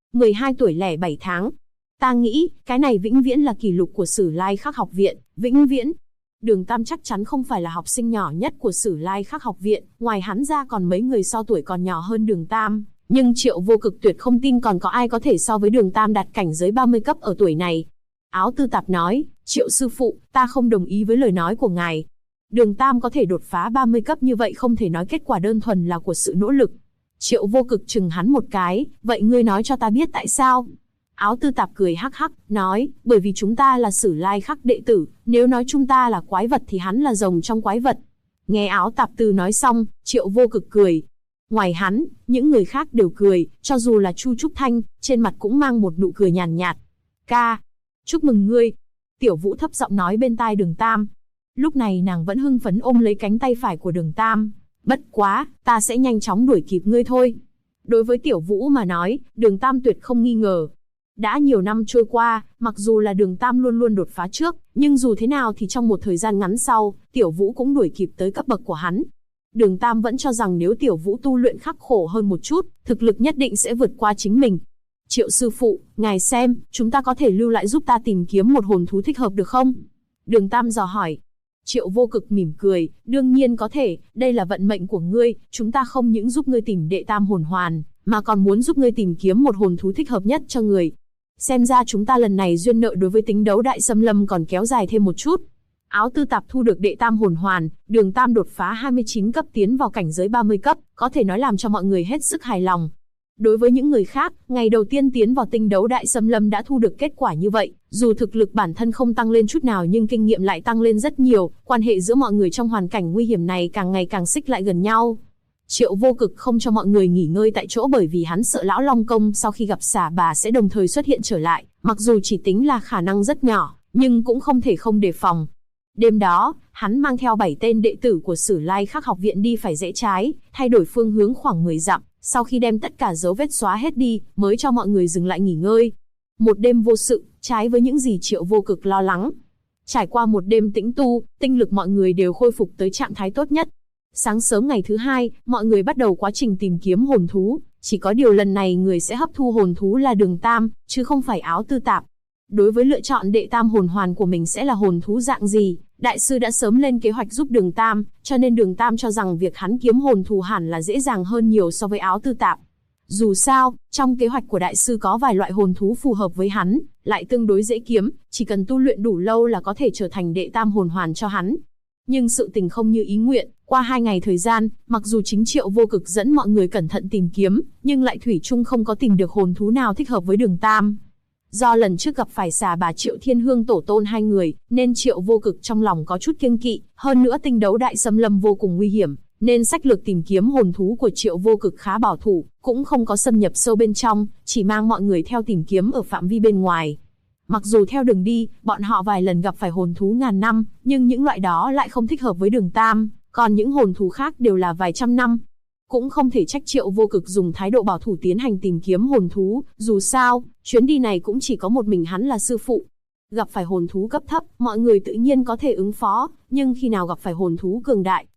12 tuổi lẻ 7 tháng. Ta nghĩ, cái này vĩnh viễn là kỷ lục của Sử Lai Khắc học viện, vĩnh viễn. Đường Tam chắc chắn không phải là học sinh nhỏ nhất của Sử Lai Khắc học viện, ngoài hắn ra còn mấy người so tuổi còn nhỏ hơn Đường Tam, nhưng Triệu Vô Cực tuyệt không tin còn có ai có thể so với Đường Tam đạt cảnh giới 30 cấp ở tuổi này. Áo Tư Tạp nói, Triệu sư phụ, ta không đồng ý với lời nói của ngài. Đường Tam có thể đột phá 30 cấp như vậy không thể nói kết quả đơn thuần là của sự nỗ lực. Triệu Vô Cực chừng hắn một cái, vậy ngươi nói cho ta biết tại sao? Áo Tư Tạp cười hắc hắc, nói, bởi vì chúng ta là Sử Lai Khắc đệ tử, nếu nói chúng ta là quái vật thì hắn là rồng trong quái vật. Nghe Áo Tạp Tư nói xong, Triệu Vô Cực cười. Ngoài hắn, những người khác đều cười, cho dù là Chu Trúc Thanh, trên mặt cũng mang một nụ cười nhàn nhạt. Ca, chúc mừng ngươi. Tiểu Vũ thấp giọng nói bên tai Đường Tam. Lúc này nàng vẫn hưng phấn ôm lấy cánh tay phải của Đường Tam. Bất quá, ta sẽ nhanh chóng đuổi kịp ngươi thôi. Đối với Tiểu Vũ mà nói, Đường Tam tuyệt không nghi ngờ. Đã nhiều năm trôi qua, mặc dù là Đường Tam luôn luôn đột phá trước, nhưng dù thế nào thì trong một thời gian ngắn sau, Tiểu Vũ cũng đuổi kịp tới cấp bậc của hắn. Đường Tam vẫn cho rằng nếu Tiểu Vũ tu luyện khắc khổ hơn một chút, thực lực nhất định sẽ vượt qua chính mình. Triệu sư phụ, ngài xem, chúng ta có thể lưu lại giúp ta tìm kiếm một hồn thú thích hợp được không? Đường Tam dò hỏi. Triệu Vô Cực mỉm cười, đương nhiên có thể, đây là vận mệnh của ngươi, chúng ta không những giúp ngươi tìm đệ tam hồn hoàn, mà còn muốn giúp ngươi tìm kiếm một hồn thú thích hợp nhất cho người. Xem ra chúng ta lần này duyên nợ đối với tính đấu đại xâm lâm còn kéo dài thêm một chút. Áo Tư Tạp thu được đệ tam hồn hoàn, Đường Tam đột phá 29 cấp tiến vào cảnh giới 30 cấp, có thể nói làm cho mọi người hết sức hài lòng. Đối với những người khác, ngày đầu tiên tiến vào tinh đấu đại xâm lâm đã thu được kết quả như vậy, dù thực lực bản thân không tăng lên chút nào nhưng kinh nghiệm lại tăng lên rất nhiều, quan hệ giữa mọi người trong hoàn cảnh nguy hiểm này càng ngày càng xích lại gần nhau. Triệu Vô Cực không cho mọi người nghỉ ngơi tại chỗ bởi vì hắn sợ Lão Long Công sau khi gặp Xà Bà sẽ đồng thời xuất hiện trở lại, mặc dù chỉ tính là khả năng rất nhỏ, nhưng cũng không thể không đề phòng. Đêm đó, hắn mang theo 7 tên đệ tử của Sử Lai Khắc học viện đi phải rẽ trái, thay đổi phương hướng khoảng 10 dặm, sau khi đem tất cả dấu vết xóa hết đi, mới cho mọi người dừng lại nghỉ ngơi. Một đêm vô sự, trái với những gì Triệu Vô Cực lo lắng. Trải qua một đêm tĩnh tu, tinh lực mọi người đều khôi phục tới trạng thái tốt nhất. Sáng sớm ngày thứ hai, mọi người bắt đầu quá trình tìm kiếm hồn thú, chỉ có điều lần này người sẽ hấp thu hồn thú là Đường Tam, chứ không phải Áo Tư Tạp. Đối với lựa chọn đệ tam hồn hoàn của mình sẽ là hồn thú dạng gì, đại sư đã sớm lên kế hoạch giúp Đường Tam, cho nên Đường Tam cho rằng việc hắn kiếm hồn thú hẳn là dễ dàng hơn nhiều so với Áo Tư Tạp. Dù sao, trong kế hoạch của đại sư có vài loại hồn thú phù hợp với hắn, lại tương đối dễ kiếm, chỉ cần tu luyện đủ lâu là có thể trở thành đệ tam hồn hoàn cho hắn. Nhưng sự tình không như ý nguyện, qua 2 ngày thời gian, mặc dù chính Triệu Vô Cực dẫn mọi người cẩn thận tìm kiếm, nhưng lại thủy chung không có tìm được hồn thú nào thích hợp với Đường Tam. Do lần trước gặp phải Xà Bà Triệu Thiên Hương tổ tôn hai người, nên Triệu Vô Cực trong lòng có chút kiêng kỵ, hơn nữa tinh đấu đại xâm lâm vô cùng nguy hiểm, nên sách lược tìm kiếm hồn thú của Triệu Vô Cực khá bảo thủ, cũng không có xâm nhập sâu bên trong, chỉ mang mọi người theo tìm kiếm ở phạm vi bên ngoài. Mặc dù theo đường đi, bọn họ vài lần gặp phải hồn thú ngàn năm, nhưng những loại đó lại không thích hợp với Đường Tam, còn những hồn thú khác đều là vài trăm năm. Cũng không thể trách Triệu Vô Cực dùng thái độ bảo thủ tiến hành tìm kiếm hồn thú, dù sao, chuyến đi này cũng chỉ có một mình hắn là sư phụ. Gặp phải hồn thú cấp thấp, mọi người tự nhiên có thể ứng phó, nhưng khi nào gặp phải hồn thú cường đại,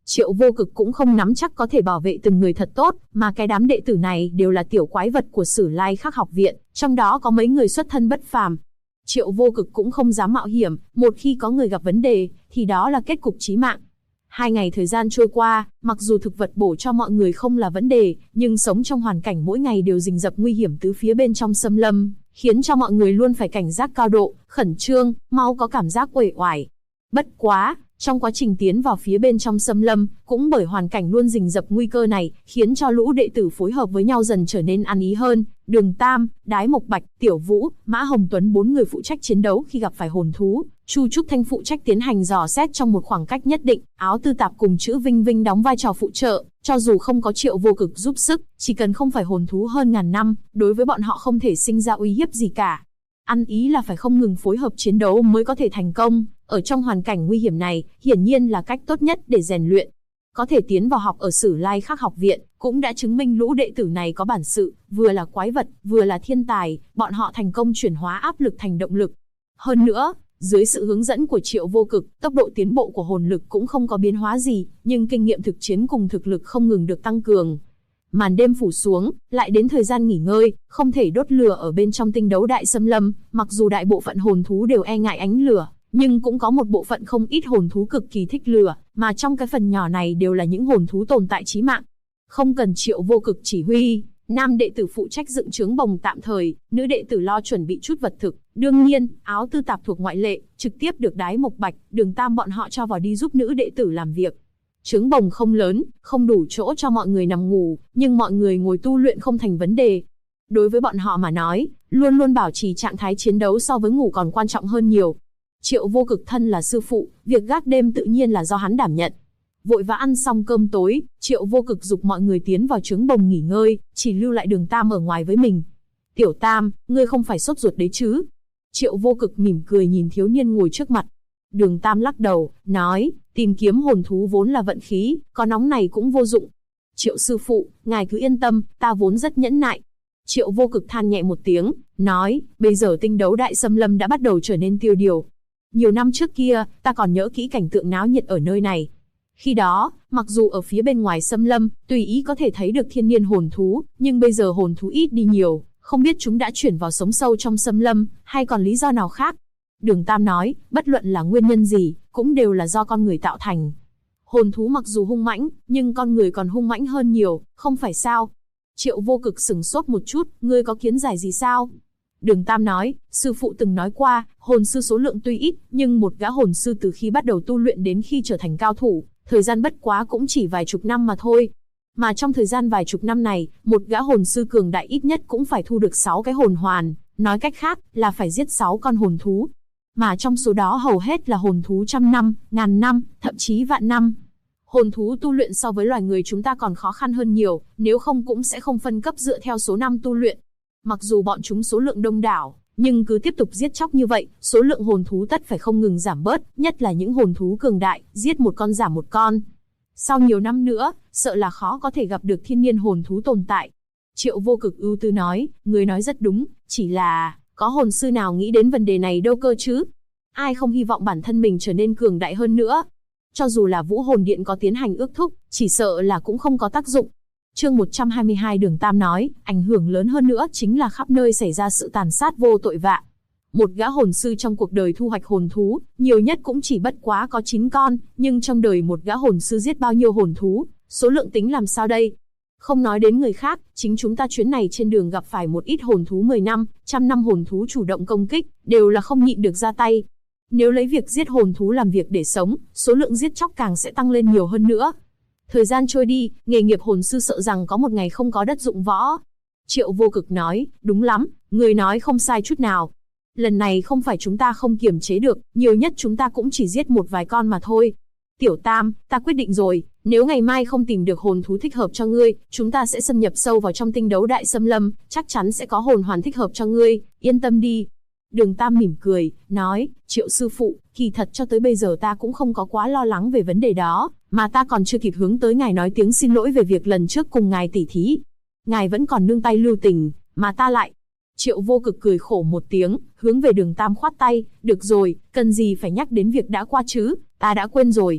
Triệu Vô Cực cũng không nắm chắc có thể bảo vệ từng người thật tốt, mà cái đám đệ tử này đều là tiểu quái vật của Sử Lai Khắc học viện, trong đó có mấy người xuất thân bất phàm. Triệu Vô Cực cũng không dám mạo hiểm, một khi có người gặp vấn đề, thì đó là kết cục chí mạng. 2 ngày thời gian trôi qua, mặc dù thực vật bổ cho mọi người không là vấn đề, nhưng sống trong hoàn cảnh mỗi ngày đều rình rập nguy hiểm tứ phía bên trong xâm lâm, khiến cho mọi người luôn phải cảnh giác cao độ, khẩn trương, mau có cảm giác uể oải. Bất quá, trong quá trình tiến vào phía bên trong xâm lâm, cũng bởi hoàn cảnh luôn rình rập nguy cơ này, khiến cho lũ đệ tử phối hợp với nhau dần trở nên ăn ý hơn. Đường Tam, Đái Mộc Bạch, Tiểu Vũ, Mã Hồng Tuấn 4 người phụ trách chiến đấu khi gặp phải hồn thú. Chu Trúc Thanh phụ trách tiến hành dò xét trong một khoảng cách nhất định, Áo Tư Tạp cùng Chữ Vinh Vinh đóng vai trò phụ trợ, cho dù không có Triệu Vô Cực giúp sức, chỉ cần không phải hồn thú hơn ngàn năm, đối với bọn họ không thể sinh ra uy hiếp gì cả. Ăn ý là phải không ngừng phối hợp chiến đấu mới có thể thành công, ở trong hoàn cảnh nguy hiểm này, hiển nhiên là cách tốt nhất để rèn luyện. Có thể tiến vào học ở Sử Lai Khắc học viện, cũng đã chứng minh lũ đệ tử này có bản sự, vừa là quái vật, vừa là thiên tài, bọn họ thành công chuyển hóa áp lực thành động lực. Hơn nữa, dưới sự hướng dẫn của Triệu Vô Cực, tốc độ tiến bộ của hồn lực cũng không có biến hóa gì, nhưng kinh nghiệm thực chiến cùng thực lực không ngừng được tăng cường. Màn đêm phủ xuống, lại đến thời gian nghỉ ngơi, không thể đốt lửa ở bên trong tinh đấu đại xâm lâm, mặc dù đại bộ phận hồn thú đều e ngại ánh lửa, nhưng cũng có một bộ phận không ít hồn thú cực kỳ thích lửa, mà trong cái phần nhỏ này đều là những hồn thú tồn tại chí mạng. Không cần Triệu Vô Cực chỉ huy, nam đệ tử phụ trách dựng trướng bồng tạm thời, nữ đệ tử lo chuẩn bị chút vật thực. Đương nhiên, Áo Tư Tạp thuộc ngoại lệ, trực tiếp được Đái Mộc Bạch, Đường Tam bọn họ cho vào đi giúp nữ đệ tử làm việc. Trướng bồng không lớn, không đủ chỗ cho mọi người nằm ngủ, nhưng mọi người ngồi tu luyện không thành vấn đề. Đối với bọn họ mà nói, luôn luôn bảo trì trạng thái chiến đấu so với ngủ còn quan trọng hơn nhiều. Triệu Vô Cực thân là sư phụ, việc gác đêm tự nhiên là do hắn đảm nhận. Vội vã ăn xong cơm tối, Triệu Vô Cực giục mọi người tiến vào trướng bồng nghỉ ngơi, chỉ lưu lại Đường Tam ở ngoài với mình. Tiểu Tam, ngươi không phải sốt ruột đấy chứ? Triệu Vô Cực mỉm cười nhìn thiếu niên ngồi trước mặt. Đường Tam lắc đầu, nói, tìm kiếm hồn thú vốn là vận khí, có nóng này cũng vô dụng. Triệu sư phụ, ngài cứ yên tâm, ta vốn rất nhẫn nại. Triệu Vô Cực than nhẹ một tiếng, nói, bây giờ tinh đấu đại xâm lâm đã bắt đầu trở nên tiêu điều. Nhiều năm trước kia, ta còn nhớ kỹ cảnh tượng náo nhiệt ở nơi này. Khi đó, mặc dù ở phía bên ngoài xâm lâm, tùy ý có thể thấy được thiên niên hồn thú, nhưng bây giờ hồn thú ít đi nhiều, không biết chúng đã chuyển vào sống sâu trong xâm lâm, hay còn lý do nào khác. Đường Tam nói, bất luận là nguyên nhân gì, cũng đều là do con người tạo thành. Hồn thú mặc dù hung mãnh, nhưng con người còn hung mãnh hơn nhiều, không phải sao? Triệu Vô Cực sửng sốt một chút, ngươi có kiến giải gì sao? Đường Tam nói, sư phụ từng nói qua, hồn sư số lượng tuy ít, nhưng một gã hồn sư từ khi bắt đầu tu luyện đến khi trở thành cao thủ, thời gian bất quá cũng chỉ vài chục năm mà thôi. Mà trong thời gian vài chục năm này, một gã hồn sư cường đại ít nhất cũng phải thu được 6 cái hồn hoàn, nói cách khác là phải giết 6 con hồn thú. Mà trong số đó hầu hết là hồn thú trăm năm, ngàn năm, thậm chí vạn năm. Hồn thú tu luyện so với loài người chúng ta còn khó khăn hơn nhiều, nếu không cũng sẽ không phân cấp dựa theo số năm tu luyện. Mặc dù bọn chúng số lượng đông đảo, nhưng cứ tiếp tục giết chóc như vậy, số lượng hồn thú tất phải không ngừng giảm bớt, nhất là những hồn thú cường đại, giết một con giảm một con. Sau nhiều năm nữa, sợ là khó có thể gặp được thiên niên hồn thú tồn tại. Triệu Vô Cực ưu tư nói, người nói rất đúng, chỉ là, có hồn sư nào nghĩ đến vấn đề này đâu cơ chứ? Ai không hy vọng bản thân mình trở nên cường đại hơn nữa? Cho dù là Vũ Hồn Điện có tiến hành ước thúc, chỉ sợ là cũng không có tác dụng. Chương 122 Đường Tam nói, ảnh hưởng lớn hơn nữa chính là khắp nơi xảy ra sự tàn sát vô tội vạ. Một gã hồn sư trong cuộc đời thu hoạch hồn thú, nhiều nhất cũng chỉ bất quá có 9 con, nhưng trong đời một gã hồn sư giết bao nhiêu hồn thú, số lượng tính làm sao đây? Không nói đến người khác, chính chúng ta chuyến này trên đường gặp phải một ít hồn thú 10 năm, trăm năm hồn thú chủ động công kích, đều là không nhịn được ra tay. Nếu lấy việc giết hồn thú làm việc để sống, số lượng giết chóc càng sẽ tăng lên nhiều hơn nữa. Thời gian trôi đi, nghề nghiệp hồn sư sợ rằng có một ngày không có đất dụng võ. Triệu Vô Cực nói, đúng lắm, người nói không sai chút nào. Lần này không phải chúng ta không kiềm chế được, nhiều nhất chúng ta cũng chỉ giết một vài con mà thôi. Tiểu Tam, ta quyết định rồi, nếu ngày mai không tìm được hồn thú thích hợp cho ngươi, chúng ta sẽ xâm nhập sâu vào trong tinh đấu đại xâm lâm, chắc chắn sẽ có hồn hoàn thích hợp cho ngươi, yên tâm đi. Đường Tam mỉm cười, nói, Triệu sư phụ, kỳ thật cho tới bây giờ ta cũng không có quá lo lắng về vấn đề đó, mà ta còn chưa kịp hướng tới ngài nói tiếng xin lỗi về việc lần trước cùng ngài tỉ thí. Ngài vẫn còn nương tay lưu tình, mà ta lại... Triệu Vô Cực cười khổ một tiếng, hướng về Đường Tam khoát tay, được rồi, cần gì phải nhắc đến việc đã qua chứ, ta đã quên rồi.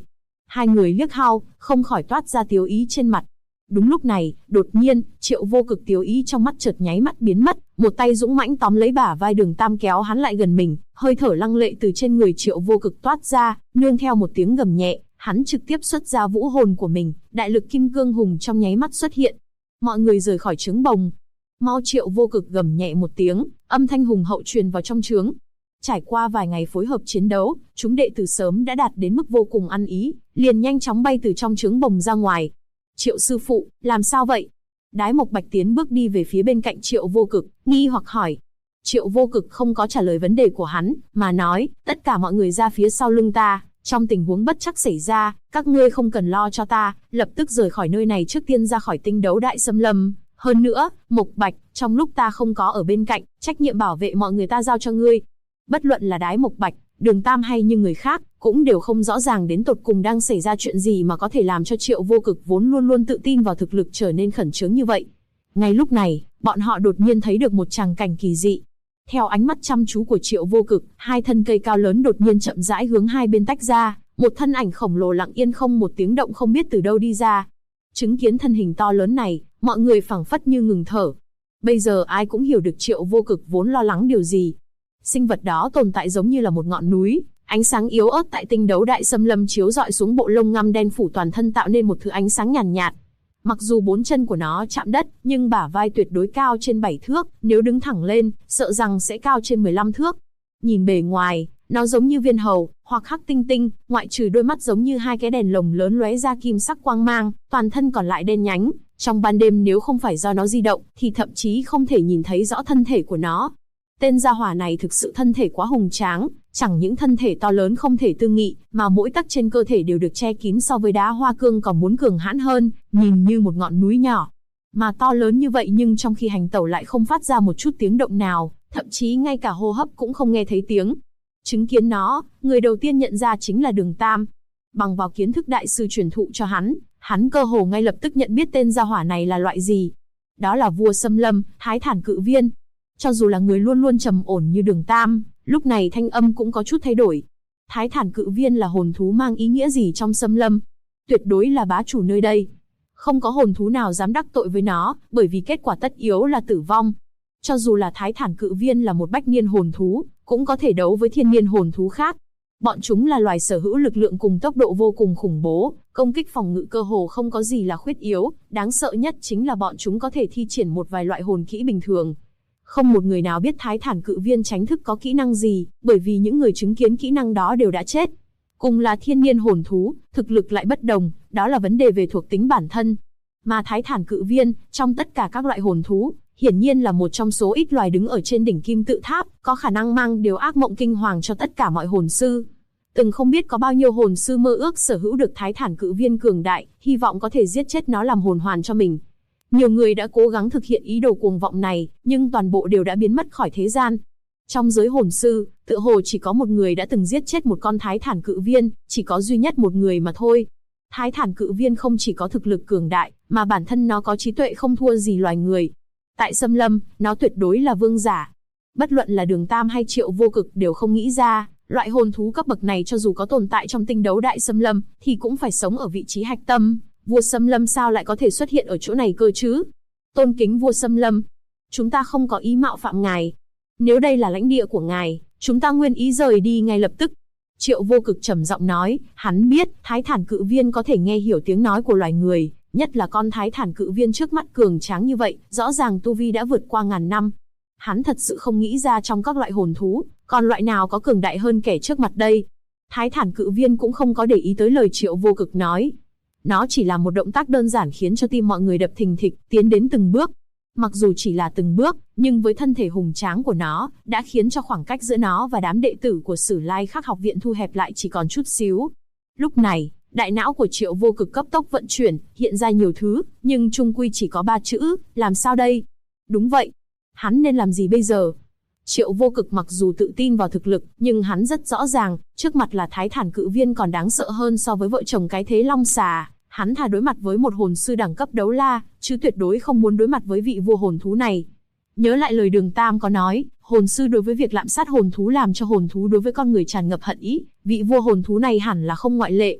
Hai người liếc nhau, không khỏi toát ra tiếu ý trên mặt. Đúng lúc này, đột nhiên, Triệu Vô Cực tiếu ý trong mắt chợt nháy mắt biến mất, một tay dũng mãnh tóm lấy bả vai Đường Tam kéo hắn lại gần mình, hơi thở lăng lệ từ trên người Triệu Vô Cực toát ra, nương theo một tiếng gầm nhẹ, hắn trực tiếp xuất ra vũ hồn của mình, đại lực kim cương hùng trong nháy mắt xuất hiện. Mọi người rời khỏi trướng bồng. Mau, Triệu Vô Cực gầm nhẹ một tiếng, âm thanh hùng hậu truyền vào trong trướng. Trải qua vài ngày phối hợp chiến đấu, chúng đệ tử sớm đã đạt đến mức vô cùng ăn ý, liền nhanh chóng bay từ trong trướng bồng ra ngoài. Triệu sư phụ, làm sao vậy? Đái Mộc Bạch tiến bước đi về phía bên cạnh Triệu Vô Cực, nghi hoặc hỏi. Triệu Vô Cực không có trả lời vấn đề của hắn, mà nói, tất cả mọi người ra phía sau lưng ta, trong tình huống bất trắc xảy ra, các ngươi không cần lo cho ta, lập tức rời khỏi nơi này trước tiên ra khỏi Tinh Đấu Đại Xâm Lâm. Hơn nữa, Mộc Bạch, trong lúc ta không có ở bên cạnh, trách nhiệm bảo vệ mọi người ta giao cho ngươi. Bất luận là Đái Mộc Bạch, Đường Tam hay như người khác, cũng đều không rõ ràng đến tột cùng đang xảy ra chuyện gì mà có thể làm cho Triệu Vô Cực vốn luôn luôn tự tin vào thực lực trở nên khẩn trương như vậy. Ngay lúc này, bọn họ đột nhiên thấy được một tràng cảnh kỳ dị. Theo ánh mắt chăm chú của Triệu Vô Cực, hai thân cây cao lớn đột nhiên chậm rãi hướng hai bên tách ra, một thân ảnh khổng lồ lặng yên không một tiếng động không biết từ đâu đi ra. Chứng kiến thân hình to lớn này, mọi người phảng phất như ngừng thở. Bây giờ ai cũng hiểu được Triệu Vô Cực vốn lo lắng điều gì. Sinh vật đó tồn tại giống như là một ngọn núi, ánh sáng yếu ớt tại Tinh Đấu Đại Xâm Lâm chiếu rọi xuống bộ lông ngăm đen phủ toàn thân tạo nên một thứ ánh sáng nhàn nhạt. Mặc dù bốn chân của nó chạm đất, nhưng bả vai tuyệt đối cao trên 7 thước, nếu đứng thẳng lên, sợ rằng sẽ cao trên 15 thước. Nhìn bề ngoài, nó giống như viên hầu, hoặc hắc tinh tinh, ngoại trừ đôi mắt giống như hai cái đèn lồng lớn lóe ra kim sắc quang mang, toàn thân còn lại đen nhánh. Trong ban đêm nếu không phải do nó di động, thì thậm chí không thể nhìn thấy rõ thân thể của nó. Tên gia hỏa này thực sự thân thể quá hùng tráng, chẳng những thân thể to lớn không thể tư nghị, mà mỗi tấc trên cơ thể đều được che kín so với đá hoa cương còn muốn cường hãn hơn, nhìn như một ngọn núi nhỏ. Mà to lớn như vậy nhưng trong khi hành tẩu lại không phát ra một chút tiếng động nào, thậm chí ngay cả hô hấp cũng không nghe thấy tiếng. Chứng kiến nó, người đầu tiên nhận ra chính là Đường Tam. Bằng vào kiến thức đại sư truyền thụ cho hắn cơ hồ ngay lập tức nhận biết tên gia hỏa này là loại gì. Đó là vua Xâm Lâm, Thái Thản Cự Viên. Cho dù là người luôn luôn trầm ổn như Đường Tam, lúc này thanh âm cũng có chút thay đổi. Thái Thản Cự Viên là hồn thú mang ý nghĩa gì trong Xâm Lâm? Tuyệt đối là bá chủ nơi đây. Không có hồn thú nào dám đắc tội với nó, bởi vì kết quả tất yếu là tử vong. Cho dù là Thái Thản Cự Viên là một bách niên hồn thú, cũng có thể đấu với thiên niên hồn thú khác. Bọn chúng là loài sở hữu lực lượng cùng tốc độ vô cùng khủng bố, công kích phòng ngự cơ hồ không có gì là khuyết yếu, đáng sợ nhất chính là bọn chúng có thể thi triển một vài loại hồn kỹ bình thường. Không một người nào biết Thái Thản Cự Viên tránh thức có kỹ năng gì, bởi vì những người chứng kiến kỹ năng đó đều đã chết. Cùng là thiên niên hồn thú, thực lực lại bất đồng, đó là vấn đề về thuộc tính bản thân. Mà Thái Thản Cự Viên, trong tất cả các loại hồn thú, hiển nhiên là một trong số ít loài đứng ở trên đỉnh kim tự tháp, có khả năng mang điều ác mộng kinh hoàng cho tất cả mọi hồn sư. Từng không biết có bao nhiêu hồn sư mơ ước sở hữu được Thái Thản Cự Viên cường đại, hy vọng có thể giết chết nó làm hồn hoàn cho mình. Nhiều người đã cố gắng thực hiện ý đồ cuồng vọng này, nhưng toàn bộ đều đã biến mất khỏi thế gian. Trong giới hồn sư, tựa hồ chỉ có một người đã từng giết chết một con Thái Thản Cự Viên, chỉ có duy nhất một người mà thôi. Thái Thản Cự Viên không chỉ có thực lực cường đại, mà bản thân nó có trí tuệ không thua gì loài người. Tại Xâm Lâm, nó tuyệt đối là vương giả. Bất luận là Đường Tam hay Triệu Vô Cực đều không nghĩ ra, loại hồn thú cấp bậc này cho dù có tồn tại trong Tinh Đấu Đại Xâm Lâm, thì cũng phải sống ở vị trí hạch tâm. Vua Xâm Lâm sao lại có thể xuất hiện ở chỗ này cơ chứ? Tôn kính vua Xâm Lâm, chúng ta không có ý mạo phạm ngài. Nếu đây là lãnh địa của ngài, chúng ta nguyên ý rời đi ngay lập tức. Triệu Vô Cực trầm giọng nói, hắn biết Thái Thản Cự Viên có thể nghe hiểu tiếng nói của loài người, nhất là con Thái Thản Cự Viên trước mắt cường tráng như vậy, rõ ràng tu vi đã vượt qua ngàn năm. Hắn thật sự không nghĩ ra trong các loại hồn thú, còn loại nào có cường đại hơn kẻ trước mặt đây. Thái Thản Cự Viên cũng không có để ý tới lời Triệu Vô Cực nói. Nó chỉ là một động tác đơn giản khiến cho tim mọi người đập thình thịch, tiến đến từng bước. Mặc dù chỉ là từng bước, nhưng với thân thể hùng tráng của nó, đã khiến cho khoảng cách giữa nó và đám đệ tử của Sử Lai Khắc học viện thu hẹp lại chỉ còn chút xíu. Lúc này, đại não của Triệu Vô Cực cấp tốc vận chuyển, hiện ra nhiều thứ, nhưng chung quy chỉ có 3 chữ, làm sao đây? Đúng vậy. Hắn nên làm gì bây giờ? Triệu Vô Cực mặc dù tự tin vào thực lực, nhưng hắn rất rõ ràng, trước mặt là Thái Thản Cự Viên còn đáng sợ hơn so với vợ chồng cái thế Long Xà. Hắn thà đối mặt với một hồn sư đẳng cấp đấu la, chứ tuyệt đối không muốn đối mặt với vị vua hồn thú này. Nhớ lại lời Đường Tam có nói, hồn sư đối với việc lạm sát hồn thú làm cho hồn thú đối với con người tràn ngập hận ý, vị vua hồn thú này hẳn là không ngoại lệ.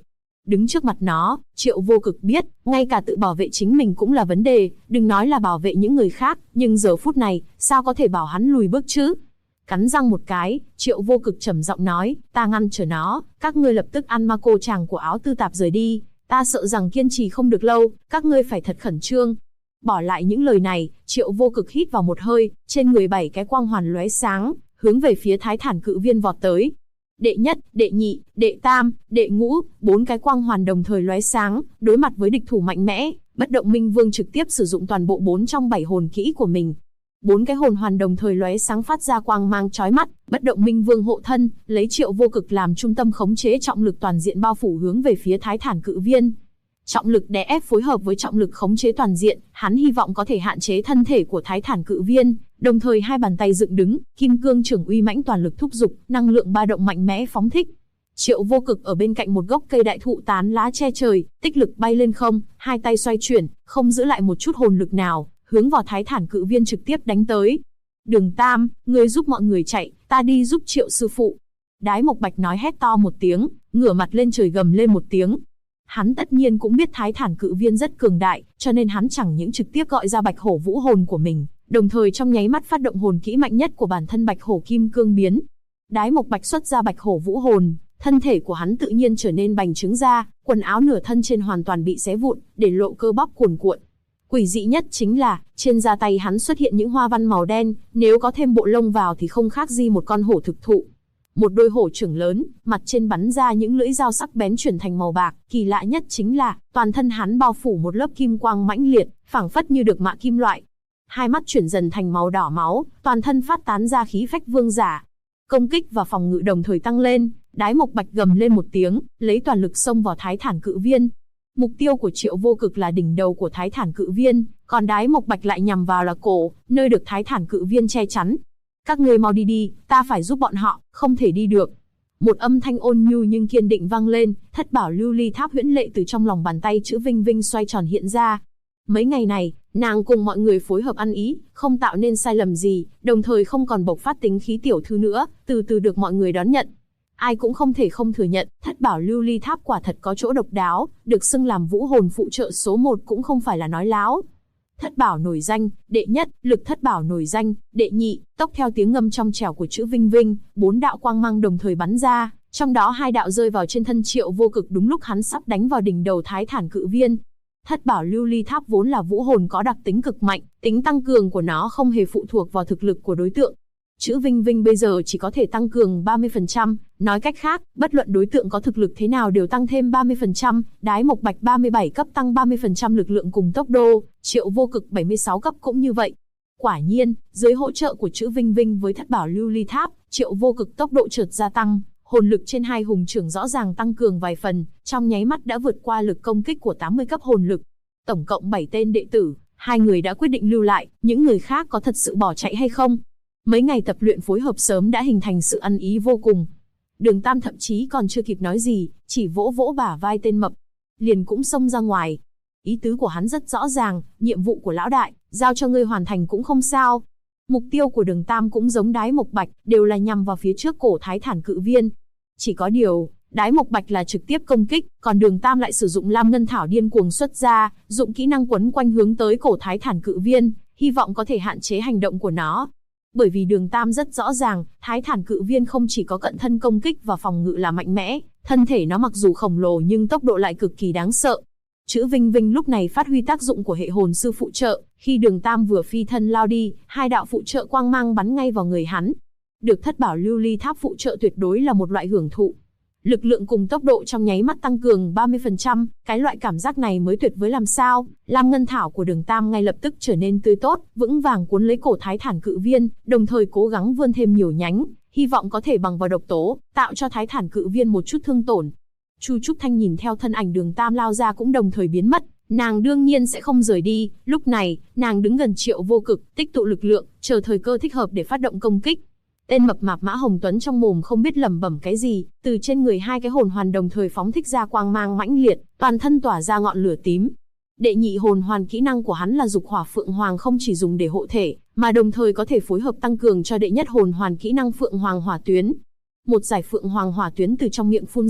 Đứng trước mặt nó, Triệu Vô Cực biết, ngay cả tự bảo vệ chính mình cũng là vấn đề, đừng nói là bảo vệ những người khác, nhưng giờ phút này, sao có thể bảo hắn lùi bước chứ? Cắn răng một cái, Triệu Vô Cực trầm giọng nói, ta ngăn trở nó, các ngươi lập tức ăn ma cô chàng của áo tư tạp rời đi, ta sợ rằng kiên trì không được lâu, các ngươi phải thật khẩn trương. Bỏ lại những lời này, Triệu Vô Cực hít vào một hơi, trên người 7 cái quang hoàn lóe sáng, hướng về phía Thái Thản Cự Viên vọt tới. Đệ nhất, đệ nhị, đệ tam, đệ ngũ, 4 cái quang hoàn đồng thời lóe sáng, đối mặt với địch thủ mạnh mẽ, Bất Động Minh Vương trực tiếp sử dụng toàn bộ 4 trong 7 hồn kỹ của mình. 4 cái hồn hoàn đồng thời lóe sáng phát ra quang mang chói mắt, Bất Động Minh Vương hộ thân, lấy Triệu Vô Cực làm trung tâm khống chế trọng lực toàn diện bao phủ hướng về phía Thái Thản Cự Viên. Trọng lực đè ép phối hợp với trọng lực khống chế toàn diện, hắn hy vọng có thể hạn chế thân thể của Thái Thản Cự Viên, đồng thời hai bàn tay dựng đứng, kim cương trưởng uy mãnh toàn lực thúc giục, năng lượng ba động mạnh mẽ phóng thích. Triệu Vô Cực ở bên cạnh một gốc cây đại thụ tán lá che trời, tích lực bay lên không, hai tay xoay chuyển, không giữ lại một chút hồn lực nào, hướng vào Thái Thản Cự Viên trực tiếp đánh tới. Đường Tam, ngươi giúp mọi người chạy, ta đi giúp Triệu sư phụ. Đái Mộc Bạch nói hét to một tiếng, ngửa mặt lên trời gầm lên một tiếng. Hắn tất nhiên cũng biết Thái Thản Cự Viên rất cường đại, cho nên hắn chẳng những trực tiếp gọi ra Bạch Hổ Vũ Hồn của mình, đồng thời trong nháy mắt phát động hồn kỹ mạnh nhất của bản thân Bạch Hổ Kim Cương Biến. Đái Mộc Bạch xuất ra Bạch Hổ Vũ Hồn, thân thể của hắn tự nhiên trở nên bành trướng ra, quần áo nửa thân trên hoàn toàn bị xé vụn, để lộ cơ bắp cuồn cuộn. Quỷ dị nhất chính là, trên da tay hắn xuất hiện những hoa văn màu đen, nếu có thêm bộ lông vào thì không khác gì một con hổ thực thụ. Một đôi hổ trưởng lớn, mặt trên bắn ra những lưỡi dao sắc bén chuyển thành màu bạc, kỳ lạ nhất chính là, toàn thân hắn bao phủ một lớp kim quang mãnh liệt, phảng phất như được mạ kim loại. Hai mắt chuyển dần thành màu đỏ máu, toàn thân phát tán ra khí phách vương giả. Công kích và phòng ngự đồng thời tăng lên, Đái Mộc Bạch gầm lên một tiếng, lấy toàn lực xông vào Thái Thản Cự Viên. Mục tiêu của Triệu Vô Cực là đỉnh đầu của Thái Thản Cự Viên, còn Đái Mộc Bạch lại nhằm vào là cổ, nơi được Thái Thản Cự Viên che chắn. Các ngươi mau đi đi, ta phải giúp bọn họ, không thể đi được. Một âm thanh ôn nhu nhưng kiên định vang lên, thất bảo lưu ly tháp huyễn lệ từ trong lòng bàn tay chữ Vinh Vinh xoay tròn hiện ra. Mấy ngày này, nàng cùng mọi người phối hợp ăn ý, không tạo nên sai lầm gì, đồng thời không còn bộc phát tính khí tiểu thư nữa, từ từ được mọi người đón nhận. Ai cũng không thể không thừa nhận, thất bảo lưu ly tháp quả thật có chỗ độc đáo, được xưng làm vũ hồn phụ trợ số 1 cũng không phải là nói láo. Thất bảo nổi danh, đệ nhất, lực thất bảo nổi danh, đệ nhị, tốc theo tiếng ngâm trong trẻo của chữ Vinh Vinh, 4 đạo quang mang đồng thời bắn ra, trong đó 2 đạo rơi vào trên thân Triệu Vô Cực đúng lúc hắn sắp đánh vào đỉnh đầu Thái Thản Cự Viên. Thất bảo lưu ly tháp vốn là vũ hồn có đặc tính cực mạnh, tính tăng cường của nó không hề phụ thuộc vào thực lực của đối tượng. Chữ Vinh Vinh bây giờ chỉ có thể tăng cường 30%, nói cách khác, bất luận đối tượng có thực lực thế nào đều tăng thêm 30%, Đái Mộc Bạch 37 cấp tăng 30% lực lượng cùng tốc độ, Triệu Vô Cực 76 cấp cũng như vậy. Quả nhiên, dưới hỗ trợ của chữ Vinh Vinh với thất bảo lưu ly tháp, Triệu Vô Cực tốc độ chợt gia tăng, hồn lực trên hai hùng trưởng rõ ràng tăng cường vài phần, trong nháy mắt đã vượt qua lực công kích của 80 cấp hồn lực. Tổng cộng 7 tên đệ tử, 2 người đã quyết định lưu lại, những người khác có thật sự bỏ chạy hay không? Mấy ngày tập luyện phối hợp sớm đã hình thành sự ăn ý vô cùng. Đường Tam thậm chí còn chưa kịp nói gì, chỉ vỗ vỗ bả vai tên mập, liền cũng xông ra ngoài. Ý tứ của hắn rất rõ ràng, nhiệm vụ của lão đại, giao cho ngươi hoàn thành cũng không sao. Mục tiêu của Đường Tam cũng giống Đái Mộc Bạch, đều là nhằm vào phía trước cổ Thái Thản Cự Viên. Chỉ có điều, Đái Mộc Bạch là trực tiếp công kích, còn Đường Tam lại sử dụng Lam Ngân Thảo điên cuồng xuất ra, dụng kỹ năng quấn quanh hướng tới cổ Thái Thản Cự Viên, hy vọng có thể hạn chế hành động của nó. Bởi vì Đường Tam rất rõ ràng, Thái Thản Cự Viên không chỉ có cận thân công kích và phòng ngự là mạnh mẽ, thân thể nó mặc dù khổng lồ nhưng tốc độ lại cực kỳ đáng sợ. Chữ Vinh Vinh lúc này phát huy tác dụng của hệ hồn sư phụ trợ, khi Đường Tam vừa phi thân lao đi, 2 đạo phụ trợ quang mang bắn ngay vào người hắn. Được thất bảo lưu ly tháp phụ trợ tuyệt đối là một loại hưởng thụ. Lực lượng cùng tốc độ trong nháy mắt tăng cường 30%, cái loại cảm giác này mới tuyệt với làm sao. Lam Ngân Thảo của Đường Tam ngay lập tức trở nên tươi tốt, vững vàng cuốn lấy cổ Thái Thản Cự Viên, đồng thời cố gắng vươn thêm nhiều nhánh, hy vọng có thể bằng vào độc tố, tạo cho Thái Thản Cự Viên một chút thương tổn. Chu Trúc Thanh nhìn theo thân ảnh Đường Tam lao ra cũng đồng thời biến mất, nàng đương nhiên sẽ không rời đi, lúc này, nàng đứng gần Triệu Vô Cực, tích tụ lực lượng, chờ thời cơ thích hợp để phát động công kích. Tên mập mạp Mã Hồng Tuấn trong mồm không biết lẩm bẩm cái gì, từ trên người 2 cái hồn hoàn đồng thời phóng thích ra quang mang mãnh liệt, toàn thân tỏa ra ngọn lửa tím. Đệ nhị hồn hoàn kỹ năng của hắn là Dục Hỏa Phượng Hoàng, không chỉ dùng để hộ thể, mà đồng thời có thể phối hợp tăng cường cho đệ nhất hồn hoàn kỹ năng Phượng Hoàng Hỏa Tuyến. Một giải Phượng Hoàng Hỏa Tuyến từ trong miệng phun ra,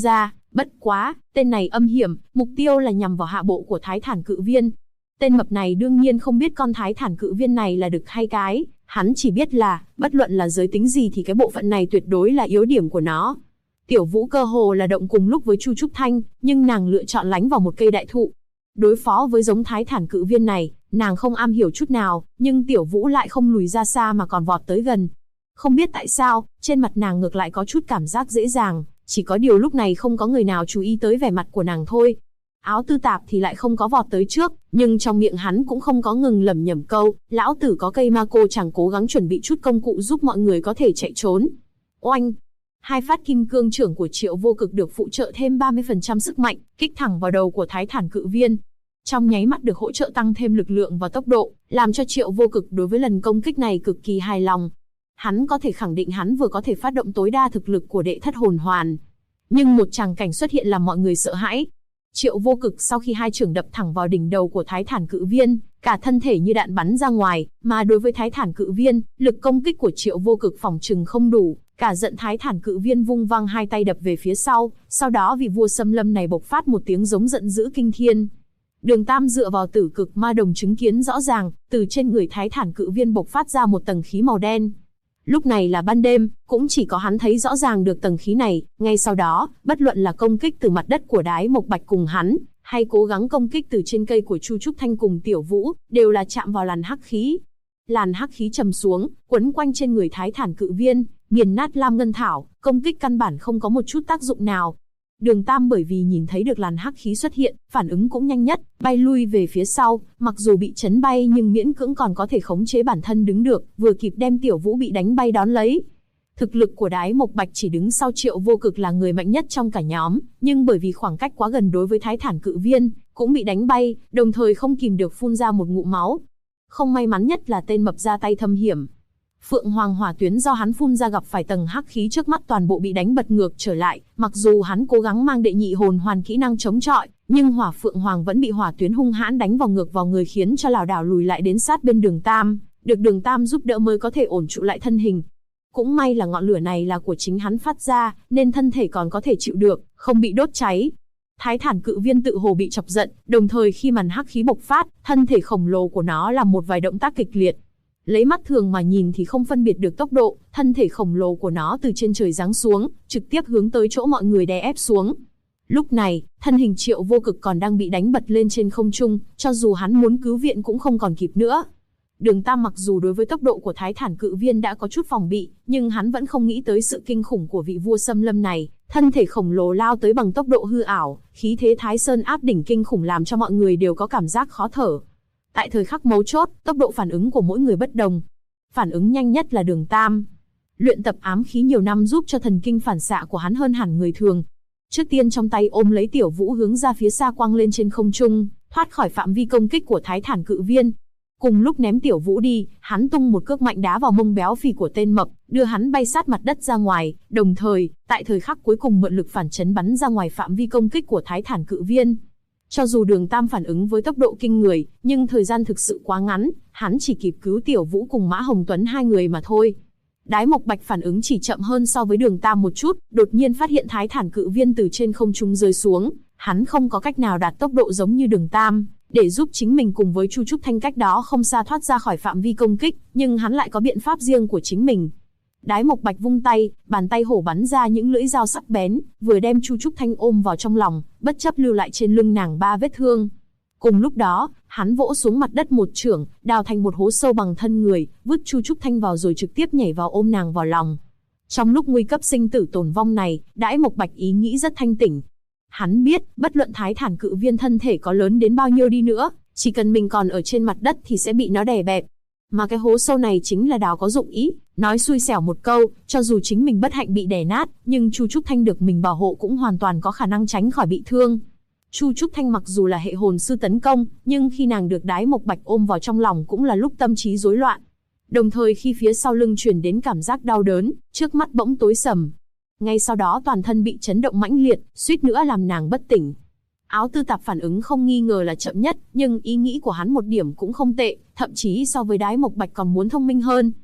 Bất quá, tên này âm hiểm, mục tiêu là nhằm vào hạ bộ của Thái Thản Cự Viên. Tên mập này đương nhiên không biết con Thái Thản Cự Viên này là đực hay cái, hắn chỉ biết là, bất luận là giới tính gì thì cái bộ phận này tuyệt đối là yếu điểm của nó. Tiểu Vũ cơ hồ là động cùng lúc với Chu Trúc Thanh, nhưng nàng lựa chọn lánh vào một cây đại thụ. Đối phó với giống Thái Thản Cự Viên này, nàng không am hiểu chút nào, nhưng Tiểu Vũ lại không lùi ra xa mà còn vọt tới gần. Không biết tại sao, trên mặt nàng ngược lại có chút cảm giác dễ dàng, chỉ có điều lúc này không có người nào chú ý tới vẻ mặt của nàng thôi. Áo Tư Tạp thì lại không có vọt tới trước, nhưng trong miệng hắn cũng không có ngừng lẩm nhẩm câu, lão tử có cây ma cô chẳng cố gắng chuẩn bị chút công cụ giúp mọi người có thể chạy trốn. Oanh! Hai phát kim cương trưởng của Triệu Vô Cực được phụ trợ thêm 30% sức mạnh, kích thẳng vào đầu của Thái Thản Cự Viên. Trong nháy mắt được hỗ trợ tăng thêm lực lượng và tốc độ, làm cho Triệu Vô Cực đối với lần công kích này cực kỳ hài lòng. Hắn có thể khẳng định hắn vừa có thể phát động tối đa thực lực của đệ thất hồn hoàn. Nhưng một tràng cảnh xuất hiện làm mọi người sợ hãi. Triệu Vô Cực sau khi hai chưởng đập thẳng vào đỉnh đầu của Thái Thản Cự Viên, cả thân thể như đạn bắn ra ngoài, mà đối với Thái Thản Cự Viên, lực công kích của Triệu Vô Cực phỏng chừng không đủ, cả giận Thái Thản Cự Viên vung văng hai tay đập về phía sau đó vị vua xâm lâm này bộc phát một tiếng giống giận dữ kinh thiên. Đường Tam dựa vào Tử Cực Ma Đồng chứng kiến rõ ràng, từ trên người Thái Thản Cự Viên bộc phát ra một tầng khí màu đen. Lúc này là ban đêm, cũng chỉ có hắn thấy rõ ràng được tầng khí này, ngay sau đó, bất luận là công kích từ mặt đất của Đái Mộc Bạch cùng hắn, hay cố gắng công kích từ trên cây của Chu Trúc Thanh cùng Tiểu Vũ, đều là chạm vào làn hắc khí. Làn hắc khí trầm xuống, quấn quanh trên người Thái Thản Cự Viên, nghiền nát Lam Ngân Thảo, công kích căn bản không có một chút tác dụng nào. Đường Tam bởi vì nhìn thấy được làn hắc khí xuất hiện, phản ứng cũng nhanh nhất, bay lui về phía sau, mặc dù bị chấn bay nhưng miễn cưỡng còn có thể khống chế bản thân đứng được, vừa kịp đem Tiểu Vũ bị đánh bay đón lấy. Thực lực của Đái Mộc Bạch chỉ đứng sau Triệu Vô Cực là người mạnh nhất trong cả nhóm, nhưng bởi vì khoảng cách quá gần đối với Thái Thản Cự Viên, cũng bị đánh bay, đồng thời không kìm được phun ra một ngụm máu. Không may mắn nhất là tên mập ra tay thâm hiểm. Phượng Hoàng hỏa tuyến do hắn phun ra gặp phải tầng hắc khí trước mắt toàn bộ bị đánh bật ngược trở lại, mặc dù hắn cố gắng mang đệ nhị hồn hoàn kỹ năng chống chọi, nhưng hỏa Phượng Hoàng vẫn bị hỏa tuyến hung hãn đánh vào ngược vào người khiến cho lảo đảo lùi lại đến sát bên Đường Tam, được Đường Tam giúp đỡ mới có thể ổn trụ lại thân hình. Cũng may là ngọn lửa này là của chính hắn phát ra, nên thân thể còn có thể chịu được, không bị đốt cháy. Thái Thản Cự Viên tự hồ bị chọc giận, đồng thời khi màn hắc khí bộc phát, thân thể khổng lồ của nó làm một vài động tác kịch liệt. Lấy mắt thường mà nhìn thì không phân biệt được tốc độ, thân thể khổng lồ của nó từ trên trời giáng xuống, trực tiếp hướng tới chỗ mọi người đè ép xuống. Lúc này, thân hình Triệu Vô Cực còn đang bị đánh bật lên trên không trung, cho dù hắn muốn cứu viện cũng không còn kịp nữa. Đường Tam mặc dù đối với tốc độ của Thái Thản Cự Viên đã có chút phòng bị, nhưng hắn vẫn không nghĩ tới sự kinh khủng của vị vua xâm lâm này, thân thể khổng lồ lao tới bằng tốc độ hư ảo, khí thế Thái Sơn áp đỉnh kinh khủng làm cho mọi người đều có cảm giác khó thở. Tại thời khắc mấu chốt, tốc độ phản ứng của mỗi người bất đồng. Phản ứng nhanh nhất là Đường Tam. Luyện tập ám khí nhiều năm giúp cho thần kinh phản xạ của hắn hơn hẳn người thường. Trước tiên trong tay ôm lấy Tiểu Vũ hướng ra phía xa quăng lên trên không trung, thoát khỏi phạm vi công kích của Thái Thản Cự Viên. Cùng lúc ném Tiểu Vũ đi, hắn tung một cước mạnh đá vào mông béo phì của tên mập, đưa hắn bay sát mặt đất ra ngoài, đồng thời, tại thời khắc cuối cùng mượn lực phản chấn bắn ra ngoài phạm vi công kích của Thái Thản Cự Viên. Cho dù Đường Tam phản ứng với tốc độ kinh người, nhưng thời gian thực sự quá ngắn, hắn chỉ kịp cứu Tiểu Vũ cùng Mã Hồng Tuấn hai người mà thôi. Đái Mộc Bạch phản ứng chỉ chậm hơn so với Đường Tam một chút, đột nhiên phát hiện Thái Thản Cự Viên từ trên không trung rơi xuống, hắn không có cách nào đạt tốc độ giống như Đường Tam, để giúp chính mình cùng với Chu Trúc Thanh cách đó không xa thoát ra khỏi phạm vi công kích, nhưng hắn lại có biện pháp riêng của chính mình. Đái Mộc Bạch vung tay, bàn tay hổ bắn ra những lưỡi dao sắc bén, vừa đem Chu Trúc Thanh ôm vào trong lòng, bất chấp lưu lại trên lưng nàng 3 vết thương. Cùng lúc đó, hắn vỗ xuống mặt đất một chưởng, đào thành một hố sâu bằng thân người, vứt Chu Trúc Thanh vào rồi trực tiếp nhảy vào ôm nàng vào lòng. Trong lúc nguy cấp sinh tử tồn vong này, Đái Mộc Bạch ý nghĩ rất thanh tỉnh. Hắn biết, bất luận Thái Thản Cự Viên thân thể có lớn đến bao nhiêu đi nữa, chỉ cần mình còn ở trên mặt đất thì sẽ bị nó đè bẹp. Mà cái hố sâu này chính là đào có dụng ý, nói xui xẻo một câu, cho dù chính mình bất hạnh bị đè nát, nhưng Chu Trúc Thanh được mình bảo hộ cũng hoàn toàn có khả năng tránh khỏi bị thương. Chu Trúc Thanh mặc dù là hệ hồn sư tấn công, nhưng khi nàng được Đái Mộc Bạch ôm vào trong lòng cũng là lúc tâm trí rối loạn. Đồng thời khi phía sau lưng truyền đến cảm giác đau đớn, trước mắt bỗng tối sầm. Ngay sau đó toàn thân bị chấn động mãnh liệt, suýt nữa làm nàng bất tỉnh. Áo Tư Tạp phản ứng không nghi ngờ là chậm nhất, nhưng ý nghĩ của hắn một điểm cũng không tệ, thậm chí so với Đái Mộc Bạch còn muốn thông minh hơn.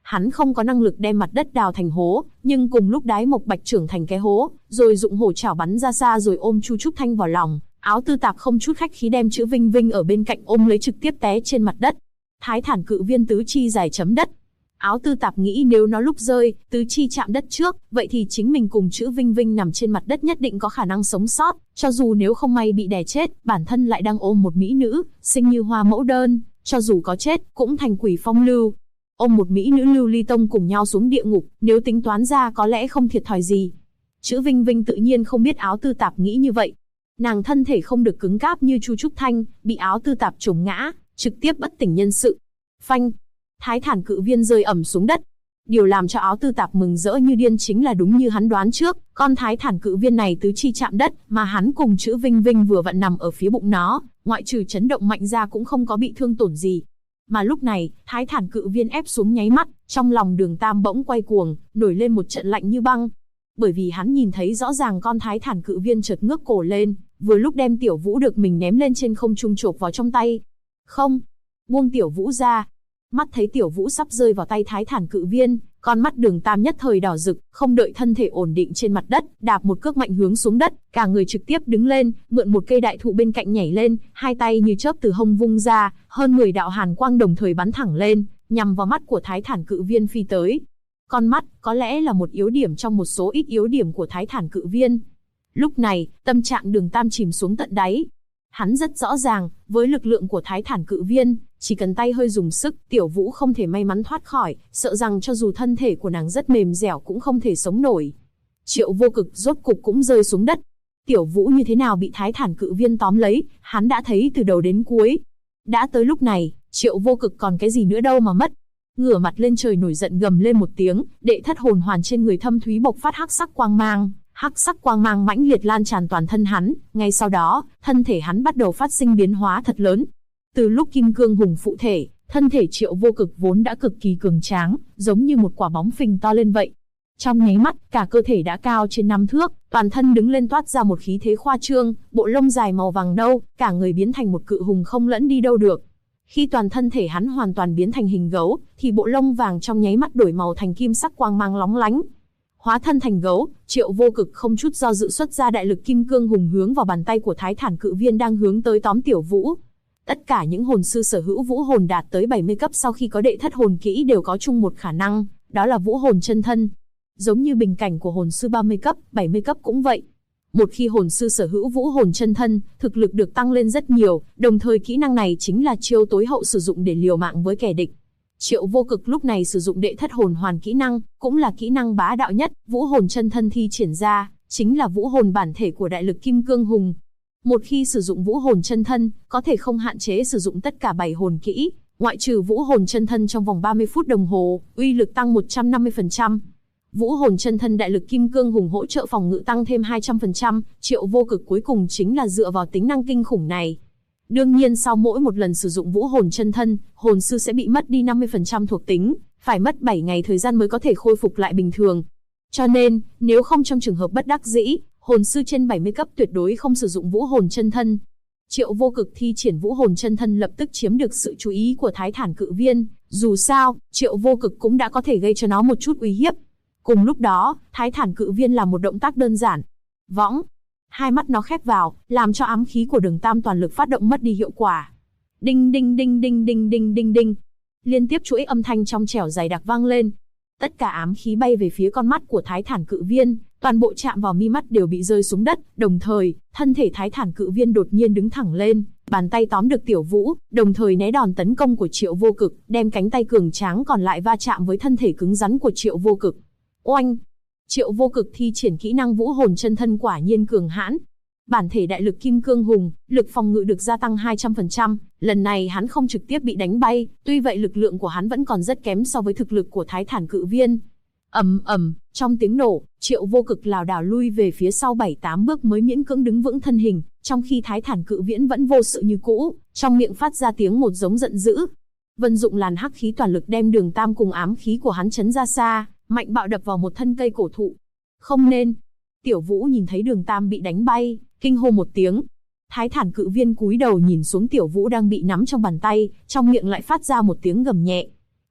Hắn không có năng lực đem mặt đất đào thành hố, nhưng cùng lúc đái Mộc Bạch trưởng thành cái hố, rồi dụng hổ chảo bắn ra xa rồi ôm Chu Trúc Thanh vào lòng. Áo Tư Tạp không chút khách khí đem chữ Vinh Vinh ở bên cạnh ôm lấy trực tiếp té trên mặt đất. Thái Thản Cự Viên tứ chi dài chấm đất. Áo Tư Tạp nghĩ nếu nó lúc rơi, tứ chi chạm đất trước, vậy thì chính mình cùng chữ Vinh Vinh nằm trên mặt đất nhất định có khả năng sống sót, cho dù nếu không may bị đè chết, bản thân lại đang ôm một mỹ nữ, xinh như hoa mẫu đơn, cho dù có chết, cũng thành quỷ phong lưu. Ôm một mỹ nữ lưu ly tông cùng nhau xuống địa ngục, nếu tính toán ra có lẽ không thiệt thòi gì. Chữ Vinh Vinh tự nhiên không biết Áo Tư Tạp nghĩ như vậy. Nàng thân thể không được cứng cáp như Chu Trúc Thanh, bị Áo Tư Tạp trùng ngã, trực tiếp bất tỉnh nhân sự. Phanh! Thái Thản Cự Viên rơi ầm xuống đất. Điều làm cho Áo Tư Tạp mừng rỡ như điên chính là đúng như hắn đoán trước, con Thái Thản Cự Viên này tứ chi chạm đất, mà hắn cùng chữ Vinh Vinh vừa vặn nằm ở phía bụng nó, ngoại trừ chấn động mạnh ra cũng không có bị thương tổn gì. Mà lúc này, Thái Thản Cự Viên ép xuống nháy mắt, trong lòng Đường Tam bỗng quay cuồng, nổi lên một trận lạnh như băng. Bởi vì hắn nhìn thấy rõ ràng con Thái Thản Cự Viên chợt ngước cổ lên, vừa lúc đem Tiểu Vũ được mình ném lên trên không trung chộp vào trong tay. Không! Buông Tiểu Vũ ra! Mắt thấy Tiểu Vũ sắp rơi vào tay Thái Thản Cự Viên, con mắt Đường Tam nhất thời đỏ rực, không đợi thân thể ổn định trên mặt đất, đạp một cước mạnh hướng xuống đất, cả người trực tiếp đứng lên, mượn một cây đại thụ bên cạnh nhảy lên, hai tay như chớp từ hông vung ra, hơn 10 đạo hàn quang đồng thời bắn thẳng lên, nhằm vào mắt của Thái Thản Cự Viên phi tới. Con mắt có lẽ là một yếu điểm trong một số ít yếu điểm của Thái Thản Cự Viên. Lúc này, tâm trạng Đường Tam chìm xuống tận đáy. Hắn rất rõ ràng, với lực lượng của Thái Thản Cự Viên, chỉ cần tay hơi dùng sức, Tiểu Vũ không thể may mắn thoát khỏi, sợ rằng cho dù thân thể của nàng rất mềm dẻo cũng không thể sống nổi. Triệu Vô Cực rốt cục cũng rơi xuống đất. Tiểu Vũ như thế nào bị Thái Thản Cự Viên tóm lấy, hắn đã thấy từ đầu đến cuối. Đã tới lúc này, Triệu Vô Cực còn cái gì nữa đâu mà mất. Ngửa mặt lên trời nổi giận gầm lên một tiếng, đệ thất hồn hoàn trên người thâm thúy bộc phát hắc sắc quang mang. Hắc sắc quang mang mãnh liệt lan tràn toàn thân hắn, ngay sau đó, thân thể hắn bắt đầu phát sinh biến hóa thật lớn. Từ lúc kim cương hùng phụ thể, thân thể Triệu Vô Cực vốn đã cực kỳ cường tráng, giống như một quả bóng phình to lên vậy. Trong nháy mắt, cả cơ thể đã cao trên 5 thước, toàn thân đứng lên toát ra một khí thế khoa trương, bộ lông dài màu vàng nâu, cả người biến thành một cự hùng không lẫn đi đâu được. Khi toàn thân thể hắn hoàn toàn biến thành hình gấu, thì bộ lông vàng trong nháy mắt đổi màu thành kim sắc quang mang lóng lánh. Hóa thân thành gấu, Triệu Vô Cực không chút do dự xuất ra đại lực kim cương hùng hướng vào bàn tay của Thái Thản Cự Viên đang hướng tới tóm Tiểu Vũ. Tất cả những hồn sư sở hữu vũ hồn đạt tới 70 cấp sau khi có đệ thất hồn kỹ đều có chung một khả năng, đó là vũ hồn chân thân. Giống như bình cảnh của hồn sư 30 cấp, 70 cấp cũng vậy. Một khi hồn sư sở hữu vũ hồn chân thân, thực lực được tăng lên rất nhiều, đồng thời kỹ năng này chính là chiêu tối hậu sử dụng để liều mạng với kẻ địch. Triệu Vô Cực lúc này sử dụng đệ thất hồn hoàn kỹ năng, cũng là kỹ năng bá đạo nhất, vũ hồn chân thân thi triển ra, chính là vũ hồn bản thể của đại lực kim cương hùng. Một khi sử dụng vũ hồn chân thân, có thể không hạn chế sử dụng tất cả 7 hồn kỹ, ngoại trừ vũ hồn chân thân trong vòng 30 phút đồng hồ, uy lực tăng 150%. Vũ hồn chân thân đại lực kim cương hùng hỗ trợ phòng ngự tăng thêm 200%, Triệu Vô Cực cuối cùng chính là dựa vào tính năng kinh khủng này. Đương nhiên sau mỗi một lần sử dụng vũ hồn chân thân, hồn sư sẽ bị mất đi 50% thuộc tính, phải mất 7 ngày thời gian mới có thể khôi phục lại bình thường. Cho nên, nếu không trong trường hợp bất đắc dĩ, hồn sư trên 70 cấp tuyệt đối không sử dụng vũ hồn chân thân. Triệu Vô Cực thi triển vũ hồn chân thân lập tức chiếm được sự chú ý của Thái Thản Cự Viên, dù sao, Triệu Vô Cực cũng đã có thể gây cho nó một chút uy hiếp. Cùng lúc đó, Thái Thản Cự Viên làm một động tác đơn giản. Võng. Hai mắt nó khép vào, làm cho ám khí của Đường Tam toàn lực phát động mất đi hiệu quả. Đinh đinh đinh đinh đinh đinh đinh đinh. Liên tiếp chuỗi âm thanh trong trẻo dày đặc vang lên. Tất cả ám khí bay về phía con mắt của Thái Thản Cự Viên, toàn bộ chạm vào mi mắt đều bị rơi xuống đất, đồng thời, thân thể Thái Thản Cự Viên đột nhiên đứng thẳng lên, bàn tay tóm được Tiểu Vũ, đồng thời né đòn tấn công của Triệu Vô Cực, đem cánh tay cường tráng còn lại va chạm với thân thể cứng rắn của Triệu Vô Cực. Oanh! Triệu Vô Cực thi triển kỹ năng vũ hồn chân thân quả nhiên cường hãn. Bản thể đại lực kim cương hùng, lực phòng ngự được gia tăng 200%, lần này hắn không trực tiếp bị đánh bay, tuy vậy lực lượng của hắn vẫn còn rất kém so với thực lực của Thái Thản Cự Viên. Ầm ầm, trong tiếng nổ, Triệu Vô Cực lảo đảo lui về phía sau 7-8 bước mới miễn cưỡng đứng vững thân hình, trong khi Thái Thản Cự Viễn vẫn vô sự như cũ, trong miệng phát ra tiếng một giống giận dữ. Vận dụng làn hắc khí toàn lực đem Đường Tam cùng ám khí của hắn chấn ra xa, mạnh bạo đập vào một thân cây cổ thụ. Không nên. Tiểu Vũ nhìn thấy Đường Tam bị đánh bay, kinh hô một tiếng. Thái Thản Cự Viên cúi đầu nhìn xuống Tiểu Vũ đang bị nắm trong bàn tay, trong miệng lại phát ra một tiếng gầm nhẹ.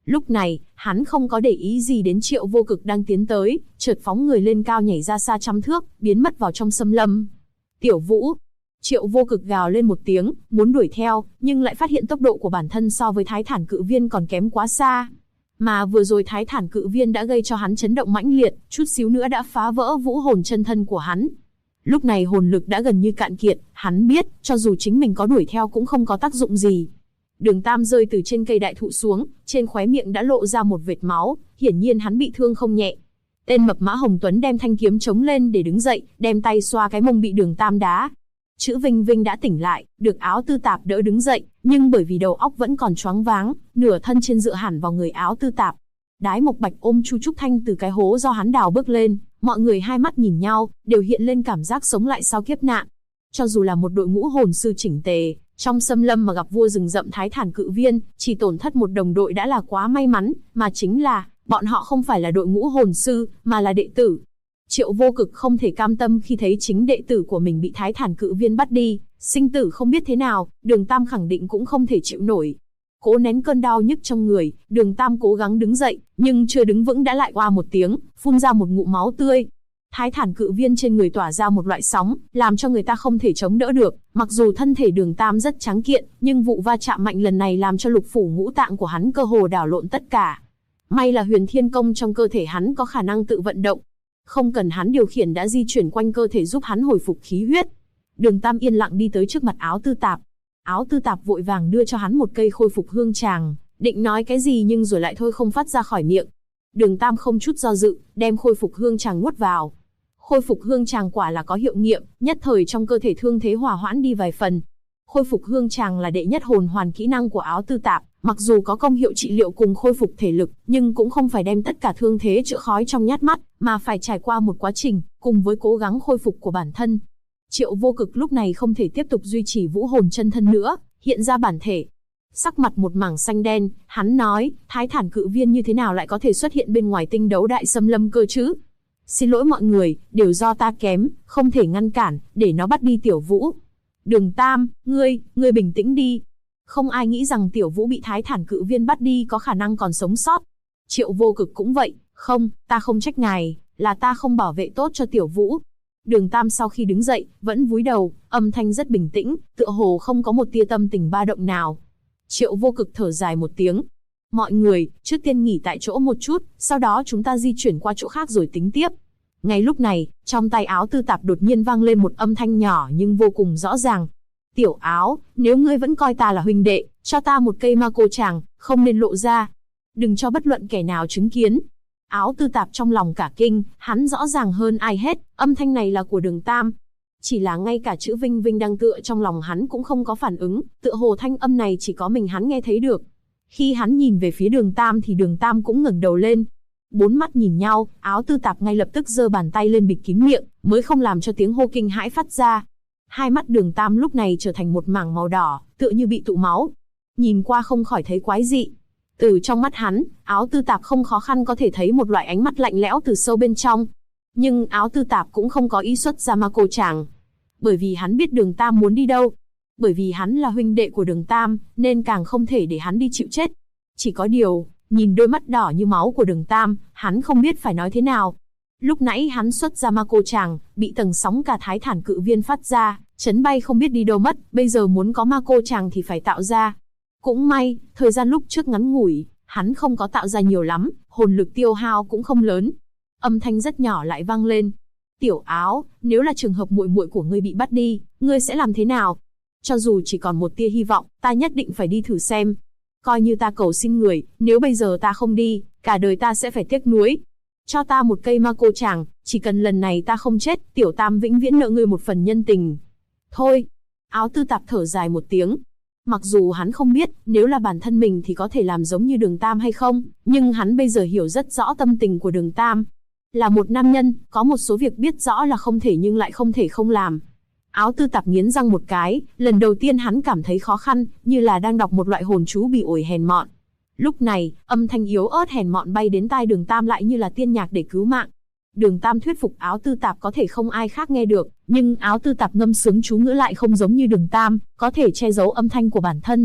Lúc này, hắn không có để ý gì đến Triệu Vô Cực đang tiến tới, chợt phóng người lên cao nhảy ra xa trăm thước, biến mất vào trong xâm lâm. Tiểu Vũ! Triệu Vô Cực gào lên một tiếng, muốn đuổi theo, nhưng lại phát hiện tốc độ của bản thân so với Thái Thản Cự Viên còn kém quá xa. Mà vừa rồi Thái Thản Cự Viên đã gây cho hắn chấn động mãnh liệt, chút xíu nữa đã phá vỡ vũ hồn chân thân của hắn. Lúc này hồn lực đã gần như cạn kiệt, hắn biết, cho dù chính mình có đuổi theo cũng không có tác dụng gì. Đường Tam rơi từ trên cây đại thụ xuống, trên khóe miệng đã lộ ra một vệt máu, hiển nhiên hắn bị thương không nhẹ. Tên mập mã Hồng Tuấn đem thanh kiếm chống lên để đứng dậy, đem tay xoa cái mông bị Đường Tam đá. Chữ Vinh Vinh đã tỉnh lại, được Áo Tư Tạp đỡ đứng dậy, nhưng bởi vì đầu óc vẫn còn choáng váng, nửa thân trên dựa hẳn vào người Áo Tư Tạp. Đái Mộc Bạch ôm Chu Trúc Thanh từ cái hố do hắn đào bước lên, mọi người hai mắt nhìn nhau, đều hiện lên cảm giác sống lại sau kiếp nạn. Cho dù là một đội ngũ hồn sư chỉnh tề, trong xâm lâm mà gặp vua rừng rậm Thái Thản Cự Viên, chỉ tổn thất một đồng đội đã là quá may mắn, mà chính là, bọn họ không phải là đội ngũ hồn sư, mà là đệ tử. Triệu Vô Cực không thể cam tâm khi thấy chính đệ tử của mình bị Thái Thản Cự Viên bắt đi, sinh tử không biết thế nào, Đường Tam khẳng định cũng không thể chịu nổi. Cố nén cơn đau nhức trong người, Đường Tam cố gắng đứng dậy, nhưng chưa đứng vững đã lại oa một tiếng, phun ra một ngụm máu tươi. Thái Thản Cự Viên trên người tỏa ra một loại sóng, làm cho người ta không thể chống đỡ được. Mặc dù thân thể Đường Tam rất tráng kiện, nhưng vụ va chạm mạnh lần này làm cho lục phủ ngũ tạng của hắn cơ hồ đảo lộn tất cả. May là Huyền Thiên Công trong cơ thể hắn có khả năng tự vận động, không cần hắn điều khiển đã di chuyển quanh cơ thể giúp hắn hồi phục khí huyết. Đường Tam yên lặng đi tới trước mặt Áo Tư Tạp. Áo Tư Tạp vội vàng đưa cho hắn một cây khôi phục hương tràng, định nói cái gì nhưng rồi lại thôi không phát ra khỏi miệng. Đường Tam không chút do dự, đem khôi phục hương tràng nuốt vào. Khôi phục hương tràng quả là có hiệu nghiệm, nhất thời trong cơ thể thương thế hòa hoãn đi vài phần. Khôi phục hương tràng là đệ nhất hồn hoàn kỹ năng của Áo Tư Tạp, mặc dù có công hiệu trị liệu cùng khôi phục thể lực, nhưng cũng không phải đem tất cả thương thế chữa khói trong nhát mắt, mà phải trải qua một quá trình, cùng với cố gắng khôi phục của bản thân. Triệu Vô Cực lúc này không thể tiếp tục duy trì vũ hồn chân thân nữa, hiện ra bản thể. Sắc mặt một mảng xanh đen, hắn nói, Thái Thản Cự Viên như thế nào lại có thể xuất hiện bên ngoài tinh đấu đại xâm lâm cơ chứ? Xin lỗi mọi người, đều do ta kém, không thể ngăn cản, để nó bắt đi Tiểu Vũ. Đường Tam, ngươi bình tĩnh đi. Không ai nghĩ rằng Tiểu Vũ bị Thái Thản Cự Viên bắt đi có khả năng còn sống sót. Triệu Vô Cực cũng vậy, không, ta không trách ngài, là ta không bảo vệ tốt cho Tiểu Vũ. Đường Tam sau khi đứng dậy, vẫn cúi đầu, âm thanh rất bình tĩnh, tựa hồ không có một tia tâm tình ba động nào. Triệu Vô Cực thở dài một tiếng. Mọi người, trước tiên nghỉ tại chỗ một chút, sau đó chúng ta di chuyển qua chỗ khác rồi tính tiếp. Ngay lúc này, trong tay Áo Tư Tạp đột nhiên vang lên một âm thanh nhỏ nhưng vô cùng rõ ràng. Tiểu Áo, nếu ngươi vẫn coi ta là huynh đệ, cho ta một cây ma cô tràng, không nên lộ ra. Đừng cho bất luận kẻ nào chứng kiến. Áo Tư Tạp trong lòng cả kinh, hắn rõ ràng hơn ai hết, âm thanh này là của Đường Tam. Chỉ là ngay cả chữ Vinh Vinh đang tựa trong lòng hắn cũng không có phản ứng, tựa hồ thanh âm này chỉ có mình hắn nghe thấy được. Khi hắn nhìn về phía Đường Tam thì Đường Tam cũng ngẩng đầu lên. Bốn mắt nhìn nhau, Áo Tư Tạp ngay lập tức giơ bàn tay lên bịt kín miệng, mới không làm cho tiếng hô kinh hãi phát ra. Hai mắt Đường Tam lúc này trở thành một mảng màu đỏ, tựa như bị tụ máu. Nhìn qua không khỏi thấy quái dị. Từ trong mắt hắn, Áo Tư Tạp không khó khăn có thể thấy một loại ánh mắt lạnh lẽo từ sâu bên trong. Nhưng Áo Tư Tạp cũng không có ý xuất ra ma cô tràng. Bởi vì hắn biết Đường Tam muốn đi đâu. Bởi vì hắn là huynh đệ của Đường Tam, nên càng không thể để hắn đi chịu chết. Chỉ có điều, nhìn đôi mắt đỏ như máu của Đường Tam, hắn không biết phải nói thế nào. Lúc nãy hắn xuất ra ma cô tràng, bị tầng sóng cả Thái Thản Cự Viên phát ra, chấn bay không biết đi đâu mất, bây giờ muốn có ma cô tràng thì phải tạo ra. Cũng may, thời gian lúc trước ngắn ngủi, hắn không có tạo ra nhiều lắm, hồn lực tiêu hao cũng không lớn. Âm thanh rất nhỏ lại vang lên. Tiểu Áo, nếu là trường hợp muội muội của ngươi bị bắt đi, ngươi sẽ làm thế nào? Cho dù chỉ còn một tia hy vọng, ta nhất định phải đi thử xem. Coi như ta cầu xin người, nếu bây giờ ta không đi, cả đời ta sẽ phải tiếc nuối. Cho ta một cây ma cô tràng, chỉ cần lần này ta không chết, Tiểu Tam vĩnh viễn nợ ngươi một phần nhân tình. Thôi. Áo Tư Tạp thở dài một tiếng. Mặc dù hắn không biết, nếu là bản thân mình thì có thể làm giống như Đường Tam hay không, nhưng hắn bây giờ hiểu rất rõ tâm tình của Đường Tam. Là một nam nhân, có một số việc biết rõ là không thể nhưng lại không thể không làm. Áo Tư Tạp nghiến răng một cái, lần đầu tiên hắn cảm thấy khó khăn, như là đang đọc một loại hồn chú bị ổi hèn mọn. Lúc này, âm thanh yếu ớt hèn mọn bay đến tai Đường Tam lại như là tiên nhạc để cứu mạng. Đường Tam thuyết phục Áo Tư Tạp có thể không ai khác nghe được, nhưng Áo Tư Tạp ngâm sướng chú ngữ lại không giống như Đường Tam, có thể che giấu âm thanh của bản thân.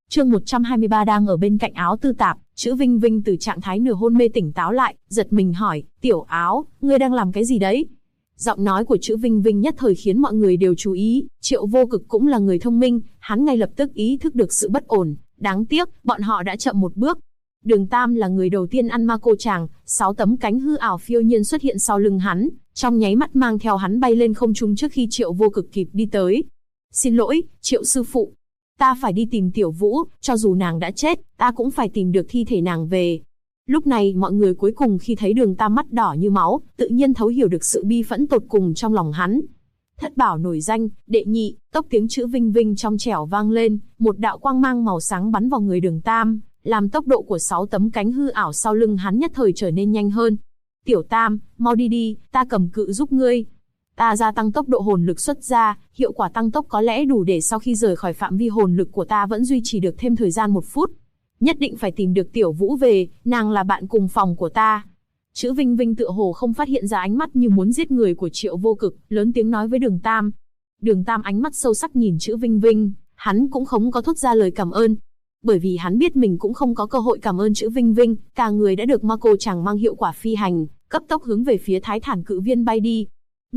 Chương 123 đang ở bên cạnh Áo Tư Tạp, Chữ Vinh Vinh từ trạng thái nửa hôn mê tỉnh táo lại, giật mình hỏi, Tiểu Áo, ngươi đang làm cái gì đấy? Giọng nói của Chữ Vinh Vinh nhất thời khiến mọi người đều chú ý, Triệu Vô Cực cũng là người thông minh, hắn ngay lập tức ý thức được sự bất ổn, đáng tiếc, bọn họ đã chậm một bước. Đường Tam là người đầu tiên ăn ma cô chàng, 6 tấm cánh hư ảo phiêu nhiên xuất hiện sau lưng hắn, trong nháy mắt mang theo hắn bay lên không trung trước khi Triệu Vô Cực kịp đi tới. Xin lỗi, Triệu sư phụ. Ta phải đi tìm Tiểu Vũ, cho dù nàng đã chết, ta cũng phải tìm được thi thể nàng về. Lúc này mọi người cuối cùng khi thấy Đường Tam mắt đỏ như máu, tự nhiên thấu hiểu được sự bi phẫn tột cùng trong lòng hắn. Thất bảo nổi danh, đệ nhị, tốc tiếng Chữ Vinh Vinh trong trẻo vang lên, một đạo quang mang màu sáng bắn vào người Đường Tam, làm tốc độ của 6 tấm cánh hư ảo sau lưng hắn nhất thời trở nên nhanh hơn. Tiểu Tam, mau đi đi, ta cầm cự giúp ngươi. Ta gia tăng tốc độ hồn lực xuất ra, hiệu quả tăng tốc có lẽ đủ để sau khi rời khỏi phạm vi hồn lực của ta vẫn duy trì được thêm thời gian 1 phút. Nhất định phải tìm được Tiểu Vũ về, nàng là bạn cùng phòng của ta. Chữ Vinh Vinh tựa hồ không phát hiện ra ánh mắt như muốn giết người của Triệu Vô Cực, lớn tiếng nói với Đường Tam. Đường Tam ánh mắt sâu sắc nhìn Chữ Vinh Vinh, hắn cũng không có thốt ra lời cảm ơn. Bởi vì hắn biết mình cũng không có cơ hội cảm ơn Chữ Vinh Vinh, cả người đã được ma cô chàng mang hiệu quả phi hành, cấp tốc hướng về phía Thái Thản Cự Viên bay đi.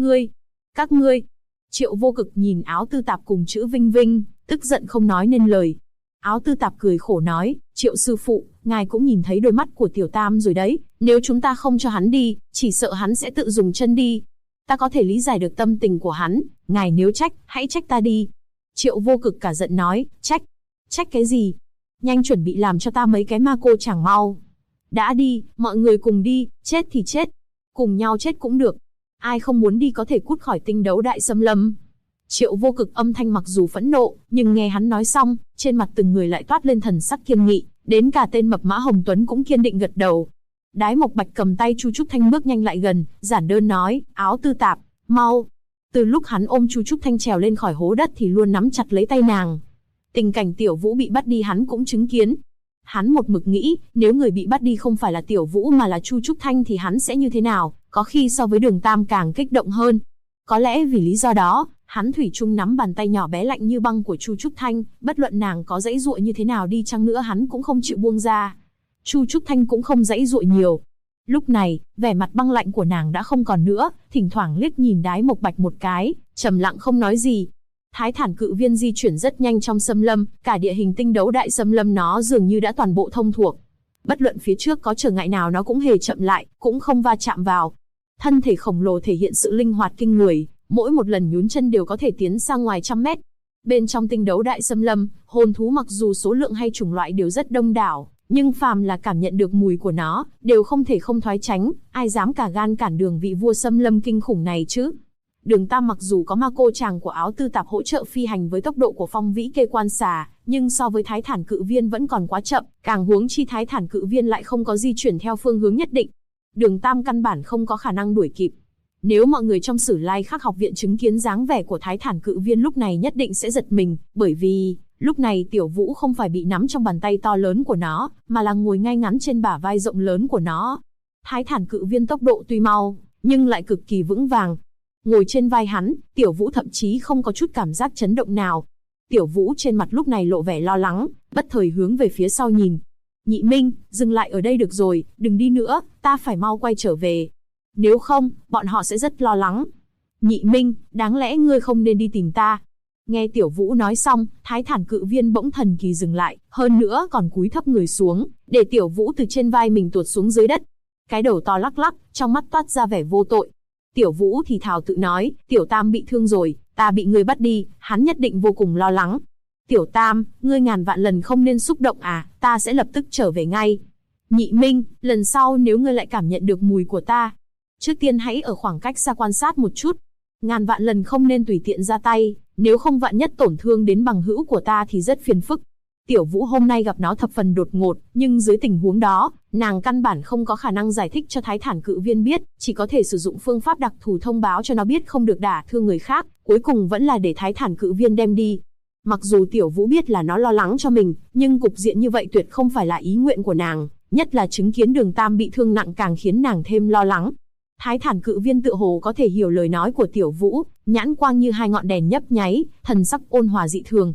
Các ngươi. Triệu Vô Cực nhìn Áo Tư Tạp cùng Chữ Vinh Vinh, tức giận không nói nên lời. Áo Tư Tạp cười khổ nói, Triệu sư phụ, ngài cũng nhìn thấy đôi mắt của Tiểu Tam rồi đấy, nếu chúng ta không cho hắn đi, chỉ sợ hắn sẽ tự dùng chân đi. Ta có thể lý giải được tâm tình của hắn, ngài nếu trách, hãy trách ta đi. Triệu Vô Cực cả giận nói, trách cái gì? Nhanh chuẩn bị làm cho ta mấy cái ma cô chẳng mau. Đã đi, mọi người cùng đi, chết thì chết. Cùng nhau chết cũng được. Ai không muốn đi có thể cút khỏi Tinh Đấu Đại Xâm Lâm. Triệu Vô Cực âm thanh mặc dù phẫn nộ, nhưng nghe hắn nói xong, trên mặt từng người lại toát lên thần sắc kiên nghị, đến cả tên mập mã Hồng Tuấn cũng kiên định gật đầu. Đái Mộc Bạch cầm tay Chu Trúc Thanh bước nhanh lại gần, giản đơn nói, Áo Tư Tạp, mau. Từ lúc hắn ôm Chu Trúc Thanh trèo lên khỏi hố đất thì luôn nắm chặt lấy tay nàng. Tình cảnh Tiểu Vũ bị bắt đi hắn cũng chứng kiến. Hắn một mực nghĩ, nếu người bị bắt đi không phải là Tiểu Vũ mà là Chu Trúc Thanh thì hắn sẽ như thế nào, có khi so với Đường Tam càng kích động hơn. Có lẽ vì lý do đó, hắn thủy chung nắm bàn tay nhỏ bé lạnh như băng của Chu Trúc Thanh, bất luận nàng có giãy giụa như thế nào đi chăng nữa hắn cũng không chịu buông ra. Chu Trúc Thanh cũng không giãy giụa nhiều. Lúc này, vẻ mặt băng lạnh của nàng đã không còn nữa, thỉnh thoảng liếc nhìn Đái Mộc Bạch một cái, trầm lặng không nói gì. Thái Thản Cự Viên di chuyển rất nhanh trong xâm lâm, cả địa hình Tinh Đấu Đại Xâm Lâm nó dường như đã toàn bộ thông thuộc. Bất luận phía trước có trở ngại nào nó cũng hề chậm lại, cũng không va chạm vào. Thân thể khổng lồ thể hiện sự linh hoạt kinh người, mỗi một lần nhún chân đều có thể tiến sang ngoài 100 mét. Bên trong Tinh Đấu Đại Xâm Lâm, hồn thú mặc dù số lượng hay chủng loại đều rất đông đảo, nhưng phàm là cảm nhận được mùi của nó, đều không thể không thoái tránh, ai dám cả gan cản đường vị vua xâm lâm kinh khủng này chứ. Đường Tam mặc dù có ma cô chàng của Áo Tư Tạp hỗ trợ phi hành với tốc độ của Phong Vĩ Kê Quan Xà, nhưng so với Thái Thản Cự Viên vẫn còn quá chậm, càng huống chi Thái Thản Cự Viên lại không có di chuyển theo phương hướng nhất định. Đường Tam căn bản không có khả năng đuổi kịp. Nếu mọi người trong Sử Lai Khắc học viện chứng kiến dáng vẻ của Thái Thản Cự Viên lúc này nhất định sẽ giật mình, bởi vì lúc này Tiểu Vũ không phải bị nắm trong bàn tay to lớn của nó, mà là ngồi ngay ngắn trên bả vai rộng lớn của nó. Thái Thản Cự Viên tốc độ tuy mau, nhưng lại cực kỳ vững vàng. Ngồi trên vai hắn, Tiểu Vũ thậm chí không có chút cảm giác chấn động nào. Tiểu Vũ trên mặt lúc này lộ vẻ lo lắng, bất thời hướng về phía sau nhìn. Nhị Minh, dừng lại ở đây được rồi, đừng đi nữa, ta phải mau quay trở về. Nếu không, bọn họ sẽ rất lo lắng. Nhị Minh, đáng lẽ ngươi không nên đi tìm ta. Nghe Tiểu Vũ nói xong, Thái Thản Cự Viên bỗng thần kỳ dừng lại, hơn nữa còn cúi thấp người xuống, để Tiểu Vũ từ trên vai mình tuột xuống dưới đất. Cái đầu to lắc lắc, trong mắt toát ra vẻ vô tội. Tiểu Vũ thì thào tự nói, Tiểu Tam bị thương rồi, ta bị ngươi bắt đi, hắn nhất định vô cùng lo lắng. Tiểu Tam, ngươi ngàn vạn lần không nên xúc động à, ta sẽ lập tức trở về ngay. Nhị Minh, lần sau nếu ngươi lại cảm nhận được mùi của ta, trước tiên hãy ở khoảng cách xa quan sát một chút. Ngàn vạn lần không nên tùy tiện ra tay, nếu không vạn nhất tổn thương đến bằng hữu của ta thì rất phiền phức. Tiểu Vũ hôm nay gặp nó thập phần đột ngột, nhưng dưới tình huống đó, nàng căn bản không có khả năng giải thích cho Thái Thản Cự Viên biết, chỉ có thể sử dụng phương pháp đặc thù thông báo cho nó biết không được đả thương người khác, cuối cùng vẫn là để Thái Thản Cự Viên đem đi. Mặc dù Tiểu Vũ biết là nó lo lắng cho mình, nhưng cục diện như vậy tuyệt không phải là ý nguyện của nàng, nhất là chứng kiến Đường Tam bị thương nặng càng khiến nàng thêm lo lắng. Thái Thản Cự Viên tựa hồ có thể hiểu lời nói của Tiểu Vũ, nhãn quang như hai ngọn đèn nhấp nháy, thần sắc ôn hòa dị thường.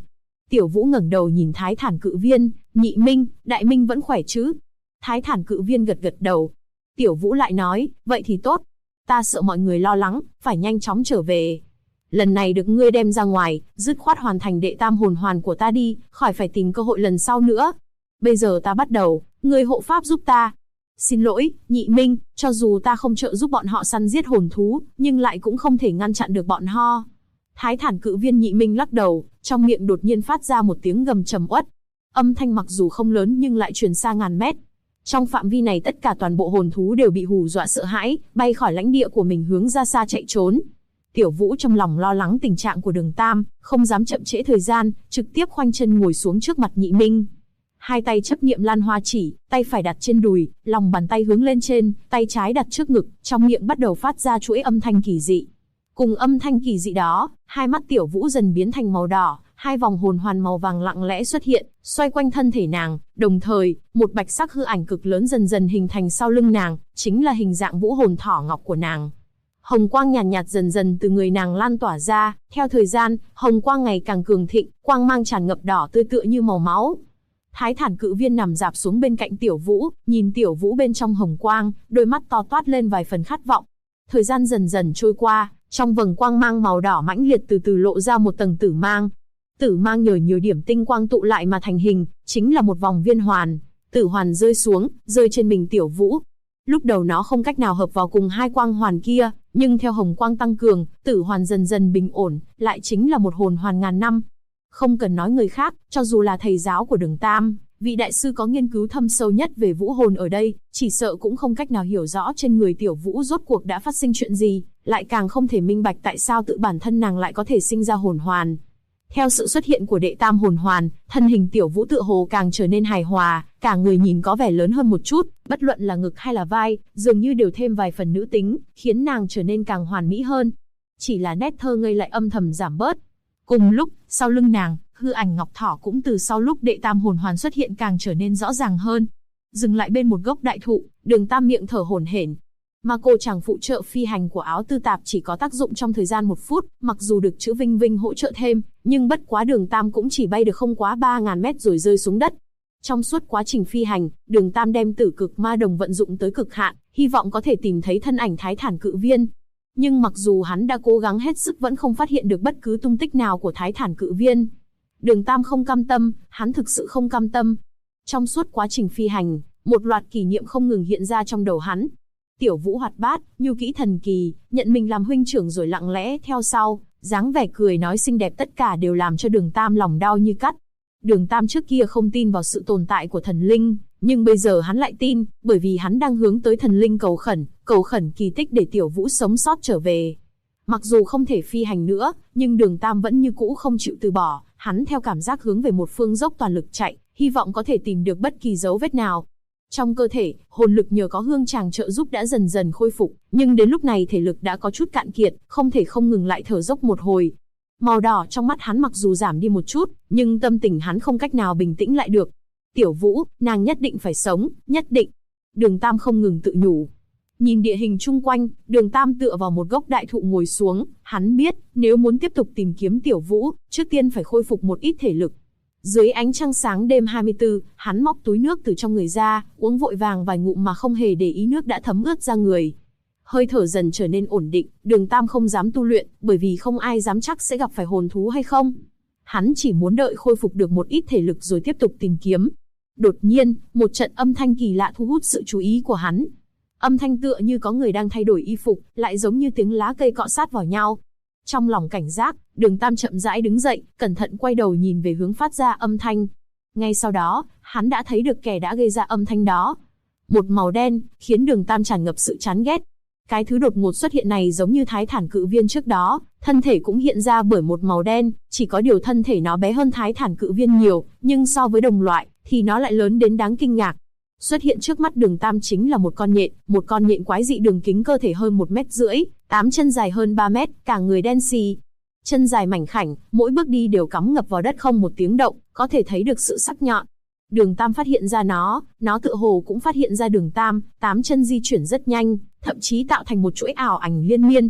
Tiểu Vũ ngẩng đầu nhìn Thái Thản Cự Viên, Nhị Minh, Đại Minh vẫn khỏe chứ? Thái Thản Cự Viên gật gật đầu. Tiểu Vũ lại nói, vậy thì tốt. Ta sợ mọi người lo lắng, phải nhanh chóng trở về. Lần này được ngươi đem ra ngoài, dứt khoát hoàn thành đệ tam hồn hoàn của ta đi, khỏi phải tìm cơ hội lần sau nữa. Bây giờ ta bắt đầu, ngươi hộ pháp giúp ta. Xin lỗi, Nhị Minh, cho dù ta không trợ giúp bọn họ săn giết hồn thú, nhưng lại cũng không thể ngăn chặn được bọn họ. Thái Thản Cự Viên Nhị Minh lắc đầu, trong miệng đột nhiên phát ra một tiếng gầm trầm uất. Âm thanh mặc dù không lớn nhưng lại truyền xa ngàn mét. Trong phạm vi này tất cả toàn bộ hồn thú đều bị hù dọa sợ hãi, bay khỏi lãnh địa của mình hướng ra xa chạy trốn. Tiểu Vũ trong lòng lo lắng tình trạng của Đường Tam, không dám chậm trễ thời gian, trực tiếp khoanh chân ngồi xuống trước mặt Nhị Minh. Hai tay chấp niệm lan hoa chỉ, tay phải đặt trên đùi, lòng bàn tay hướng lên trên, tay trái đặt trước ngực, trong miệng bắt đầu phát ra chuỗi âm thanh kỳ dị. Cùng âm thanh kỳ dị đó, hai mắt Tiểu Vũ dần biến thành màu đỏ, hai vòng hồn hoàn màu vàng lặng lẽ xuất hiện, xoay quanh thân thể nàng, đồng thời, một bạch sắc hư ảnh cực lớn dần dần hình thành sau lưng nàng, chính là hình dạng vũ hồn thỏ ngọc của nàng. Hồng quang nhàn nhạt dần dần từ người nàng lan tỏa ra, theo thời gian, hồng quang ngày càng cường thịnh, quang mang tràn ngập đỏ tươi tựa như màu máu. Thái Thản Cự Viên nằm rạp xuống bên cạnh Tiểu Vũ, nhìn Tiểu Vũ bên trong hồng quang, đôi mắt to toát lên vài phần khát vọng. Thời gian dần dần trôi qua, trong vầng quang mang màu đỏ mãnh liệt từ từ lộ ra một tầng tử mang. Tử mang nhờ nhiều điểm tinh quang tụ lại mà thành hình, chính là một vòng viên hoàn. Tử hoàn rơi xuống, rơi trên mình Tiểu Vũ. Lúc đầu nó không cách nào hợp vào cùng hai quang hoàn kia, nhưng theo hồng quang tăng cường, tử hoàn dần dần bình ổn, lại chính là một hồn hoàn ngàn năm. Không cần nói người khác, cho dù là thầy giáo của Đường Tam, vị đại sư có nghiên cứu thâm sâu nhất về vũ hồn ở đây, chỉ sợ cũng không cách nào hiểu rõ trên người Tiểu Vũ rốt cuộc đã phát sinh chuyện gì, lại càng không thể minh bạch tại sao tự bản thân nàng lại có thể sinh ra hồn hoàn. Theo sự xuất hiện của đệ tam hồn hoàn, thân hình Tiểu Vũ tựa hồ càng trở nên hài hòa, cả người nhìn có vẻ lớn hơn một chút, bất luận là ngực hay là vai, dường như đều thêm vài phần nữ tính, khiến nàng trở nên càng hoàn mỹ hơn. Chỉ là nét thơ ngây lại âm thầm giảm bớt. Cùng lúc, sau lưng nàng, hư ảnh ngọc thỏ cũng từ sau lúc đệ tam hồn hoàn xuất hiện càng trở nên rõ ràng hơn. Dừng lại bên một gốc đại thụ, Đường Tam miệng thở hổn hển. Mà cô chàng phụ trợ phi hành của áo tư tạp chỉ có tác dụng trong thời gian 1 phút, mặc dù được chữ Vinh Vinh hỗ trợ thêm, nhưng bất quá Đường Tam cũng chỉ bay được không quá 3.000 mét rồi rơi xuống đất. Trong suốt quá trình phi hành, Đường Tam đem Tử Cực Ma Đồng vận dụng tới cực hạn, hy vọng có thể tìm thấy thân ảnh Thái Thản Cự Viên. Nhưng mặc dù hắn đã cố gắng hết sức vẫn không phát hiện được bất cứ tung tích nào của Thái Thản Cự Viên. Đường Tam không cam tâm, hắn thực sự không cam tâm. Trong suốt quá trình phi hành, một loạt kỷ niệm không ngừng hiện ra trong đầu hắn. Tiểu Vũ hoạt bát, nhu kỹ thần kỳ, nhận mình làm huynh trưởng rồi lặng lẽ theo sau, dáng vẻ cười nói xinh đẹp tất cả đều làm cho Đường Tam lòng đau như cắt. Đường Tam trước kia không tin vào sự tồn tại của thần linh, nhưng bây giờ hắn lại tin, bởi vì hắn đang hướng tới thần linh cầu khẩn kỳ tích để Tiểu Vũ sống sót trở về. Mặc dù không thể phi hành nữa, nhưng Đường Tam vẫn như cũ không chịu từ bỏ, hắn theo cảm giác hướng về một phương dốc toàn lực chạy, hy vọng có thể tìm được bất kỳ dấu vết nào. Trong cơ thể, hồn lực nhờ có hương tràng trợ giúp đã dần dần khôi phục, nhưng đến lúc này thể lực đã có chút cạn kiệt, không thể không ngừng lại thở dốc một hồi. Màu đỏ trong mắt hắn mặc dù giảm đi một chút, nhưng tâm tình hắn không cách nào bình tĩnh lại được. Tiểu Vũ, nàng nhất định phải sống, nhất định. Đường Tam không ngừng tự nhủ. Nhìn địa hình chung quanh, Đường Tam tựa vào một gốc đại thụ ngồi xuống, hắn biết, nếu muốn tiếp tục tìm kiếm Tiểu Vũ, trước tiên phải khôi phục một ít thể lực. Dưới ánh trăng sáng đêm 24, hắn móc túi nước từ trong người ra, uống vội vàng vài ngụm mà không hề để ý nước đã thấm ướt ra người. Hơi thở dần trở nên ổn định, Đường Tam không dám tu luyện, bởi vì không ai dám chắc sẽ gặp phải hồn thú hay không. Hắn chỉ muốn đợi khôi phục được một ít thể lực rồi tiếp tục tìm kiếm. Đột nhiên, một trận âm thanh kỳ lạ thu hút sự chú ý của hắn. Âm thanh tựa như có người đang thay đổi y phục, lại giống như tiếng lá cây cọ sát vào nhau. Trong lòng cảnh giác, Đường Tam chậm rãi đứng dậy, cẩn thận quay đầu nhìn về hướng phát ra âm thanh. Ngay sau đó, hắn đã thấy được kẻ đã gây ra âm thanh đó. Một màu đen, khiến Đường Tam tràn ngập sự chán ghét. Cái thứ đột ngột xuất hiện này giống như Thái Thản Cự Viên trước đó, thân thể cũng hiện ra bởi một màu đen, chỉ có điều thân thể nó bé hơn Thái Thản Cự Viên nhiều, nhưng so với đồng loại, thì nó lại lớn đến đáng kinh ngạc. Xuất hiện trước mắt Đường Tam chính là một con nhện quái dị đường kính cơ thể hơn 1,5 mét, 8 chân dài hơn 3 mét, cả người đen xì. Chân dài mảnh khảnh, mỗi bước đi đều cắm ngập vào đất không một tiếng động, có thể thấy được sự sắc nhọn. Đường Tam phát hiện ra nó tựa hồ cũng phát hiện ra Đường Tam, 8 chân di chuyển rất nhanh, thậm chí tạo thành một chuỗi ảo ảnh liên miên.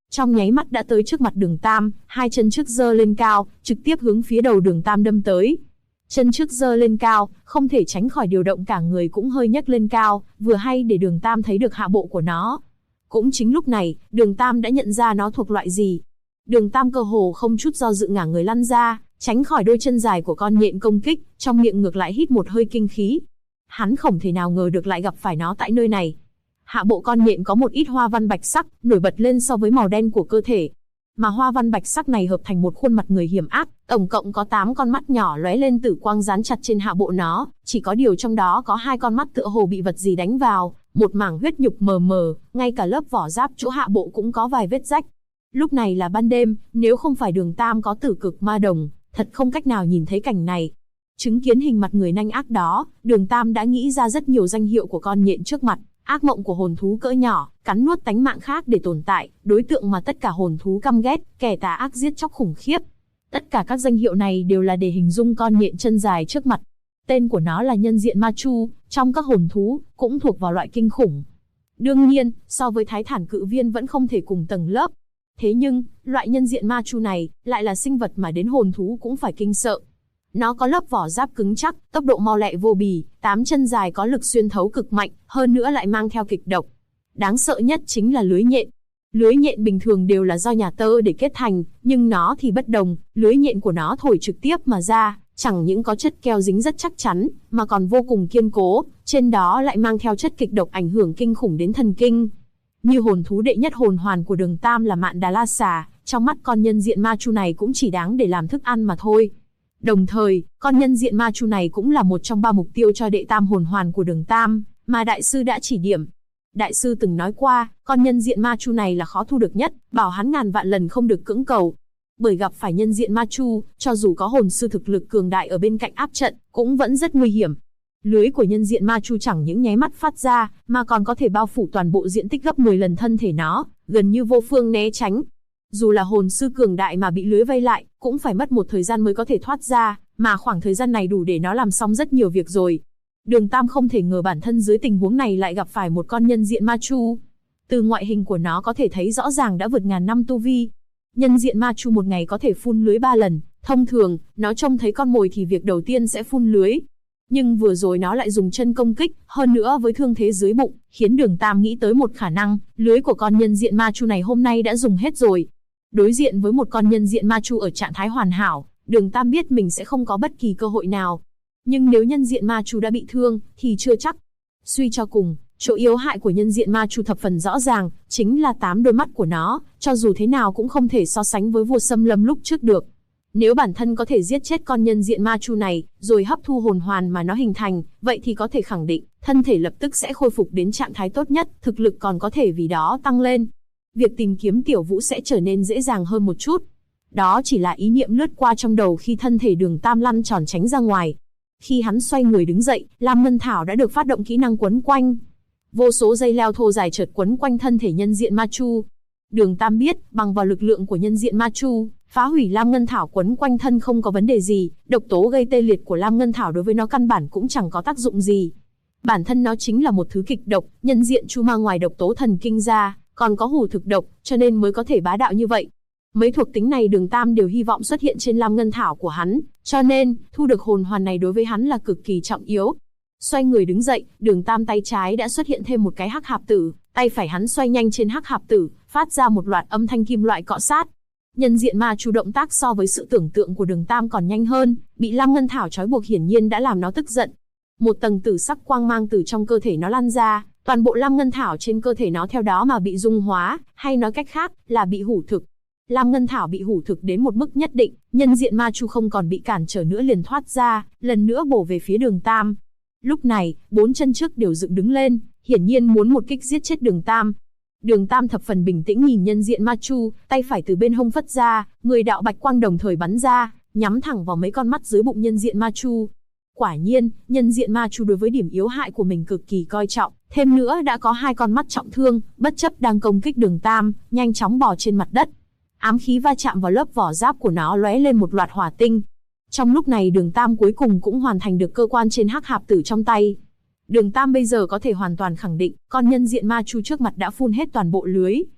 Trong nháy mắt đã tới trước mặt Đường Tam, hai chân trước giơ lên cao, trực tiếp hướng phía đầu Đường Tam đâm tới. Chân trước giơ lên cao, không thể tránh khỏi điều động cả người cũng hơi nhấc lên cao, vừa hay để Đường Tam thấy được hạ bộ của nó. Cũng chính lúc này, Đường Tam đã nhận ra nó thuộc loại gì. Đường Tam cơ hồ không chút do dự ngả người lăn ra, tránh khỏi đôi chân dài của con nhện công kích, trong miệng ngược lại hít một hơi kinh khí. Hắn không thể nào ngờ được lại gặp phải nó tại nơi này. Hạ bộ con nhện có một ít hoa văn bạch sắc, nổi bật lên so với màu đen của cơ thể. Mà hoa văn bạch sắc này hợp thành một khuôn mặt người hiểm ác, tổng cộng có 8 con mắt nhỏ lóe lên tử quang dán chặt trên hạ bộ nó, chỉ có điều trong đó có 2 con mắt tựa hồ bị vật gì đánh vào, một mảng huyết nhục mờ mờ, ngay cả lớp vỏ giáp chỗ hạ bộ cũng có vài vết rách. Lúc này là ban đêm, nếu không phải Đường Tam có tử cực ma đồng, thật không cách nào nhìn thấy cảnh này. Chứng kiến hình mặt người nanh ác đó, Đường Tam đã nghĩ ra rất nhiều danh hiệu của con nhện trước mặt. Ác mộng của hồn thú cỡ nhỏ, cắn nuốt tánh mạng khác để tồn tại, đối tượng mà tất cả hồn thú căm ghét, kẻ tà ác giết chóc khủng khiếp. Tất cả các danh hiệu này đều là để hình dung con nhện chân dài trước mặt. Tên của nó là nhân diện ma chu, trong các hồn thú, cũng thuộc vào loại kinh khủng. Đương nhiên, so với thái thản cự viên vẫn không thể cùng tầng lớp. Thế nhưng, loại nhân diện ma chu này, lại là sinh vật mà đến hồn thú cũng phải kinh sợ. Nó có lớp vỏ giáp cứng chắc, tốc độ mau lẹ vô bì, 8 chân dài có lực xuyên thấu cực mạnh, hơn nữa lại mang theo kịch độc. Đáng sợ nhất chính là lưới nhện. Lưới nhện bình thường đều là do nhà tơ để kết thành, nhưng nó thì bất đồng, lưới nhện của nó thổi trực tiếp mà ra, chẳng những có chất keo dính rất chắc chắn, mà còn vô cùng kiên cố, trên đó lại mang theo chất kịch độc ảnh hưởng kinh khủng đến thần kinh. Như hồn thú đệ nhất hồn hoàn của Đường Tam là Mạn Đà La Xà, trong mắt con nhân diện ma chu này cũng chỉ đáng để làm thức ăn mà thôi. Đồng thời, con nhân diện ma chu này cũng là một trong 3 mục tiêu cho đệ tam hồn hoàn của Đường Tam, mà đại sư đã chỉ điểm. Đại sư từng nói qua, con nhân diện ma chu này là khó thu được nhất, bảo hắn ngàn vạn lần không được cưỡng cầu. Bởi gặp phải nhân diện ma chu, cho dù có hồn sư thực lực cường đại ở bên cạnh áp trận, cũng vẫn rất nguy hiểm. Lưới của nhân diện ma chu chẳng những nháy mắt phát ra, mà còn có thể bao phủ toàn bộ diện tích gấp 10 lần thân thể nó, gần như vô phương né tránh. Dù là hồn sư cường đại mà bị lưới vây lại, cũng phải mất một thời gian mới có thể thoát ra, mà khoảng thời gian này đủ để nó làm xong rất nhiều việc rồi. Đường Tam không thể ngờ bản thân dưới tình huống này lại gặp phải một con nhân diện ma chu. Từ ngoại hình của nó có thể thấy rõ ràng đã vượt ngàn năm tu vi. Nhân diện ma chu một ngày có thể phun lưới 3 lần, thông thường, nó trông thấy con mồi thì việc đầu tiên sẽ phun lưới. Nhưng vừa rồi nó lại dùng chân công kích, hơn nữa với thương thế dưới bụng, khiến Đường Tam nghĩ tới một khả năng, lưới của con nhân diện ma chu này hôm nay đã dùng hết rồi. Đối diện với một con nhân diện ma chu ở trạng thái hoàn hảo, Đường Tam biết mình sẽ không có bất kỳ cơ hội nào. Nhưng nếu nhân diện ma chu đã bị thương, thì chưa chắc. Suy cho cùng, chỗ yếu hại của nhân diện ma chu thập phần rõ ràng, chính là 8 đôi mắt của nó, cho dù thế nào cũng không thể so sánh với vua Xâm Lâm lúc trước được. Nếu bản thân có thể giết chết con nhân diện ma chu này, rồi hấp thu hồn hoàn mà nó hình thành, vậy thì có thể khẳng định, thân thể lập tức sẽ khôi phục đến trạng thái tốt nhất, thực lực còn có thể vì đó tăng lên. Việc tìm kiếm Tiểu Vũ sẽ trở nên dễ dàng hơn một chút. Đó chỉ là ý niệm lướt qua trong đầu khi thân thể Đường Tam lăn tròn tránh ra ngoài. Khi hắn xoay người đứng dậy, Lam Ngân Thảo đã được phát động kỹ năng quấn quanh. Vô số dây leo thô dài chợt quấn quanh thân thể nhân diện ma chu. Đường Tam biết, bằng vào lực lượng của nhân diện ma chu, phá hủy Lam Ngân Thảo quấn quanh thân không có vấn đề gì, độc tố gây tê liệt của Lam Ngân Thảo đối với nó căn bản cũng chẳng có tác dụng gì. Bản thân nó chính là một thứ kịch độc, nhân diện chu ma ngoài độc tố thần kinh ra, còn có hủ thực độc, cho nên mới có thể bá đạo như vậy. Mấy thuộc tính này Đường Tam đều hy vọng xuất hiện trên Lam Ngân Thảo của hắn, cho nên, thu được hồn hoàn này đối với hắn là cực kỳ trọng yếu. Xoay người đứng dậy, Đường Tam tay trái đã xuất hiện thêm một cái hắc hạp tử, tay phải hắn xoay nhanh trên hắc hạp tử, phát ra một loạt âm thanh kim loại cọ sát. Nhân diện ma chu động tác so với sự tưởng tượng của Đường Tam còn nhanh hơn, bị Lam Ngân Thảo trói buộc hiển nhiên đã làm nó tức giận. Một tầng tử sắc quang mang từ trong cơ thể nó lan ra, toàn bộ Lam Ngân Thảo trên cơ thể nó theo đó mà bị dung hóa, hay nói cách khác, là bị hủ thực. Lam Ngân Thảo bị hủ thực đến một mức nhất định, nhân diện ma chu không còn bị cản trở nữa liền thoát ra, lần nữa bổ về phía Đường Tam. Lúc này, 4 chân trước đều dựng đứng lên, hiển nhiên muốn một kích giết chết Đường Tam. Đường Tam thập phần bình tĩnh nhìn nhân diện ma chu, tay phải từ bên hông phất ra, 10 đạo bạch quang đồng thời bắn ra, nhắm thẳng vào mấy con mắt dưới bụng nhân diện ma chu. Quả nhiên, nhân diện ma chu đối với điểm yếu hại của mình cực kỳ coi trọng, thêm nữa đã có 2 con mắt trọng thương, bất chấp đang công kích Đường Tam, nhanh chóng bò trên mặt đất. Ám khí va chạm vào lớp vỏ giáp của nó lóe lên một loạt hỏa tinh. Trong lúc này Đường Tam cuối cùng cũng hoàn thành được cơ quan trên hắc hạp tử trong tay. Đường Tam bây giờ có thể hoàn toàn khẳng định, con nhân diện ma chu trước mặt đã phun hết toàn bộ lưới,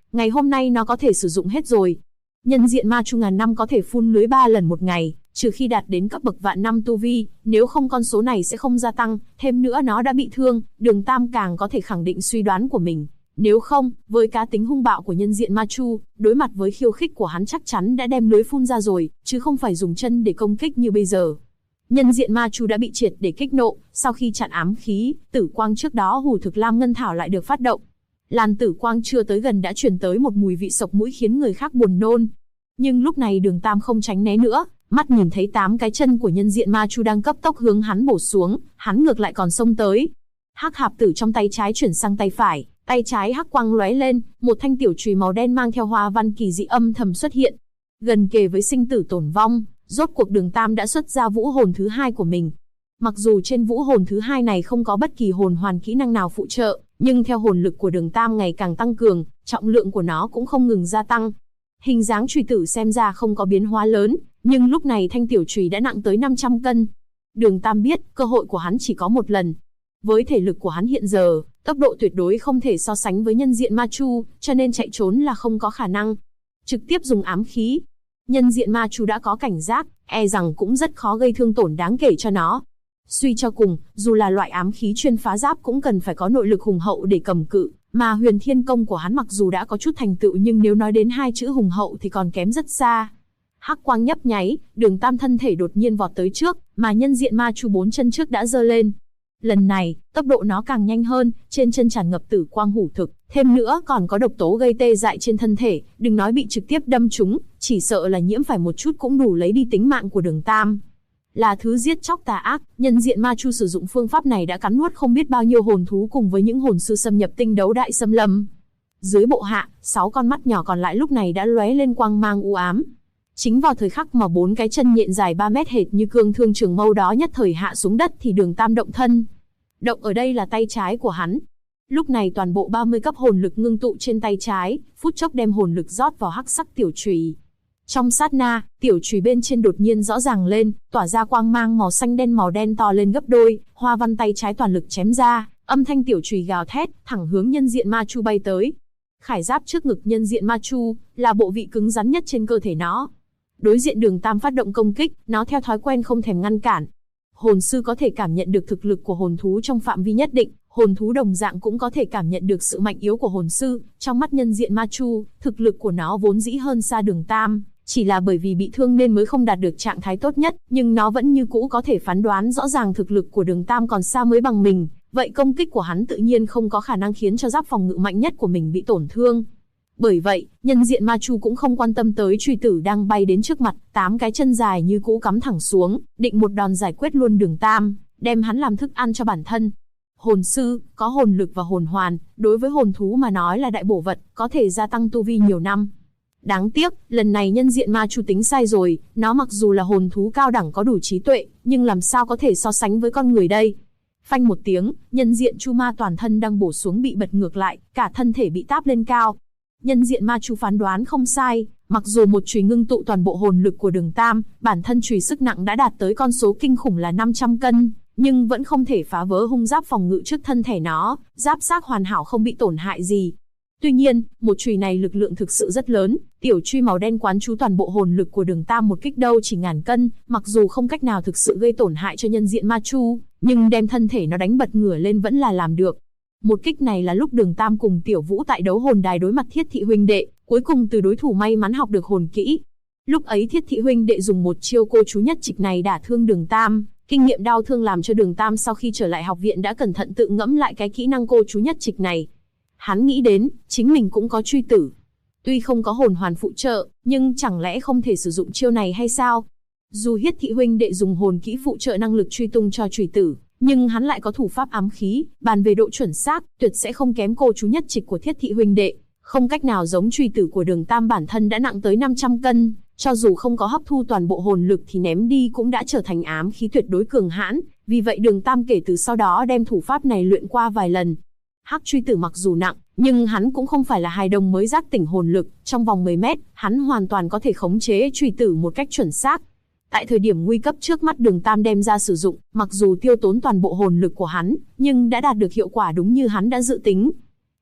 Ngày hôm nay nó có thể sử dụng hết rồi. Nhân diện ma chu ngàn năm có thể phun lưới 3 lần một ngày, trừ khi đạt đến cấp bậc vạn năm tu vi, nếu không con số này sẽ không gia tăng, thêm nữa nó đã bị thương, Đường Tam càng có thể khẳng định suy đoán của mình. Nếu không, với cá tính hung bạo của nhân diện ma chu, đối mặt với khiêu khích của hắn chắc chắn đã đem lưới phun ra rồi, chứ không phải dùng chân để công kích như bây giờ. Nhân diện ma chu đã bị triệt để kích nộ, sau khi chặn ám khí, tử quang trước đó hủ thực lam ngân thảo lại được phát động. Làn tử quang chưa tới gần đã truyền tới một mùi vị sộc mũi khiến người khác buồn nôn. Nhưng lúc này Đường Tam không tránh né nữa, mắt nhìn thấy 8 cái chân của nhân diện ma chu đang cấp tốc hướng hắn bổ xuống, hắn ngược lại còn xông tới. Hắc hạp tử trong tay trái chuyển sang tay phải, tay trái hắc quang lóe lên, một thanh tiểu chùy màu đen mang theo hoa văn kỳ dị âm thầm xuất hiện. Gần kề với sinh tử tổn vong, rốt cuộc Đường Tam đã xuất ra vũ hồn thứ 2 của mình. Mặc dù trên vũ hồn thứ 2 này không có bất kỳ hồn hoàn kỹ năng nào phụ trợ, nhưng theo hồn lực của Đường Tam ngày càng tăng cường, trọng lượng của nó cũng không ngừng gia tăng. Hình dáng chùy tử xem ra không có biến hóa lớn, nhưng lúc này thanh tiểu chùy đã nặng tới 500 cân. Đường Tam biết, cơ hội của hắn chỉ có một lần. Với thể lực của hắn hiện giờ, tốc độ tuyệt đối không thể so sánh với nhân diện ma chu, cho nên chạy trốn là không có khả năng. Trực tiếp dùng ám khí. Nhân diện ma chu đã có cảnh giác, e rằng cũng rất khó gây thương tổn đáng kể cho nó. Suy cho cùng, dù là loại ám khí chuyên phá giáp cũng cần phải có nội lực hùng hậu để cầm cự, mà huyền thiên công của hắn mặc dù đã có chút thành tựu nhưng nếu nói đến 2 chữ hùng hậu thì còn kém rất xa. Hắc quang nhấp nháy, Đường Tam thân thể đột nhiên vọt tới trước, mà nhân diện ma chu 4 chân trước đã giơ lên. Lần này, tốc độ nó càng nhanh hơn, trên chân tràn ngập tử quang hủ thực, thêm nữa còn có độc tố gây tê dại trên thân thể, đừng nói bị trực tiếp đâm trúng, chỉ sợ là nhiễm phải một chút cũng đủ lấy đi tính mạng của Đường Tam. Là thứ giết chóc tà ác, nhân diện ma chu sử dụng phương pháp này đã cắn nuốt không biết bao nhiêu hồn thú cùng với những hồn sư xâm nhập tinh đấu đại xâm lâm. Dưới bộ hạ, 6 con mắt nhỏ còn lại lúc này đã lóe lên quang mang u ám. Chính vào thời khắc mà 4 cái chân nhện dài 3 mét hệt như cương thương trường mâu đó nhất thời hạ xuống đất thì Đường Tam động thân. Động ở đây là tay trái của hắn. Lúc này toàn bộ 30 cấp hồn lực ngưng tụ trên tay trái, phút chốc đem hồn lực rót vào hắc sắc tiểu chùy. Trong sát na, tiểu chùy bên trên đột nhiên rõ ràng lên, tỏa ra quang mang màu xanh màu đen to lên gấp đôi, hoa văn tay trái toàn lực chém ra, âm thanh tiểu chùy gào thét, thẳng hướng nhân diện ma chu bay tới. Khải giáp trước ngực nhân diện ma chu là bộ vị cứng rắn nhất trên cơ thể nó. Đối diện Đường Tam phát động công kích, nó theo thói quen không thèm ngăn cản. Hồn sư có thể cảm nhận được thực lực của hồn thú trong phạm vi nhất định, hồn thú đồng dạng cũng có thể cảm nhận được sự mạnh yếu của hồn sư. Trong mắt nhân diện ma chu, thực lực của nó vốn dĩ hơn xa Đường Tam, chỉ là bởi vì bị thương nên mới không đạt được trạng thái tốt nhất, nhưng nó vẫn như cũ có thể phán đoán rõ ràng thực lực của Đường Tam còn xa mới bằng mình, vậy công kích của hắn tự nhiên không có khả năng khiến cho giáp phòng ngự mạnh nhất của mình bị tổn thương. Bởi vậy, nhân diện ma chu cũng không quan tâm tới chùy tử đang bay đến trước mặt, 8 cái chân dài như cũ cắm thẳng xuống, định một đòn giải quyết luôn Đường Tam, đem hắn làm thức ăn cho bản thân. Hồn sư, có hồn lực và hồn hoàn, đối với hồn thú mà nói là đại bổ vật, có thể gia tăng tu vi nhiều năm. Đáng tiếc, lần này nhân diện ma chu tính sai rồi, nó mặc dù là hồn thú cao đẳng có đủ trí tuệ, nhưng làm sao có thể so sánh với con người đây. Phanh một tiếng, nhân diện chu ma toàn thân đang bổ xuống bị bật ngược lại, cả thân thể bị táp lên cao. Nhân diện ma chu phán đoán không sai, mặc dù một chùy ngưng tụ toàn bộ hồn lực của Đường Tam, bản thân chùy sức nặng đã đạt tới con số kinh khủng là 500 cân, nhưng vẫn không thể phá vỡ hung giáp phòng ngự trước thân thể nó, giáp xác hoàn hảo không bị tổn hại gì. Tuy nhiên, một chùy này lực lượng thực sự rất lớn, tiểu chùy màu đen quán trú toàn bộ hồn lực của Đường Tam một kích đâu chỉ ngàn cân, mặc dù không cách nào thực sự gây tổn hại cho nhân diện ma chu, nhưng đem thân thể nó đánh bật ngửa lên vẫn là làm được. Một kích này là lúc Đường Tam cùng Tiểu Vũ tại đấu hồn đài đối mặt Thiết Thị huynh đệ, cuối cùng từ đối thủ may mắn học được hồn kỹ. Lúc ấy Thiết Thị huynh đệ dùng một chiêu cô chú nhất trịch này đả thương Đường Tam, kinh nghiệm đau thương làm cho Đường Tam sau khi trở lại học viện đã cẩn thận tự ngẫm lại cái kỹ năng cô chú nhất trịch này. Hắn nghĩ đến, chính mình cũng có truy tử. Tuy không có hồn hoàn phụ trợ, nhưng chẳng lẽ không thể sử dụng chiêu này hay sao? Dù Hiết Thị huynh đệ dùng hồn kỹ phụ trợ năng lực truy tung cho truy tử, nhưng hắn lại có thủ pháp ám khí, bàn về độ chuẩn xác, tuyệt sẽ không kém cô chú nhất trịch của Thiết Thị huynh đệ. Không cách nào giống truy tử của Đường Tam bản thân đã nặng tới 500 cân, cho dù không có hấp thu toàn bộ hồn lực thì ném đi cũng đã trở thành ám khí tuyệt đối cường hãn, vì vậy Đường Tam kể từ sau đó đem thủ pháp này luyện qua vài lần. Hắc truy tử mặc dù nặng, nhưng hắn cũng không phải là hài đồng mới giác tỉnh hồn lực, trong vòng 10 mét, hắn hoàn toàn có thể khống chế truy tử một cách chuẩn xác. Tại thời điểm nguy cấp trước mắt Đường Tam đem ra sử dụng, mặc dù tiêu tốn toàn bộ hồn lực của hắn, nhưng đã đạt được hiệu quả đúng như hắn đã dự tính.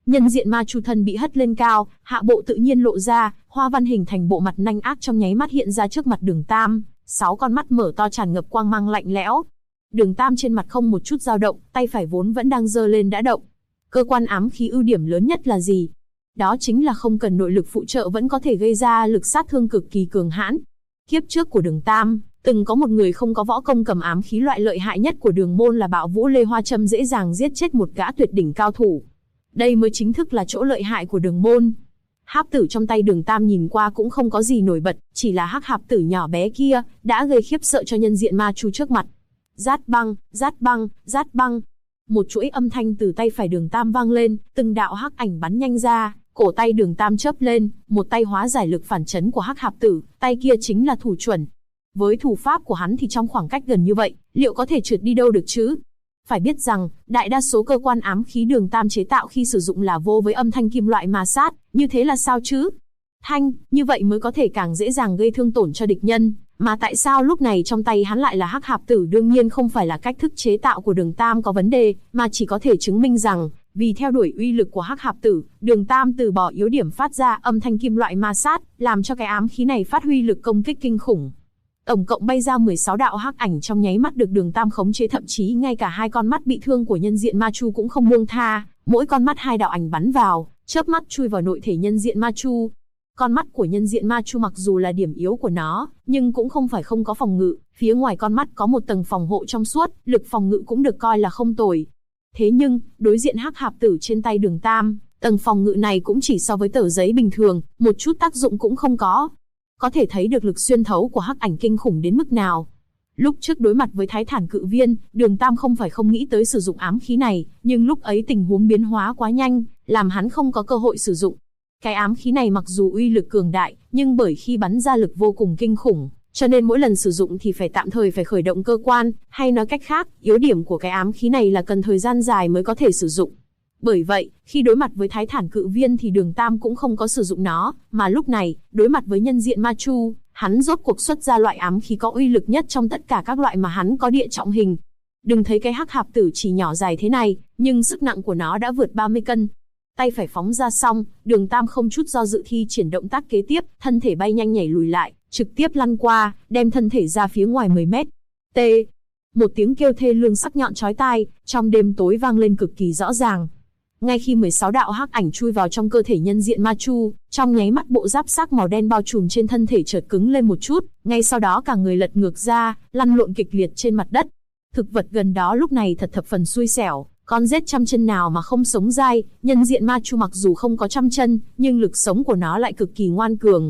Nhân diện ma chu thân bị hất lên cao, hạ bộ tự nhiên lộ ra, hoa văn hình thành bộ mặt nanh ác trong nháy mắt hiện ra trước mặt Đường Tam, 6 con mắt mở to tràn ngập quang mang lạnh lẽo. Đường Tam trên mặt không một chút dao động, tay phải vốn vẫn đang giơ lên đã động. Cơ quan ám khí ưu điểm lớn nhất là gì? Đó chính là không cần nội lực phụ trợ vẫn có thể gây ra lực sát thương cực kỳ cường hãn. Kiếp trước của Đường Tam, từng có một người không có võ công cầm ám khí loại lợi hại nhất của Đường môn là Bạo Vũ Lê Hoa Châm dễ dàng giết chết một gã tuyệt đỉnh cao thủ. Đây mới chính thức là chỗ lợi hại của Đường môn. Háp tử trong tay Đường Tam nhìn qua cũng không có gì nổi bật, chỉ là hắc hạp tử nhỏ bé kia đã gây khiếp sợ cho nhân diện ma chu trước mặt. Rát băng, rát băng, rát băng. Một chuỗi âm thanh từ tay phải Đường Tam vang lên, từng đạo hắc ảnh bắn nhanh ra, cổ tay Đường Tam chớp lên, một tay hóa giải lực phản chấn của hắc hạp tử, tay kia chính là thủ chuẩn. Với thủ pháp của hắn thì trong khoảng cách gần như vậy, liệu có thể trượt đi đâu được chứ? Phải biết rằng, đại đa số cơ quan ám khí Đường Tam chế tạo khi sử dụng là vô với âm thanh kim loại ma sát, như thế là sao chứ? Thanh, như vậy mới có thể càng dễ dàng gây thương tổn cho địch nhân, mà tại sao lúc này trong tay hắn lại là hắc hạp tử? Đương nhiên không phải là cách thức chế tạo của Đường Tam có vấn đề, mà chỉ có thể chứng minh rằng, vì theo đuổi uy lực của hắc hạp tử, Đường Tam từ bỏ yếu điểm phát ra âm thanh kim loại ma sát, làm cho cái ám khí này phát huy lực công kích kinh khủng. Tổng cộng bay ra 16 đạo hắc ảnh trong nháy mắt được Đường Tam khống chế, thậm chí ngay cả 2 con mắt bị thương của nhân diện ma chu cũng không buông tha, mỗi con mắt 2 đạo ảnh bắn vào, chớp mắt chui vào nội thể nhân diện ma chu. Con mắt của nhân diện ma chu mặc dù là điểm yếu của nó, nhưng cũng không phải không có phòng ngự, phía ngoài con mắt có một tầng phòng hộ trong suốt, lực phòng ngự cũng được coi là không tồi. Thế nhưng, đối diện hắc hạp tử trên tay Đường Tam, tầng phòng ngự này cũng chỉ so với tờ giấy bình thường, một chút tác dụng cũng không có. Có thể thấy được lực xuyên thấu của hắc ảnh kinh khủng đến mức nào. Lúc trước đối mặt với Thái Thản Cự Viên, Đường Tam không phải không nghĩ tới sử dụng ám khí này, nhưng lúc ấy tình huống biến hóa quá nhanh, làm hắn không có cơ hội sử dụng. Cái ám khí này mặc dù uy lực cường đại, nhưng bởi khi bắn ra lực vô cùng kinh khủng, cho nên mỗi lần sử dụng thì phải tạm thời phải khởi động cơ quan, hay nói cách khác, yếu điểm của cái ám khí này là cần thời gian dài mới có thể sử dụng. Bởi vậy, khi đối mặt với Thái Thản Cự Viên thì Đường Tam cũng không có sử dụng nó, mà lúc này, đối mặt với nhân diện ma chu, hắn rốt cuộc xuất ra loại ám khí có uy lực nhất trong tất cả các loại mà hắn có, địa trọng hình. Đừng thấy cái hắc hạp tử chỉ nhỏ dài thế này, nhưng sức nặng của nó đã vượt 30 cân. Tay phải phóng ra xong, Đường Tam không chút do dự thi triển động tác kế tiếp, thân thể bay nhanh nhảy lùi lại, trực tiếp lăn qua, đem thân thể ra phía ngoài 10 mét. T. Một tiếng kêu thê lương sắc nhọn chói tai, trong đêm tối vang lên cực kỳ rõ ràng. Ngay khi 16 đạo hắc ảnh chui vào trong cơ thể nhân diện ma chu, trong nháy mắt bộ giáp xác màu đen bao trùm trên thân thể chợt cứng lên một chút, ngay sau đó cả người lật ngược ra, lăn lộn kịch liệt trên mặt đất. Thực vật gần đó lúc này thật thập phần xui xẻo, con rết trăm chân nào mà không sống dai, nhân diện ma chu mặc dù không có trăm chân, nhưng lực sống của nó lại cực kỳ ngoan cường.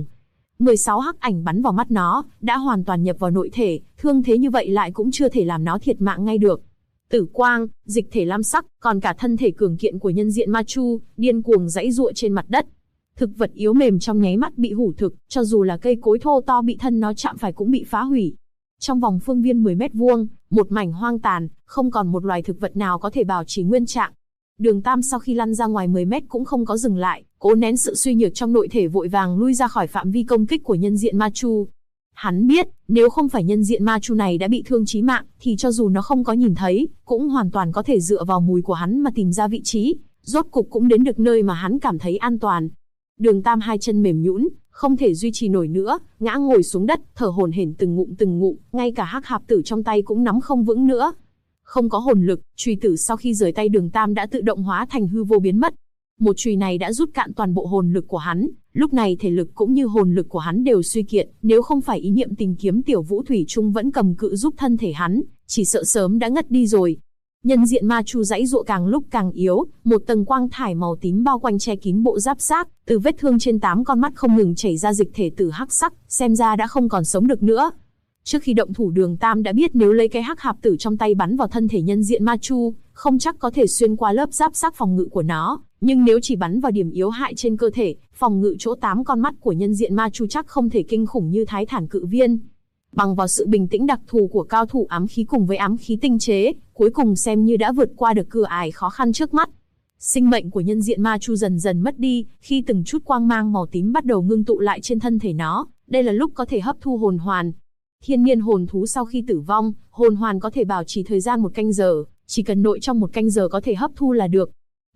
16 hắc ảnh bắn vào mắt nó, đã hoàn toàn nhập vào nội thể, thương thế như vậy lại cũng chưa thể làm nó thiệt mạng ngay được. Tử quang, dịch thể lam sắc, còn cả thân thể cường kiện của nhân diện ma chu, điên cuồng giãy giụa trên mặt đất. Thực vật yếu mềm trong nháy mắt bị hủ thực, cho dù là cây cối thô to bị thân nó chạm phải cũng bị phá hủy. Trong vòng phương viên 10 mét vuông, một mảnh hoang tàn, không còn một loài thực vật nào có thể bảo trì nguyên trạng. Đường Tam sau khi lăn ra ngoài 10 mét cũng không có dừng lại, cố nén sự suy nhược trong nội thể vội vàng lui ra khỏi phạm vi công kích của nhân diện ma chu. Hắn biết, nếu không phải nhân diện ma chu này đã bị thương chí mạng, thì cho dù nó không có nhìn thấy, cũng hoàn toàn có thể dựa vào mùi của hắn mà tìm ra vị trí, rốt cục cũng đến được nơi mà hắn cảm thấy an toàn. Đường Tam hai chân mềm nhũn, không thể duy trì nổi nữa, ngã ngồi xuống đất, thở hổn hển từng ngụm, ngay cả hắc hạp tử trong tay cũng nắm không vững nữa. Không có hồn lực, chùy tử sau khi rời tay Đường Tam đã tự động hóa thành hư vô biến mất. Một chùy này đã rút cạn toàn bộ hồn lực của hắn, lúc này thể lực cũng như hồn lực của hắn đều suy kiệt, nếu không phải ý niệm tìm kiếm Tiểu Vũ Thủy Chung vẫn cầm cự giúp thân thể hắn, chỉ sợ sớm đã ngất đi rồi. Nhân diện ma chu giãy giụa càng lúc càng yếu, một tầng quang thải màu tím bao quanh che kín bộ giáp xác, từ vết thương trên 8 con mắt không ngừng chảy ra dịch thể tử hắc sắc, xem ra đã không còn sống được nữa. Trước khi động thủ Đường Tam đã biết nếu lấy cái hắc hạp tử trong tay bắn vào thân thể nhân diện ma chu, không chắc có thể xuyên qua lớp giáp xác phòng ngự của nó, nhưng nếu chỉ bắn vào điểm yếu hại trên cơ thể, phòng ngự chỗ 8 con mắt của nhân diện ma chu chắc không thể kinh khủng như Thái Thản Cự Viên. Bằng vào sự bình tĩnh đặc thù của cao thủ ám khí cùng với ám khí tinh chế, cuối cùng xem như đã vượt qua được cửa ải khó khăn trước mắt. Sinh mệnh của nhân diện ma chu dần dần mất đi, khi từng chút quang mang màu tím bắt đầu ngưng tụ lại trên thân thể nó, đây là lúc có thể hấp thu hồn hoàn. Thiên niên hồn thú sau khi tử vong, hồn hoàn có thể bảo trì thời gian 1 canh giờ, chỉ cần nội trong 1 canh giờ có thể hấp thu là được.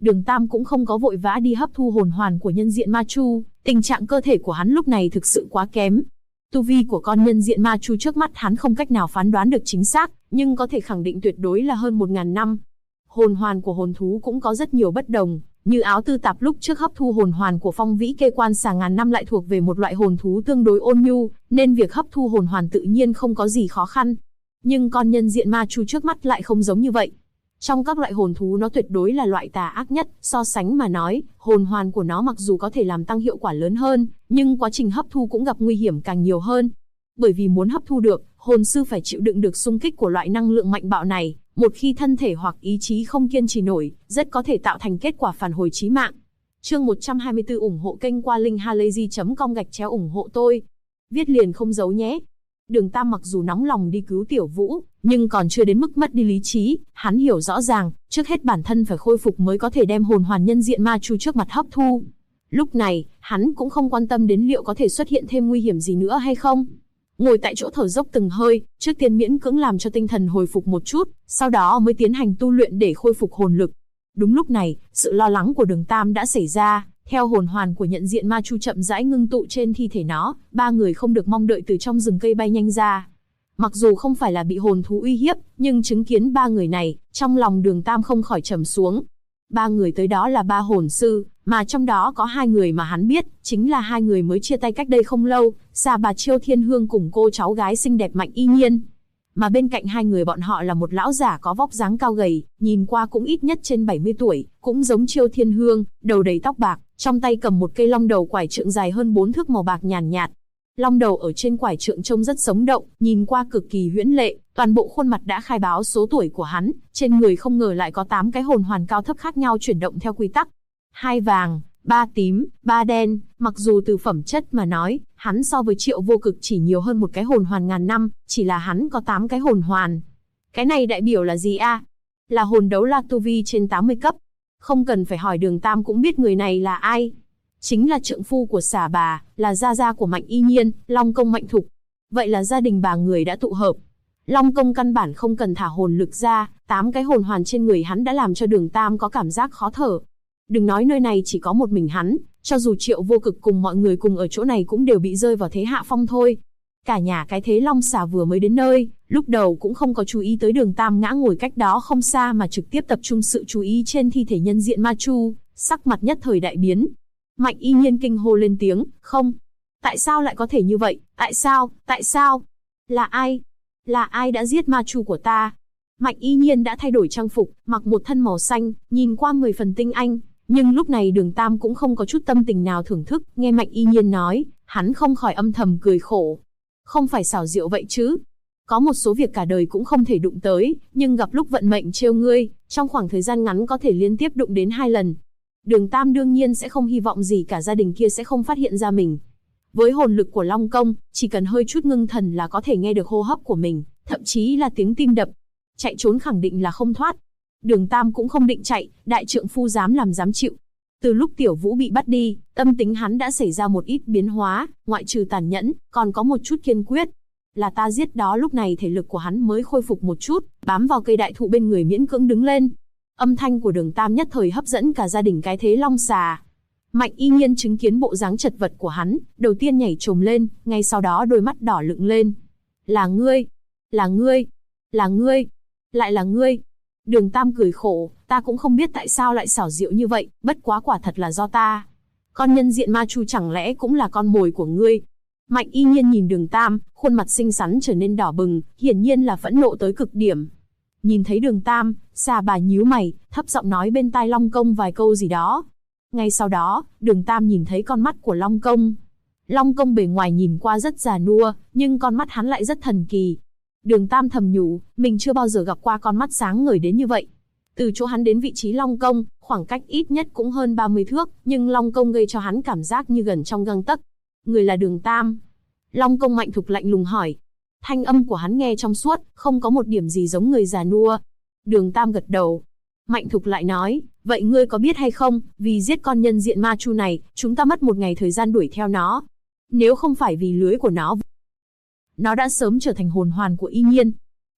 Đường Tam cũng không có vội vã đi hấp thu hồn hoàn của nhân diện ma chu, tình trạng cơ thể của hắn lúc này thực sự quá kém. Tu vi của con nhân diện ma chu trước mắt hắn không cách nào phán đoán được chính xác, nhưng có thể khẳng định tuyệt đối là hơn 1000 năm. Hồn hoàn của hồn thú cũng có rất nhiều bất đồng, như áo tư tạp lúc trước hấp thu hồn hoàn của phong vĩ kê quan xà ngàn năm lại thuộc về một loại hồn thú tương đối ôn nhu, nên việc hấp thu hồn hoàn tự nhiên không có gì khó khăn. Nhưng con nhân diện ma chu trước mắt lại không giống như vậy. Trong các loại hồn thú nó tuyệt đối là loại tà ác nhất, so sánh mà nói, hồn hoàn của nó mặc dù có thể làm tăng hiệu quả lớn hơn, nhưng quá trình hấp thu cũng gặp nguy hiểm càng nhiều hơn. Bởi vì muốn hấp thu được, hồn sư phải chịu đựng được xung kích của loại năng lượng mạnh bạo này, một khi thân thể hoặc ý chí không kiên trì nổi, rất có thể tạo thành kết quả phản hồi chí mạng. Chương 124 ủng hộ kênh qua linkhalazy.com ủng hộ tôi. Viết liền không giấu nhé. Đường Tam mặc dù nóng lòng đi cứu Tiểu Vũ, nhưng còn chưa đến mức mất đi lý trí, hắn hiểu rõ ràng, trước hết bản thân phải khôi phục mới có thể đem hồn hoàn nhân diện ma chu trước mặt hấp thu. Lúc này, hắn cũng không quan tâm đến liệu có thể xuất hiện thêm nguy hiểm gì nữa hay không. Ngồi tại chỗ thở dốc từng hơi, trước tiên miễn cưỡng làm cho tinh thần hồi phục một chút, sau đó mới tiến hành tu luyện để khôi phục hồn lực. Đúng lúc này, sự lo lắng của Đường Tam đã xảy ra. Theo hồn hoàn của nhận diện ma chu chậm rãi ngưng tụ trên thi thể nó, ba người không được mong đợi từ trong rừng cây bay nhanh ra. Mặc dù không phải là bị hồn thú uy hiếp, nhưng chứng kiến ba người này, trong lòng Đường Tam không khỏi trầm xuống. Ba người tới đó là ba hồn sư, mà trong đó có hai người mà hắn biết, chính là hai người mới chia tay cách đây không lâu, Sa Bà Chiêu Thiên Hương cùng cô cháu gái xinh đẹp Mạnh Y Nhiên. Mà bên cạnh hai người bọn họ là một lão giả có vóc dáng cao gầy, nhìn qua cũng ít nhất trên 70 tuổi, cũng giống Chiêu Thiên Hương, đầu đầy tóc bạc, trong tay cầm một cây long đầu quải trượng dài hơn 4 thước màu bạc nhàn nhạt. Long đầu ở trên quải trượng trông rất sống động, nhìn qua cực kỳ huyễn lệ, toàn bộ khuôn mặt đã khai báo số tuổi của hắn, trên người không ngờ lại có 8 cái hồn hoàn cao thấp khác nhau chuyển động theo quy tắc. 2 vàng, 3 tím, 3 đen, mặc dù từ phẩm chất mà nói, hắn so với Triệu Vô Cực chỉ nhiều hơn một cái hồn hoàn ngàn năm, chỉ là hắn có 8 cái hồn hoàn. Cái này đại biểu là gì a? Là hồn đấu la tu vi trên 80 cấp. Không cần phải hỏi Đường Tam cũng biết người này là ai. Chính là trượng phu của Xà Bà, là gia gia của Mạnh Y Nhiên, Long Công Mạnh Thục. Vậy là gia đình ba người đã tụ hợp. Long Công căn bản không cần thả hồn lực ra, 8 cái hồn hoàn trên người hắn đã làm cho Đường Tam có cảm giác khó thở. Đừng nói nơi này chỉ có một mình hắn, cho dù Triệu Vô Cực cùng mọi người cùng ở chỗ này cũng đều bị rơi vào thế hạ phong thôi. Cả nhà cái thế Long Xà vừa mới đến nơi, lúc đầu cũng không có chú ý tới Đường Tam ngã ngồi cách đó không xa mà trực tiếp tập trung sự chú ý trên thi thể nhân diện ma chu, sắc mặt nhất thời đại biến. Mạnh Y Nhiên kinh hô lên tiếng, không. Tại sao lại có thể như vậy, tại sao? Là ai? Là ai đã giết ma chu của ta? Mạnh Y Nhiên đã thay đổi trang phục, mặc một thân màu xanh, nhìn qua 10 phần tinh anh. Nhưng lúc này Đường Tam cũng không có chút tâm tình nào thưởng thức, nghe Mạnh Y Nhiên nói, hắn không khỏi âm thầm cười khổ. Không phải xảo diệu vậy chứ. Có một số việc cả đời cũng không thể đụng tới, nhưng gặp lúc vận mệnh trêu ngươi, trong khoảng thời gian ngắn có thể liên tiếp đụng đến 2 lần. Đường Tam đương nhiên sẽ không hy vọng gì cả gia đình kia sẽ không phát hiện ra mình. Với hồn lực của Long Công, chỉ cần hơi chút ngưng thần là có thể nghe được hô hấp của mình, thậm chí là tiếng tim đập. Chạy trốn khẳng định là không thoát. Đường Tam cũng không định chạy, đại trượng phu dám làm dám chịu. Từ lúc Tiểu Vũ bị bắt đi, tâm tính hắn đã xảy ra một ít biến hóa, ngoại trừ tàn nhẫn, còn có một chút kiên quyết. Là ta giết đó. Lúc này thể lực của hắn mới khôi phục một chút, bám vào cây đại thụ bên người miễn cưỡng đứng lên. Âm thanh của Đường Tam nhất thời hấp dẫn cả gia đình cái thế Long Xà. Mạnh Y Nhiên chứng kiến bộ dáng chật vật của hắn, đầu tiên nhảy trồm lên, ngay sau đó đôi mắt đỏ lựng lên. Là ngươi, là ngươi, là ngươi, lại là ngươi. Đường Tam cười khổ, ta cũng không biết tại sao lại xảo diệu như vậy, bất quá quả thật là do ta. Con nhân diện ma chu chẳng lẽ cũng là con mồi của ngươi? Mạnh Y Nhiên nhìn Đường Tam, khuôn mặt xinh xắn trở nên đỏ bừng, hiển nhiên là phẫn nộ tới cực điểm. Nhìn thấy Đường Tam, Xà Bà nhíu mày, thấp giọng nói bên tai Long Công vài câu gì đó. Ngay sau đó, Đường Tam nhìn thấy con mắt của Long Công. Long Công bề ngoài nhìn qua rất già nua, nhưng con mắt hắn lại rất thần kỳ. Đường Tam thầm nhủ, mình chưa bao giờ gặp qua con mắt sáng ngời đến như vậy. Từ chỗ hắn đến vị trí Long Công, khoảng cách ít nhất cũng hơn 30 thước, nhưng Long Công gây cho hắn cảm giác như gần trong gang tấc. Người là Đường Tam. Long Công Mạnh Thục lạnh lùng hỏi. Thanh âm của hắn nghe trong suốt, không có một điểm gì giống người già nua. Đường Tam gật đầu. Mạnh Thục lại nói, vậy ngươi có biết hay không, vì giết con nhân diện ma chu này, chúng ta mất 1 ngày thời gian đuổi theo nó. Nếu không phải vì lưới của nó đã sớm trở thành hồn hoàn của Y Nhiên.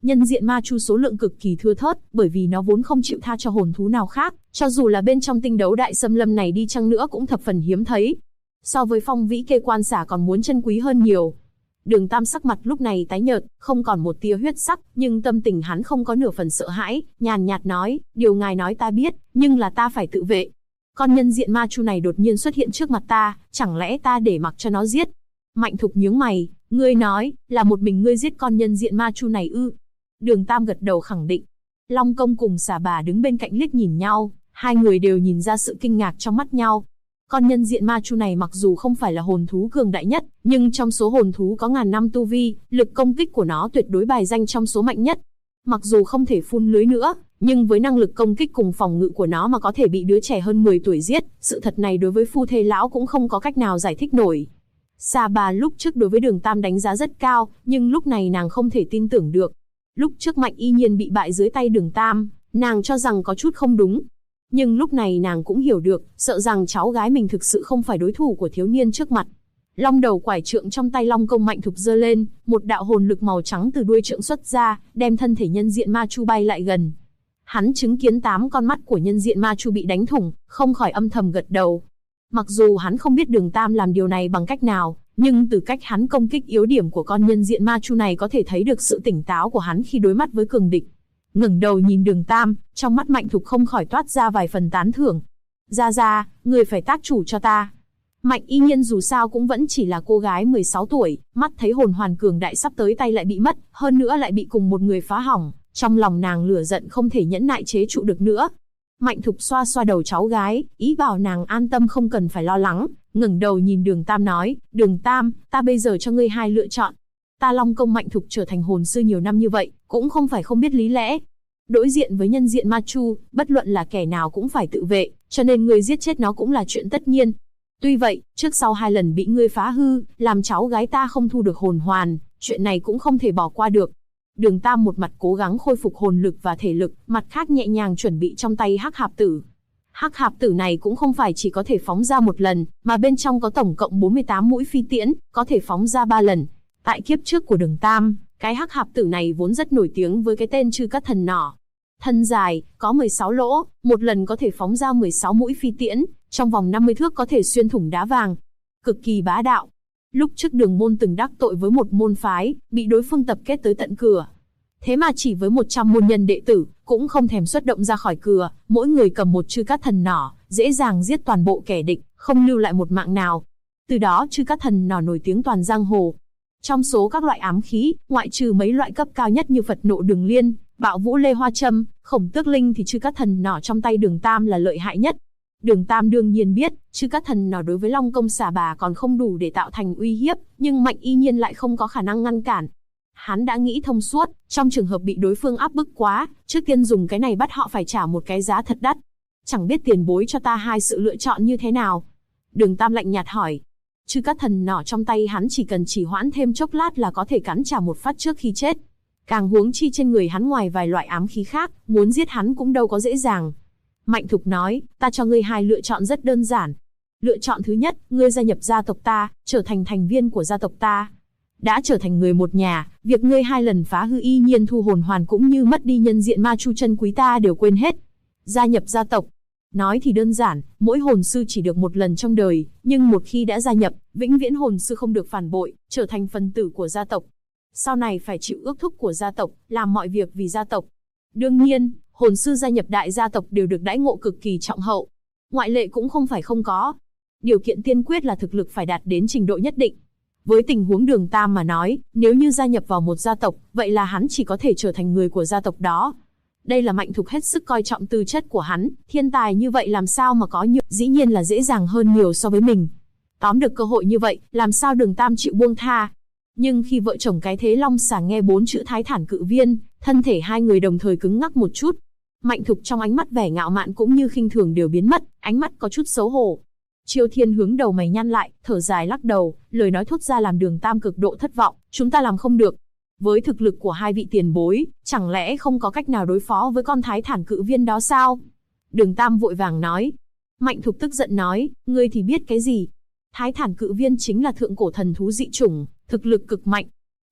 Nhân diện ma chu số lượng cực kỳ thưa thớt, bởi vì nó vốn không chịu tha cho hồn thú nào khác, cho dù là bên trong tinh đấu đại xâm lâm này đi chăng nữa cũng thập phần hiếm thấy. So với phong vĩ kê quan xả còn muốn chân quý hơn nhiều. Đường Tam sắc mặt lúc này tái nhợt, không còn một tia huyết sắc, nhưng tâm tình hắn không có nửa phần sợ hãi, nhàn nhạt nói, điều ngài nói ta biết, nhưng là ta phải tự vệ. Con nhân diện ma chu này đột nhiên xuất hiện trước mặt ta, chẳng lẽ ta để mặc cho nó giết? Mạnh Thục nhướng mày, ngươi nói, là một mình ngươi giết con nhân diện ma chu này ư? Đường Tam gật đầu khẳng định. Long Công cùng Xà Bà đứng bên cạnh liếc nhìn nhau, hai người đều nhìn ra sự kinh ngạc trong mắt nhau. Con nhân diện ma chu này mặc dù không phải là hồn thú cường đại nhất, nhưng trong số hồn thú có ngàn năm tu vi, lực công kích của nó tuyệt đối bài danh trong số mạnh nhất. Mặc dù không thể phun lưới nữa, nhưng với năng lực công kích cùng phòng ngự của nó mà có thể bị đứa trẻ hơn 10 tuổi giết, sự thật này đối với phu thê lão cũng không có cách nào giải thích nổi. Xà Bà lúc trước đối với Đường Tam đánh giá rất cao, nhưng lúc này nàng không thể tin tưởng được. Lúc trước Mạnh Y Nhiên bị bại dưới tay Đường Tam, nàng cho rằng có chút không đúng. Nhưng lúc này nàng cũng hiểu được, sợ rằng cháu gái mình thực sự không phải đối thủ của thiếu niên trước mặt. Long đầu quải trượng trong tay Long Công Mạnh Thục giơ lên, một đạo hồn lực màu trắng từ đuôi trượng xuất ra, đem thân thể nhân diện ma chu bay lại gần. Hắn chứng kiến 8 con mắt của nhân diện ma chu bị đánh thủng, không khỏi âm thầm gật đầu. Mặc dù hắn không biết Đường Tam làm điều này bằng cách nào, nhưng từ cách hắn công kích yếu điểm của con nhân diện ma chu này có thể thấy được sự tỉnh táo của hắn khi đối mắt với cường địch. Ngẩng đầu nhìn Đường Tam, trong mắt Mạnh Thục không khỏi toát ra vài phần tán thưởng. Ra, người phải tác chủ cho ta. Mạnh Y Nhiên dù sao cũng vẫn chỉ là cô gái 16 tuổi, mắt thấy hồn hoàn cường đại sắp tới tay lại bị mất, hơn nữa lại bị cùng một người phá hỏng, trong lòng nàng lửa giận không thể nhẫn nại chế trụ được nữa. Mạnh Thục xoa xoa đầu cháu gái, ý bảo nàng an tâm không cần phải lo lắng, ngẩng đầu nhìn Đường Tam nói, Đường Tam, ta bây giờ cho ngươi hai lựa chọn. Ta Long Công Mạnh Thục trở thành hồn sư nhiều năm như vậy, cũng không phải không biết lý lẽ. Đối diện với nhân diện ma chu, bất luận là kẻ nào cũng phải tự vệ, cho nên ngươi giết chết nó cũng là chuyện tất nhiên. Tuy vậy, trước sau 2 lần bị ngươi phá hư, làm cháu gái ta không thu được hồn hoàn, chuyện này cũng không thể bỏ qua được. Đường Tam một mặt cố gắng khôi phục hồn lực và thể lực, mặt khác nhẹ nhàng chuẩn bị trong tay hắc hạp tử. Hắc hạp tử này cũng không phải chỉ có thể phóng ra một lần, mà bên trong có tổng cộng 48 mũi phi tiễn, có thể phóng ra 3 lần. Tại kiếp trước của Đường Tam, cái hắc hạp tử này vốn rất nổi tiếng với cái tên Trư Cát Thần Nỏ. Thân dài, có 16 lỗ, một lần có thể phóng ra 16 mũi phi tiễn, trong vòng 50 thước có thể xuyên thủng đá vàng. Cực kỳ bá đạo. Lúc trước Đường môn từng đắc tội với một môn phái, bị đối phương tập kết tới tận cửa. Thế mà chỉ với 100 môn nhân đệ tử, cũng không thèm xuất động ra khỏi cửa, mỗi người cầm một Trư Cát Thần Nỏ, dễ dàng giết toàn bộ kẻ địch, không lưu lại một mạng nào. Từ đó Trư Cát Thần Nỏ nổi tiếng toàn giang hồ. Trong số các loại ám khí, ngoại trừ mấy loại cấp cao nhất như Phật Nộ Đường Liên, Bạo Vũ Lê Hoa Châm, Khổng Tước Linh thì Trư Cát Thần Nỏ trong tay Đường Tam là lợi hại nhất. Đường Tam đương nhiên biết, Trư Cát Thần Nỏ đối với Long Công Xà Bà còn không đủ để tạo thành uy hiếp, nhưng Mạnh Y Nhiên lại không có khả năng ngăn cản. Hắn đã nghĩ thông suốt, trong trường hợp bị đối phương áp bức quá, trước tiên dùng cái này bắt họ phải trả một cái giá thật đắt. Chẳng biết tiền bối cho ta hai sự lựa chọn như thế nào? Đường Tam lạnh nhạt hỏi. Trư Cát Thần Nỏ trong tay hắn chỉ cần chỉ hoãn thêm chốc lát là có thể cắn trả một phát trước khi chết. Càng huống chi trên người hắn ngoài vài loại ám khí khác, muốn giết hắn cũng đâu có dễ dàng. Mạnh Thục nói, ta cho ngươi hai lựa chọn rất đơn giản. Lựa chọn thứ nhất, ngươi gia nhập gia tộc ta, trở thành thành viên của gia tộc ta. Đã trở thành người một nhà, việc ngươi 2 lần phá hư Y Nhiên thu hồn hoàn cũng như mất đi nhân diện ma chu chân quý ta đều quên hết. Gia nhập gia tộc. Nói thì đơn giản, mỗi hồn sư chỉ được một lần trong đời, nhưng một khi đã gia nhập, vĩnh viễn hồn sư không được phản bội, trở thành phần tử của gia tộc. Sau này phải chịu ước thúc của gia tộc, làm mọi việc vì gia tộc. Đương nhiên, hồn sư gia nhập đại gia tộc đều được đãi ngộ cực kỳ trọng hậu. Ngoại lệ cũng không phải không có. Điều kiện tiên quyết là thực lực phải đạt đến trình độ nhất định. Với tình huống Đường Tam mà nói, nếu như gia nhập vào một gia tộc, vậy là hắn chỉ có thể trở thành người của gia tộc đó. Đây là Mạnh Thục hết sức coi trọng tư chất của hắn, thiên tài như vậy làm sao mà có nhiều, dĩ nhiên là dễ dàng hơn nhiều so với mình. Tóm được cơ hội như vậy, làm sao Đường Tam chịu buông tha. Nhưng khi vợ chồng cái thế Long Xà nghe 4 chữ Thái Thản Cự Viên, thân thể hai người đồng thời cứng ngắc một chút. Mạnh Thục trong ánh mắt vẻ ngạo mạn cũng như khinh thường đều biến mất, ánh mắt có chút xấu hổ. Chiêu Thiên hướng đầu mày nhăn lại, thở dài lắc đầu, lời nói thốt ra làm Đường Tam cực độ thất vọng, chúng ta làm không được. Với thực lực của hai vị tiền bối, chẳng lẽ không có cách nào đối phó với con Thái Thản Cự Viên đó sao? Đường Tam vội vàng nói. Mạnh Thục tức giận nói, ngươi thì biết cái gì? Thái Thản Cự Viên chính là thượng cổ thần thú dị chủng, thực lực cực mạnh.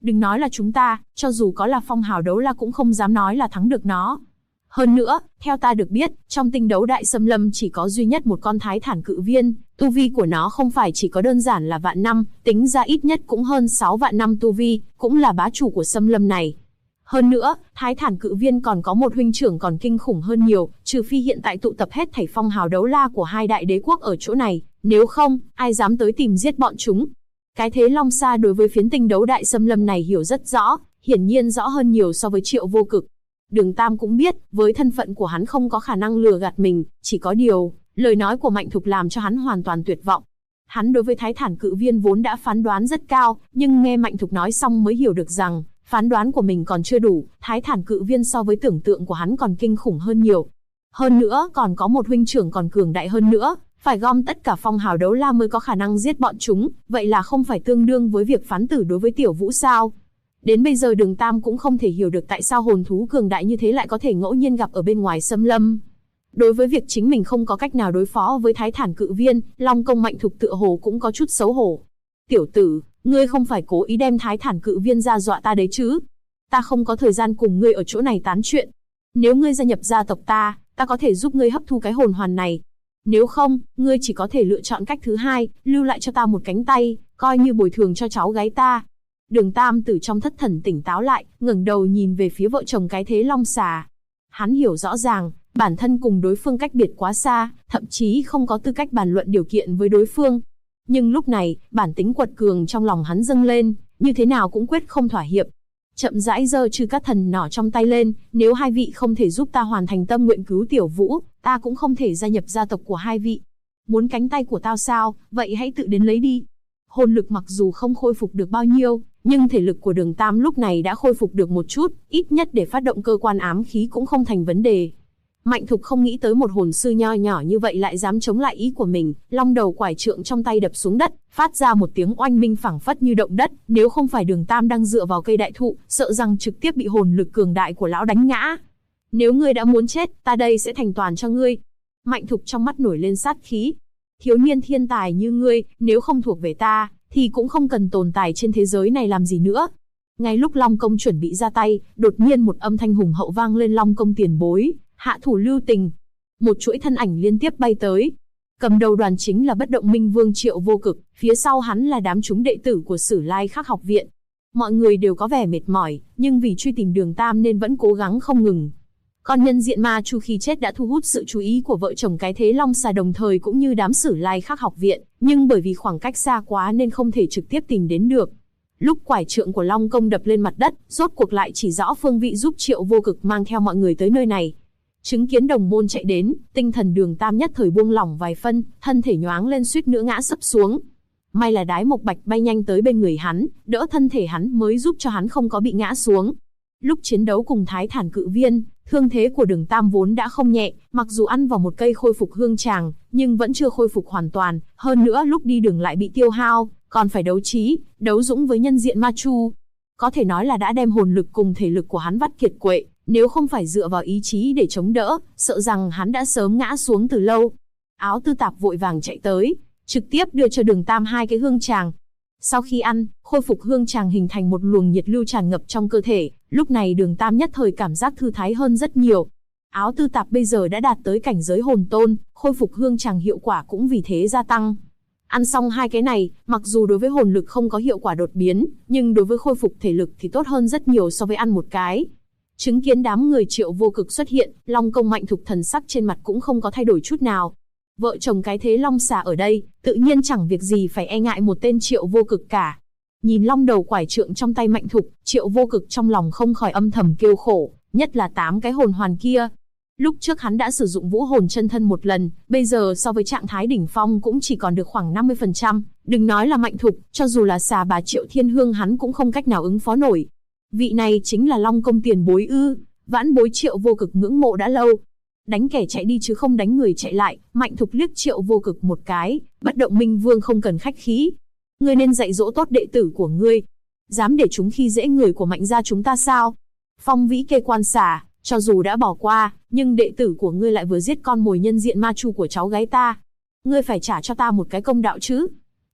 Đừng nói là chúng ta, cho dù có là phong hào đấu la cũng không dám nói là thắng được nó. Hơn nữa, theo ta được biết, trong tinh đấu đại xâm lâm chỉ có duy nhất một con thái thản cự viên, tu vi của nó không phải chỉ có đơn giản là vạn năm, tính ra ít nhất cũng hơn 6 vạn năm tu vi, cũng là bá chủ của xâm lâm này. Hơn nữa, thái thản cự viên còn có một huynh trưởng còn kinh khủng hơn nhiều, trừ phi hiện tại tụ tập hết thảy phong hào đấu la của hai đại đế quốc ở chỗ này, nếu không, ai dám tới tìm giết bọn chúng. Cái thế Long Sa đối với phiến tinh đấu đại xâm lâm này hiểu rất rõ, hiển nhiên rõ hơn nhiều so với Triệu Vô Cực. Đường Tam cũng biết, với thân phận của hắn không có khả năng lừa gạt mình, chỉ có điều, lời nói của Mạnh Thục làm cho hắn hoàn toàn tuyệt vọng. Hắn đối với thái thản cự viên vốn đã phán đoán rất cao, nhưng nghe Mạnh Thục nói xong mới hiểu được rằng, phán đoán của mình còn chưa đủ, thái thản cự viên so với tưởng tượng của hắn còn kinh khủng hơn nhiều. Hơn nữa, còn có một huynh trưởng còn cường đại hơn nữa, phải gom tất cả phong hào đấu la mới có khả năng giết bọn chúng, vậy là không phải tương đương với việc phán tử đối với Tiểu Vũ sao? Đến bây giờ Đường Tam cũng không thể hiểu được tại sao hồn thú cường đại như thế lại có thể ngẫu nhiên gặp ở bên ngoài xâm lâm. Đối với việc chính mình không có cách nào đối phó với thái thản cự viên, Long Công Mạnh Thục tựa hồ cũng có chút xấu hổ. Tiểu tử, ngươi không phải cố ý đem thái thản cự viên ra dọa ta đấy chứ? Ta không có thời gian cùng ngươi ở chỗ này tán chuyện. Nếu ngươi gia nhập gia tộc ta có thể giúp ngươi hấp thu cái hồn hoàn này. Nếu không, ngươi chỉ có thể lựa chọn cách thứ hai, lưu lại cho ta một cánh tay, coi như bồi thường cho cháu gái ta. Đường Tam từ trong thất thần tỉnh táo lại, ngẩng đầu nhìn về phía vợ chồng cái thế Long Xà. Hắn hiểu rõ ràng, bản thân cùng đối phương cách biệt quá xa, thậm chí không có tư cách bàn luận điều kiện với đối phương. Nhưng lúc này, bản tính quật cường trong lòng hắn dâng lên, như thế nào cũng quyết không thỏa hiệp. Chậm rãi giơ trừ các thần nỏ trong tay lên, nếu hai vị không thể giúp ta hoàn thành tâm nguyện cứu Tiểu Vũ, ta cũng không thể gia nhập gia tộc của hai vị. Muốn cánh tay của tao sao, vậy hãy tự đến lấy đi. Hồn lực mặc dù không khôi phục được bao nhiêu, nhưng thể lực của Đường Tam lúc này đã khôi phục được một chút, ít nhất để phát động cơ quan ám khí cũng không thành vấn đề. Mạnh Thục không nghĩ tới một hồn sư nho nhỏ như vậy lại dám chống lại ý của mình, long đầu quải trượng trong tay đập xuống đất, phát ra một tiếng oanh minh phảng phất như động đất, nếu không phải Đường Tam đang dựa vào cây đại thụ, sợ rằng trực tiếp bị hồn lực cường đại của lão đánh ngã. Nếu ngươi đã muốn chết, ta đây sẽ thành toàn cho ngươi. Mạnh Thục trong mắt nổi lên sát khí. Thiếu niên thiên tài như ngươi, nếu không thuộc về ta, thì cũng không cần tồn tại trên thế giới này làm gì nữa. Ngay lúc Long Công chuẩn bị ra tay, đột nhiên một âm thanh hùng hậu vang lên: Long Công tiền bối, hạ thủ lưu tình. Một chuỗi thân ảnh liên tiếp bay tới. Cầm đầu đoàn chính là Bất Động Minh Vương Triệu Vô Cực, phía sau hắn là đám chúng đệ tử của Sử Lai Khắc học viện. Mọi người đều có vẻ mệt mỏi, nhưng vì truy tìm Đường Tam nên vẫn cố gắng không ngừng. Con nhân diện ma chu khi chết đã thu hút sự chú ý của vợ chồng cái thế Long Xà, đồng thời cũng như đám Sử Lai Khắc học viện, nhưng bởi vì khoảng cách xa quá nên không thể trực tiếp tìm đến được. Lúc quải trượng của Long Công đập lên mặt đất, rốt cuộc lại chỉ rõ phương vị giúp Triệu Vô Cực mang theo mọi người tới nơi này. Chứng kiến đồng môn chạy đến, tinh thần Đường Tam nhất thời buông lỏng vài phân, thân thể nhoáng lên suýt nữa ngã sấp xuống. May là Đái Mộc Bạch bay nhanh tới bên người hắn, đỡ thân thể hắn mới giúp cho hắn không có bị ngã xuống. Lúc chiến đấu cùng Thái Thản Cự Viên, thương thế của Đường Tam vốn đã không nhẹ, mặc dù ăn vào một cây khôi phục hương tràng, nhưng vẫn chưa khôi phục hoàn toàn, hơn nữa lúc đi đường lại bị tiêu hao, còn phải đấu trí, đấu dũng với nhân diện ma chu. Có thể nói là đã đem hồn lực cùng thể lực của hắn vắt kiệt quệ, nếu không phải dựa vào ý chí để chống đỡ, sợ rằng hắn đã sớm ngã xuống từ lâu. Áo Tư Tạp vội vàng chạy tới, trực tiếp đưa cho Đường Tam hai cái hương tràng. Sau khi ăn, khôi phục hương tràng hình thành một luồng nhiệt lưu tràn ngập trong cơ thể, lúc này Đường Tam nhất thời cảm giác thư thái hơn rất nhiều. Áo Tư Tạp bây giờ đã đạt tới cảnh giới hồn tôn, khôi phục hương tràng hiệu quả cũng vì thế gia tăng. Ăn xong hai cái này, mặc dù đối với hồn lực không có hiệu quả đột biến, nhưng đối với khôi phục thể lực thì tốt hơn rất nhiều so với ăn một cái. Chứng kiến đám người Triệu Vô Cực xuất hiện, Long Công Mạnh Thục thần sắc trên mặt cũng không có thay đổi chút nào. Vợ chồng cái thế Long Xà ở đây, tự nhiên chẳng việc gì phải e ngại một tên Triệu Vô Cực cả. Nhìn long đầu quải trượng trong tay Mạnh Thục, Triệu Vô Cực trong lòng không khỏi âm thầm kêu khổ, nhất là 8 cái hồn hoàn kia. Lúc trước hắn đã sử dụng vũ hồn chân thân một lần, bây giờ so với trạng thái đỉnh phong cũng chỉ còn được khoảng 50%, đừng nói là Mạnh Thục, cho dù là Xà Bà Triệu Thiên Hương hắn cũng không cách nào ứng phó nổi. Vị này chính là Long Công tiền bối ư? Vãn bối Triệu Vô Cực ngưỡng mộ đã lâu. Đánh kẻ chạy đi chứ không đánh người chạy lại. Mạnh Thục liếc Triệu Vô Cực một cái, Bất Động Minh Vương không cần khách khí. Ngươi nên dạy dỗ tốt đệ tử của ngươi. Dám để chúng khi dễ người của Mạnh gia chúng ta sao? Phong Vĩ Kê Quan Xà, cho dù đã bỏ qua, nhưng đệ tử của ngươi lại vừa giết con mồi nhân diện ma chu của cháu gái ta. Ngươi phải trả cho ta một cái công đạo chứ.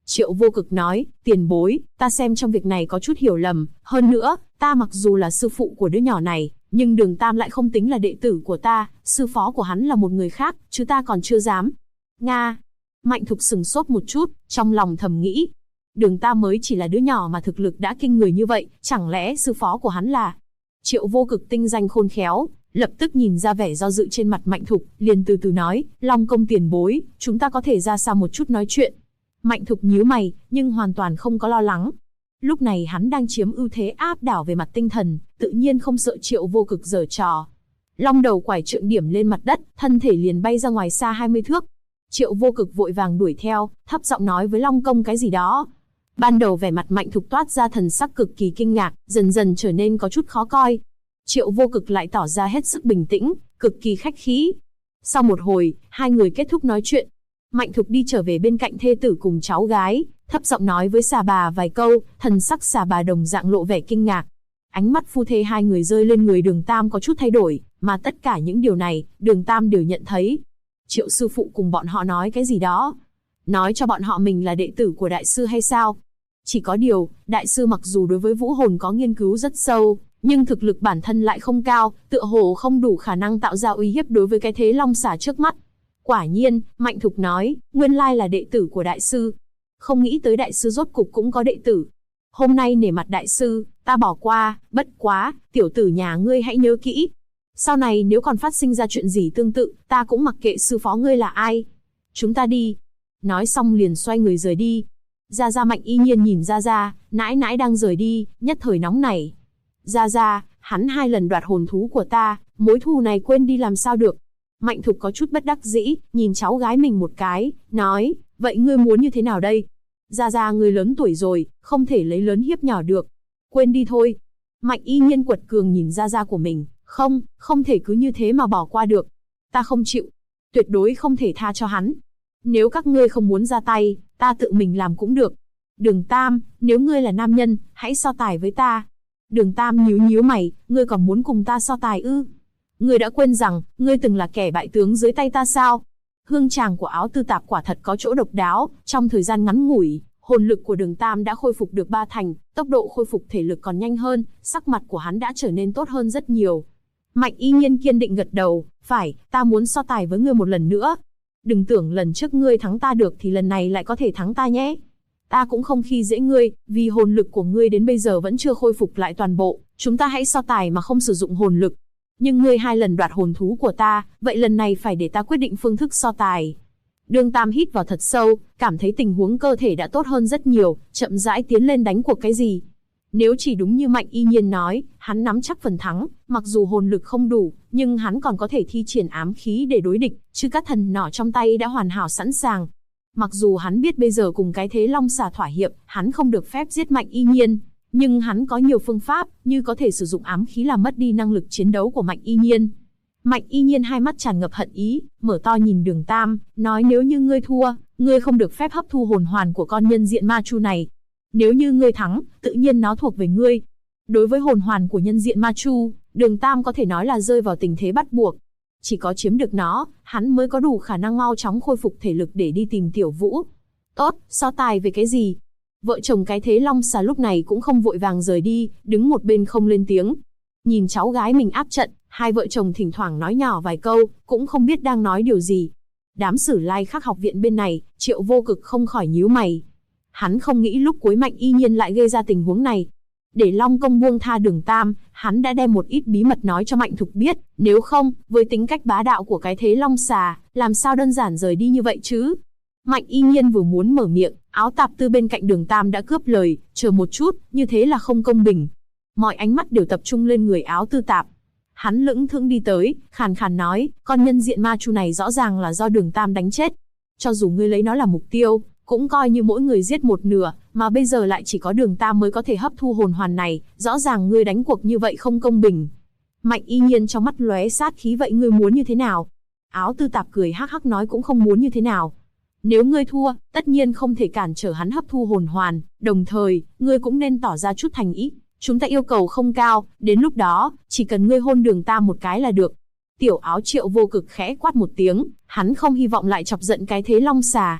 Triệu Vô Cực nói, tiền bối, ta xem trong việc này có chút hiểu lầm, hơn nữa, ta mặc dù là sư phụ của đứa nhỏ này, nhưng Đường Tam lại không tính là đệ tử của ta, sư phó của hắn là một người khác, chứ ta còn chưa dám. Nga. Mạnh Thục sừng sốt một chút, trong lòng thầm nghĩ. Đường Tam mới chỉ là đứa nhỏ mà thực lực đã kinh người như vậy, chẳng lẽ sư phó của hắn là... Triệu Vô Cực tinh danh khôn khéo, lập tức nhìn ra vẻ do dự trên mặt Mạnh Thục, liền từ từ nói, Long công tiền bối, chúng ta có thể ra xa một chút nói chuyện. Mạnh Thục nhíu mày, nhưng hoàn toàn không có lo lắng. Lúc này hắn đang chiếm ưu thế áp đảo về mặt tinh thần, tự nhiên không sợ Triệu Vô Cực giở trò. Long đầu quải trượng điểm lên mặt đất, thân thể liền bay ra ngoài xa 20 thước. Triệu Vô Cực vội vàng đuổi theo, thấp giọng nói với Long công cái gì đó. Ban đầu vẻ mặt Mạnh Thục toát ra thần sắc cực kỳ kinh ngạc, dần dần trở nên có chút khó coi. Triệu Vô Cực lại tỏ ra hết sức bình tĩnh, cực kỳ khách khí. Sau một hồi, hai người kết thúc nói chuyện. Mạnh Thục đi trở về bên cạnh thê tử cùng cháu gái, thấp giọng nói với xà bà vài câu, thần sắc xà bà đồng dạng lộ vẻ kinh ngạc. Ánh mắt phu thê hai người rơi lên người Đường Tam có chút thay đổi, mà tất cả những điều này, Đường Tam đều nhận thấy. Triệu sư phụ cùng bọn họ nói cái gì đó? Nói cho bọn họ mình là đệ tử của đại sư hay sao? Chỉ có điều, đại sư mặc dù đối với vũ hồn có nghiên cứu rất sâu, nhưng thực lực bản thân lại không cao, tựa hồ không đủ khả năng tạo ra uy hiếp đối với cái thế long xà trước mắt. Quả nhiên, Mạnh Thục nói, nguyên lai là đệ tử của đại sư. Không nghĩ tới đại sư rốt cục cũng có đệ tử. Hôm nay nể mặt đại sư, ta bỏ qua, bất quá, tiểu tử nhà ngươi hãy nhớ kỹ. Sau này nếu còn phát sinh ra chuyện gì tương tự, ta cũng mặc kệ sư phó ngươi là ai. Chúng ta đi. Nói xong liền xoay người rời đi. Gia Gia Mạnh Y Nhiên nhìn Gia Gia, nãi nãi đang rời đi, nhất thời nóng nảy. Gia Gia, hắn 2 lần đoạt hồn thú của ta, mối thù này quên đi làm sao được. Mạnh Thục có chút bất đắc dĩ, nhìn cháu gái mình một cái, nói, vậy ngươi muốn như thế nào đây? Gia Gia ngươi lớn tuổi rồi, không thể lấy lớn hiếp nhỏ được. Quên đi thôi. Mạnh Y Nhiên quật cường nhìn Gia Gia của mình, không thể cứ như thế mà bỏ qua được. Ta không chịu, tuyệt đối không thể tha cho hắn. Nếu các ngươi không muốn ra tay, ta tự mình làm cũng được. Đường Tam, nếu ngươi là nam nhân, hãy so tài với ta. Đường Tam nhíu nhíu mày, ngươi còn muốn cùng ta so tài ư? Ngươi đã quên rằng, ngươi từng là kẻ bại tướng dưới tay ta sao? Hương tràng của áo tư tạp quả thật có chỗ độc đáo, trong thời gian ngắn ngủi, hồn lực của Đường Tam đã khôi phục được 3 thành, tốc độ khôi phục thể lực còn nhanh hơn, sắc mặt của hắn đã trở nên tốt hơn rất nhiều. Mạnh Y Nhiên kiên định gật đầu, phải, ta muốn so tài với ngươi một lần nữa. Đừng tưởng lần trước ngươi thắng ta được thì lần này lại có thể thắng ta nhé. Ta cũng không khi dễ ngươi, vì hồn lực của ngươi đến bây giờ vẫn chưa khôi phục lại toàn bộ, chúng ta hãy so tài mà không sử dụng hồn lực. Nhưng ngươi 2 lần đoạt hồn thú của ta, vậy lần này phải để ta quyết định phương thức so tài. Đường Tam hít vào thật sâu, cảm thấy tình huống cơ thể đã tốt hơn rất nhiều, chậm rãi tiến lên đánh cuộc cái gì. Nếu chỉ đúng như Mạnh Y Nhiên nói, hắn nắm chắc phần thắng, mặc dù hồn lực không đủ, nhưng hắn còn có thể thi triển ám khí để đối địch, chứ các thần nỏ trong tay đã hoàn hảo sẵn sàng. Mặc dù hắn biết bây giờ cùng cái thế long xà thỏa hiệp, hắn không được phép giết Mạnh Y Nhiên, nhưng hắn có nhiều phương pháp, như có thể sử dụng ám khí làm mất đi năng lực chiến đấu của Mạnh Y Nhiên. Mạnh Y Nhiên hai mắt tràn ngập hận ý, mở to nhìn Đường Tam, nói nếu như ngươi thua, ngươi không được phép hấp thu hồn hoàn của con nhân diện ma chu này. Nếu như ngươi thắng, tự nhiên nó thuộc về ngươi. Đối với hồn hoàn của nhân diện ma chu, Đường Tam có thể nói là rơi vào tình thế bắt buộc. Chỉ có chiếm được nó, hắn mới có đủ khả năng mau chóng khôi phục thể lực để đi tìm Tiểu Vũ. Tốt, so tài về cái gì? Vợ chồng cái thế long xà lúc này cũng không vội vàng rời đi, đứng một bên không lên tiếng. Nhìn cháu gái mình áp trận, hai vợ chồng thỉnh thoảng nói nhỏ vài câu, cũng không biết đang nói điều gì. Đám Sử Lai Khắc học viện bên này, Triệu Vô Cực không khỏi nhíu mày. Hắn không nghĩ lúc cuối Mạnh Y Nhiên lại gây ra tình huống này. Để Long công buông tha Đường Tam, hắn đã đem một ít bí mật nói cho Mạnh Thục biết, nếu không, với tính cách bá đạo của cái thế long xà, làm sao đơn giản rời đi như vậy chứ? Mạnh Y Nhiên vừa muốn mở miệng, áo tạp tư bên cạnh Đường Tam đã cướp lời, chờ một chút, như thế là không công bình. Mọi ánh mắt đều tập trung lên người áo tư tạp. Hắn lững thững đi tới, khàn khàn nói, con nhân diện ma chu này rõ ràng là do Đường Tam đánh chết. Cho dù ngươi lấy nó là mục tiêu, cũng coi như mỗi người giết một nửa, mà bây giờ lại chỉ có Đường Tam mới có thể hấp thu hồn hoàn này, rõ ràng ngươi đánh cuộc như vậy không công bình. Mạnh Y Nhiên trong mắt lóe sát khí, vậy ngươi muốn như thế nào? Áo tư tạp cười hắc hắc nói cũng không muốn như thế nào. Nếu ngươi thua, tất nhiên không thể cản trở hắn hấp thu hồn hoàn, đồng thời, ngươi cũng nên tỏ ra chút thành ý. Chúng ta yêu cầu không cao, đến lúc đó, chỉ cần ngươi hôn Đường Tam một cái là được. Tiểu Áo Triệu Vô Cực khẽ quát một tiếng, hắn không hy vọng lại chọc giận cái thế long xà.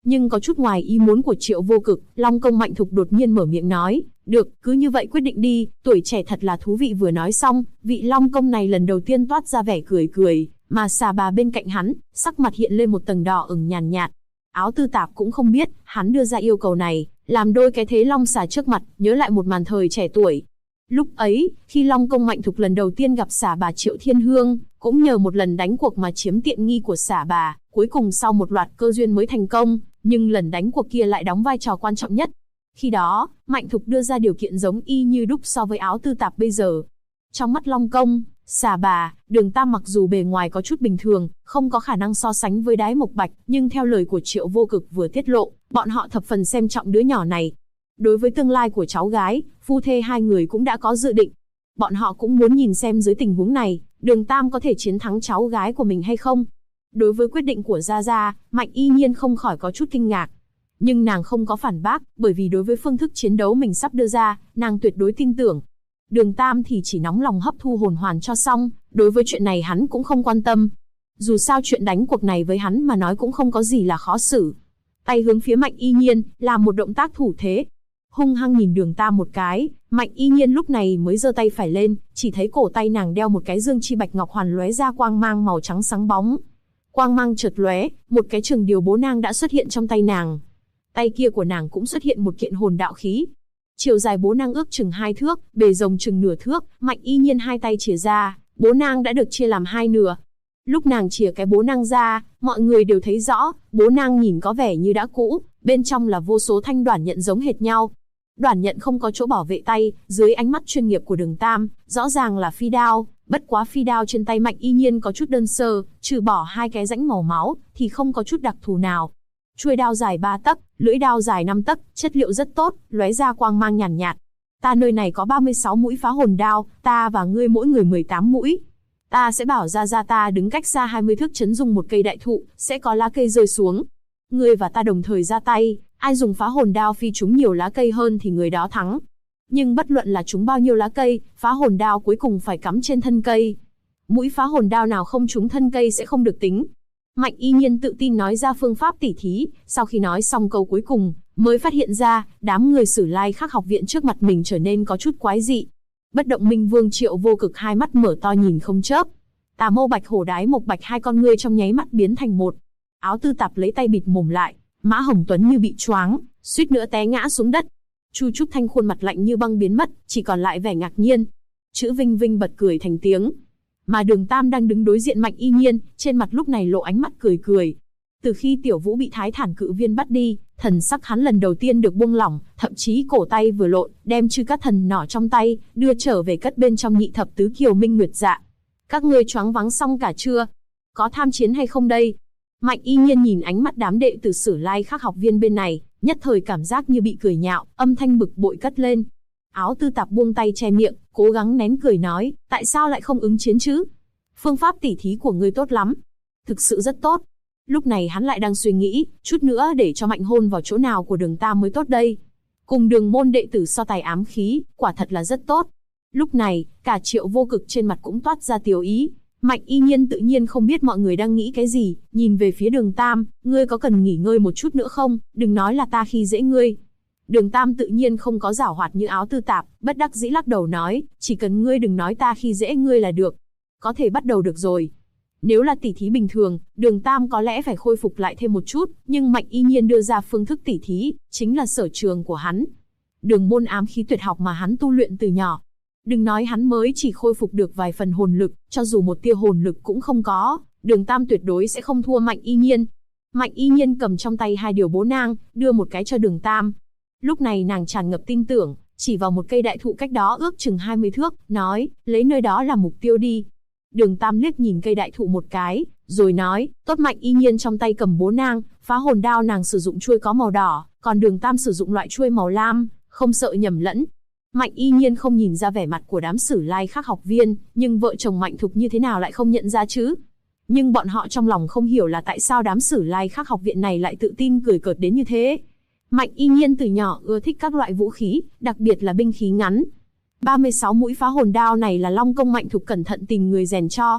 Nhưng có chút ngoài ý muốn của Triệu Vô Cực, Long Công Mạnh Thục đột nhiên mở miệng nói, được, cứ như vậy quyết định đi, tuổi trẻ thật là thú vị. Vừa nói xong, vị Long Công này lần đầu tiên toát ra vẻ cười cười, mà Xà Bà bên cạnh hắn, sắc mặt hiện lên một tầng đỏ ửng nhàn nhạt. Áo Tư Tạp cũng không biết, hắn đưa ra yêu cầu này, làm đôi cái thế long xà trước mặt, nhớ lại một màn thời trẻ tuổi. Lúc ấy, khi Long Công Mạnh Thục lần đầu tiên gặp Xà Bà Triệu Thiên Hương, cũng nhờ một lần đánh cuộc mà chiếm tiện nghi của Xà Bà, cuối cùng sau một loạt cơ duyên mới thành công, nhưng lần đánh cuộc kia lại đóng vai trò quan trọng nhất. Khi đó, Mạnh Thục đưa ra điều kiện giống y như đúc so với Áo Tư Tạp bây giờ. Trong mắt Long Công, Xà Bà, Đường Tam mặc dù bề ngoài có chút bình thường, không có khả năng so sánh với Đái Mộc Bạch, nhưng theo lời của Triệu Vô Cực vừa tiết lộ, bọn họ thập phần xem trọng đứa nhỏ này. Đối với tương lai của cháu gái, phu thê hai người cũng đã có dự định. Bọn họ cũng muốn nhìn xem dưới tình huống này, Đường Tam có thể chiến thắng cháu gái của mình hay không. Đối với quyết định của Gia Gia, Mạnh Y Nhiên không khỏi có chút kinh ngạc. Nhưng nàng không có phản bác, bởi vì đối với phương thức chiến đấu mình sắp đưa ra, nàng tuyệt đối tin tưởng. Đường Tam thì chỉ nóng lòng hấp thu hồn hoàn cho xong, đối với chuyện này hắn cũng không quan tâm. Dù sao chuyện đánh cuộc này với hắn mà nói cũng không có gì là khó xử. Tay hướng phía Mạnh Y Nhiên, làm một động tác thủ thế. Hung hăng nhìn Đường Tam một cái, Mạnh Y Nhiên lúc này mới giơ tay phải lên, chỉ thấy cổ tay nàng đeo một cái dương chi bạch ngọc hoàn lóe ra quang mang màu trắng sáng bóng. Quang mang chợt lóe, một cái trường điều bố nang đã xuất hiện trong tay nàng. Tay kia của nàng cũng xuất hiện một kiện hồn đạo khí. Chiều dài bố nang ước chừng 2 thước, bề rộng chừng nửa thước, Mạnh Y Nhiên hai tay chìa ra, bố nang đã được chia làm hai nửa. Lúc nàng chìa cái bố nang ra, mọi người đều thấy rõ, bố nang nhìn có vẻ như đã cũ, bên trong là vô số thanh đoản nhận giống hệt nhau. Đoản nhận không có chỗ bảo vệ tay, dưới ánh mắt chuyên nghiệp của Đường Tam, rõ ràng là phi đao, bất quá phi đao trên tay Mạnh Y Nhiên có chút đơn sơ, trừ bỏ hai cái rãnh màu máu, thì không có chút đặc thù nào. Chuôi đao dài 3 tấc, lưỡi đao dài 5 tấc, chất liệu rất tốt, lóe ra quang mang nhàn nhạt. Ta nơi này có 36 mũi phá hồn đao, ta và ngươi mỗi người 18 mũi. Ta sẽ bảo Gia Gia ta đứng cách xa 20 thước chấn dùng một cây đại thụ, sẽ có lá cây rơi xuống. Ngươi và ta đồng thời ra tay, ai dùng phá hồn đao phi trúng nhiều lá cây hơn thì người đó thắng. Nhưng bất luận là trúng bao nhiêu lá cây, phá hồn đao cuối cùng phải cắm trên thân cây. Mũi phá hồn đao nào không trúng thân cây sẽ không được tính. Mạnh Y Nhiên tự tin nói ra phương pháp tỉ thí, sau khi nói xong câu cuối cùng, mới phát hiện ra, đám người Sử Lai Khắc học viện trước mặt mình trở nên có chút quái dị. Bất Động Minh Vương Triệu Vô Cực hai mắt mở to nhìn không chớp. Tà Mâu Bạch Hổ Đái Mộc Bạch hai con ngươi trong nháy mắt biến thành một. Áo Tư Tạp lấy tay bịt mồm lại, Mã Hồng Tuấn như bị choáng, suýt nữa té ngã xuống đất. Chu Trúc Thanh khuôn mặt lạnh như băng biến mất, chỉ còn lại vẻ ngạc nhiên. Chữ Vinh Vinh bật cười thành tiếng. Mà Đường Tam đang đứng đối diện Mạnh Y Nhiên, trên mặt lúc này lộ ánh mắt cười cười. Từ khi Tiểu Vũ bị Thái Thản Cự Viên bắt đi, thần sắc hắn lần đầu tiên được buông lỏng, thậm chí cổ tay vừa lộn, đem Chư Cát Thần nỏ trong tay, đưa trở về cất bên trong Nhị Thập Tứ Kiều Minh Nguyệt Dạ. Các ngươi choáng váng xong cả chưa? Có tham chiến hay không đây? Mạnh Y Nhiên nhìn ánh mắt đám đệ tử Sử Lai Khắc học viên bên này, nhất thời cảm giác như bị cười nhạo, âm thanh bực bội cất lên. Áo Tư Tạp buông tay che miệng, cố gắng nén cười nói, tại sao lại không ứng chiến chứ? Phương pháp tỉ thí của ngươi tốt lắm. Thực sự rất tốt. Lúc này hắn lại đang suy nghĩ, chút nữa để cho Mạnh hôn vào chỗ nào của Đường Tam mới tốt đây. Cùng Đường môn đệ tử so tài ám khí, quả thật là rất tốt. Lúc này, cả Triệu Vô Cực trên mặt cũng toát ra tiểu ý. Mạnh Y Nhiên tự nhiên không biết mọi người đang nghĩ cái gì, nhìn về phía Đường Tam, ngươi có cần nghỉ ngơi một chút nữa không, đừng nói là ta khi dễ ngươi. Đường Tam tự nhiên không có giảo hoạt như Áo Tư Tạp, bất đắc dĩ lắc đầu nói, chỉ cần ngươi đừng nói ta khi dễ ngươi là được. Có thể bắt đầu được rồi. Nếu là tỉ thí bình thường, Đường Tam có lẽ phải khôi phục lại thêm một chút, nhưng Mạnh Y Nhiên đưa ra phương thức tỉ thí, chính là sở trường của hắn. Đường môn ám khí tuyệt học mà hắn tu luyện từ nhỏ. Đừng nói hắn mới chỉ khôi phục được vài phần hồn lực, cho dù một tia hồn lực cũng không có, Đường Tam tuyệt đối sẽ không thua Mạnh Y Nhiên. Mạnh Y Nhiên cầm trong tay hai điều bố nang, đưa một cái cho Đường Tam. Lúc này nàng tràn ngập tin tưởng, chỉ vào một cây đại thụ cách đó ước chừng 20 thước, nói, lấy nơi đó làm mục tiêu đi. Đường Tam liếc nhìn cây đại thụ một cái, rồi nói, tốt. Mạnh Y Nhiên trong tay cầm bố nang, phá hồn đao nàng sử dụng chuôi có màu đỏ, còn Đường Tam sử dụng loại chuôi màu lam, không sợ nhầm lẫn. Mạnh Y Nhiên không nhìn ra vẻ mặt của đám Sử Lai Khắc học viên, nhưng vợ chồng Mạnh Thục như thế nào lại không nhận ra chứ? Nhưng bọn họ trong lòng không hiểu là tại sao đám Sử Lai Khắc học viện này lại tự tin cười cợt đến như thế. Mạnh Y Nhiên từ nhỏ ưa thích các loại vũ khí, đặc biệt là binh khí ngắn. 36 mũi phá hồn đao này là Long Công Mạnh Thục cẩn thận tìm người rèn cho.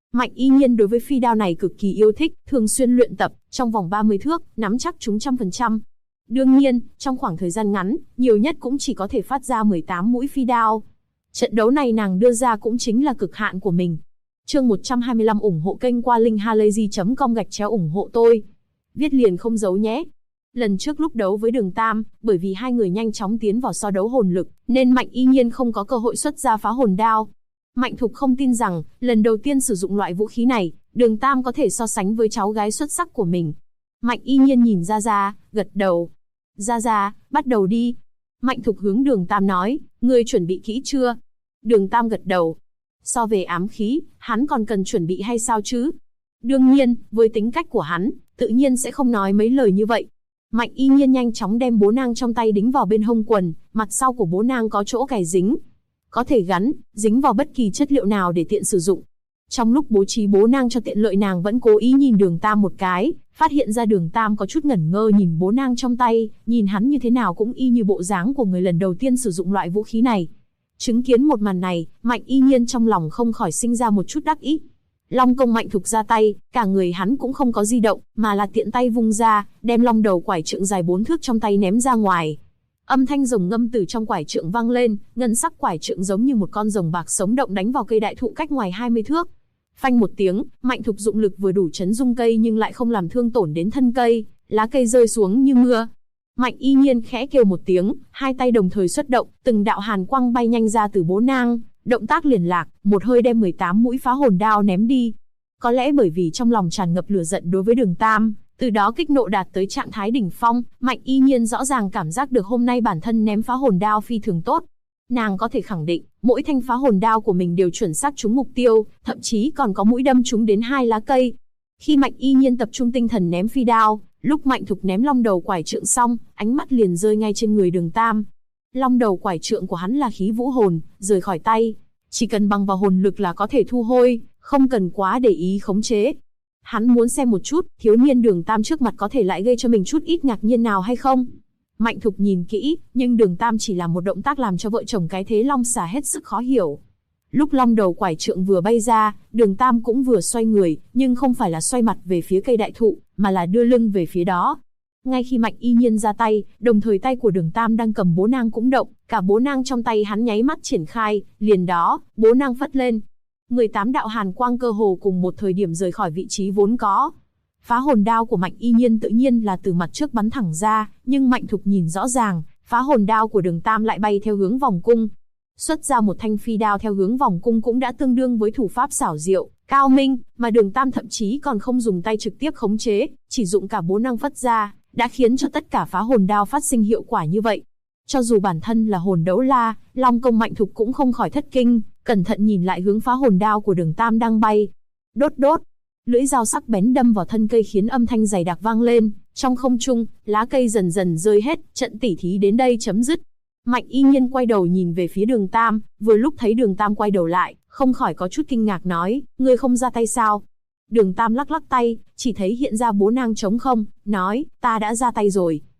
Mạnh Y Nhiên đối với phi đao này cực kỳ yêu thích, thường xuyên luyện tập, trong vòng 30 thước, nắm chắc trúng 100%. Đương nhiên, trong khoảng thời gian ngắn, nhiều nhất cũng chỉ có thể phát ra 18 mũi phi đao. Trận đấu này nàng đưa ra cũng chính là cực hạn của mình. Chương 125 ủng hộ kênh qua linkhalazy.com/ủng hộ tôi. Viết liền không giấu nhé. Lần trước lúc đấu với Đường Tam, bởi vì hai người nhanh chóng tiến vào so đấu hồn lực, nên Mạnh Y Nhiên không có cơ hội xuất ra phá hồn đao. Mạnh Thục không tin rằng, lần đầu tiên sử dụng loại vũ khí này, Đường Tam có thể so sánh với cháu gái xuất sắc của mình. Mạnh Y Nhiên nhìn Gia Gia, gật đầu. Gia Gia, bắt đầu đi. Mạnh Thục hướng Đường Tam nói, ngươi chuẩn bị kỹ chưa? Đường Tam gật đầu. So về ám khí, hắn còn cần chuẩn bị hay sao chứ? Đương nhiên, với tính cách của hắn, tự nhiên sẽ không nói mấy lời như vậy. Mạnh Y Nhiên nhanh chóng đem bố nang trong tay đính vào bên hông quần, mặt sau của bố nang có chỗ cài dính. Có thể gắn, dính vào bất kỳ chất liệu nào để tiện sử dụng. Trong lúc bố trí bố nang cho tiện lợi, nàng vẫn cố ý nhìn Đường Tam một cái, phát hiện ra Đường Tam có chút ngẩn ngơ nhìn bố nang trong tay, nhìn hắn như thế nào cũng y như bộ dáng của người lần đầu tiên sử dụng loại vũ khí này. Chứng kiến một màn này, Mạnh Y Nhiên trong lòng không khỏi sinh ra một chút đắc ý. Long công Mạnh Thục ra tay, cả người hắn cũng không có di động, mà là tiện tay vung ra, đem long đầu quải trượng dài 4 thước trong tay ném ra ngoài. Âm thanh rồng ngâm từ trong quải trượng vang lên, ngân sắc quải trượng giống như một con rồng bạc sống động đánh vào cây đại thụ cách ngoài 20 thước. Phanh một tiếng, Mạnh Thục dụng lực vừa đủ chấn rung cây nhưng lại không làm thương tổn đến thân cây, lá cây rơi xuống như mưa. Mạnh Y Nhiên khẽ kêu một tiếng, hai tay đồng thời xuất động, từng đạo hàn quang bay nhanh ra từ bố nang, động tác liền lạc, một hơi đem 18 mũi phá hồn đao ném đi. Có lẽ bởi vì trong lòng tràn ngập lửa giận đối với Đường Tam, từ đó kích nộ đạt tới trạng thái đỉnh phong, Mạnh Y Nhiên rõ ràng cảm giác được hôm nay bản thân ném phá hồn đao phi thường tốt. Nàng có thể khẳng định, mỗi thanh phá hồn đao của mình đều chuẩn xác trúng mục tiêu, thậm chí còn có mũi đâm trúng đến 2 lá cây. Khi Mạnh Y Nhiên tập trung tinh thần ném phi đao, lúc Mạnh Thục ném long đầu quải trượng xong, ánh mắt liền rơi ngay trên người Đường Tam. Long đầu quải trượng của hắn là khí vũ hồn, rời khỏi tay, chỉ cần bằng vào hồn lực là có thể thu hồi, không cần quá để ý khống chế. Hắn muốn xem một chút, thiếu niên Đường Tam trước mặt có thể lại gây cho mình chút ít ngạc nhiên nào hay không. Mạnh Thục nhìn kỹ, nhưng Đường Tam chỉ làm một động tác làm cho vợ chồng cái thế long xà hết sức khó hiểu. Lúc long đầu quải trượng vừa bay ra, Đường Tam cũng vừa xoay người, nhưng không phải là xoay mặt về phía cây đại thụ, mà là đưa lưng về phía đó. Ngay khi Mạnh Y Nhiên ra tay, đồng thời tay của Đường Tam đang cầm bố nang cũng động, cả bố nang trong tay hắn nháy mắt triển khai, liền đó, bố nang phất lên. 18 đạo hàn quang cơ hồ cùng một thời điểm rời khỏi vị trí vốn có. Phá hồn đao của Mạnh Y Nhiên tự nhiên là từ mặt trước bắn thẳng ra, nhưng Mạnh Thục nhìn rõ ràng, phá hồn đao của Đường Tam lại bay theo hướng vòng cung. Xuất ra một thanh phi đao theo hướng vòng cung cũng đã tương đương với thủ pháp xảo diệu, cao minh, mà Đường Tam thậm chí còn không dùng tay trực tiếp khống chế, chỉ dụng cả bố năng phất ra, đã khiến cho tất cả phá hồn đao phát sinh hiệu quả như vậy. Cho dù bản thân là hồn đấu la, Long công Mạnh Thục cũng không khỏi thất kinh, cẩn thận nhìn lại hướng phá hồn đao của Đường Tam đang bay. Đốt đốt, lưỡi dao sắc bén đâm vào thân cây khiến âm thanh dày đặc vang lên, trong không trung, lá cây dần dần rơi hết, trận tỉ thí đến đây chấm dứt. Mạnh Y Nhiên quay đầu nhìn về phía Đường Tam, vừa lúc thấy Đường Tam quay đầu lại, không khỏi có chút kinh ngạc nói, ngươi không ra tay sao? Đường Tam lắc lắc tay, chỉ thấy hiện ra bố nang trống không, nói, ta đã ra tay rồi.